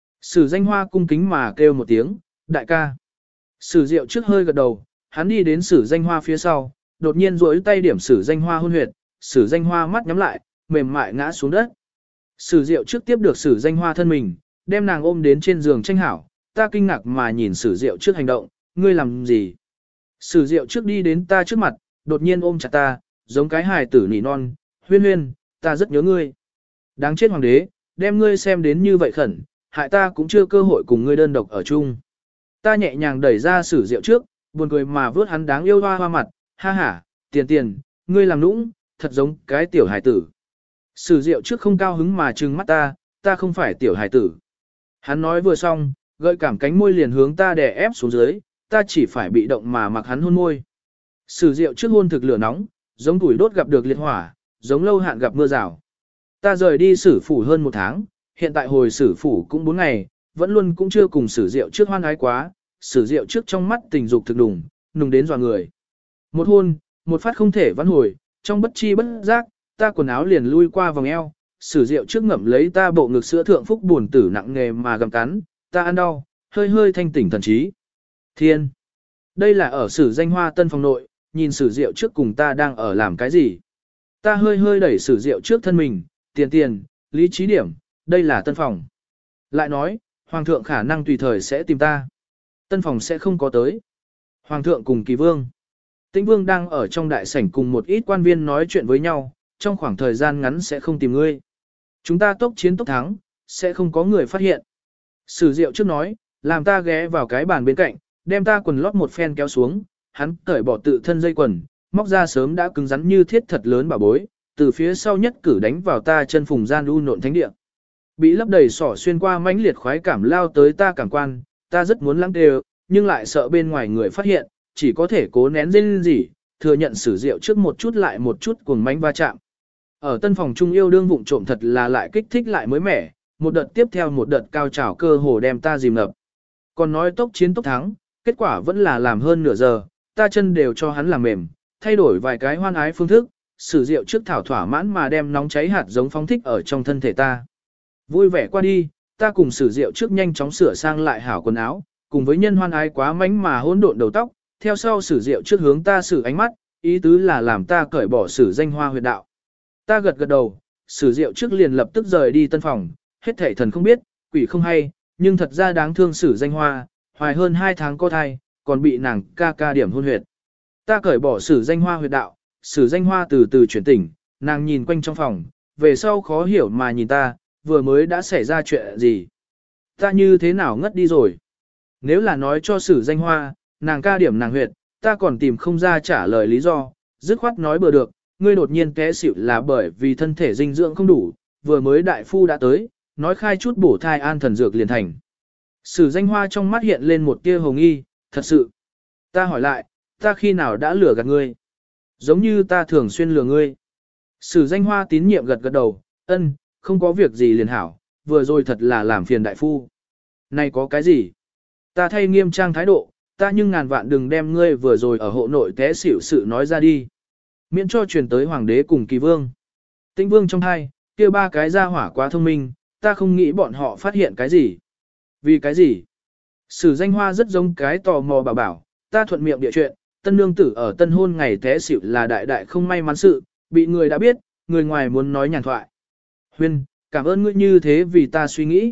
Sử danh hoa cung kính mà kêu một tiếng, đại ca. Sử Diệu trước hơi gật đầu, hắn đi đến Sử danh hoa phía sau, đột nhiên duỗi tay điểm Sử danh hoa hôn huyệt, Sử danh hoa mắt nhắm lại, mềm mại ngã xuống đất. Sử Diệu trước tiếp được Sử danh hoa thân mình, đem nàng ôm đến trên giường tranh hảo, ta kinh ngạc mà nhìn Sử Diệu trước hành động, ngươi làm gì? Sử Diệu trước đi đến ta trước mặt, đột nhiên ôm chặt ta, giống cái hài tử nỉ non, Huyên Huyên, ta rất nhớ ngươi. Đáng chết hoàng đế, đem ngươi xem đến như vậy khẩn, hại ta cũng chưa cơ hội cùng ngươi đơn độc ở chung. Ta nhẹ nhàng đẩy ra Sử Diệu trước, buồn cười mà vớt hắn đáng yêu hoa hoa mặt, ha ha, tiền tiền, ngươi làm nũng, thật giống cái tiểu hài tử. Sử Diệu trước không cao hứng mà trừng mắt ta, ta không phải tiểu hài tử. Hắn nói vừa xong, gợi cảm cánh môi liền hướng ta đè ép xuống dưới, ta chỉ phải bị động mà mặc hắn hôn môi. Sử Diệu trước hôn thực lửa nóng, giống tuổi đốt gặp được liệt hỏa, giống lâu hạn gặp mưa rào. Ta rời đi Sử phủ hơn một tháng, hiện tại hồi Sử phủ cũng bốn ngày, vẫn luôn cũng chưa cùng Sử Diệu trước hoan ái quá, Sử Diệu trước trong mắt tình dục thực đùng, nùng đến dọa người. Một hôn, một phát không thể vãn hồi, trong bất chi bất giác, ta quần áo liền lui qua vòng eo, Sử Diệu trước ngậm lấy ta bộ ngực sữa thượng phúc buồn tử nặng nghề mà gặm cắn, ta ăn đau, hơi hơi thanh tỉnh thần trí. Thiên! Đây là ở Sử danh hoa tân phòng nội, nhìn Sử Diệu trước cùng ta đang ở làm cái gì. Ta hơi hơi đẩy Sử Diệu trước thân mình, tiền tiền, lý trí điểm, đây là tân phòng. Lại nói, Hoàng thượng khả năng tùy thời sẽ tìm ta. Tân phòng sẽ không có tới. Hoàng thượng cùng kỳ vương. Tĩnh vương đang ở trong đại sảnh cùng một ít quan viên nói chuyện với nhau, trong khoảng thời gian ngắn sẽ không tìm ngươi. Chúng ta tốc chiến tốc thắng, sẽ không có người phát hiện. Sử Diệu trước nói, làm ta ghé vào cái bàn bên cạnh, đem ta quần lót một phen kéo xuống, hắn cởi bỏ tự thân dây quần, móc ra sớm đã cứng rắn như thiết thật lớn bà bối, từ phía sau nhất cử đánh vào ta chân phùng gian u nộn thánh địa. Bị lấp đầy sỏ xuyên qua mãnh liệt khoái cảm lao tới ta cảm quan, ta rất muốn lắng đều, nhưng lại sợ bên ngoài người phát hiện, chỉ có thể cố nén rên rỉ, thừa nhận Sử Diệu trước một chút lại một chút cuồng mánh va chạm. Ở tân phòng trung yêu đương vụng trộm thật là lại kích thích lại mới mẻ, một đợt tiếp theo một đợt cao trào cơ hồ đem ta dìm ngập. Còn nói tốc chiến tốc thắng, kết quả vẫn là làm hơn nửa giờ, ta chân đều cho hắn làm mềm, thay đổi vài cái hoan ái phương thức, Sử Diệu trước thảo thỏa mãn mà đem nóng cháy hạt giống phóng thích ở trong thân thể ta. Vui vẻ qua đi, ta cùng Sử Diệu trước nhanh chóng sửa sang lại hảo quần áo, cùng với nhân hoan ái quá mánh mà hỗn độn đầu tóc, theo sau Sử Diệu trước hướng ta sử ánh mắt, ý tứ là làm ta cởi bỏ Sử danh hoa huyệt đạo. Ta gật gật đầu, Sử Diệu trước liền lập tức rời đi tân phòng, hết thảy thần không biết, quỷ không hay, nhưng thật ra đáng thương Sử danh hoa, hoài hơn hai tháng có thai, còn bị nàng ca ca điểm hôn huyệt. Ta cởi bỏ Sử danh hoa huyệt đạo, Sử danh hoa từ từ chuyển tỉnh, nàng nhìn quanh trong phòng, về sau khó hiểu mà nhìn ta, vừa mới đã xảy ra chuyện gì. Ta như thế nào ngất đi rồi. Nếu là nói cho Sử danh hoa, nàng ca điểm nàng huyệt, ta còn tìm không ra trả lời lý do, dứt khoát nói bừa được, ngươi đột nhiên té xỉu là bởi vì thân thể dinh dưỡng không đủ, vừa mới đại phu đã tới, nói khai chút bổ thai an thần dược liền thành. Sử danh hoa trong mắt hiện lên một tia hồng nghi, thật sự. Ta hỏi lại, ta khi nào đã lừa gạt ngươi? Giống như ta thường xuyên lừa ngươi. Sử danh hoa tín nhiệm gật gật đầu, ân, không có việc gì liền hảo, vừa rồi thật là làm phiền đại phu. Này có cái gì? Ta thay nghiêm trang thái độ, ta nhưng ngàn vạn đừng đem ngươi vừa rồi ở hộ nội té xỉu sự nói ra đi. Miễn cho truyền tới hoàng đế cùng kỳ vương. Tĩnh vương trong hai, kia ba cái gia hỏa quá thông minh, ta không nghĩ bọn họ phát hiện cái gì. Vì cái gì? Sử danh hoa rất giống cái tò mò bảo bảo, ta thuận miệng địa chuyện, tân nương tử ở tân hôn ngày té xỉu là đại đại không may mắn sự, bị người đã biết, người ngoài muốn nói nhàn thoại. Huyên, cảm ơn ngươi như thế vì ta suy nghĩ.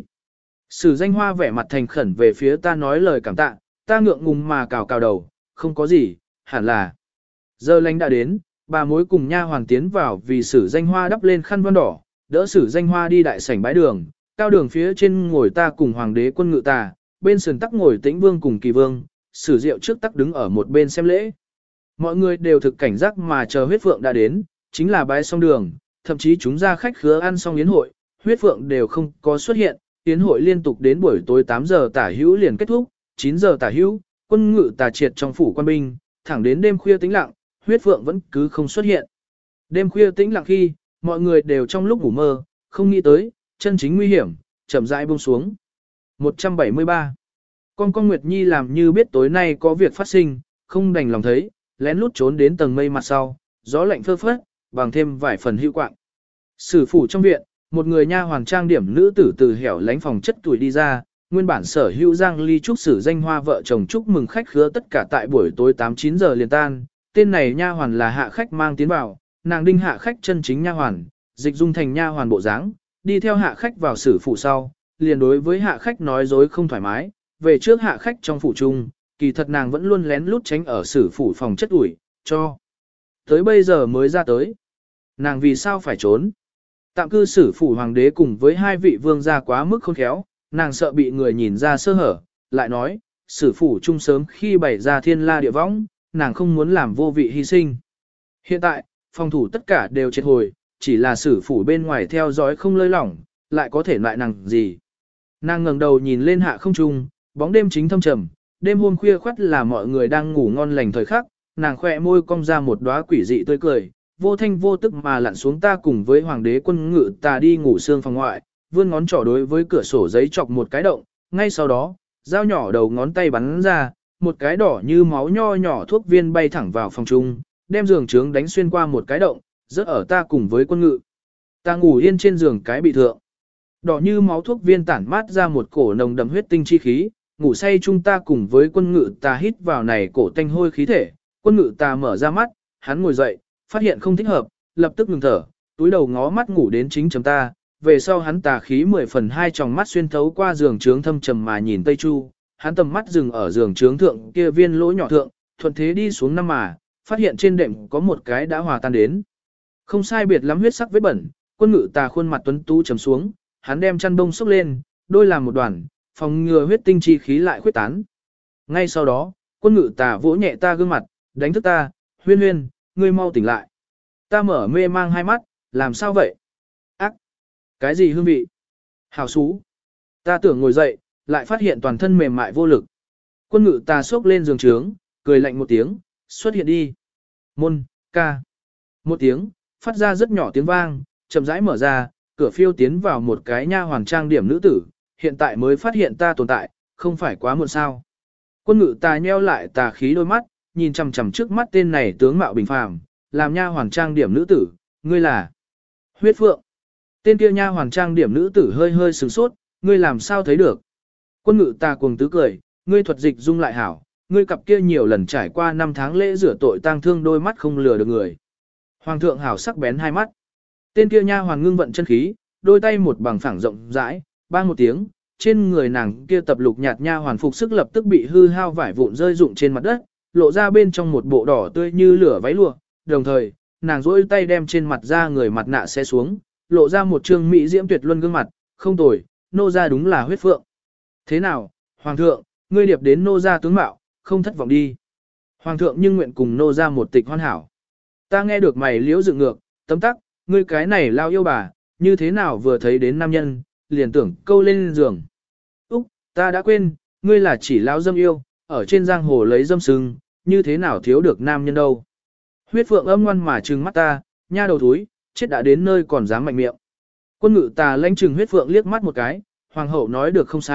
Sử danh hoa vẻ mặt thành khẩn về phía ta nói lời cảm tạ, ta ngượng ngùng mà cào cào đầu, không có gì, hẳn là. Giờ lành đã đến, bà mối cùng nha hoàn tiến vào vì sử danh hoa đắp lên khăn voan đỏ, đỡ sử danh hoa đi đại sảnh bái đường, cao đường phía trên ngồi ta cùng hoàng đế quân ngự tà, bên sườn tắc ngồi tĩnh vương cùng kỳ vương, sử diệu trước tắc đứng ở một bên xem lễ. Mọi người đều thực cảnh giác mà chờ huyết phượng đã đến, chính là bái xong đường, thậm chí chúng ra khách khứa ăn xong yến hội, huyết phượng đều không có xuất hiện, yến hội liên tục đến buổi tối tám giờ tả hữu liền kết thúc, chín giờ tả hữu, quân ngự tà triệt trong phủ quan binh, thẳng đến đêm khuya tĩnh lặng, huyết phượng vẫn cứ không xuất hiện. Đêm khuya tĩnh lặng khi, mọi người đều trong lúc ngủ mơ, không nghĩ tới, chân chính nguy hiểm, chậm rãi buông xuống. một trăm bảy mươi ba. Con con Nguyệt Nhi làm như biết tối nay có việc phát sinh, không đành lòng thấy, lén lút trốn đến tầng mây mặt sau, gió lạnh phơ phất, bằng thêm vài phần hữu quạng. Sử phủ trong viện, một người nha hoàn trang điểm nữ tử từ hẻo lánh phòng chất tuổi đi ra, nguyên bản sở hữu Giang Ly chúc sử danh hoa vợ chồng chúc mừng khách khứa tất cả tại buổi tối tám chín giờ liền tan, tên này nha hoàn là hạ khách mang tiến vào, nàng đinh hạ khách chân chính nha hoàn, dịch dung thành nha hoàn bộ dáng, đi theo hạ khách vào sử phủ sau, liền đối với hạ khách nói dối không thoải mái, về trước hạ khách trong phủ chung, kỳ thật nàng vẫn luôn lén lút tránh ở sử phủ phòng chất ủi, cho. Tới bây giờ mới ra tới. Nàng vì sao phải trốn? Tạm cư sử phủ hoàng đế cùng với hai vị vương gia quá mức khôn khéo, nàng sợ bị người nhìn ra sơ hở, lại nói, sử phủ chung sớm khi bày ra thiên la địa võng, nàng không muốn làm vô vị hy sinh. Hiện tại, phòng thủ tất cả đều triệt hồi, chỉ là sử phủ bên ngoài theo dõi không lơi lỏng, lại có thể loại nàng gì. Nàng ngẩng đầu nhìn lên hạ không trung, bóng đêm chính thâm trầm, đêm hôm khuya khoắt là mọi người đang ngủ ngon lành thời khắc, nàng khỏe môi cong ra một đóa quỷ dị tươi cười, vô thanh vô tức mà lặn xuống ta cùng với hoàng đế quân ngự ta đi ngủ xương phòng ngoại, vươn ngón trỏ đối với cửa sổ giấy chọc một cái động, ngay sau đó, dao nhỏ đầu ngón tay bắn ra, một cái đỏ như máu nho nhỏ thuốc viên bay thẳng vào phòng trung, đem giường trướng đánh xuyên qua một cái động, rớt ở ta cùng với quân ngự. Ta ngủ yên trên giường cái bị thượng. Đỏ như máu thuốc viên tản mát ra một cổ nồng đậm huyết tinh chi khí, ngủ say chúng ta cùng với quân ngự ta hít vào này cổ tanh hôi khí thể, quân ngự ta mở ra mắt, hắn ngồi dậy, phát hiện không thích hợp, lập tức ngừng thở, túi đầu ngó mắt ngủ đến chính chấm ta, về sau hắn tà khí mười phần hai tròng mắt xuyên thấu qua giường trướng thâm trầm mà nhìn Tây Chu, hắn tầm mắt dừng ở giường trướng thượng kia viên lỗ nhỏ thượng, thuận thế đi xuống năm mà, phát hiện trên đệm có một cái đã hòa tan đến. Không sai biệt lắm huyết sắc vết bẩn, quân ngự tà khuôn mặt tuấn tú trầm xuống, hắn đem chăn đông xốc lên, đôi làm một đoàn, phòng ngừa huyết tinh chi khí lại khuyết tán. Ngay sau đó, quân ngự tà vỗ nhẹ ta gương mặt, đánh thức ta, huyên huyên, ngươi mau tỉnh lại. Ta mở mê mang hai mắt, làm sao vậy? Ác! Cái gì hương vị? Hào xú! Ta tưởng ngồi dậy, lại phát hiện toàn thân mềm mại vô lực. Quân ngự tà xốc lên giường trướng, cười lạnh một tiếng, xuất hiện đi. Môn, ca. Một tiếng, phát ra rất nhỏ tiếng vang, chậm rãi mở ra, cửa phiêu tiến vào một cái nha hoàn trang điểm nữ tử, hiện tại mới phát hiện ta tồn tại, không phải quá muộn sao. Quân ngự tà nheo lại tà khí đôi mắt, nhìn chằm chằm trước mắt tên này tướng mạo bình phàm, làm nha hoàn trang điểm nữ tử, ngươi là Huyết Phượng. Tên kia nha hoàn trang điểm nữ tử hơi hơi sửng sốt, ngươi làm sao thấy được? Quân ngự tà cuồng tứ cười, ngươi thuật dịch dung lại hảo, ngươi cặp kia nhiều lần trải qua năm tháng lễ rửa tội tang thương đôi mắt không lừa được người. Hoàng thượng hảo sắc bén hai mắt. Tên kia nha hoàn ngưng vận chân khí, đôi tay một bằng phẳng rộng rãi, bang một tiếng, trên người nàng kia tập lục nhạt nha hoàn phục sức lập tức bị hư hao vải vụn rơi rụng trên mặt đất, lộ ra bên trong một bộ đỏ tươi như lửa váy lụa, đồng thời, nàng duỗi tay đem trên mặt ra người mặt nạ xé xuống, lộ ra một trương mỹ diễm tuyệt luân gương mặt, không tồi, nô gia đúng là Huyết Phượng. Thế nào, hoàng thượng, ngươi điệp đến nô gia tướng mạo, không thất vọng đi. Hoàng thượng nhưng nguyện cùng nô gia một tịch hoàn hảo. Ta nghe được mày liễu dựng ngược, tấm tắc, ngươi cái này lao yêu bà, như thế nào vừa thấy đến nam nhân, liền tưởng câu lên giường. Úc, ta đã quên, ngươi là chỉ lao dâm yêu, ở trên giang hồ lấy dâm sưng, như thế nào thiếu được nam nhân đâu. Huyết Phượng âm ngoan mà trừng mắt ta, nha đầu thúi, chết đã đến nơi còn dám mạnh miệng. Quân ngự tà lãnh trừng Huyết Phượng liếc mắt một cái, hoàng hậu nói được không sai,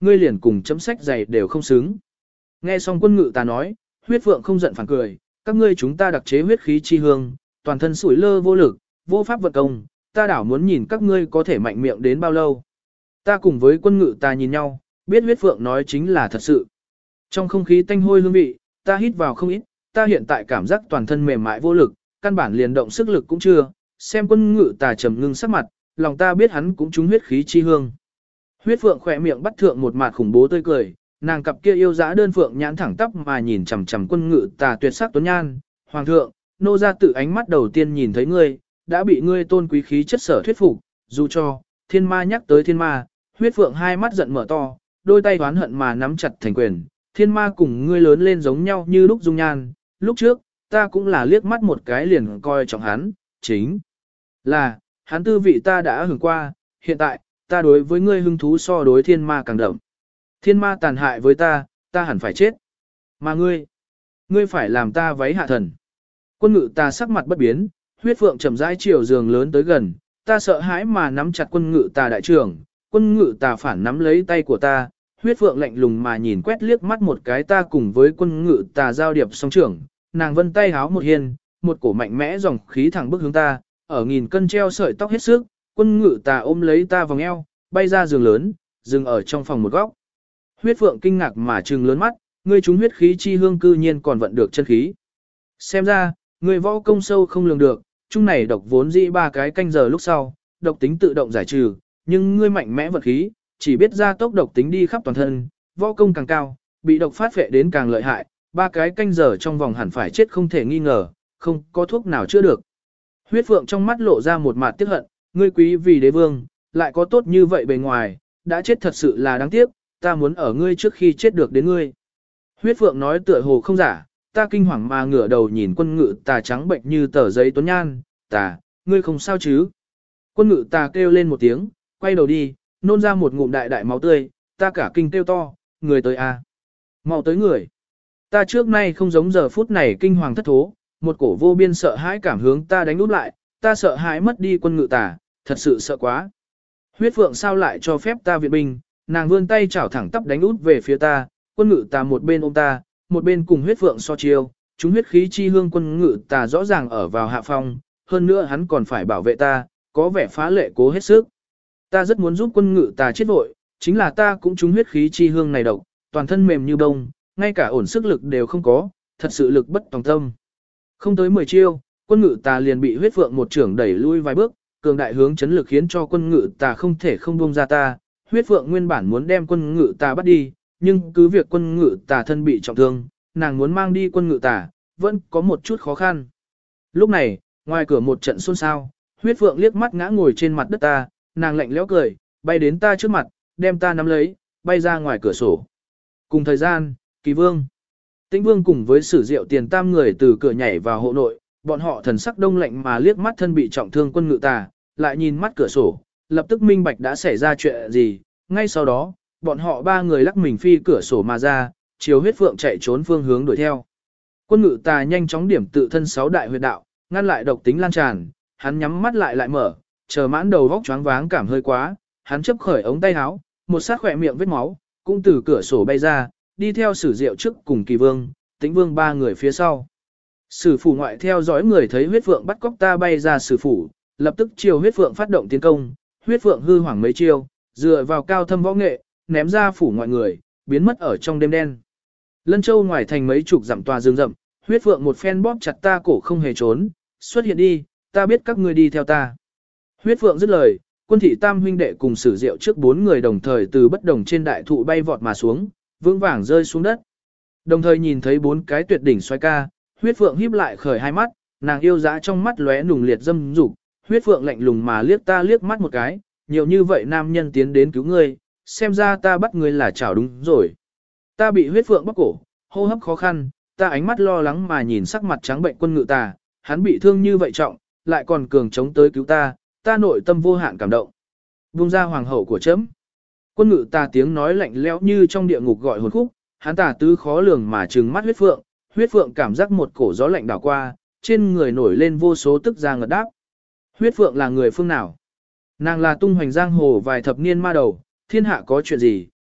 ngươi liền cùng chấm sách giày đều không xứng. Nghe xong quân ngự ta nói, huyết phượng không giận phản cười, các ngươi chúng ta đặc chế huyết khí chi hương, toàn thân sủi lơ vô lực, vô pháp vận công, ta đảo muốn nhìn các ngươi có thể mạnh miệng đến bao lâu. Ta cùng với quân ngự ta nhìn nhau, biết huyết phượng nói chính là thật sự. Trong không khí tanh hôi hương vị, ta hít vào không ít, ta hiện tại cảm giác toàn thân mềm mại vô lực, căn bản liền động sức lực cũng chưa, xem quân ngự ta trầm ngưng sắc mặt, lòng ta biết hắn cũng trúng huyết khí chi hương. Huyết phượng khỏe miệng bắt thượng một mặt khủng bố tươi cười, nàng cặp kia yêu dã đơn phượng nhãn thẳng tắp mà nhìn chằm chằm quân ngự ta tuyệt sắc tuấn nhan, hoàng thượng, nô ra tự ánh mắt đầu tiên nhìn thấy ngươi, đã bị ngươi tôn quý khí chất sở thuyết phục, dù cho, thiên ma nhắc tới thiên ma, huyết phượng hai mắt giận mở to, đôi tay oán hận mà nắm chặt thành quyền, thiên ma cùng ngươi lớn lên giống nhau như lúc dung nhan, lúc trước, ta cũng là liếc mắt một cái liền coi trọng hắn, chính là, hắn tư vị ta đã hưởng qua, hiện tại, ta đối với ngươi hứng thú so đối thiên ma càng đậm. Thiên ma tàn hại với ta, ta hẳn phải chết. Mà ngươi, ngươi phải làm ta váy hạ thần. Quân ngự ta sắc mặt bất biến, huyết phượng chậm rãi chiều giường lớn tới gần, ta sợ hãi mà nắm chặt quân ngự ta đại trưởng, quân ngự ta phản nắm lấy tay của ta, huyết phượng lạnh lùng mà nhìn quét liếc mắt một cái ta cùng với quân ngự ta giao điệp song trưởng, nàng vân tay háo một hiên, một cổ mạnh mẽ dòng khí thẳng bức hướng ta, ở nghìn cân treo sợi tóc hết sức, quân ngự ta ôm lấy ta vòng eo, bay ra giường lớn, dừng ở trong phòng một góc. Huyết phượng kinh ngạc mà trừng lớn mắt, ngươi trúng huyết khí chi hương cư nhiên còn vận được chân khí. Xem ra, ngươi võ công sâu không lường được, chung này độc vốn dĩ ba cái canh giờ lúc sau, độc tính tự động giải trừ, nhưng ngươi mạnh mẽ vật khí, chỉ biết ra tốc độc tính đi khắp toàn thân, võ công càng cao, bị độc phát phệ đến càng lợi hại, ba cái canh giờ trong vòng hẳn phải chết không thể nghi ngờ, không có thuốc nào chữa được. Huyết phượng trong mắt lộ ra một mặt tiếc hận, ngươi quý vì đế vương, lại có tốt như vậy bề ngoài, đã chết thật sự là đáng tiếc, ta muốn ở ngươi trước khi chết được đến ngươi. Huyết phượng nói tựa hồ không giả, ta kinh hoàng mà ngửa đầu nhìn quân ngự tà trắng bệnh như tờ giấy tuấn nhan, tà, ngươi không sao chứ. Quân ngự tà kêu lên một tiếng, quay đầu đi, nôn ra một ngụm đại đại máu tươi, ta cả kinh kêu to, người tới à. Mau tới người. Ta trước nay không giống giờ phút này kinh hoàng thất thố, một cổ vô biên sợ hãi cảm hướng ta đánh úp lại, ta sợ hãi mất đi quân ngự tà, thật sự sợ quá. Huyết phượng sao lại cho phép ta viện binh, nàng vươn tay chảo thẳng tắp đánh út về phía ta, quân ngự tà một bên ôm ta, một bên cùng huyết phượng so chiêu, chúng huyết khí chi hương quân ngự tà rõ ràng ở vào hạ phong, hơn nữa hắn còn phải bảo vệ ta, có vẻ phá lệ cố hết sức. Ta rất muốn giúp quân ngự tà chết vội, chính là ta cũng chúng huyết khí chi hương này độc, toàn thân mềm như bông, ngay cả ổn sức lực đều không có, thật sự lực bất tòng tâm. Không tới mười chiêu, quân ngự tà liền bị huyết phượng một trưởng đẩy lui vài bước, cường đại hướng chấn lực khiến cho quân ngự tà không thể không buông ra ta. Huyết phượng nguyên bản muốn đem quân ngự tà bắt đi, nhưng cứ việc quân ngự tà thân bị trọng thương, nàng muốn mang đi quân ngự tà, vẫn có một chút khó khăn. Lúc này, ngoài cửa một trận xôn xao, huyết phượng liếc mắt ngã ngồi trên mặt đất ta, nàng lạnh lẽo cười, bay đến ta trước mặt, đem ta nắm lấy, bay ra ngoài cửa sổ. Cùng thời gian, Kỳ Vương, Tĩnh Vương cùng với Sử Diệu Tiền tam người từ cửa nhảy vào hộ nội, bọn họ thần sắc đông lạnh mà liếc mắt thân bị trọng thương quân ngự tà, lại nhìn mắt cửa sổ, lập tức minh bạch đã xảy ra chuyện gì, ngay sau đó, bọn họ ba người lắc mình phi cửa sổ mà ra, chiều huyết phượng chạy trốn phương hướng đuổi theo. Quân ngự tà nhanh chóng điểm tự thân sáu đại huyệt đạo, ngăn lại độc tính lan tràn, hắn nhắm mắt lại lại mở, chờ mãn đầu vóc choáng váng cảm hơi quá, hắn chấp khởi ống tay áo, một sát khỏe miệng vết máu, cũng từ cửa sổ bay ra, đi theo Sử Diệu trước cùng Kỳ Vương, Tĩnh Vương ba người phía sau. Sử phủ ngoại theo dõi người thấy huyết phượng bắt cóc ta bay ra sử phủ, lập tức chiều huyết phượng phát động tiến công, huyết phượng hư hoảng mấy chiêu, dựa vào cao thâm võ nghệ, ném ra phủ ngoại người, biến mất ở trong đêm đen. Lân Châu ngoài thành mấy chục dặm tòa rừng rậm, huyết phượng một phen bóp chặt ta cổ không hề trốn, xuất hiện đi, ta biết các ngươi đi theo ta. Huyết phượng dứt lời, quân thị tam huynh đệ cùng Sử Diệu trước bốn người đồng thời từ bất đồng trên đại thụ bay vọt mà xuống, vững vàng rơi xuống đất. Đồng thời nhìn thấy bốn cái tuyệt đỉnh xoay ca, huyết phượng híp lại khởi hai mắt, nàng yêu dã trong mắt lóe nùng liệt dâm dục, huyết phượng lạnh lùng mà liếc ta liếc mắt một cái, nhiều như vậy nam nhân tiến đến cứu ngươi, xem ra ta bắt ngươi là chảo đúng rồi. Ta bị huyết phượng bóc cổ, hô hấp khó khăn, ta ánh mắt lo lắng mà nhìn sắc mặt trắng bệnh quân ngự tà, hắn bị thương như vậy trọng, lại còn cường chống tới cứu ta, ta nội tâm vô hạn cảm động. Vung ra hoàng hậu của chấm. Quân ngự tà tiếng nói lạnh lẽo như trong địa ngục gọi hồn khúc, hắn tà tứ khó lường mà trừng mắt huyết phượng, huyết phượng cảm giác một cổ gió lạnh đảo qua, trên người nổi lên vô số tức ra ngật đáp. Huyết phượng là người phương nào? Nàng là tung hoành giang hồ vài thập niên ma đầu, thiên hạ có chuyện gì,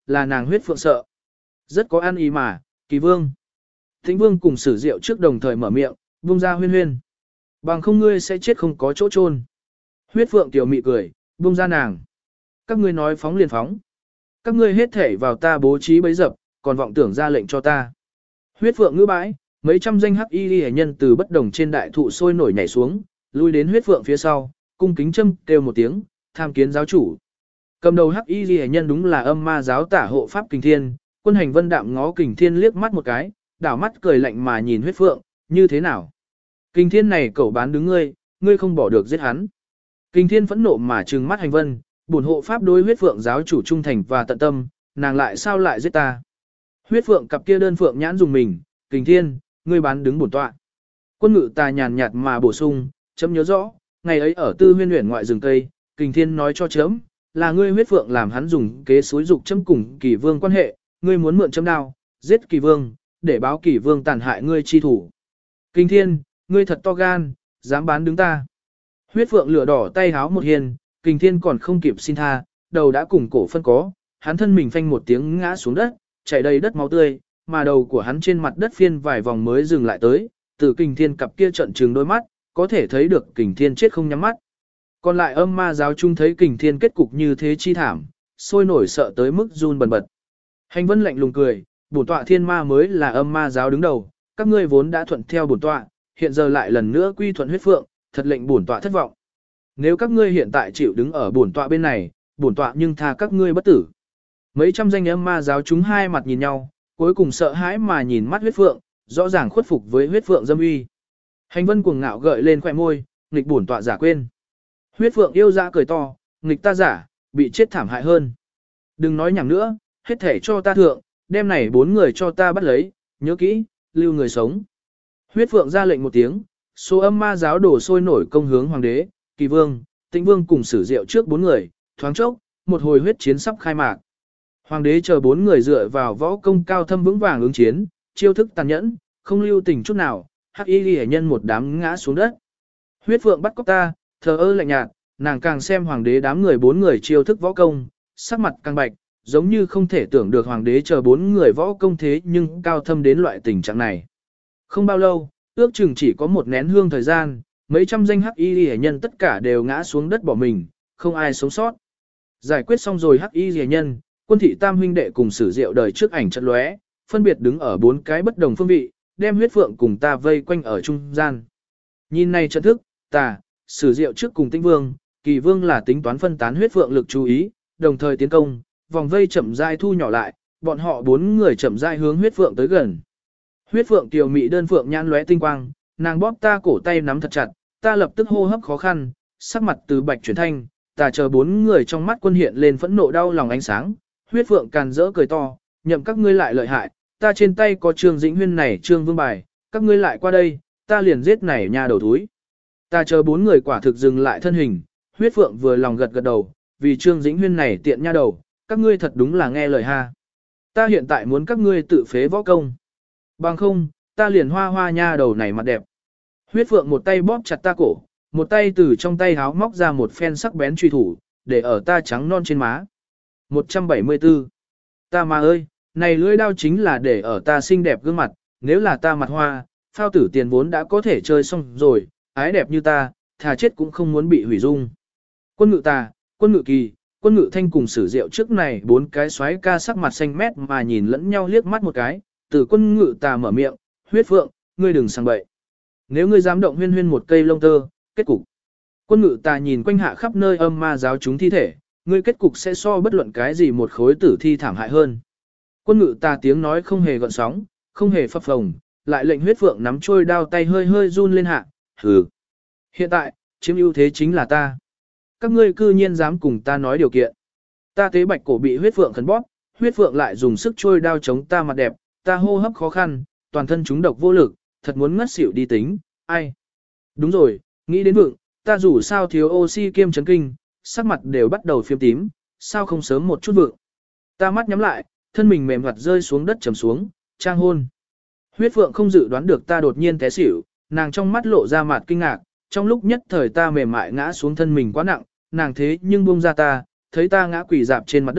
là nàng huyết phượng sợ. Rất có ăn ý mà, Kỳ Vương. Tĩnh Vương cùng Sử Diệu trước đồng thời mở miệng, buông ra Huyên Huyên. Bằng không ngươi sẽ chết không có chỗ chôn. Huyết phượng tiểu mị cười, buông ra nàng. Các ngươi nói phóng liền phóng. Các ngươi hết thể vào ta bố trí bấy dập, còn vọng tưởng ra lệnh cho ta. Huyết phượng ngữ bãi, mấy trăm danh hắc y liễu nhân từ bất đồng trên đại thụ sôi nổi nhảy xuống, lui đến huyết phượng phía sau, cung kính châm kêu một tiếng, tham kiến giáo chủ. Cầm đầu hắc y liễu nhân đúng là âm ma giáo tả hộ pháp Kình Thiên, Quân Hành Vân đạm ngó Kình Thiên liếc mắt một cái, đảo mắt cười lạnh mà nhìn huyết phượng, như thế nào? Kình Thiên này cậu bán đứng ngươi, ngươi không bỏ được giết hắn. Kình Thiên phẫn nộ mà trừng mắt Hành Vân, bổn hộ pháp đối huyết phượng giáo chủ trung thành và tận tâm, nàng lại sao lại giết ta? Huyết phượng cặp kia đơn phượng nhãn dùng mình, Kình Thiên, ngươi bán đứng bổn tọa. Quân ngự tà nhàn nhạt mà bổ sung, chấm nhớ rõ, ngày ấy ở Tư Huyên Uyển ngoại rừng cây, Kình Thiên nói cho chấm, là ngươi huyết phượng làm hắn dùng kế xúi dục chấm cùng Kỳ Vương quan hệ, ngươi muốn mượn chấm đao, giết Kỳ Vương, để báo Kỳ Vương tàn hại ngươi chi thủ. Kình Thiên, ngươi thật to gan, dám bán đứng ta. Huyết phượng lửa đỏ tay háo một hiền, Kình Thiên còn không kịp xin tha, đầu đã cùng cổ phân có, hắn thân mình phanh một tiếng ngã xuống đất, chảy đầy đất máu tươi, mà đầu của hắn trên mặt đất phiên vài vòng mới dừng lại tới, từ Kình Thiên cặp kia trận trừng đôi mắt, có thể thấy được Kình Thiên chết không nhắm mắt. Còn lại âm ma giáo chung thấy Kình Thiên kết cục như thế chi thảm, sôi nổi sợ tới mức run bần bật. Hành Vân lạnh lùng cười, bổn tọa thiên ma mới là âm ma giáo đứng đầu, các ngươi vốn đã thuận theo bổn tọa, hiện giờ lại lần nữa quy thuận huyết phượng, thật lệnh bổn tọa thất vọng. Nếu các ngươi hiện tại chịu đứng ở bổn tọa bên này, bổn tọa nhưng tha các ngươi bất tử. Mấy trăm danh âm ma giáo chúng hai mặt nhìn nhau, cuối cùng sợ hãi mà nhìn mắt huyết phượng, rõ ràng khuất phục với huyết phượng dâm uy. Hành Vân cuồng ngạo gợi lên khóe môi, nghịch bổn tọa giả quên. Huyết phượng yêu dã cười to, nghịch ta giả, bị chết thảm hại hơn. Đừng nói nhảm nữa, hết thể cho ta thượng, đem này bốn người cho ta bắt lấy, nhớ kỹ, lưu người sống. Huyết phượng ra lệnh một tiếng, số âm ma giáo đổ sôi nổi công hướng hoàng đế, Kỳ Vương, Tĩnh Vương cùng Sử Diệu trước bốn người, thoáng chốc, một hồi huyết chiến sắp khai mạc. Hoàng đế chờ bốn người dựa vào võ công cao thâm vững vàng ứng chiến, chiêu thức tàn nhẫn, không lưu tình chút nào, hắc y liễu nhân một đám ngã xuống đất. Huyết phượng bắt cóc ta, thờ ơ lạnh nhạt, nàng càng xem hoàng đế đám người bốn người chiêu thức võ công, sắc mặt càng bạch, giống như không thể tưởng được hoàng đế chờ bốn người võ công thế nhưng cao thâm đến loại tình trạng này. Không bao lâu, ước chừng chỉ có một nén hương thời gian, mấy trăm danh hắc y liễu nhân tất cả đều ngã xuống đất bỏ mình, không ai sống sót. Giải quyết xong rồi hắc y liễu nhân, Quân thị tam huynh đệ cùng Sử Diệu đời trước ảnh trận lóe, phân biệt đứng ở bốn cái bất đồng phương vị, đem huyết phượng cùng ta vây quanh ở trung gian. Nhìn này trận thức, ta, Sử Diệu trước cùng Tĩnh Vương, Kỳ Vương là tính toán phân tán huyết phượng lực chú ý, đồng thời tiến công, vòng vây chậm rãi thu nhỏ lại, bọn họ bốn người chậm rãi hướng huyết phượng tới gần. Huyết phượng tiểu mị đơn phượng nhãn lóe tinh quang, nàng bóp ta cổ tay nắm thật chặt, ta lập tức hô hấp khó khăn, sắc mặt từ bạch chuyển thanh, ta chờ bốn người trong mắt quân hiện lên phẫn nộ đau lòng ánh sáng. Huyết phượng càn rỡ cười to, nhậm các ngươi lại lợi hại, ta trên tay có Trương Dĩnh Huyên này Trương Vương bài, các ngươi lại qua đây, ta liền giết này nhà đầu thúi. Ta chờ bốn người quả thực dừng lại thân hình, huyết phượng vừa lòng gật gật đầu, vì Trương Dĩnh Huyên này tiện nha đầu, các ngươi thật đúng là nghe lời ha. Ta hiện tại muốn các ngươi tự phế võ công. Bằng không, ta liền hoa hoa nha đầu này mặt đẹp. Huyết phượng một tay bóp chặt ta cổ, một tay từ trong tay háo móc ra một phen sắc bén truy thủ, để ở ta trắng non trên má. một trăm bảy mươi tư. Ta mà ơi, này lưỡi đao chính là để ở ta xinh đẹp gương mặt, nếu là ta mặt hoa, phao tử tiền vốn đã có thể chơi xong rồi, ái đẹp như ta, thà chết cũng không muốn bị hủy dung. Quân ngự tà, quân ngự kỳ, quân ngự thanh cùng Sử Diệu trước này bốn cái xoáy ca sắc mặt xanh mét mà nhìn lẫn nhau liếc mắt một cái, từ quân ngự tà mở miệng, huyết phượng, ngươi đừng sang bậy. Nếu ngươi dám động huyên huyên một cây lông tơ, kết cục. Quân ngự tà nhìn quanh hạ khắp nơi âm ma giáo chúng thi thể, ngươi kết cục sẽ so bất luận cái gì một khối tử thi thảm hại hơn. Quân ngự tà tiếng nói không hề gợn sóng, không hề phập phồng, lại lệnh huyết phượng nắm trôi đao tay hơi hơi run lên hạ, hừ. Hiện tại, chiếm ưu thế chính là ta. Các ngươi cư nhiên dám cùng ta nói điều kiện. Ta tế bạch cổ bị huyết phượng khẩn bóp, huyết phượng lại dùng sức trôi đao chống ta mặt đẹp, ta hô hấp khó khăn, toàn thân chúng độc vô lực, thật muốn ngất xỉu đi tính, ai. Đúng rồi, nghĩ đến vượng, ta dù sao thiếu oxy kiêm chấn kinh, sắc mặt đều bắt đầu phiếm tím, sao không sớm một chút vượng. Ta mắt nhắm lại, thân mình mềm hoạt rơi xuống đất trầm xuống, trang hôn. Huyết phượng không dự đoán được ta đột nhiên té xỉu, nàng trong mắt lộ ra mặt kinh ngạc, trong lúc nhất thời ta mềm mại ngã xuống thân mình quá nặng, nàng thế nhưng buông ra ta, thấy ta ngã quỳ dạp trên mặt đất,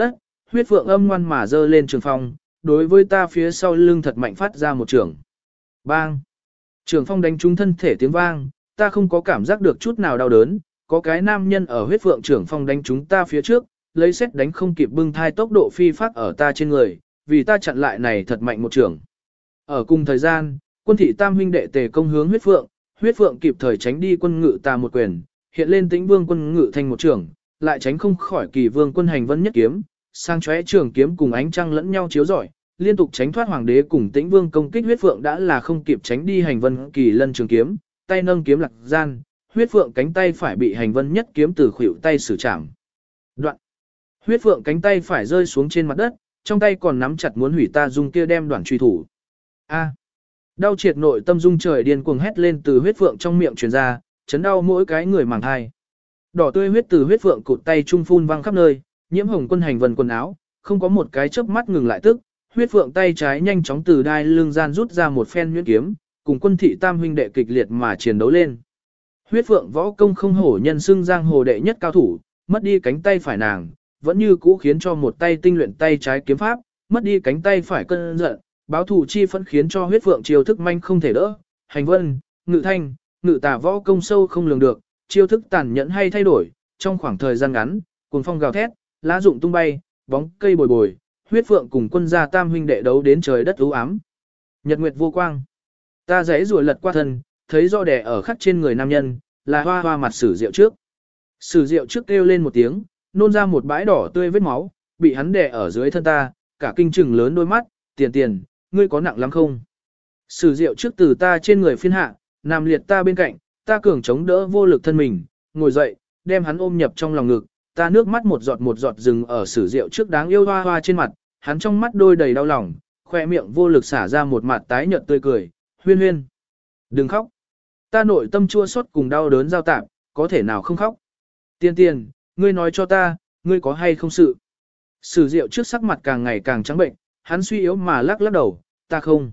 huyết phượng âm ngoan mà giơ lên trường phong, đối với ta phía sau lưng thật mạnh phát ra một trường. Bang! Trường phong đánh trúng thân thể tiếng vang, ta không có cảm giác được chút nào đau đớn, có cái nam nhân ở huyết phượng trường phong đánh trúng ta phía trước, lấy xét đánh không kịp bưng thai tốc độ phi phát ở ta trên người, vì ta chặn lại này thật mạnh một trường. Ở cùng thời gian, quân thị tam huynh đệ tề công hướng huyết phượng, huyết phượng kịp thời tránh đi quân ngự ta một quyền, hiện lên tĩnh vương quân ngự thành một trường, lại tránh không khỏi kỳ vương quân hành vân nhất kiếm, sang chóe trường kiếm cùng ánh trăng lẫn nhau chiếu rọi, liên tục tránh thoát hoàng đế cùng tĩnh vương công kích huyết phượng đã là không kịp tránh đi hành vân kỳ lân trường kiếm, tay nâng kiếm lạc gian, huyết phượng cánh tay phải bị hành vân nhất kiếm từ khuỷu tay xử chạm. Đoạn. Huyết phượng cánh tay phải rơi xuống trên mặt đất, trong tay còn nắm chặt muốn hủy ta dung kia đem đoạn truy thủ. A. Đau triệt nội tâm dung trời điên cuồng hét lên từ huyết phượng trong miệng truyền ra, chấn đau mỗi cái người màng thai. Đỏ tươi huyết từ huyết phượng cụt tay trung phun văng khắp nơi, nhiễm hồng quân hành vân quần áo, không có một cái chớp mắt ngừng lại tức, huyết phượng tay trái nhanh chóng từ đai lưng gian rút ra một phen nhuyễn kiếm, cùng quân thị tam huynh đệ kịch liệt mà chiến đấu lên. Huyết phượng võ công không hổ nhân xưng giang hồ đệ nhất cao thủ, mất đi cánh tay phải nàng, vẫn như cũ khiến cho một tay tinh luyện tay trái kiếm pháp, mất đi cánh tay phải cơn giận, báo thù chi phẫn khiến cho huyết phượng chiêu thức manh không thể đỡ, hành vân, ngự thanh, ngự tả võ công sâu không lường được, chiêu thức tàn nhẫn hay thay đổi, trong khoảng thời gian ngắn, cuồng phong gào thét, lá rụng tung bay, bóng cây bồi bồi, huyết phượng cùng quân gia tam huynh đệ đấu đến trời đất u ám. Nhật nguyệt vô quang. Ta giãy rùa lật qua thân, thấy do đẻ ở khắc trên người nam nhân, là hoa hoa mặt Sử Diệu trước. Sử Diệu trước kêu lên một tiếng, nôn ra một bãi đỏ tươi vết máu, bị hắn đè ở dưới thân ta, cả kinh trừng lớn đôi mắt, tiền tiền, ngươi có nặng lắm không? Sử Diệu trước từ ta trên người phiên hạ, nằm liệt ta bên cạnh, ta cường chống đỡ vô lực thân mình, ngồi dậy, đem hắn ôm nhập trong lòng ngực, ta nước mắt một giọt một giọt dừng ở Sử Diệu trước đáng yêu hoa hoa trên mặt, hắn trong mắt đôi đầy đau lòng, khoe miệng vô lực xả ra một mặt tái nhợt tươi cười, huyên huyên. Đừng khóc. Ta nội tâm chua xót cùng đau đớn giao tạp, có thể nào không khóc. Tiên tiền, ngươi nói cho ta, ngươi có hay không sự. Sử Diệu trước sắc mặt càng ngày càng trắng bệnh, hắn suy yếu mà lắc lắc đầu, ta không.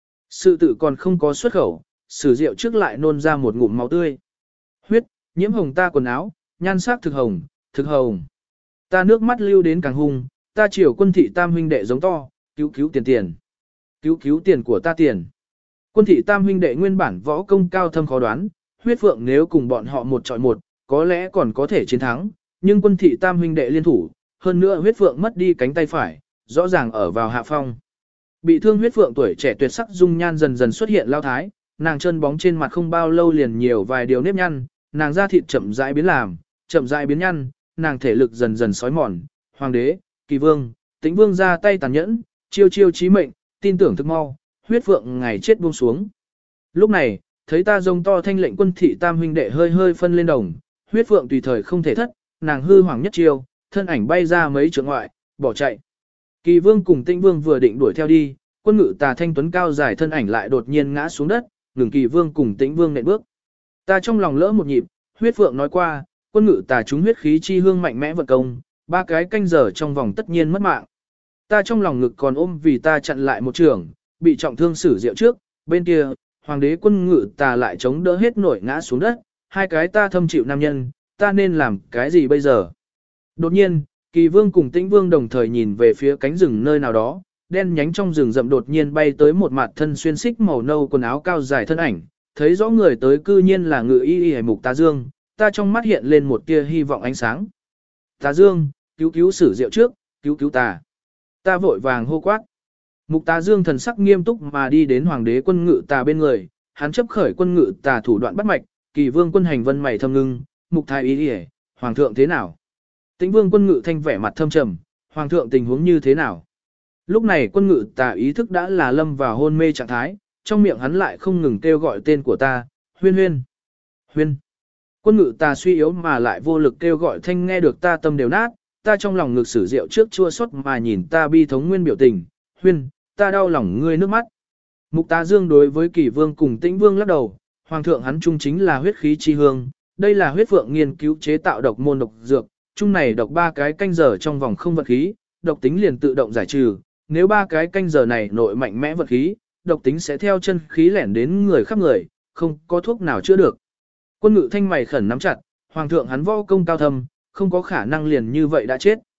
Sự tự còn không có xuất khẩu, Sử Diệu trước lại nôn ra một ngụm máu tươi. Huyết, nhiễm hồng ta quần áo, nhan sắc thực hồng, thực hồng. Ta nước mắt lưu đến càng hung, ta chiều quân thị tam huynh đệ giống to, cứu cứu tiền tiền. Cứu cứu tiền của ta tiền. Quân thị tam huynh đệ nguyên bản võ công cao thâm khó đoán, huyết phượng nếu cùng bọn họ một trọi một, có lẽ còn có thể chiến thắng, nhưng quân thị tam huynh đệ liên thủ, hơn nữa huyết phượng mất đi cánh tay phải, rõ ràng ở vào hạ phong. Bị thương huyết phượng tuổi trẻ tuyệt sắc dung nhan dần dần xuất hiện lao thái, nàng chân bóng trên mặt không bao lâu liền nhiều vài điều nếp nhăn, nàng da thịt chậm rãi biến làm, chậm rãi biến nhăn, nàng thể lực dần dần sói mòn, hoàng đế, kỳ vương, tĩnh vương ra tay tàn nhẫn, chiêu chiêu chí mệnh, tin tưởng thực mau, huyết phượng ngày chết buông xuống. Lúc này, thấy ta rông to thanh lệnh quân thị tam huynh đệ hơi hơi phân lên đồng, huyết phượng tùy thời không thể thất, nàng hư hoàng nhất chiêu, thân ảnh bay ra mấy trượng ngoại, bỏ chạy. Kỳ vương cùng tĩnh vương vừa định đuổi theo đi, quân ngự tà thanh tuấn cao dài thân ảnh lại đột nhiên ngã xuống đất, ngừng kỳ vương cùng tĩnh vương nện bước. Ta trong lòng lỡ một nhịp, huyết phượng nói qua, quân ngự tà chúng huyết khí chi hương mạnh mẽ vận công, ba cái canh giờ trong vòng tất nhiên mất mạng. Ta trong lòng ngực còn ôm vì ta chặn lại một trường, bị trọng thương Sử Diệu trước, bên kia, hoàng đế quân ngự tà lại chống đỡ hết nổi ngã xuống đất, hai cái ta thâm chịu nam nhân, ta nên làm cái gì bây giờ? Đột nhiên, kỳ vương cùng tĩnh vương đồng thời nhìn về phía cánh rừng nơi nào đó, đen nhánh trong rừng rậm đột nhiên bay tới một mặt thân xuyên xích màu nâu quần áo cao dài thân ảnh, thấy rõ người tới cư nhiên là ngự y y hải mục Tá Dương, ta trong mắt hiện lên một tia hy vọng ánh sáng. Tá Dương, cứu cứu Sử Diệu trước, cứu cứu ta. Ta vội vàng hô quát. Mục Tá Dương thần sắc nghiêm túc mà đi đến hoàng đế quân ngự tà bên người, hắn chấp khởi quân ngự tà thủ đoạn bắt mạch, kỳ vương quân hành vân mày thâm ngưng, mục thái y y, hoàng thượng thế nào? Tĩnh vương quân ngự thanh vẻ mặt thâm trầm, hoàng thượng tình huống như thế nào? Lúc này quân ngự tà ý thức đã là lâm vào hôn mê trạng thái, trong miệng hắn lại không ngừng kêu gọi tên của ta, huyên huyên, huyên. Quân ngự tà suy yếu mà lại vô lực kêu gọi thanh nghe được ta tâm đều nát, ta trong lòng ngực Sử Diệu trước chua xót mà nhìn ta bi thống nguyên biểu tình, huyên, ta đau lòng ngươi nước mắt. Mục Tá Dương đối với Kỳ Vương cùng Tĩnh Vương lắc đầu, hoàng thượng hắn trung chính là huyết khí chi hương, đây là huyết phượng nghiên cứu chế tạo độc môn độc dược, chung này độc ba cái canh giờ trong vòng không vật khí, độc tính liền tự động giải trừ, nếu ba cái canh giờ này nội mạnh mẽ vật khí, độc tính sẽ theo chân khí lẻn đến người khắp người, không có thuốc nào chữa được. Quân ngự thanh mày khẩn nắm chặt, hoàng thượng hắn võ công cao thâm, không có khả năng liền như vậy đã chết.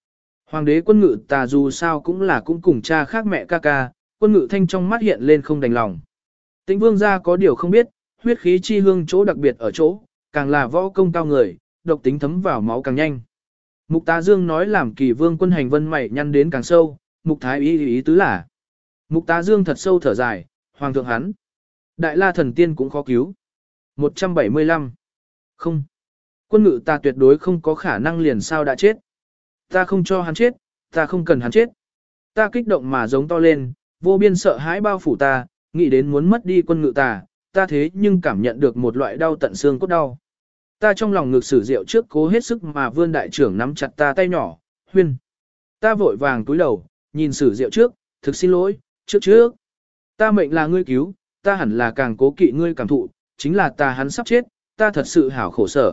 Hoàng đế Quân Ngự Tà dù sao cũng là cũng cùng cha khác mẹ ca ca, Quân Ngự Thanh trong mắt hiện lên không đành lòng. Tĩnh Vương gia có điều không biết, huyết khí chi hương chỗ đặc biệt ở chỗ, càng là võ công cao người, độc tính thấm vào máu càng nhanh. Mục Tá Dương nói làm Kỳ Vương quân hành vân mày nhăn đến càng sâu, Mục Thái ý ý tứ là. Mục Tá Dương thật sâu thở dài, hoàng thượng hắn. Đại La thần tiên cũng khó cứu. một trăm bảy mươi lăm. Không. Quân Ngự ta tuyệt đối không có khả năng liền sao đã chết. Ta không cho hắn chết, ta không cần hắn chết. Ta kích động mà giống to lên, vô biên sợ hãi bao phủ ta, nghĩ đến muốn mất đi Quân Ngự ta, ta thế nhưng cảm nhận được một loại đau tận xương cốt đau. Ta trong lòng ngực Sử Diệu trước cố hết sức mà vươn đại trưởng nắm chặt ta tay nhỏ, huyên. Ta vội vàng túi đầu, nhìn Sử Diệu trước, thực xin lỗi, trước trước. Ta mệnh là ngươi cứu, ta hẳn là càng cố kỵ ngươi cảm thụ, chính là ta hắn sắp chết, ta thật sự hảo khổ sở.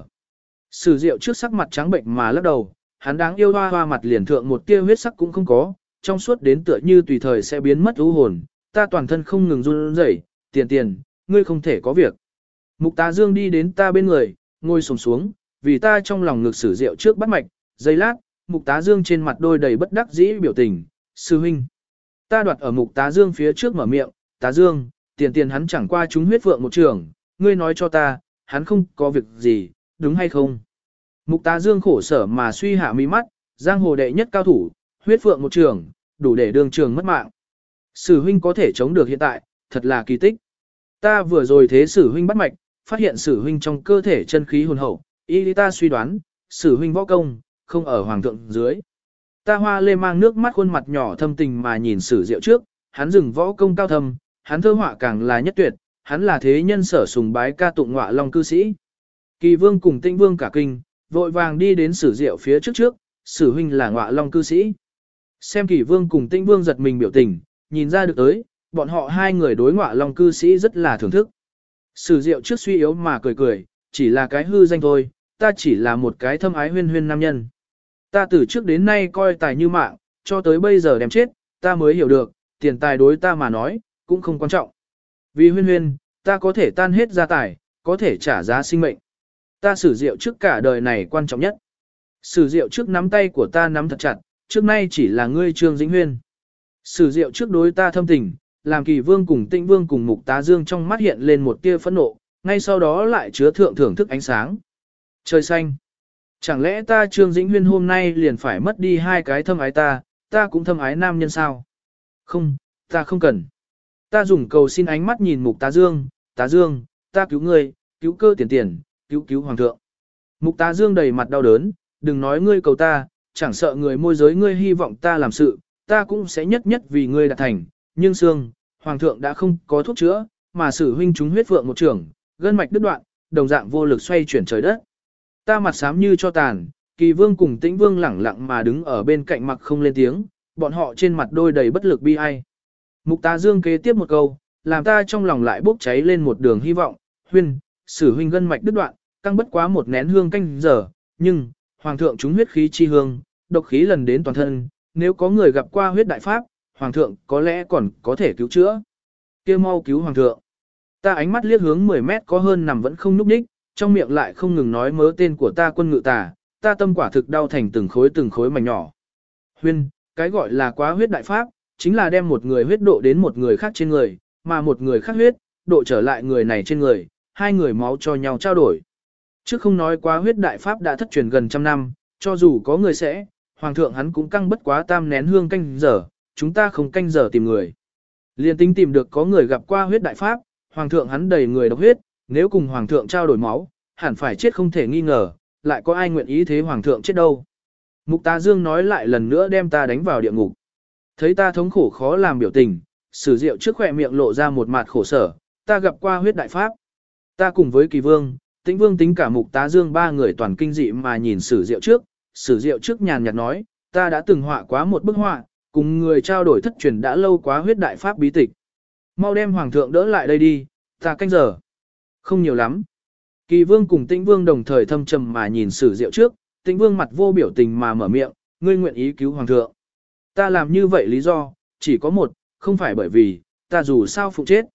Sử Diệu trước sắc mặt trắng bệnh mà lắc đầu, hắn đáng yêu hoa hoa mặt liền thượng một tia huyết sắc cũng không có, trong suốt đến tựa như tùy thời sẽ biến mất u hồn, ta toàn thân không ngừng run rẩy, tiền tiền, ngươi không thể có việc. Mục Tá Dương đi đến ta bên người, ngồi xổm xuống, vì ta trong lòng ngực Sử Diệu trước bắt mạch, giây lát, Mục Tá Dương trên mặt đôi đầy bất đắc dĩ biểu tình, sư huynh. Ta đoạt ở Mục Tá Dương phía trước mở miệng, Tá Dương, tiền tiền hắn chẳng qua chúng huyết vượng một trường, ngươi nói cho ta, hắn không có việc gì, đúng hay không? Mục Tá Dương khổ sở mà suy hạ mi mắt, giang hồ đệ nhất cao thủ, huyết vượng một trường, đủ để đường trường mất mạng. Sử huynh có thể chống được hiện tại, thật là kỳ tích. Ta vừa rồi thế Sử huynh bắt mạch, phát hiện Sử huynh trong cơ thể chân khí hồn hậu, y ta suy đoán, Sử huynh võ công, không ở hoàng thượng dưới. Ta hoa lê mang nước mắt khuôn mặt nhỏ thâm tình mà nhìn Sử Diệu trước, hắn dừng võ công cao thâm, hắn thơ họa càng là nhất tuyệt, hắn là thế nhân sở sùng bái ca tụng ngọa long cư sĩ. Kỳ Vương cùng Tĩnh Vương cả kinh, vội vàng đi đến Sử Diệu phía trước trước, Sử huynh là ngọa long cư sĩ. Xem Kỳ Vương cùng Tĩnh Vương giật mình biểu tình, nhìn ra được tới, bọn họ hai người đối ngọa long cư sĩ rất là thưởng thức. Sử Diệu trước suy yếu mà cười cười, chỉ là cái hư danh thôi, ta chỉ là một cái thâm ái huyên huyên nam nhân. Ta từ trước đến nay coi tài như mạng, cho tới bây giờ đem chết, ta mới hiểu được, tiền tài đối ta mà nói, cũng không quan trọng. Vì huyên huyên, ta có thể tan hết gia tài, có thể trả giá sinh mệnh. Ta Sử Diệu trước cả đời này quan trọng nhất. Sử Diệu trước nắm tay của ta nắm thật chặt, trước nay chỉ là ngươi Trương Dĩnh Huyên. Sử Diệu trước đối ta thâm tình, làm Kỳ Vương cùng Tĩnh Vương cùng Mục Tá Dương trong mắt hiện lên một tia phẫn nộ, ngay sau đó lại chứa thượng thưởng thức ánh sáng. Trời xanh! Chẳng lẽ ta Trương Dĩnh Huyên hôm nay liền phải mất đi hai cái thâm ái ta, ta cũng thâm ái nam nhân sao? Không, ta không cần. Ta dùng cầu xin ánh mắt nhìn Mục Tá Dương, Tá Dương, ta cứu ngươi, cứu cơ tiền tiền, cứu cứu hoàng thượng. Mục Tá Dương đầy mặt đau đớn, đừng nói ngươi cầu ta, chẳng sợ người môi giới ngươi hy vọng ta làm sự, ta cũng sẽ nhất nhất vì ngươi đạt thành, nhưng xương, hoàng thượng đã không có thuốc chữa, mà Sử huynh chúng huyết vượng một trường, gân mạch đứt đoạn, đồng dạng vô lực xoay chuyển trời đất. Ta mặt xám như cho tàn, Kỳ Vương cùng Tĩnh Vương lẳng lặng mà đứng ở bên cạnh mặc không lên tiếng, bọn họ trên mặt đôi đầy bất lực bi ai. Mục Tá Dương kế tiếp một câu, làm ta trong lòng lại bốc cháy lên một đường hy vọng, huyên, Sử huynh gân mạch đứt đoạn, căng bất quá một nén hương canh giờ, nhưng, hoàng thượng chúng huyết khí chi hương, độc khí lần đến toàn thân, nếu có người gặp qua huyết đại pháp, hoàng thượng có lẽ còn có thể cứu chữa. Kêu mau cứu hoàng thượng. Ta ánh mắt liếc hướng mười mét có hơn nằm vẫn không nhúc nhích, trong miệng lại không ngừng nói mớ tên của ta Quân Ngự Tà, ta tâm quả thực đau thành từng khối từng khối mảnh nhỏ. Huyên, cái gọi là quá huyết đại pháp, chính là đem một người huyết độ đến một người khác trên người, mà một người khác huyết, độ trở lại người này trên người, hai người máu cho nhau trao đổi. Trước không nói quá huyết đại pháp đã thất truyền gần trăm năm, cho dù có người sẽ, hoàng thượng hắn cũng căng bất quá tam nén hương canh giờ, chúng ta không canh giờ tìm người. Liên tính tìm được có người gặp qua huyết đại pháp, hoàng thượng hắn đầy người độc huyết, nếu cùng hoàng thượng trao đổi máu, hẳn phải chết không thể nghi ngờ, lại có ai nguyện ý thế hoàng thượng chết đâu. Mục Tá Dương nói lại lần nữa đem ta đánh vào địa ngục. Thấy ta thống khổ khó làm biểu tình, Sử Diệu trước khỏe miệng lộ ra một mặt khổ sở, ta gặp qua huyết đại pháp. Ta cùng với Kỳ Vương, Tĩnh Vương tính cả Mục Tá Dương ba người toàn kinh dị mà nhìn Sử Diệu trước, Sử Diệu trước nhàn nhạt nói, ta đã từng họa quá một bức họa, cùng người trao đổi thất truyền đã lâu quá huyết đại pháp bí tịch. Mau đem hoàng thượng đỡ lại đây đi, ta canh giờ. Không nhiều lắm. Kỳ Vương cùng Tĩnh Vương đồng thời thâm trầm mà nhìn Sử Diệu trước, Tĩnh Vương mặt vô biểu tình mà mở miệng, ngươi nguyện ý cứu hoàng thượng. Ta làm như vậy lý do, chỉ có một, không phải bởi vì, ta dù sao phụ chết.